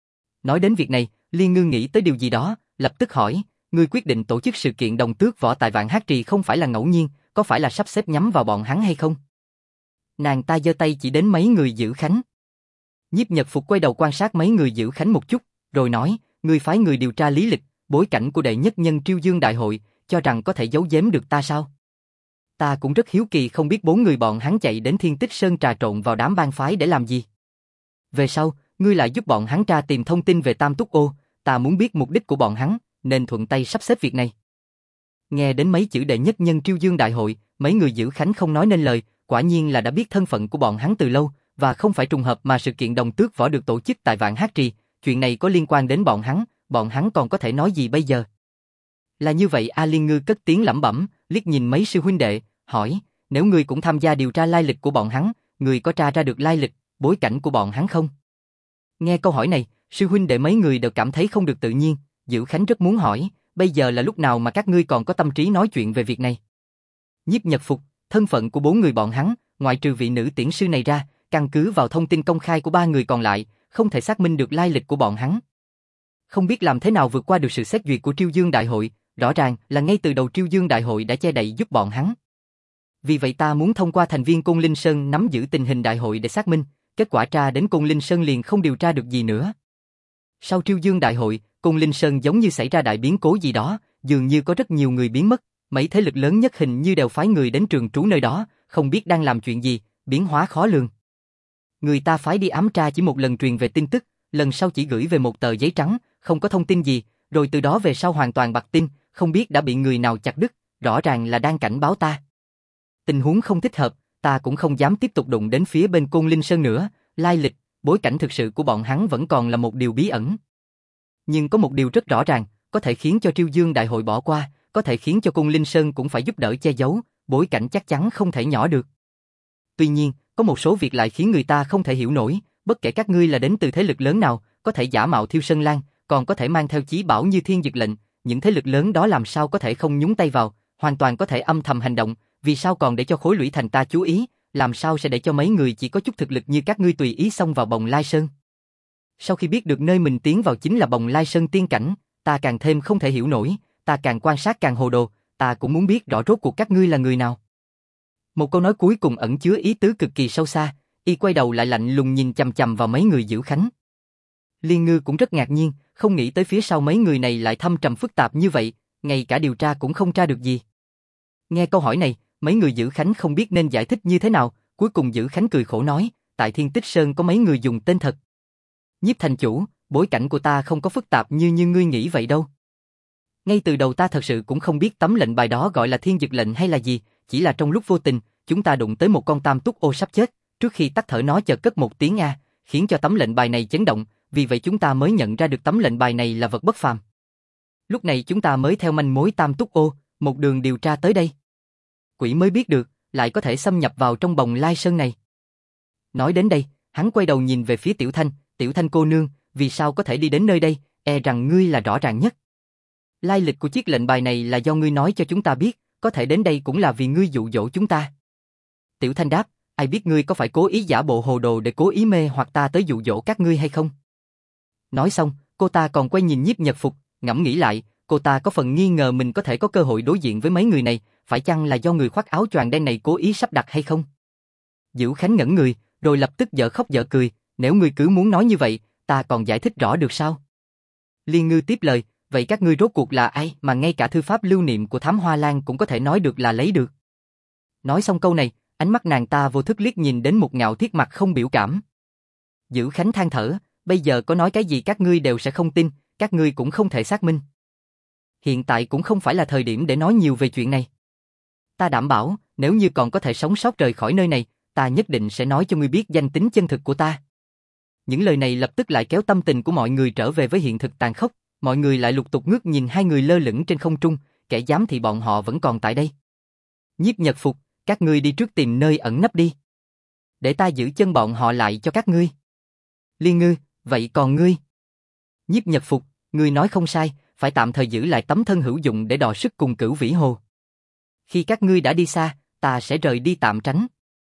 Nói đến việc này, Liên Ngư nghĩ tới điều gì đó, lập tức hỏi, ngươi quyết định tổ chức sự kiện đồng tước võ tại Vạn Hát Trì không phải là ngẫu nhiên, có phải là sắp xếp nhắm vào bọn hắn hay không? Nàng ta giơ tay chỉ đến mấy người Dữ Khánh. Nhiếp Nhật Phục quay đầu quan sát mấy người Dữ Khánh một chút, rồi nói, ngươi phái người điều tra lý lịch, bối cảnh của đệ nhất nhân Triêu Dương Đại Hội, cho rằng có thể giấu giếm được ta sao? Ta cũng rất hiếu kỳ không biết bốn người bọn hắn chạy đến Thiên Tích Sơn trà trộn vào đám bang phái để làm gì. Về sau, ngươi lại giúp bọn hắn tra tìm thông tin về Tam Túc Ô, ta muốn biết mục đích của bọn hắn, nên thuận tay sắp xếp việc này. Nghe đến mấy chữ đệ nhất nhân Triêu Dương Đại Hội, mấy người Dữ Khánh không nói nên lời, quả nhiên là đã biết thân phận của bọn hắn từ lâu, và không phải trùng hợp mà sự kiện đồng tước võ được tổ chức tại Vạn Hát Trì, chuyện này có liên quan đến bọn hắn còn có thể nói gì bây giờ? Là như vậy A Liên Ngư cất tiếng lẩm bẩm, liếc nhìn mấy sư huynh đệ, hỏi, nếu ngươi cũng tham gia điều tra lai lịch của bọn hắn, ngươi có tra ra được lai lịch, bối cảnh của bọn hắn không? Nghe câu hỏi này, sư huynh đệ mấy người đều cảm thấy không được tự nhiên, Dữ Khánh rất muốn hỏi, bây giờ là lúc nào mà các ngươi còn có tâm trí nói chuyện về việc này? Nhiếp Nhật Phục, thân phận của bốn người bọn hắn, ngoại trừ vị nữ tiễn sư này ra, căn cứ vào thông tin công khai của ba người còn lại, không thể xác minh được lai lịch của bọn hắn. Không biết làm thế nào vượt qua được sự xét duyệt của Triêu Dương Đại Hội, rõ ràng là ngay từ đầu Triêu Dương Đại Hội đã che đậy giúp bọn hắn. Vì vậy ta muốn thông qua thành viên Côn Linh Sơn nắm giữ tình hình đại hội để xác minh, kết quả tra đến Côn Linh Sơn liền không điều tra được gì nữa. Sau Triêu Dương Đại Hội, Côn Linh Sơn giống như xảy ra đại biến cố gì đó, dường như có rất nhiều người biến mất, Mấy thế lực lớn nhất hình như đều phái người đến trường trú nơi đó, không biết đang làm chuyện gì, biến hóa khó lường. Người ta phái đi ám tra chỉ một lần truyền về tin tức, lần sau chỉ gửi về một tờ giấy trắng, không có thông tin gì, rồi từ đó về sau hoàn toàn bặt tin, không biết đã bị người nào chặt đứt, rõ ràng là đang cảnh báo ta. Tình huống không thích hợp, ta cũng không dám tiếp tục đụng đến phía bên Côn Linh Sơn nữa, lai lịch, bối cảnh thực sự của bọn hắn vẫn còn là một điều bí ẩn. Nhưng có một điều rất rõ ràng, có thể khiến cho Triêu Dương Đại hội bỏ qua, có thể khiến cho Côn Linh Sơn cũng phải giúp đỡ che giấu, bối cảnh chắc chắn không thể nhỏ được. Tuy nhiên, có một số việc lại khiến người ta không thể hiểu nổi, bất kể các ngươi là đến từ thế lực lớn nào, có thể giả mạo Thiêu Sơn Lang, còn có thể mang theo chí bảo như Thiên Dực lệnh, những thế lực lớn đó làm sao có thể không nhúng tay vào, hoàn toàn có thể âm thầm hành động, vì sao còn để cho Khối Lũy Thành ta chú ý, làm sao sẽ để cho mấy người chỉ có chút thực lực như các ngươi tùy ý xông vào Bồng Lai Sơn. Sau khi biết được nơi mình tiến vào chính là Bồng Lai Sơn tiên cảnh, ta càng thêm không thể hiểu nổi, ta càng quan sát càng hồ đồ, ta cũng muốn biết rõ rốt cuộc các ngươi là người nào. Một câu nói cuối cùng ẩn chứa ý tứ cực kỳ sâu xa, y quay đầu lại lạnh lùng nhìn chằm chằm vào mấy người Dữ Khánh. Liên Ngư cũng rất ngạc nhiên, không nghĩ tới phía sau mấy người này lại thâm trầm phức tạp như vậy, ngay cả điều tra cũng không tra được gì. Nghe câu hỏi này, mấy người Dữ Khánh không biết nên giải thích như thế nào, cuối cùng Dữ Khánh cười khổ nói, tại Thiên Tích Sơn có mấy người dùng tên thật. Nhiếp thành chủ, bối cảnh của ta không có phức tạp như ngươi nghĩ vậy đâu. Ngay từ đầu ta thật sự cũng không biết tấm lệnh bài đó gọi là Thiên Dực lệnh hay là gì, chỉ là trong lúc vô tình, chúng ta đụng tới một con tam túc ô sắp chết, trước khi tắt thở nó chợt cất một tiếng a, khiến cho tấm lệnh bài này chấn động, vì vậy chúng ta mới nhận ra được tấm lệnh bài này là vật bất phàm. Lúc này chúng ta mới theo manh mối tam túc ô, một đường điều tra tới đây. Quỷ mới biết được, lại có thể xâm nhập vào trong Bồng Lai Sơn này. Nói đến đây, hắn quay đầu nhìn về phía Tiểu Thanh cô nương, vì sao có thể đi đến nơi đây, e rằng ngươi là rõ ràng nhất. Lai lịch của chiếc lệnh bài này là do ngươi nói cho chúng ta biết, có thể đến đây cũng là vì ngươi dụ dỗ chúng ta. Tiểu Thanh đáp, ai biết ngươi có phải cố ý giả bộ hồ đồ để cố ý mê hoặc ta tới dụ dỗ các ngươi hay không? Nói xong, cô ta còn quay nhìn Nhiếp Nhật Phục, ngẫm nghĩ lại, cô ta có phần nghi ngờ mình có thể có cơ hội đối diện với mấy người này, phải chăng là do người khoác áo choàng đen này cố ý sắp đặt hay không? Dữ Khánh ngẩn người, rồi lập tức dở khóc dở cười, nếu ngươi cứ muốn nói như vậy, ta còn giải thích rõ được sao? Liên Ngư tiếp lời, vậy các ngươi rốt cuộc là ai mà ngay cả thư pháp lưu niệm của Thám Hoa Lan cũng có thể nói được là lấy được? Nói xong câu này, ánh mắt nàng ta vô thức liếc nhìn đến một Ngạo Thiết mặt không biểu cảm. Dữ Khánh than thở, bây giờ có nói cái gì các ngươi đều sẽ không tin, các ngươi cũng không thể xác minh. Hiện tại cũng không phải là thời điểm để nói nhiều về chuyện này. Ta đảm bảo, nếu như còn có thể sống sót rời khỏi nơi này, ta nhất định sẽ nói cho ngươi biết danh tính chân thực của ta. Những lời này lập tức lại kéo tâm tình của mọi người trở về với hiện thực tàn khốc, mọi người lại lục tục ngước nhìn hai người lơ lửng trên không trung, kẻ dám thì bọn họ vẫn còn tại đây. Nhiếp Nhật Phục, các ngươi đi trước tìm nơi ẩn nấp đi. Để ta giữ chân bọn họ lại cho các ngươi. Liên Ngư, vậy còn ngươi? Nhiếp Nhật Phục, ngươi nói không sai, phải tạm thời giữ lại tấm thân hữu dụng để đọ sức cùng Cửu Vĩ Hồ. Khi các ngươi đã đi xa, ta sẽ rời đi tạm tránh.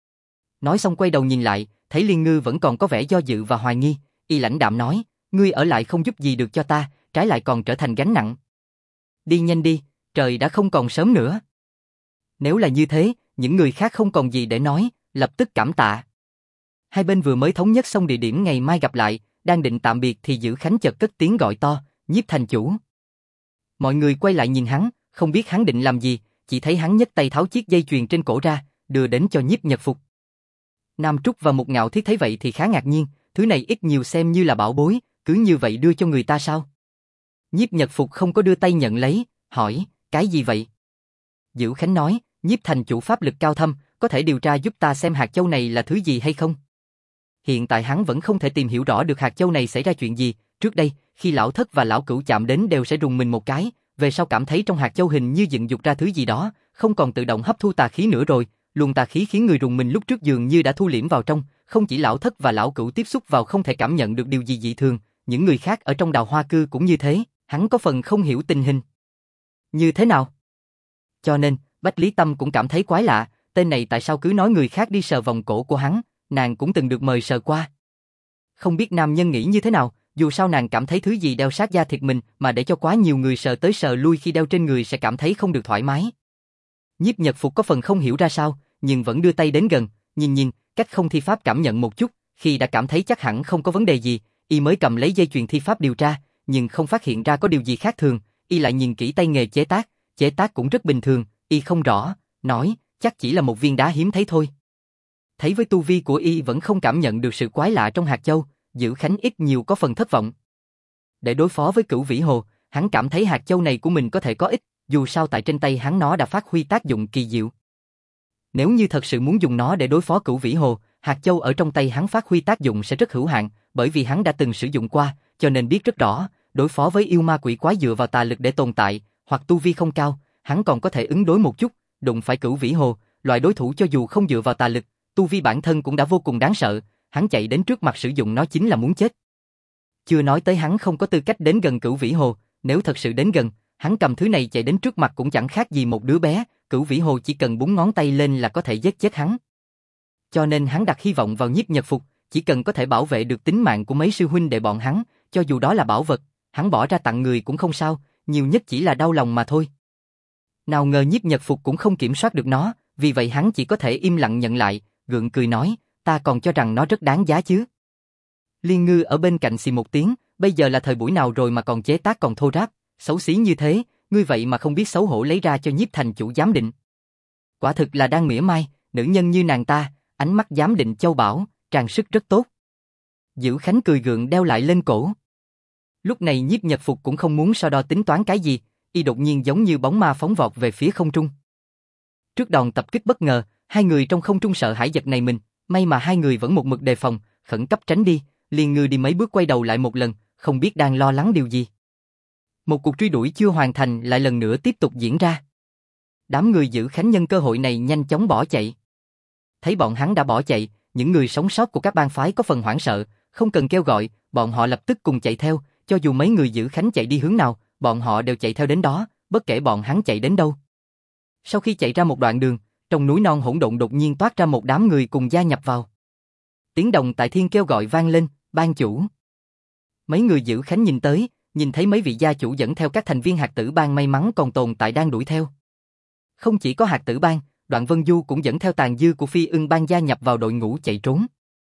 Nói xong quay đầu nhìn lại, thấy Liên Ngư vẫn còn có vẻ do dự và hoài nghi, y lãnh đạm nói, ngươi ở lại không giúp gì được cho ta, trái lại còn trở thành gánh nặng. Đi nhanh đi, trời đã không còn sớm nữa. Nếu là như thế, những người khác không còn gì để nói, lập tức cảm tạ. Hai bên vừa mới thống nhất xong địa điểm ngày mai gặp lại, đang định tạm biệt thì Dữ Khánh chợt cất tiếng gọi to, Nhiếp thành chủ. Mọi người quay lại nhìn hắn, không biết hắn định làm gì, chỉ thấy hắn nhấc tay tháo chiếc dây chuyền trên cổ ra, đưa đến cho Nhiếp Nhật Phục. Nam Trúc và Mục Ngạo Thiết thấy vậy thì khá ngạc nhiên, thứ này ít nhiều xem như là bảo bối, cứ như vậy đưa cho người ta sao? Nhiếp Nhật Phục không có đưa tay nhận lấy, hỏi, cái gì vậy? Dữ Khánh nói, Nhiếp thành chủ pháp lực cao thâm, có thể điều tra giúp ta xem hạt châu này là thứ gì hay không? Hiện tại hắn vẫn không thể tìm hiểu rõ được hạt châu này xảy ra chuyện gì, trước đây, khi lão thất và lão cửu chạm đến đều sẽ rùng mình một cái, về sau cảm thấy trong hạt châu hình như dựng dục ra thứ gì đó, không còn tự động hấp thu tà khí nữa rồi, luồng tà khí khiến người rùng mình lúc trước dường như đã thu liễm vào trong, không chỉ lão thất và lão cửu tiếp xúc vào không thể cảm nhận được điều gì dị thường, những người khác ở trong Đào Hoa Cư cũng như thế, hắn có phần không hiểu tình hình. Như thế nào? Cho nên, Bách Lý Tâm cũng cảm thấy quái lạ, tên này tại sao cứ nói người khác đi sờ vòng cổ của hắn, nàng cũng từng được mời sờ qua. Không biết nam nhân nghĩ như thế nào, dù sao nàng cảm thấy thứ gì đeo sát da thịt mình mà để cho quá nhiều người sờ tới sờ lui khi đeo trên người sẽ cảm thấy không được thoải mái. Nhiếp Nhật Phục có phần không hiểu ra sao, nhưng vẫn đưa tay đến gần, nhìn, cách không thi pháp cảm nhận một chút, khi đã cảm thấy chắc hẳn không có vấn đề gì, y mới cầm lấy dây chuyền thi pháp điều tra, nhưng không phát hiện ra có điều gì khác thường, y lại nhìn kỹ tay nghề chế tác cũng rất bình thường, y không rõ, nói, chắc chỉ là một viên đá hiếm thấy thôi. Thấy với tu vi của y vẫn không cảm nhận được sự quái lạ trong hạt châu, Dữ Khánh ít nhiều có phần thất vọng. Để đối phó với Cửu Vĩ Hồ, hắn cảm thấy hạt châu này của mình có thể có ích, dù sao tại trên tay hắn nó đã phát huy tác dụng kỳ diệu. Nếu như thật sự muốn dùng nó để đối phó Cửu Vĩ Hồ, hạt châu ở trong tay hắn phát huy tác dụng sẽ rất hữu hạn, bởi vì hắn đã từng sử dụng qua, cho nên biết rất rõ, đối phó với yêu ma quỷ quái dựa vào tà lực để tồn tại, hoặc tu vi không cao, hắn còn có thể ứng đối một chút, đụng phải Cửu Vĩ Hồ, loại đối thủ cho dù không dựa vào tà lực, tu vi bản thân cũng đã vô cùng đáng sợ, hắn chạy đến trước mặt sử dụng nó chính là muốn chết. Chưa nói tới hắn không có tư cách đến gần Cửu Vĩ Hồ, nếu thật sự đến gần, hắn cầm thứ này chạy đến trước mặt cũng chẳng khác gì một đứa bé, Cửu Vĩ Hồ chỉ cần búng ngón tay lên là có thể giết chết hắn. Cho nên hắn đặt hy vọng vào Nhiếp Nhật Phục, chỉ cần có thể bảo vệ được tính mạng của mấy sư huynh đệ bọn hắn, cho dù đó là bảo vật, hắn bỏ ra tặng người cũng không sao, nhiều nhất chỉ là đau lòng mà thôi. Nào ngờ Nhiếp Nhật Phục cũng không kiểm soát được nó, vì vậy hắn chỉ có thể im lặng nhận lại, gượng cười nói, ta còn cho rằng nó rất đáng giá chứ. Liên Ngư ở bên cạnh xì một tiếng, bây giờ là thời buổi nào rồi mà còn chế tác còn thô ráp, xấu xí như thế, ngươi vậy mà không biết xấu hổ lấy ra cho Nhiếp thành chủ giám định. Quả thực là đang mỉa mai, nữ nhân như nàng ta, ánh mắt giám định châu bảo, trang sức rất tốt. Dữ Khánh cười gượng đeo lại lên cổ. Lúc này Nhiếp Nhật Phục cũng không muốn so đo tính toán cái gì, y đột nhiên giống như bóng ma phóng vọt về phía không trung. Trước đòn tập kích bất ngờ, hai người trong không trung sợ hãi giật nảy mình, may mà hai người vẫn một mực đề phòng, khẩn cấp tránh đi, Liên Ngư đi mấy bước quay đầu lại một lần, không biết đang lo lắng điều gì. Một cuộc truy đuổi chưa hoàn thành lại lần nữa tiếp tục diễn ra. Đám người Dữ Khánh nhân cơ hội này nhanh chóng bỏ chạy. Thấy bọn hắn đã bỏ chạy, những người sống sót của các bang phái có phần hoảng sợ, không cần kêu gọi, bọn họ lập tức cùng chạy theo, cho dù mấy người Dữ Khánh chạy đi hướng nào, bọn họ đều chạy theo đến đó, bất kể bọn hắn chạy đến đâu. Sau khi chạy ra một đoạn đường, trong núi non hỗn độn đột nhiên toát ra một đám người cùng gia nhập vào. Tiếng đồng tại thiên kêu gọi vang lên, ban chủ. Mấy người Dữ Khánh nhìn tới, nhìn thấy mấy vị gia chủ dẫn theo các thành viên hạt tử bang may mắn còn tồn tại đang đuổi theo. Không chỉ có hạt tử bang, Đoạn Vân Du cũng dẫn theo tàn dư của Phi Ưng bang gia nhập vào đội ngũ chạy trốn.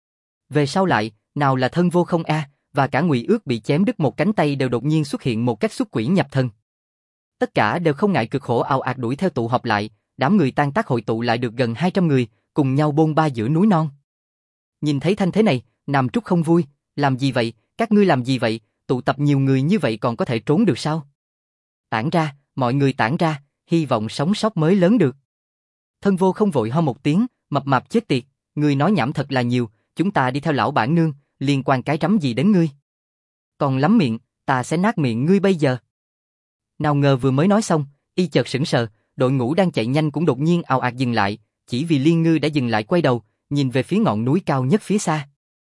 Về sau lại, nào là Thân Vô Không A, và cả Ngụy Ước bị chém đứt một cánh tay đều đột nhiên xuất hiện một cách xuất quỷ nhập thần. Tất cả đều không ngại cực khổ ào ạt đuổi theo tụ họp lại, đám người tan tác hội tụ lại được gần 200 người, cùng nhau bôn ba giữa núi non. Nhìn thấy thanh thế này, Nam Trúc không vui, làm gì vậy, các ngươi làm gì vậy, tụ tập nhiều người như vậy còn có thể trốn được sao? Tản ra, mọi người tản ra, hy vọng sống sót mới lớn được. Thân Vô Không vội ho một tiếng, mập mạp chết tiệt, ngươi nói nhảm thật là nhiều, chúng ta đi theo lão bản nương, liên quan cái rắm gì đến ngươi? Còn lắm miệng, ta sẽ nát miệng ngươi bây giờ. Nào ngờ vừa mới nói xong, y chợt sững sờ, đội ngũ đang chạy nhanh cũng đột nhiên ào ạt dừng lại, chỉ vì Liên Ngư đã dừng lại quay đầu, nhìn về phía ngọn núi cao nhất phía xa.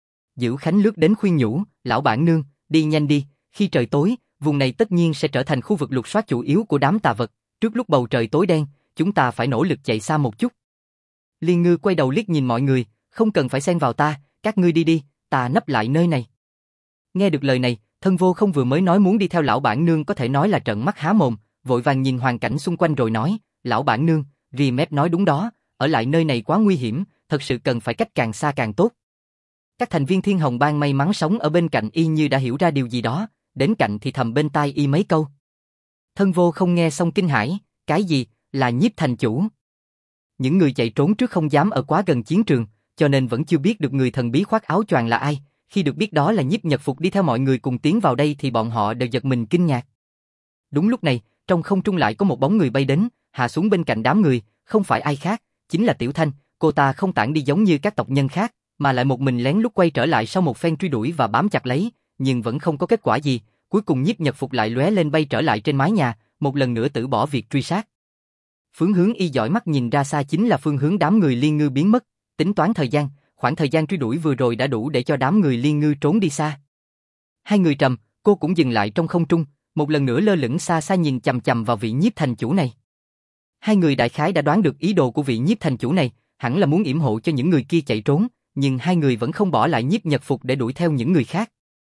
Dữ Khánh lướt đến khuyên nhủ, lão bản nương, đi nhanh đi, khi trời tối, vùng này tất nhiên sẽ trở thành khu vực lục soát chủ yếu của đám tà vật, trước lúc bầu trời tối đen, chúng ta phải nỗ lực chạy xa một chút. Liên Ngư quay đầu liếc nhìn mọi người, không cần phải xen vào ta, các ngươi đi đi, ta nấp lại nơi này. Nghe được lời này, Thân Vô Không vừa mới nói muốn đi theo lão bản nương có thể nói là trợn mắt há mồm, vội vàng nhìn hoàn cảnh xung quanh rồi nói, lão bản nương, Rimet nói đúng đó, ở lại nơi này quá nguy hiểm, thật sự cần phải cách càng xa càng tốt. Các thành viên Thiên Hồng Bang may mắn sống ở bên cạnh y như đã hiểu ra điều gì đó, đến cạnh thì thầm bên tai y mấy câu. Thân Vô Không nghe xong kinh hãi, cái gì, là Nhiếp thành chủ? Những người chạy trốn trước không dám ở quá gần chiến trường, cho nên vẫn chưa biết được người thần bí khoác áo choàng là ai, khi được biết đó là Nhiếp Nhật Phục đi theo mọi người cùng tiến vào đây thì bọn họ đều giật mình kinh ngạc. Đúng lúc này, trong không trung lại có một bóng người bay đến, hạ xuống bên cạnh đám người, không phải ai khác, chính là Tiểu Thanh, cô ta không tản đi giống như các tộc nhân khác, mà lại một mình lén lút quay trở lại sau một phen truy đuổi và bám chặt lấy, nhưng vẫn không có kết quả gì, cuối cùng Nhiếp Nhật Phục lại lóe lên bay trở lại trên mái nhà, một lần nữa từ bỏ việc truy sát. Phương hướng y dõi mắt nhìn ra xa chính là phương hướng đám người Liên Ngư biến mất, tính toán thời gian, khoảng thời gian truy đuổi vừa rồi đã đủ để cho đám người Liên Ngư trốn đi xa. Hai người Trầm, cô cũng dừng lại trong không trung, một lần nữa lơ lửng xa xa nhìn chằm chằm vào vị Nhiếp thành chủ này. Hai người đại khái đã đoán được ý đồ của vị Nhiếp thành chủ này, hẳn là muốn yểm hộ cho những người kia chạy trốn, nhưng hai người vẫn không bỏ lại Nhiếp Nhật Phục để đuổi theo những người khác.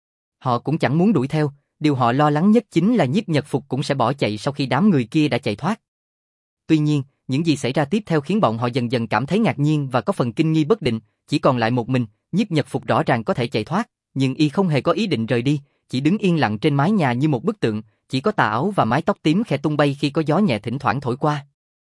Họ cũng chẳng muốn đuổi theo, điều họ lo lắng nhất chính là Nhiếp Nhật Phục cũng sẽ bỏ chạy sau khi đám người kia đã chạy thoát. Tuy nhiên, những gì xảy ra tiếp theo khiến bọn họ dần dần cảm thấy ngạc nhiên và có phần kinh nghi bất định, chỉ còn lại một mình, Nhiếp Nhật Phục rõ ràng có thể chạy thoát, nhưng y không hề có ý định rời đi, chỉ đứng yên lặng trên mái nhà như một bức tượng, chỉ có tà áo và mái tóc tím khẽ tung bay khi có gió nhẹ thỉnh thoảng thổi qua.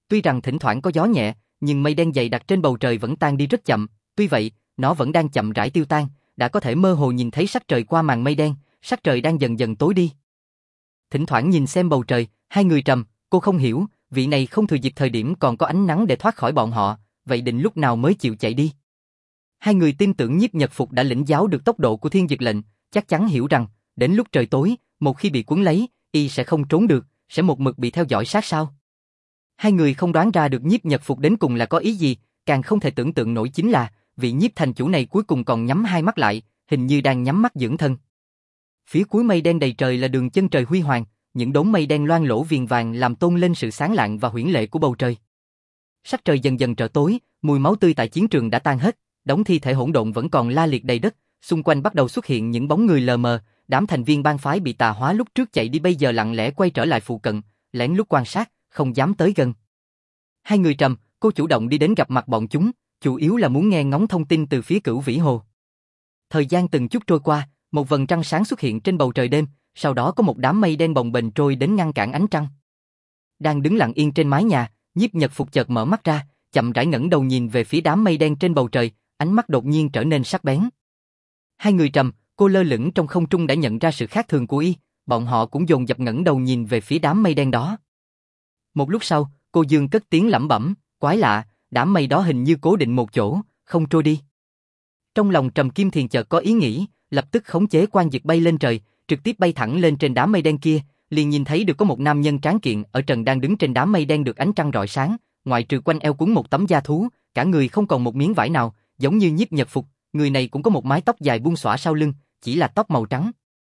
Tuy rằng thỉnh thoảng có gió nhẹ, nhưng mây đen dày đặc trên bầu trời vẫn tan đi rất chậm, tuy vậy, nó vẫn đang chậm rãi tiêu tan, đã có thể mơ hồ nhìn thấy sắc trời qua màn mây đen, sắc trời đang dần dần tối đi. Thỉnh thoảng nhìn xem bầu trời, hai người trầm, cô không hiểu, vị này không thừa dịp thời điểm còn có ánh nắng để thoát khỏi bọn họ, vậy định lúc nào mới chịu chạy đi. Hai người tin tưởng Nhiếp Nhật Phục đã lĩnh giáo được tốc độ của Thiên Dực Lệnh, chắc chắn hiểu rằng, đến lúc trời tối, một khi bị cuốn lấy, y sẽ không trốn được, sẽ một mực bị theo dõi sát sao. Hai người không đoán ra được Nhiếp Nhật Phục đến cùng là có ý gì, càng không thể tưởng tượng nổi chính là, vị nhiếp thành chủ này cuối cùng còn nhắm hai mắt lại, hình như đang nhắm mắt dưỡng thân. Phía cuối mây đen đầy trời là đường chân trời huy hoàng, những đốm mây đen loang lổ viền vàng làm tôn lên sự sáng lạng và huyễn lệ của bầu trời. Sắc trời dần dần trở tối, mùi máu tươi tại chiến trường đã tan hết, đống thi thể hỗn độn vẫn còn la liệt đầy đất, xung quanh bắt đầu xuất hiện những bóng người lờ mờ, đám thành viên bang phái bị tà hóa lúc trước chạy đi bây giờ lặng lẽ quay trở lại phụ cận, lén lút quan sát, không dám tới gần. Hai người trầm, cô chủ động đi đến gặp mặt bọn chúng, chủ yếu là muốn nghe ngóng thông tin từ phía Cửu Vĩ Hồ. Thời gian từng chút trôi qua, một vầng trăng sáng xuất hiện trên bầu trời đêm, sau đó có một đám mây đen bồng bềnh trôi đến ngăn cản ánh trăng. Đang đứng lặng yên trên mái nhà, Nhiếp Nhật Phục chợt mở mắt ra, chậm rãi ngẩng đầu nhìn về phía đám mây đen trên bầu trời, ánh mắt đột nhiên trở nên sắc bén. Hai người trầm, cô lơ lửng trong không trung đã nhận ra sự khác thường của y, bọn họ cũng dồn dập ngẩng đầu nhìn về phía đám mây đen đó. Một lúc sau, cô Dương cất tiếng lẩm bẩm, quái lạ, đám mây đó hình như cố định một chỗ, không trôi đi. Trong lòng Trầm Kim Thiền chợt có ý nghĩ, lập tức khống chế quan dực bay lên trời, trực tiếp bay thẳng lên trên đám mây đen kia, liền nhìn thấy được có một nam nhân tráng kiện ở trần đang đứng trên đám mây đen được ánh trăng rọi sáng, ngoại trừ quanh eo quấn một tấm da thú, cả người không còn một miếng vải nào, giống như Nhiếp Nhật Phục, người này cũng có một mái tóc dài buông xõa sau lưng, chỉ là tóc màu trắng.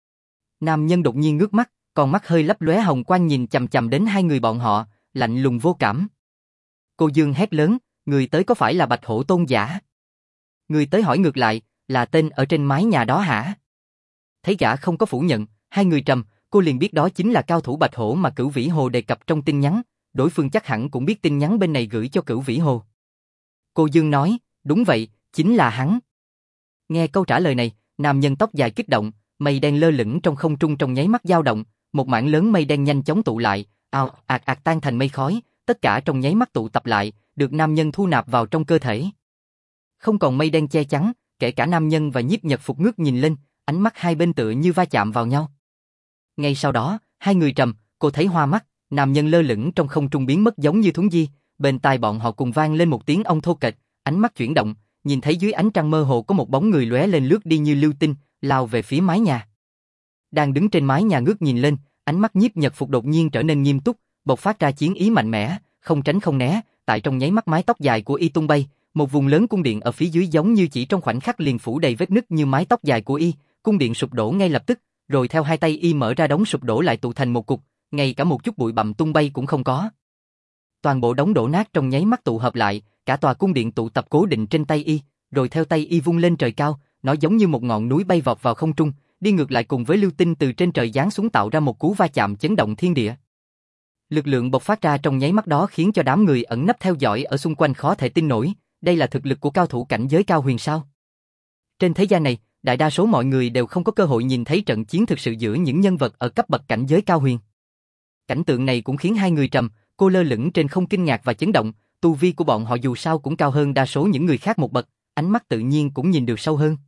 Nam nhân đột nhiên ngước mắt, con mắt hơi lấp lóe hồng quang nhìn chằm chằm đến hai người bọn họ, lạnh lùng vô cảm. Cô Dương hét lớn, người tới có phải là Bạch Hổ Tôn giả? Người tới hỏi ngược lại, là tên ở trên mái nhà đó hả? Thấy gã không có phủ nhận, hai người trầm, cô liền biết đó chính là cao thủ Bạch Hổ mà Cửu Vĩ Hồ đề cập trong tin nhắn, đối phương chắc hẳn cũng biết tin nhắn bên này gửi cho Cửu Vĩ Hồ. Cô Dương nói, đúng vậy, chính là hắn. Nghe câu trả lời này, nam nhân tóc dài kích động, mây đen lơ lửng trong không trung trong nháy mắt dao động, một mảng lớn mây đen nhanh chóng tụ lại, ào ạt ạt tan thành mây khói, tất cả trong nháy mắt tụ tập lại, được nam nhân thu nạp vào trong cơ thể. Không còn mây đen che chắn, kể cả nam nhân và Nhiếp Nhật Phục ngước nhìn lên, ánh mắt hai bên tựa như va chạm vào nhau. Ngay sau đó, hai người trầm, cô thấy hoa mắt, nam nhân lơ lửng trong không trung biến mất giống như thuấn di, bên tai bọn họ cùng vang lên một tiếng ông thô kệch, ánh mắt chuyển động, nhìn thấy dưới ánh trăng mơ hồ có một bóng người lóe lên lướt đi như lưu tinh, lao về phía mái nhà. Đang đứng trên mái nhà ngước nhìn lên, ánh mắt Nhiếp Nhật Phục đột nhiên trở nên nghiêm túc, bộc phát ra chiến ý mạnh mẽ, không tránh không né, tại trong nháy mắt mái tóc dài của y tung bay, một vùng lớn cung điện ở phía dưới giống như chỉ trong khoảnh khắc liền phủ đầy vết nứt như mái tóc dài của y, cung điện sụp đổ ngay lập tức, rồi theo hai tay y mở ra đống sụp đổ lại tụ thành một cục, ngay cả một chút bụi bặm tung bay cũng không có. Toàn bộ đống đổ nát trong nháy mắt tụ hợp lại, cả tòa cung điện tụ tập cố định trên tay y, rồi theo tay y vung lên trời cao, nó giống như một ngọn núi bay vọt vào không trung, đi ngược lại cùng với lưu tinh từ trên trời giáng xuống tạo ra một cú va chạm chấn động thiên địa. Lực lượng bộc phát ra trong nháy mắt đó khiến cho đám người ẩn nấp theo dõi ở xung quanh khó thể tin nổi, đây là thực lực của cao thủ cảnh giới cao huyền sao? Trên thế gian này, đại đa số mọi người đều không có cơ hội nhìn thấy trận chiến thực sự giữa những nhân vật ở cấp bậc cảnh giới cao huyền. Cảnh tượng này cũng khiến hai người trầm, cô lơ lửng trên không kinh ngạc và chấn động, tu vi của bọn họ dù sao cũng cao hơn đa số những người khác một bậc, ánh mắt tự nhiên cũng nhìn được sâu hơn.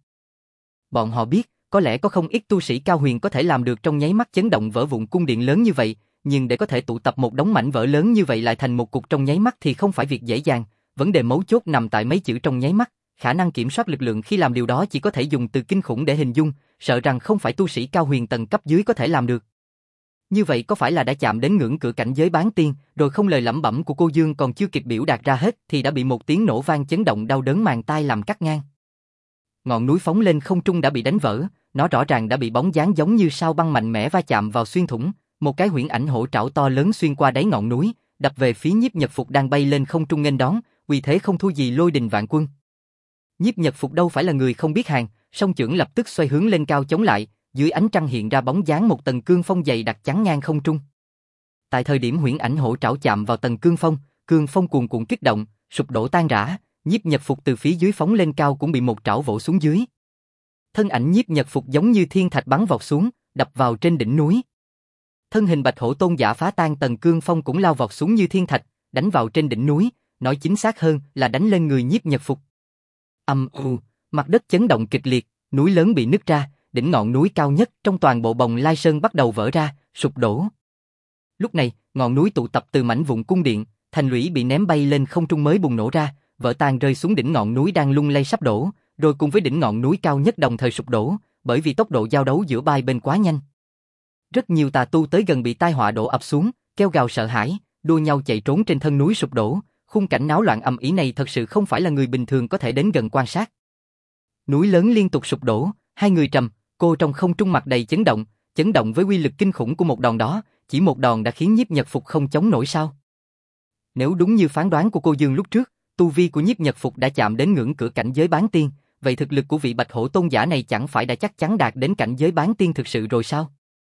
Bọn họ biết, có lẽ có không ít tu sĩ cao huyền có thể làm được trong nháy mắt chấn động vỡ vụn cung điện lớn như vậy, nhưng để có thể tụ tập một đống mảnh vỡ lớn như vậy lại thành một cục trong nháy mắt thì không phải việc dễ dàng, vấn đề mấu chốt nằm tại mấy chữ trong nháy mắt, khả năng kiểm soát lực lượng khi làm điều đó chỉ có thể dùng từ kinh khủng để hình dung, sợ rằng không phải tu sĩ cao huyền tầng cấp dưới có thể làm được. Như vậy có phải là đã chạm đến ngưỡng cửa cảnh giới bán tiên, rồi không lời lẩm bẩm của cô Dương còn chưa kịp biểu đạt ra hết thì đã bị một tiếng nổ vang chấn động đau đớn màng tai làm cắt ngang. Ngọn núi phóng lên không trung đã bị đánh vỡ, nó rõ ràng đã bị bóng dáng giống như sao băng mạnh mẽ va chạm vào xuyên thủng, một cái huyễn ảnh hổ trảo to lớn xuyên qua đáy ngọn núi, đập về phía Nhiếp Nhật Phục đang bay lên không trung nghênh đón, uy thế không thua gì lôi đình vạn quân. Nhiếp Nhật Phục đâu phải là người không biết hàng, song chưởng lập tức xoay hướng lên cao chống lại, dưới ánh trăng hiện ra bóng dáng một tầng cương phong dày đặc chắn ngang không trung. Tại thời điểm huyễn ảnh hổ trảo chạm vào tầng cương phong cuồn cuộn kích động, sụp đổ tan rã, Nhiếp Nhật Phục từ phía dưới phóng lên cao cũng bị một trảo vỗ xuống dưới. Thân ảnh Nhiếp Nhật Phục giống như thiên thạch bắn vọt xuống, đập vào trên đỉnh núi. Thân hình Bạch Hổ Tôn giả phá tan tầng cương phong cũng lao vọt xuống như thiên thạch, đánh vào trên đỉnh núi, nói chính xác hơn là đánh lên người Nhiếp Nhật Phục. Mặt đất chấn động kịch liệt, núi lớn bị nứt ra, đỉnh ngọn núi cao nhất trong toàn bộ Bồng Lai Sơn bắt đầu vỡ ra, sụp đổ. Lúc này, ngọn núi tụ tập từ mảnh vụn cung điện, thành lũy bị ném bay lên không trung mới bùng nổ ra, vỡ tan rơi xuống đỉnh ngọn núi đang lung lay sắp đổ, rồi cùng với đỉnh ngọn núi cao nhất đồng thời sụp đổ, bởi vì tốc độ giao đấu giữa hai bên quá nhanh. Rất nhiều tà tu tới gần bị tai họa đổ ập xuống, kêu gào sợ hãi, đua nhau chạy trốn trên thân núi sụp đổ, khung cảnh náo loạn ầm ĩ này thật sự không phải là người bình thường có thể đến gần quan sát. Núi lớn liên tục sụp đổ, hai người Trầm, Cô trong không trung mặt đầy chấn động với uy lực kinh khủng của một đòn đó, chỉ một đòn đã khiến Nhiếp Nhật Phục không chống nổi sao? Nếu đúng như phán đoán của cô Dương lúc trước, tu vi của Nhiếp Nhật Phục đã chạm đến ngưỡng cửa cảnh giới bán tiên, vậy thực lực của vị Bạch Hổ tôn giả này chẳng phải đã chắc chắn đạt đến cảnh giới bán tiên thực sự rồi sao?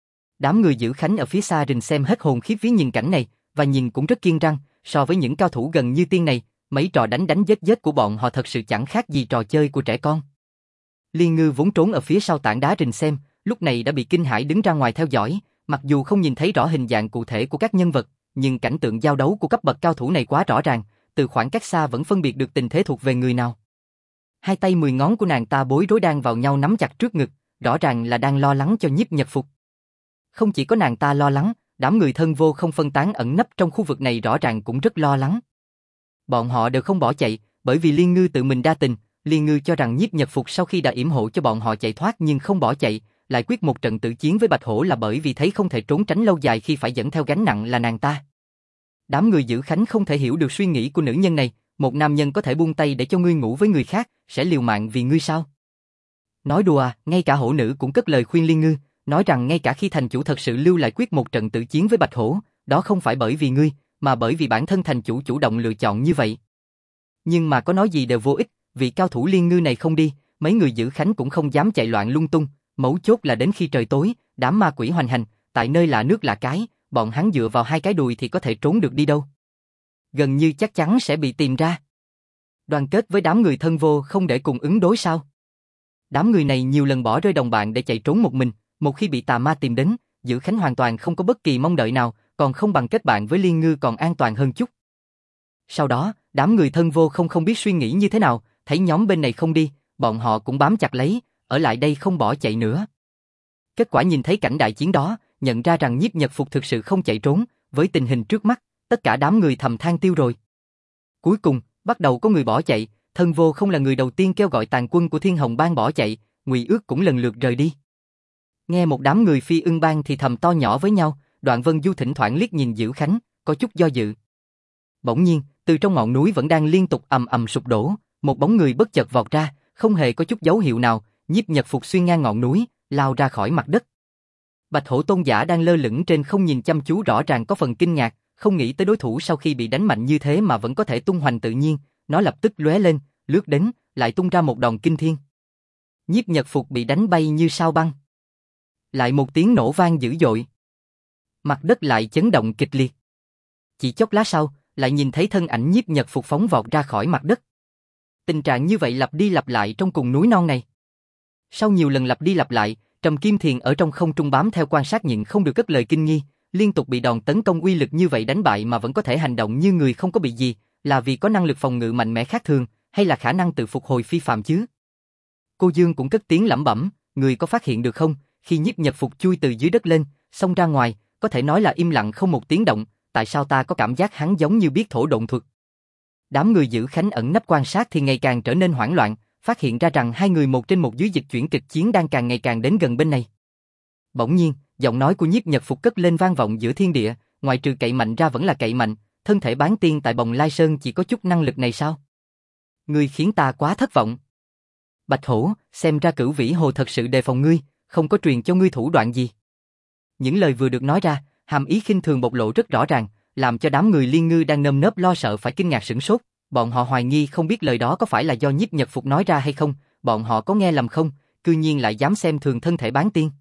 Đám người giữ khánh ở phía xa rình xem hết hồn khiếp vía nhìn cảnh này, và nhìn cũng rất kiêng răng, so với những cao thủ gần như tiên này, mấy trò đánh giết của bọn họ thật sự chẳng khác gì trò chơi của trẻ con. Liên Ngư vốn trốn ở phía sau tảng đá rình xem, lúc này đã bị kinh hãi đứng ra ngoài theo dõi, mặc dù không nhìn thấy rõ hình dạng cụ thể của các nhân vật, nhưng cảnh tượng giao đấu của cấp bậc cao thủ này quá rõ ràng, từ khoảng cách xa vẫn phân biệt được tình thế thuộc về người nào. Hai tay 10 ngón của nàng ta bối rối đang vào nhau nắm chặt trước ngực, rõ ràng là đang lo lắng cho Nhiếp Nhật Phục. Không chỉ có nàng ta lo lắng, đám người thân vô không phân tán ẩn nấp trong khu vực này rõ ràng cũng rất lo lắng. Bọn họ đều không bỏ chạy, bởi vì Liên Ngư tự mình đa tình. Liên Ngư cho rằng Nhiếp Nhật Phục sau khi đã yểm hộ cho bọn họ chạy thoát nhưng không bỏ chạy, lại quyết một trận tử chiến với Bạch Hổ là bởi vì thấy không thể trốn tránh lâu dài khi phải dẫn theo gánh nặng là nàng ta. Đám người giữ khánh không thể hiểu được suy nghĩ của nữ nhân này, một nam nhân có thể buông tay để cho ngươi ngủ với người khác, sẽ liều mạng vì ngươi sao? Nói đùa à, ngay cả hổ nữ cũng cất lời khuyên Liên Ngư, nói rằng ngay cả khi thành chủ thật sự lưu lại quyết một trận tử chiến với Bạch Hổ, đó không phải bởi vì ngươi, mà bởi vì bản thân thành chủ chủ động lựa chọn như vậy. Nhưng mà có nói gì đều vô ích, vì cao thủ Liên Ngư này không đi, mấy người giữ khánh cũng không dám chạy loạn lung tung, mấu chốt là đến khi trời tối, đám ma quỷ hoành hành, tại nơi lạ nước lạ cái, bọn hắn dựa vào hai cái đùi thì có thể trốn được đi đâu. Gần như chắc chắn sẽ bị tìm ra. Đoàn kết với đám người thân vô không để cùng ứng đối sao? Đám người này nhiều lần bỏ rơi đồng bạn để chạy trốn một mình, một khi bị tà ma tìm đến, giữ khánh hoàn toàn không có bất kỳ mong đợi nào, còn không bằng kết bạn với Liên Ngư còn an toàn hơn chút. Sau đó, đám người thân vô không biết suy nghĩ như thế nào, thấy nhóm bên này không đi, bọn họ cũng bám chặt lấy, ở lại đây không bỏ chạy nữa. Kết quả nhìn thấy cảnh đại chiến đó, nhận ra rằng Nhiếp Nhật Phục thực sự không chạy trốn, với tình hình trước mắt, tất cả đám người thầm than tiêu rồi. Cuối cùng, bắt đầu có người bỏ chạy, thân vô không là người đầu tiên kêu gọi tàn quân của Thiên Hồng Bang bỏ chạy, Ngụy Ước cũng lần lượt rời đi. Nghe một đám người Phi Ưng Bang thì thầm to nhỏ với nhau, Đoạn Vân Du thỉnh thoảng liếc nhìn Dữ Khánh, có chút do dự. Bỗng nhiên, từ trong ngọn núi vẫn đang liên tục ầm ầm sụp đổ, một bóng người bất chợt vọt ra, không hề có chút dấu hiệu nào, Nhiếp Nhật Phục xuyên ngang ngọn núi, lao ra khỏi mặt đất. Bạch Hổ tôn giả đang lơ lửng trên không nhìn chăm chú rõ ràng có phần kinh ngạc, không nghĩ tới đối thủ sau khi bị đánh mạnh như thế mà vẫn có thể tung hoành tự nhiên, nó lập tức lóe lên, lướt đến, lại tung ra một đòn kinh thiên. Nhiếp Nhật Phục bị đánh bay như sao băng. Lại một tiếng nổ vang dữ dội. Mặt đất lại chấn động kịch liệt. Chỉ chốc lát sau, lại nhìn thấy thân ảnh Nhiếp Nhật Phục phóng vọt ra khỏi mặt đất. Tình trạng như vậy lặp đi lặp lại trong cùng núi non này. Sau nhiều lần lặp đi lặp lại, Trầm Kim Thiền ở trong không trung bám theo quan sát nhịn không được cất lời kinh nghi, liên tục bị đòn tấn công uy lực như vậy đánh bại mà vẫn có thể hành động như người không có bị gì, là vì có năng lực phòng ngự mạnh mẽ khác thường, hay là khả năng tự phục hồi phi phàm chứ? Cô Dương cũng cất tiếng lẩm bẩm, người có phát hiện được không, khi Nhiếp Nhật Phục chui từ dưới đất lên, xông ra ngoài, có thể nói là im lặng không một tiếng động, tại sao ta có cảm giác hắn giống như biết thổ độn thuật? Đám người giữ khánh ẩn nấp quan sát thì ngày càng trở nên hoảng loạn, phát hiện ra rằng hai người một trên một dưới dịch chuyển kịch chiến đang càng ngày càng đến gần bên này. Bỗng nhiên, giọng nói của Nhiếp Nhật Phục cất lên vang vọng giữa thiên địa, ngoài trừ cậy mạnh ra vẫn là cậy mạnh, thân thể bán tiên tại Bồng Lai Sơn chỉ có chút năng lực này sao? Ngươi khiến ta quá thất vọng. Bạch Hổ, xem ra Cửu Vĩ Hồ thật sự đề phòng ngươi, không có truyền cho ngươi thủ đoạn gì. Những lời vừa được nói ra, hàm ý khinh thường bộc lộ rất rõ ràng, làm cho đám người Liên Ngư đang nơm nớp lo sợ phải kinh ngạc sửng sốt. Bọn họ hoài nghi không biết lời đó có phải là do Nhiếp Nhật Phục nói ra hay không, bọn họ có nghe lầm không, cư nhiên lại dám xem thường thân thể bán tiên.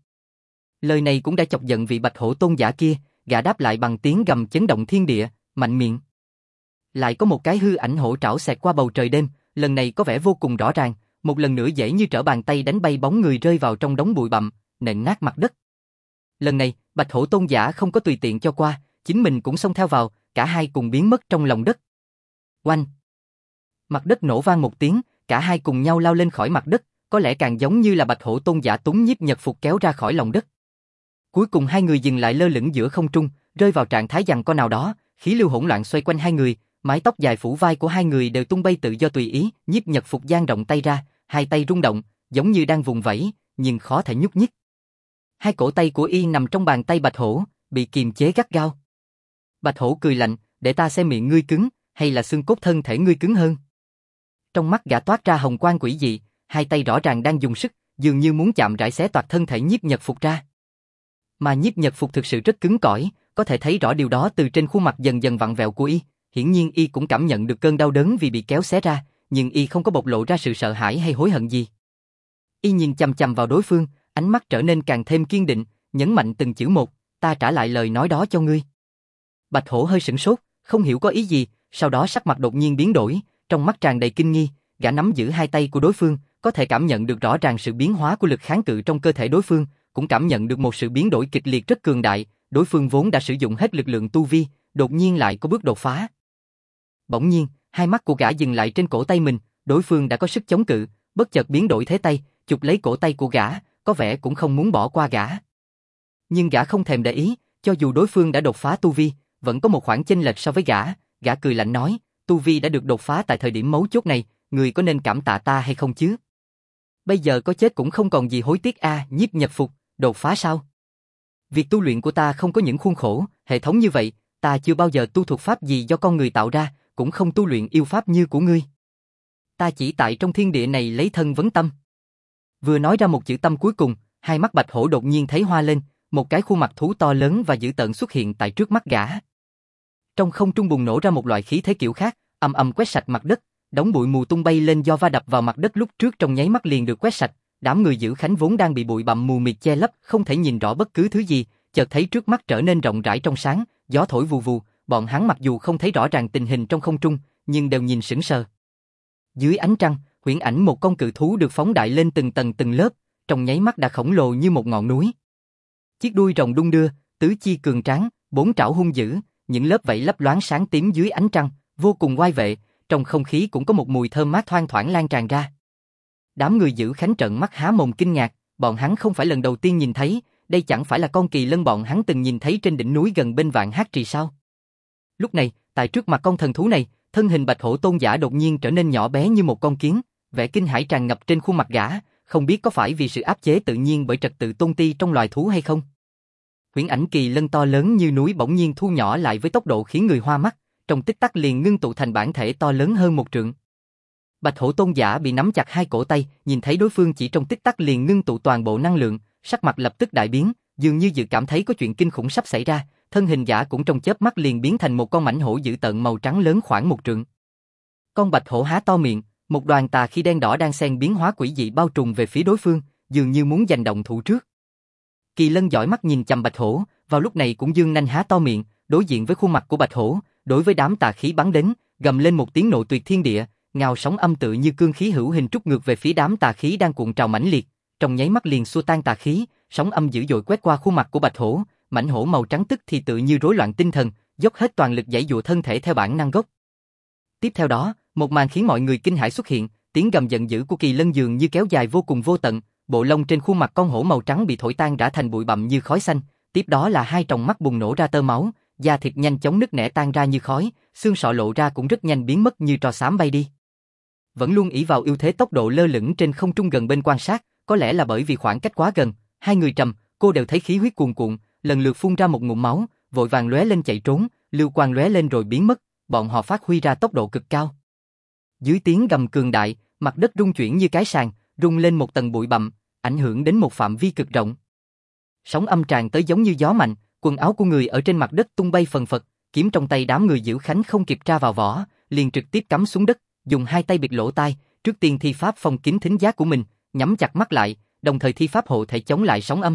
Lời này cũng đã chọc giận vị Bạch Hổ tôn giả kia, gã đáp lại bằng tiếng gầm chấn động thiên địa, mạnh miệng. Lại có một cái hư ảnh hổ trảo xẹt qua bầu trời đêm, lần này có vẻ vô cùng rõ ràng, một lần nữa dễ như trở bàn tay đánh bay bóng người rơi vào trong đống bụi bặm, nện nát mặt đất. Lần này, Bạch Hổ tôn giả không có tùy tiện cho qua, chính mình cũng xông theo vào, cả hai cùng biến mất trong lòng đất. Oanh! Mặt đất nổ vang một tiếng, cả hai cùng nhau lao lên khỏi mặt đất, có lẽ càng giống như là Bạch Hổ Tôn Giả túm Nhiếp Nhật Phục kéo ra khỏi lòng đất. Cuối cùng hai người dừng lại lơ lửng giữa không trung, rơi vào trạng thái giằng co nào đó, khí lưu hỗn loạn xoay quanh hai người, mái tóc dài phủ vai của hai người đều tung bay tự do tùy ý, Nhiếp Nhật Phục dang rộng tay ra, hai tay rung động, giống như đang vùng vẫy, nhưng khó thể nhúc nhích. Hai cổ tay của y nằm trong bàn tay Bạch Hổ, bị kiềm chế gắt gao. Bạch Hổ cười lạnh, để ta xem miệng ngươi cứng, hay là xương cốt thân thể ngươi cứng hơn. Trong mắt gã toát ra hồng quang quỷ dị, hai tay rõ ràng đang dùng sức, dường như muốn chạm rãi xé toạc thân thể Nhiếp Nhật Phục ra. Mà Nhiếp Nhật Phục thực sự rất cứng cỏi, có thể thấy rõ điều đó từ trên khuôn mặt dần dần vặn vẹo của y. Hiển nhiên y cũng cảm nhận được cơn đau đớn vì bị kéo xé ra, nhưng y không có bộc lộ ra sự sợ hãi hay hối hận gì. Y nhìn chằm chằm vào đối phương, ánh mắt trở nên càng thêm kiên định, nhấn mạnh từng chữ một, ta trả lại lời nói đó cho ngươi. Bạch Hổ hơi sửng sốt, không hiểu có ý gì, sau đó sắc mặt đột nhiên biến đổi, trong mắt tràn đầy kinh nghi, gã nắm giữ hai tay của đối phương, có thể cảm nhận được rõ ràng sự biến hóa của lực kháng cự trong cơ thể đối phương, cũng cảm nhận được một sự biến đổi kịch liệt rất cường đại, đối phương vốn đã sử dụng hết lực lượng tu vi, đột nhiên lại có bước đột phá. Bỗng nhiên, hai mắt của gã dừng lại trên cổ tay mình, đối phương đã có sức chống cự, bất chợt biến đổi thế tay, chụp lấy cổ tay của gã, có vẻ cũng không muốn bỏ qua gã. Nhưng gã không thèm để ý, cho dù đối phương đã đột phá tu vi, vẫn có một khoảng chênh lệch so với gã cười lạnh nói, tu vi đã được đột phá tại thời điểm mấu chốt này, người có nên cảm tạ ta hay không chứ? Bây giờ có chết cũng không còn gì hối tiếc a, Nhiếp Nhật Phục, đột phá sao? Việc tu luyện của ta không có những khuôn khổ, hệ thống như vậy, ta chưa bao giờ tu thuật pháp gì do con người tạo ra, cũng không tu luyện yêu pháp như của ngươi. Ta chỉ tại trong thiên địa này lấy thân vấn tâm. Vừa nói ra một chữ tâm cuối cùng, hai mắt Bạch Hổ đột nhiên thấy hoa lên, một cái khuôn mặt thú to lớn và dữ tợn xuất hiện tại trước mắt gã. Trong không trung bùng nổ ra một loại khí thế kiểu khác, ầm ầm quét sạch mặt đất, đống bụi mù tung bay lên do va đập vào mặt đất lúc trước trong nháy mắt liền được quét sạch. Đám người giữ khánh vốn đang bị bụi bặm mù mịt che lấp, không thể nhìn rõ bất cứ thứ gì, chợt thấy trước mắt trở nên rộng rãi trong sáng, gió thổi vù vù, bọn hắn mặc dù không thấy rõ ràng tình hình trong không trung, nhưng đều nhìn sững sờ. Dưới ánh trăng, huyễn ảnh một con cự thú được phóng đại lên từng tầng từng lớp, trong nháy mắt đã khổng lồ như một ngọn núi. Chiếc đuôi rồng đung đưa, tứ chi cường tráng, bốn trảo hung dữ, những lớp vảy lấp loáng sáng tím dưới ánh trăng, vô cùng oai vệ, trong không khí cũng có một mùi thơm mát thoang thoảng lan tràn ra. Đám người giữ khánh trợn mắt há mồm kinh ngạc, bọn hắn không phải lần đầu tiên nhìn thấy, đây chẳng phải là con kỳ lân bọn hắn từng nhìn thấy trên đỉnh núi gần bên Vạn Hát Trì sao? Lúc này, tại trước mặt con thần thú này, thân hình Bạch Hổ Tôn Giả đột nhiên trở nên nhỏ bé như một con kiến, vẻ kinh hãi tràn ngập trên khuôn mặt gã, không biết có phải vì sự áp chế tự nhiên bởi trật tự tôn ti trong loài thú hay không. Huyễn ảnh kỳ lân to lớn như núi bỗng nhiên thu nhỏ lại với tốc độ khiến người hoa mắt, trong tích tắc liền ngưng tụ thành bản thể to lớn hơn một trượng. Bạch Hổ Tôn Giả bị nắm chặt hai cổ tay, nhìn thấy đối phương chỉ trong tích tắc liền ngưng tụ toàn bộ năng lượng, sắc mặt lập tức đại biến, dường như dự cảm thấy có chuyện kinh khủng sắp xảy ra, thân hình gã cũng trong chớp mắt liền biến thành một con mãnh hổ dữ tợn màu trắng lớn khoảng một trượng. Con bạch hổ há to miệng, một đoàn tà khí đen đỏ đang xen biến hóa quỷ dị bao trùm về phía đối phương, dường như muốn giành động thủ trước. Kỳ lân dõi mắt nhìn chằm bạch hổ, vào lúc này cũng dương nanh há to miệng, đối diện với khuôn mặt của bạch hổ, đối với đám tà khí bắn đến, gầm lên một tiếng nộ tuyệt thiên địa, ngào sóng âm tự như cương khí hữu hình trút ngược về phía đám tà khí đang cuộn trào mãnh liệt, trong nháy mắt liền xua tan tà khí, sóng âm dữ dội quét qua khuôn mặt của bạch hổ, mãnh hổ màu trắng tức thì tự như rối loạn tinh thần, dốc hết toàn lực giãy giụa thân thể theo bản năng gốc. Tiếp theo đó, một màn khiến mọi người kinh hãi xuất hiện, tiếng gầm giận dữ của kỳ lân dường như kéo dài vô cùng vô tận, bộ lông trên khuôn mặt con hổ màu trắng bị thổi tan rã thành bụi bặm như khói xanh, tiếp đó là hai tròng mắt bùng nổ ra tơ máu, da thịt nhanh chóng nứt nẻ tan ra như khói, xương sọ lộ ra cũng rất nhanh biến mất như tro xám bay đi. Vẫn luôn ỷ vào ưu thế tốc độ lơ lửng trên không trung gần bên quan sát, có lẽ là bởi vì khoảng cách quá gần, hai người Trầm, Cô đều thấy khí huyết cuồn cuộn, lần lượt phun ra một ngụm máu, vội vàng lóe lên chạy trốn, lưu quang lóe lên rồi biến mất, bọn họ phát huy ra tốc độ cực cao. Dưới tiếng gầm cường đại, mặt đất rung chuyển như cái sàn, rung lên một tầng bụi bặm, ảnh hưởng đến một phạm vi cực rộng. Sóng âm tràn tới giống như gió mạnh, quần áo của người ở trên mặt đất tung bay phần phật, kiếm trong tay đám người giữ khánh không kịp tra vào vỏ, liền trực tiếp cắm xuống đất, dùng hai tay bịt lỗ tai, trước tiên thi pháp phong kín thính giác của mình, nhắm chặt mắt lại, đồng thời thi pháp hộ thể chống lại sóng âm.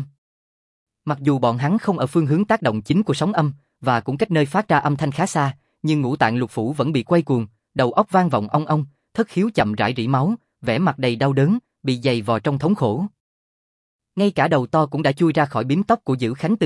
Mặc dù bọn hắn không ở phương hướng tác động chính của sóng âm, và cũng cách nơi phát ra âm thanh khá xa, nhưng ngũ tạng lục phủ vẫn bị quay cuồng, đầu óc vang vọng ong ong, thất khiếu chậm rãi rỉ máu, vẻ mặt đầy đau đớn, bị dày vò trong thống khổ. Ngay cả đầu to cũng đã chui ra khỏi bím tóc của Dữ Khánh từ lâu,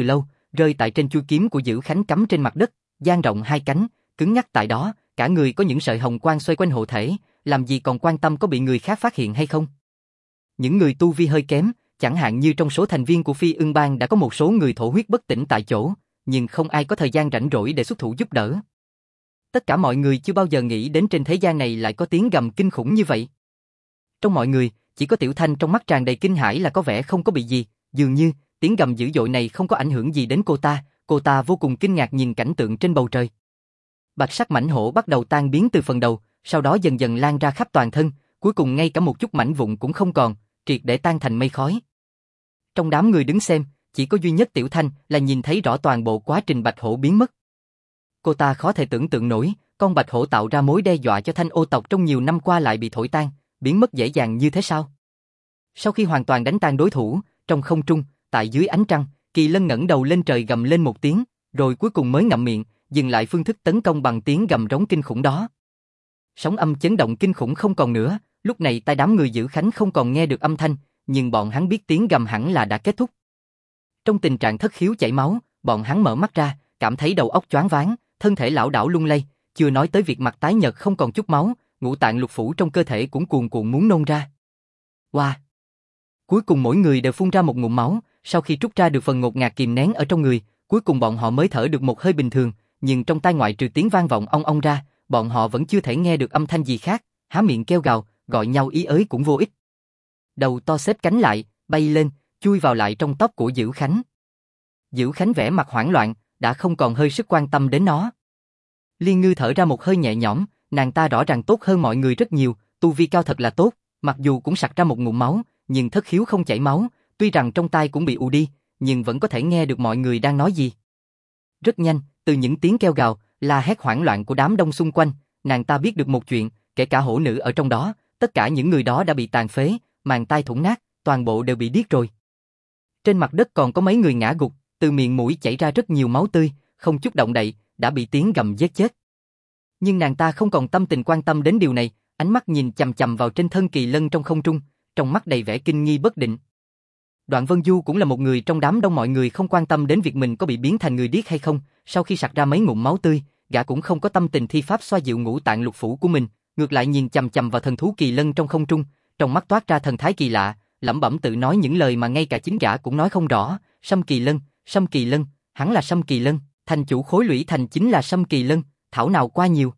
rơi tại trên chuôi kiếm của Dữ Khánh cắm trên mặt đất, dang rộng hai cánh, cứng ngắc tại đó, cả người có những sợi hồng quang xoay quanh hộ thể, làm gì còn quan tâm có bị người khác phát hiện hay không. Những người tu vi hơi kém, chẳng hạn như trong số thành viên của Phi Ưng Bang đã có một số người thổ huyết bất tỉnh tại chỗ, nhưng không ai có thời gian rảnh rỗi để xuất thủ giúp đỡ. Tất cả mọi người chưa bao giờ nghĩ đến trên thế gian này lại có tiếng gầm kinh khủng như vậy. Trong mọi người, chỉ có Tiểu Thanh trong mắt tràn đầy kinh hãi là có vẻ không có bị gì, dường như tiếng gầm dữ dội này không có ảnh hưởng gì đến cô ta vô cùng kinh ngạc nhìn cảnh tượng trên bầu trời. Bạch sắc mãnh hổ bắt đầu tan biến từ phần đầu, sau đó dần dần lan ra khắp toàn thân, cuối cùng ngay cả một chút mảnh vụn cũng không còn, triệt để tan thành mây khói. Trong đám người đứng xem, chỉ có duy nhất Tiểu Thanh là nhìn thấy rõ toàn bộ quá trình bạch hổ biến mất. Cô ta khó thể tưởng tượng nổi, con bạch hổ tạo ra mối đe dọa cho Thanh Ô tộc trong nhiều năm qua lại bị thổi tan, biến mất dễ dàng như thế sao? Sau khi hoàn toàn đánh tan đối thủ, trong không trung, tại dưới ánh trăng, Kỳ Lân ngẩng đầu lên trời gầm lên một tiếng, rồi cuối cùng mới ngậm miệng, dừng lại phương thức tấn công bằng tiếng gầm rống kinh khủng đó. Sóng âm chấn động kinh khủng không còn nữa, lúc này tai đám người Dữ Khánh không còn nghe được âm thanh, nhưng bọn hắn biết tiếng gầm hẳn là đã kết thúc. Trong tình trạng thất khiếu chảy máu, bọn hắn mở mắt ra, cảm thấy đầu óc choáng váng, thân thể lảo đảo lung lay, chưa nói tới việc mặt tái nhợt không còn chút máu, ngũ tạng lục phủ trong cơ thể cũng cuồn cuộn muốn nôn ra. Wow! Cuối cùng mỗi người đều phun ra một ngụm máu, sau khi trút ra được phần ngột ngạt kìm nén ở trong người, cuối cùng bọn họ mới thở được một hơi bình thường, nhưng trong tai ngoại trừ tiếng vang vọng ong ong ra, bọn họ vẫn chưa thể nghe được âm thanh gì khác, há miệng kêu gào, gọi nhau ý ới cũng vô ích. Đầu to xếp cánh lại, bay lên, chui vào lại trong tóc của Dữ Khánh. Dữ Khánh vẻ mặt hoảng loạn, đã không còn hơi sức quan tâm đến nó. Liên Ngư thở ra một hơi nhẹ nhõm, nàng ta rõ ràng tốt hơn mọi người rất nhiều, tu vi cao thật là tốt, mặc dù cũng sặc ra một ngụm máu, nhưng thất khiếu không chảy máu, tuy rằng trong tai cũng bị ù đi, nhưng vẫn có thể nghe được mọi người đang nói gì. Rất nhanh, từ những tiếng kêu gào, la hét hoảng loạn của đám đông xung quanh, nàng ta biết được một chuyện, kể cả hổ nữ ở trong đó, tất cả những người đó đã bị tàn phế, màng tai thủng nát, toàn bộ đều bị điếc rồi. Trên mặt đất còn có mấy người ngã gục, từ miệng mũi chảy ra rất nhiều máu tươi, không chút động đậy, đã bị tiếng gầm giết chết. Nhưng nàng ta không còn tâm tình quan tâm đến điều này, ánh mắt nhìn chằm chằm vào trên thân Kỳ Lân trong không trung, trong mắt đầy vẻ kinh nghi bất định. Đoạn Vân Du cũng là một người trong đám đông mọi người không quan tâm đến việc mình có bị biến thành người điếc hay không, sau khi sặc ra mấy ngụm máu tươi, gã cũng không có tâm tình thi pháp xoa dịu ngũ tạng lục phủ của mình, ngược lại nhìn chằm chằm vào thần thú Kỳ Lân trong không trung, trong mắt toát ra thần thái kỳ lạ, lẩm bẩm tự nói những lời mà ngay cả chính gã cũng nói không rõ, Sâm Kỳ Lân, hắn là Sâm Kỳ Lân, thành chủ Khối Lũy Thành chính là Sâm Kỳ Lân, thảo nào qua nhiều.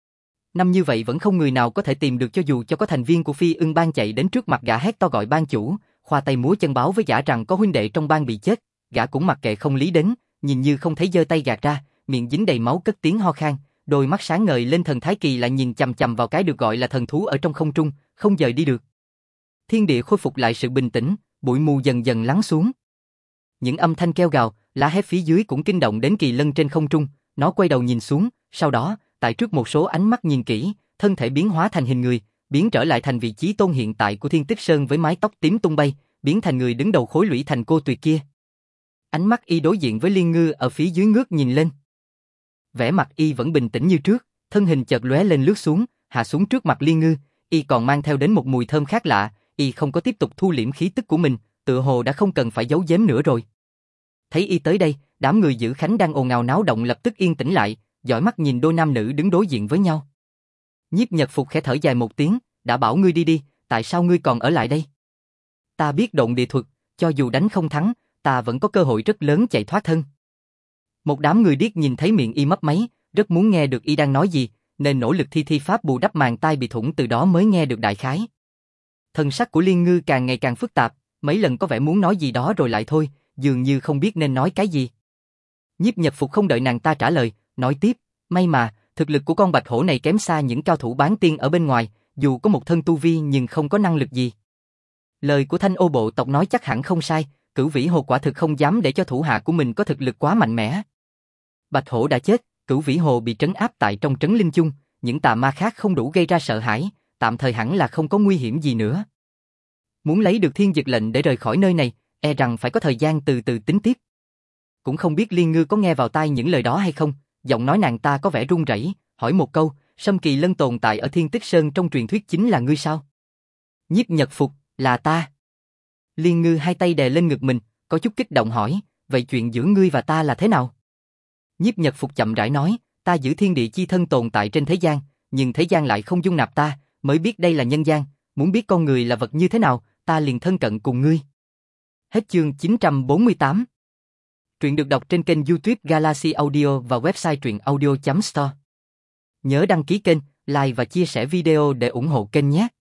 Năm như vậy vẫn không người nào có thể tìm được cho dù cho có thành viên của Phi Ưng Bang chạy đến trước mặt gã hét to gọi ban chủ, khoa tay múa chân báo với gã rằng có huynh đệ trong bang bị chết, gã cũng mặc kệ không lý đến, nhìn như không thấy giơ tay gạt ra, miệng dính đầy máu cất tiếng ho khan, đôi mắt sáng ngời lên thần thái kỳ lại nhìn chằm chằm vào cái được gọi là thần thú ở trong không trung, không dời đi được. Thiên địa khôi phục lại sự bình tĩnh, bụi mù dần dần lắng xuống. Những âm thanh kêu gào, lá hét phía dưới cũng kinh động đến Kỳ Lân trên không trung, nó quay đầu nhìn xuống, sau đó, tại trước một số ánh mắt nhìn kỹ, thân thể biến hóa thành hình người, biến trở lại thành vị trí tôn hiện tại của Thiên Tích Sơn với mái tóc tím tung bay, biến thành người đứng đầu Khối Lũy Thành cô tuyệt kia. Ánh mắt y đối diện với Liên Ngư ở phía dưới ngước nhìn lên. Vẻ mặt y vẫn bình tĩnh như trước, thân hình chợt lóe lên lướt xuống, hạ xuống trước mặt Liên Ngư, y còn mang theo đến một mùi thơm khác lạ, y không có tiếp tục thu liễm khí tức của mình, tựa hồ đã không cần phải giấu giếm nữa rồi. Thấy y tới đây, đám người Dữ Khánh đang ồn ào náo động lập tức yên tĩnh lại, dõi mắt nhìn đôi nam nữ đứng đối diện với nhau. Nhiếp Nhật Phục khẽ thở dài một tiếng, đã bảo ngươi đi đi, tại sao ngươi còn ở lại đây? Ta biết độn địa thuật, cho dù đánh không thắng, ta vẫn có cơ hội rất lớn chạy thoát thân. Một đám người điếc nhìn thấy miệng y mấp máy, rất muốn nghe được y đang nói gì, nên nỗ lực thi pháp bù đắp màng tai bị thủng, từ đó mới nghe được đại khái. Thần sắc của Liên Ngư càng ngày càng phức tạp, mấy lần có vẻ muốn nói gì đó rồi lại thôi, dường như không biết nên nói cái gì. Nhiếp Nhật Phục không đợi nàng ta trả lời, nói tiếp, may mà, thực lực của con bạch hổ này kém xa những cao thủ bán tiên ở bên ngoài, dù có một thân tu vi nhưng không có năng lực gì. Lời của Thanh Ô bộ tộc nói chắc hẳn không sai, Cửu Vĩ Hồ quả thực không dám để cho thủ hạ của mình có thực lực quá mạnh mẽ. Bạch hổ đã chết, Cửu Vĩ Hồ bị trấn áp tại trong trấn Linh Chung, những tà ma khác không đủ gây ra sợ hãi, tạm thời hẳn là không có nguy hiểm gì nữa. Muốn lấy được thiên dực lệnh để rời khỏi nơi này, e rằng phải có thời gian từ từ tính tiếp. Cũng không biết Liên Ngư có nghe vào tai những lời đó hay không, giọng nói nàng ta có vẻ run rẩy, hỏi một câu, Sâm Kỳ Lân tồn tại ở Thiên Tích Sơn trong truyền thuyết chính là ngươi sao? Nhiếp Nhật Phục, là ta. Liên Ngư hai tay đè lên ngực mình, có chút kích động hỏi, vậy chuyện giữa ngươi và ta là thế nào? Nhiếp Nhật Phục chậm rãi nói, ta giữ thiên địa chi thân tồn tại trên thế gian, nhưng thế gian lại không dung nạp ta, mới biết đây là nhân gian, muốn biết con người là vật như thế nào, ta liền thân cận cùng ngươi. Hết chương 948. Truyện được đọc trên kênh YouTube Galaxy Audio và website truyệnaudio.store. Nhớ đăng ký kênh, like và chia sẻ video để ủng hộ kênh nhé.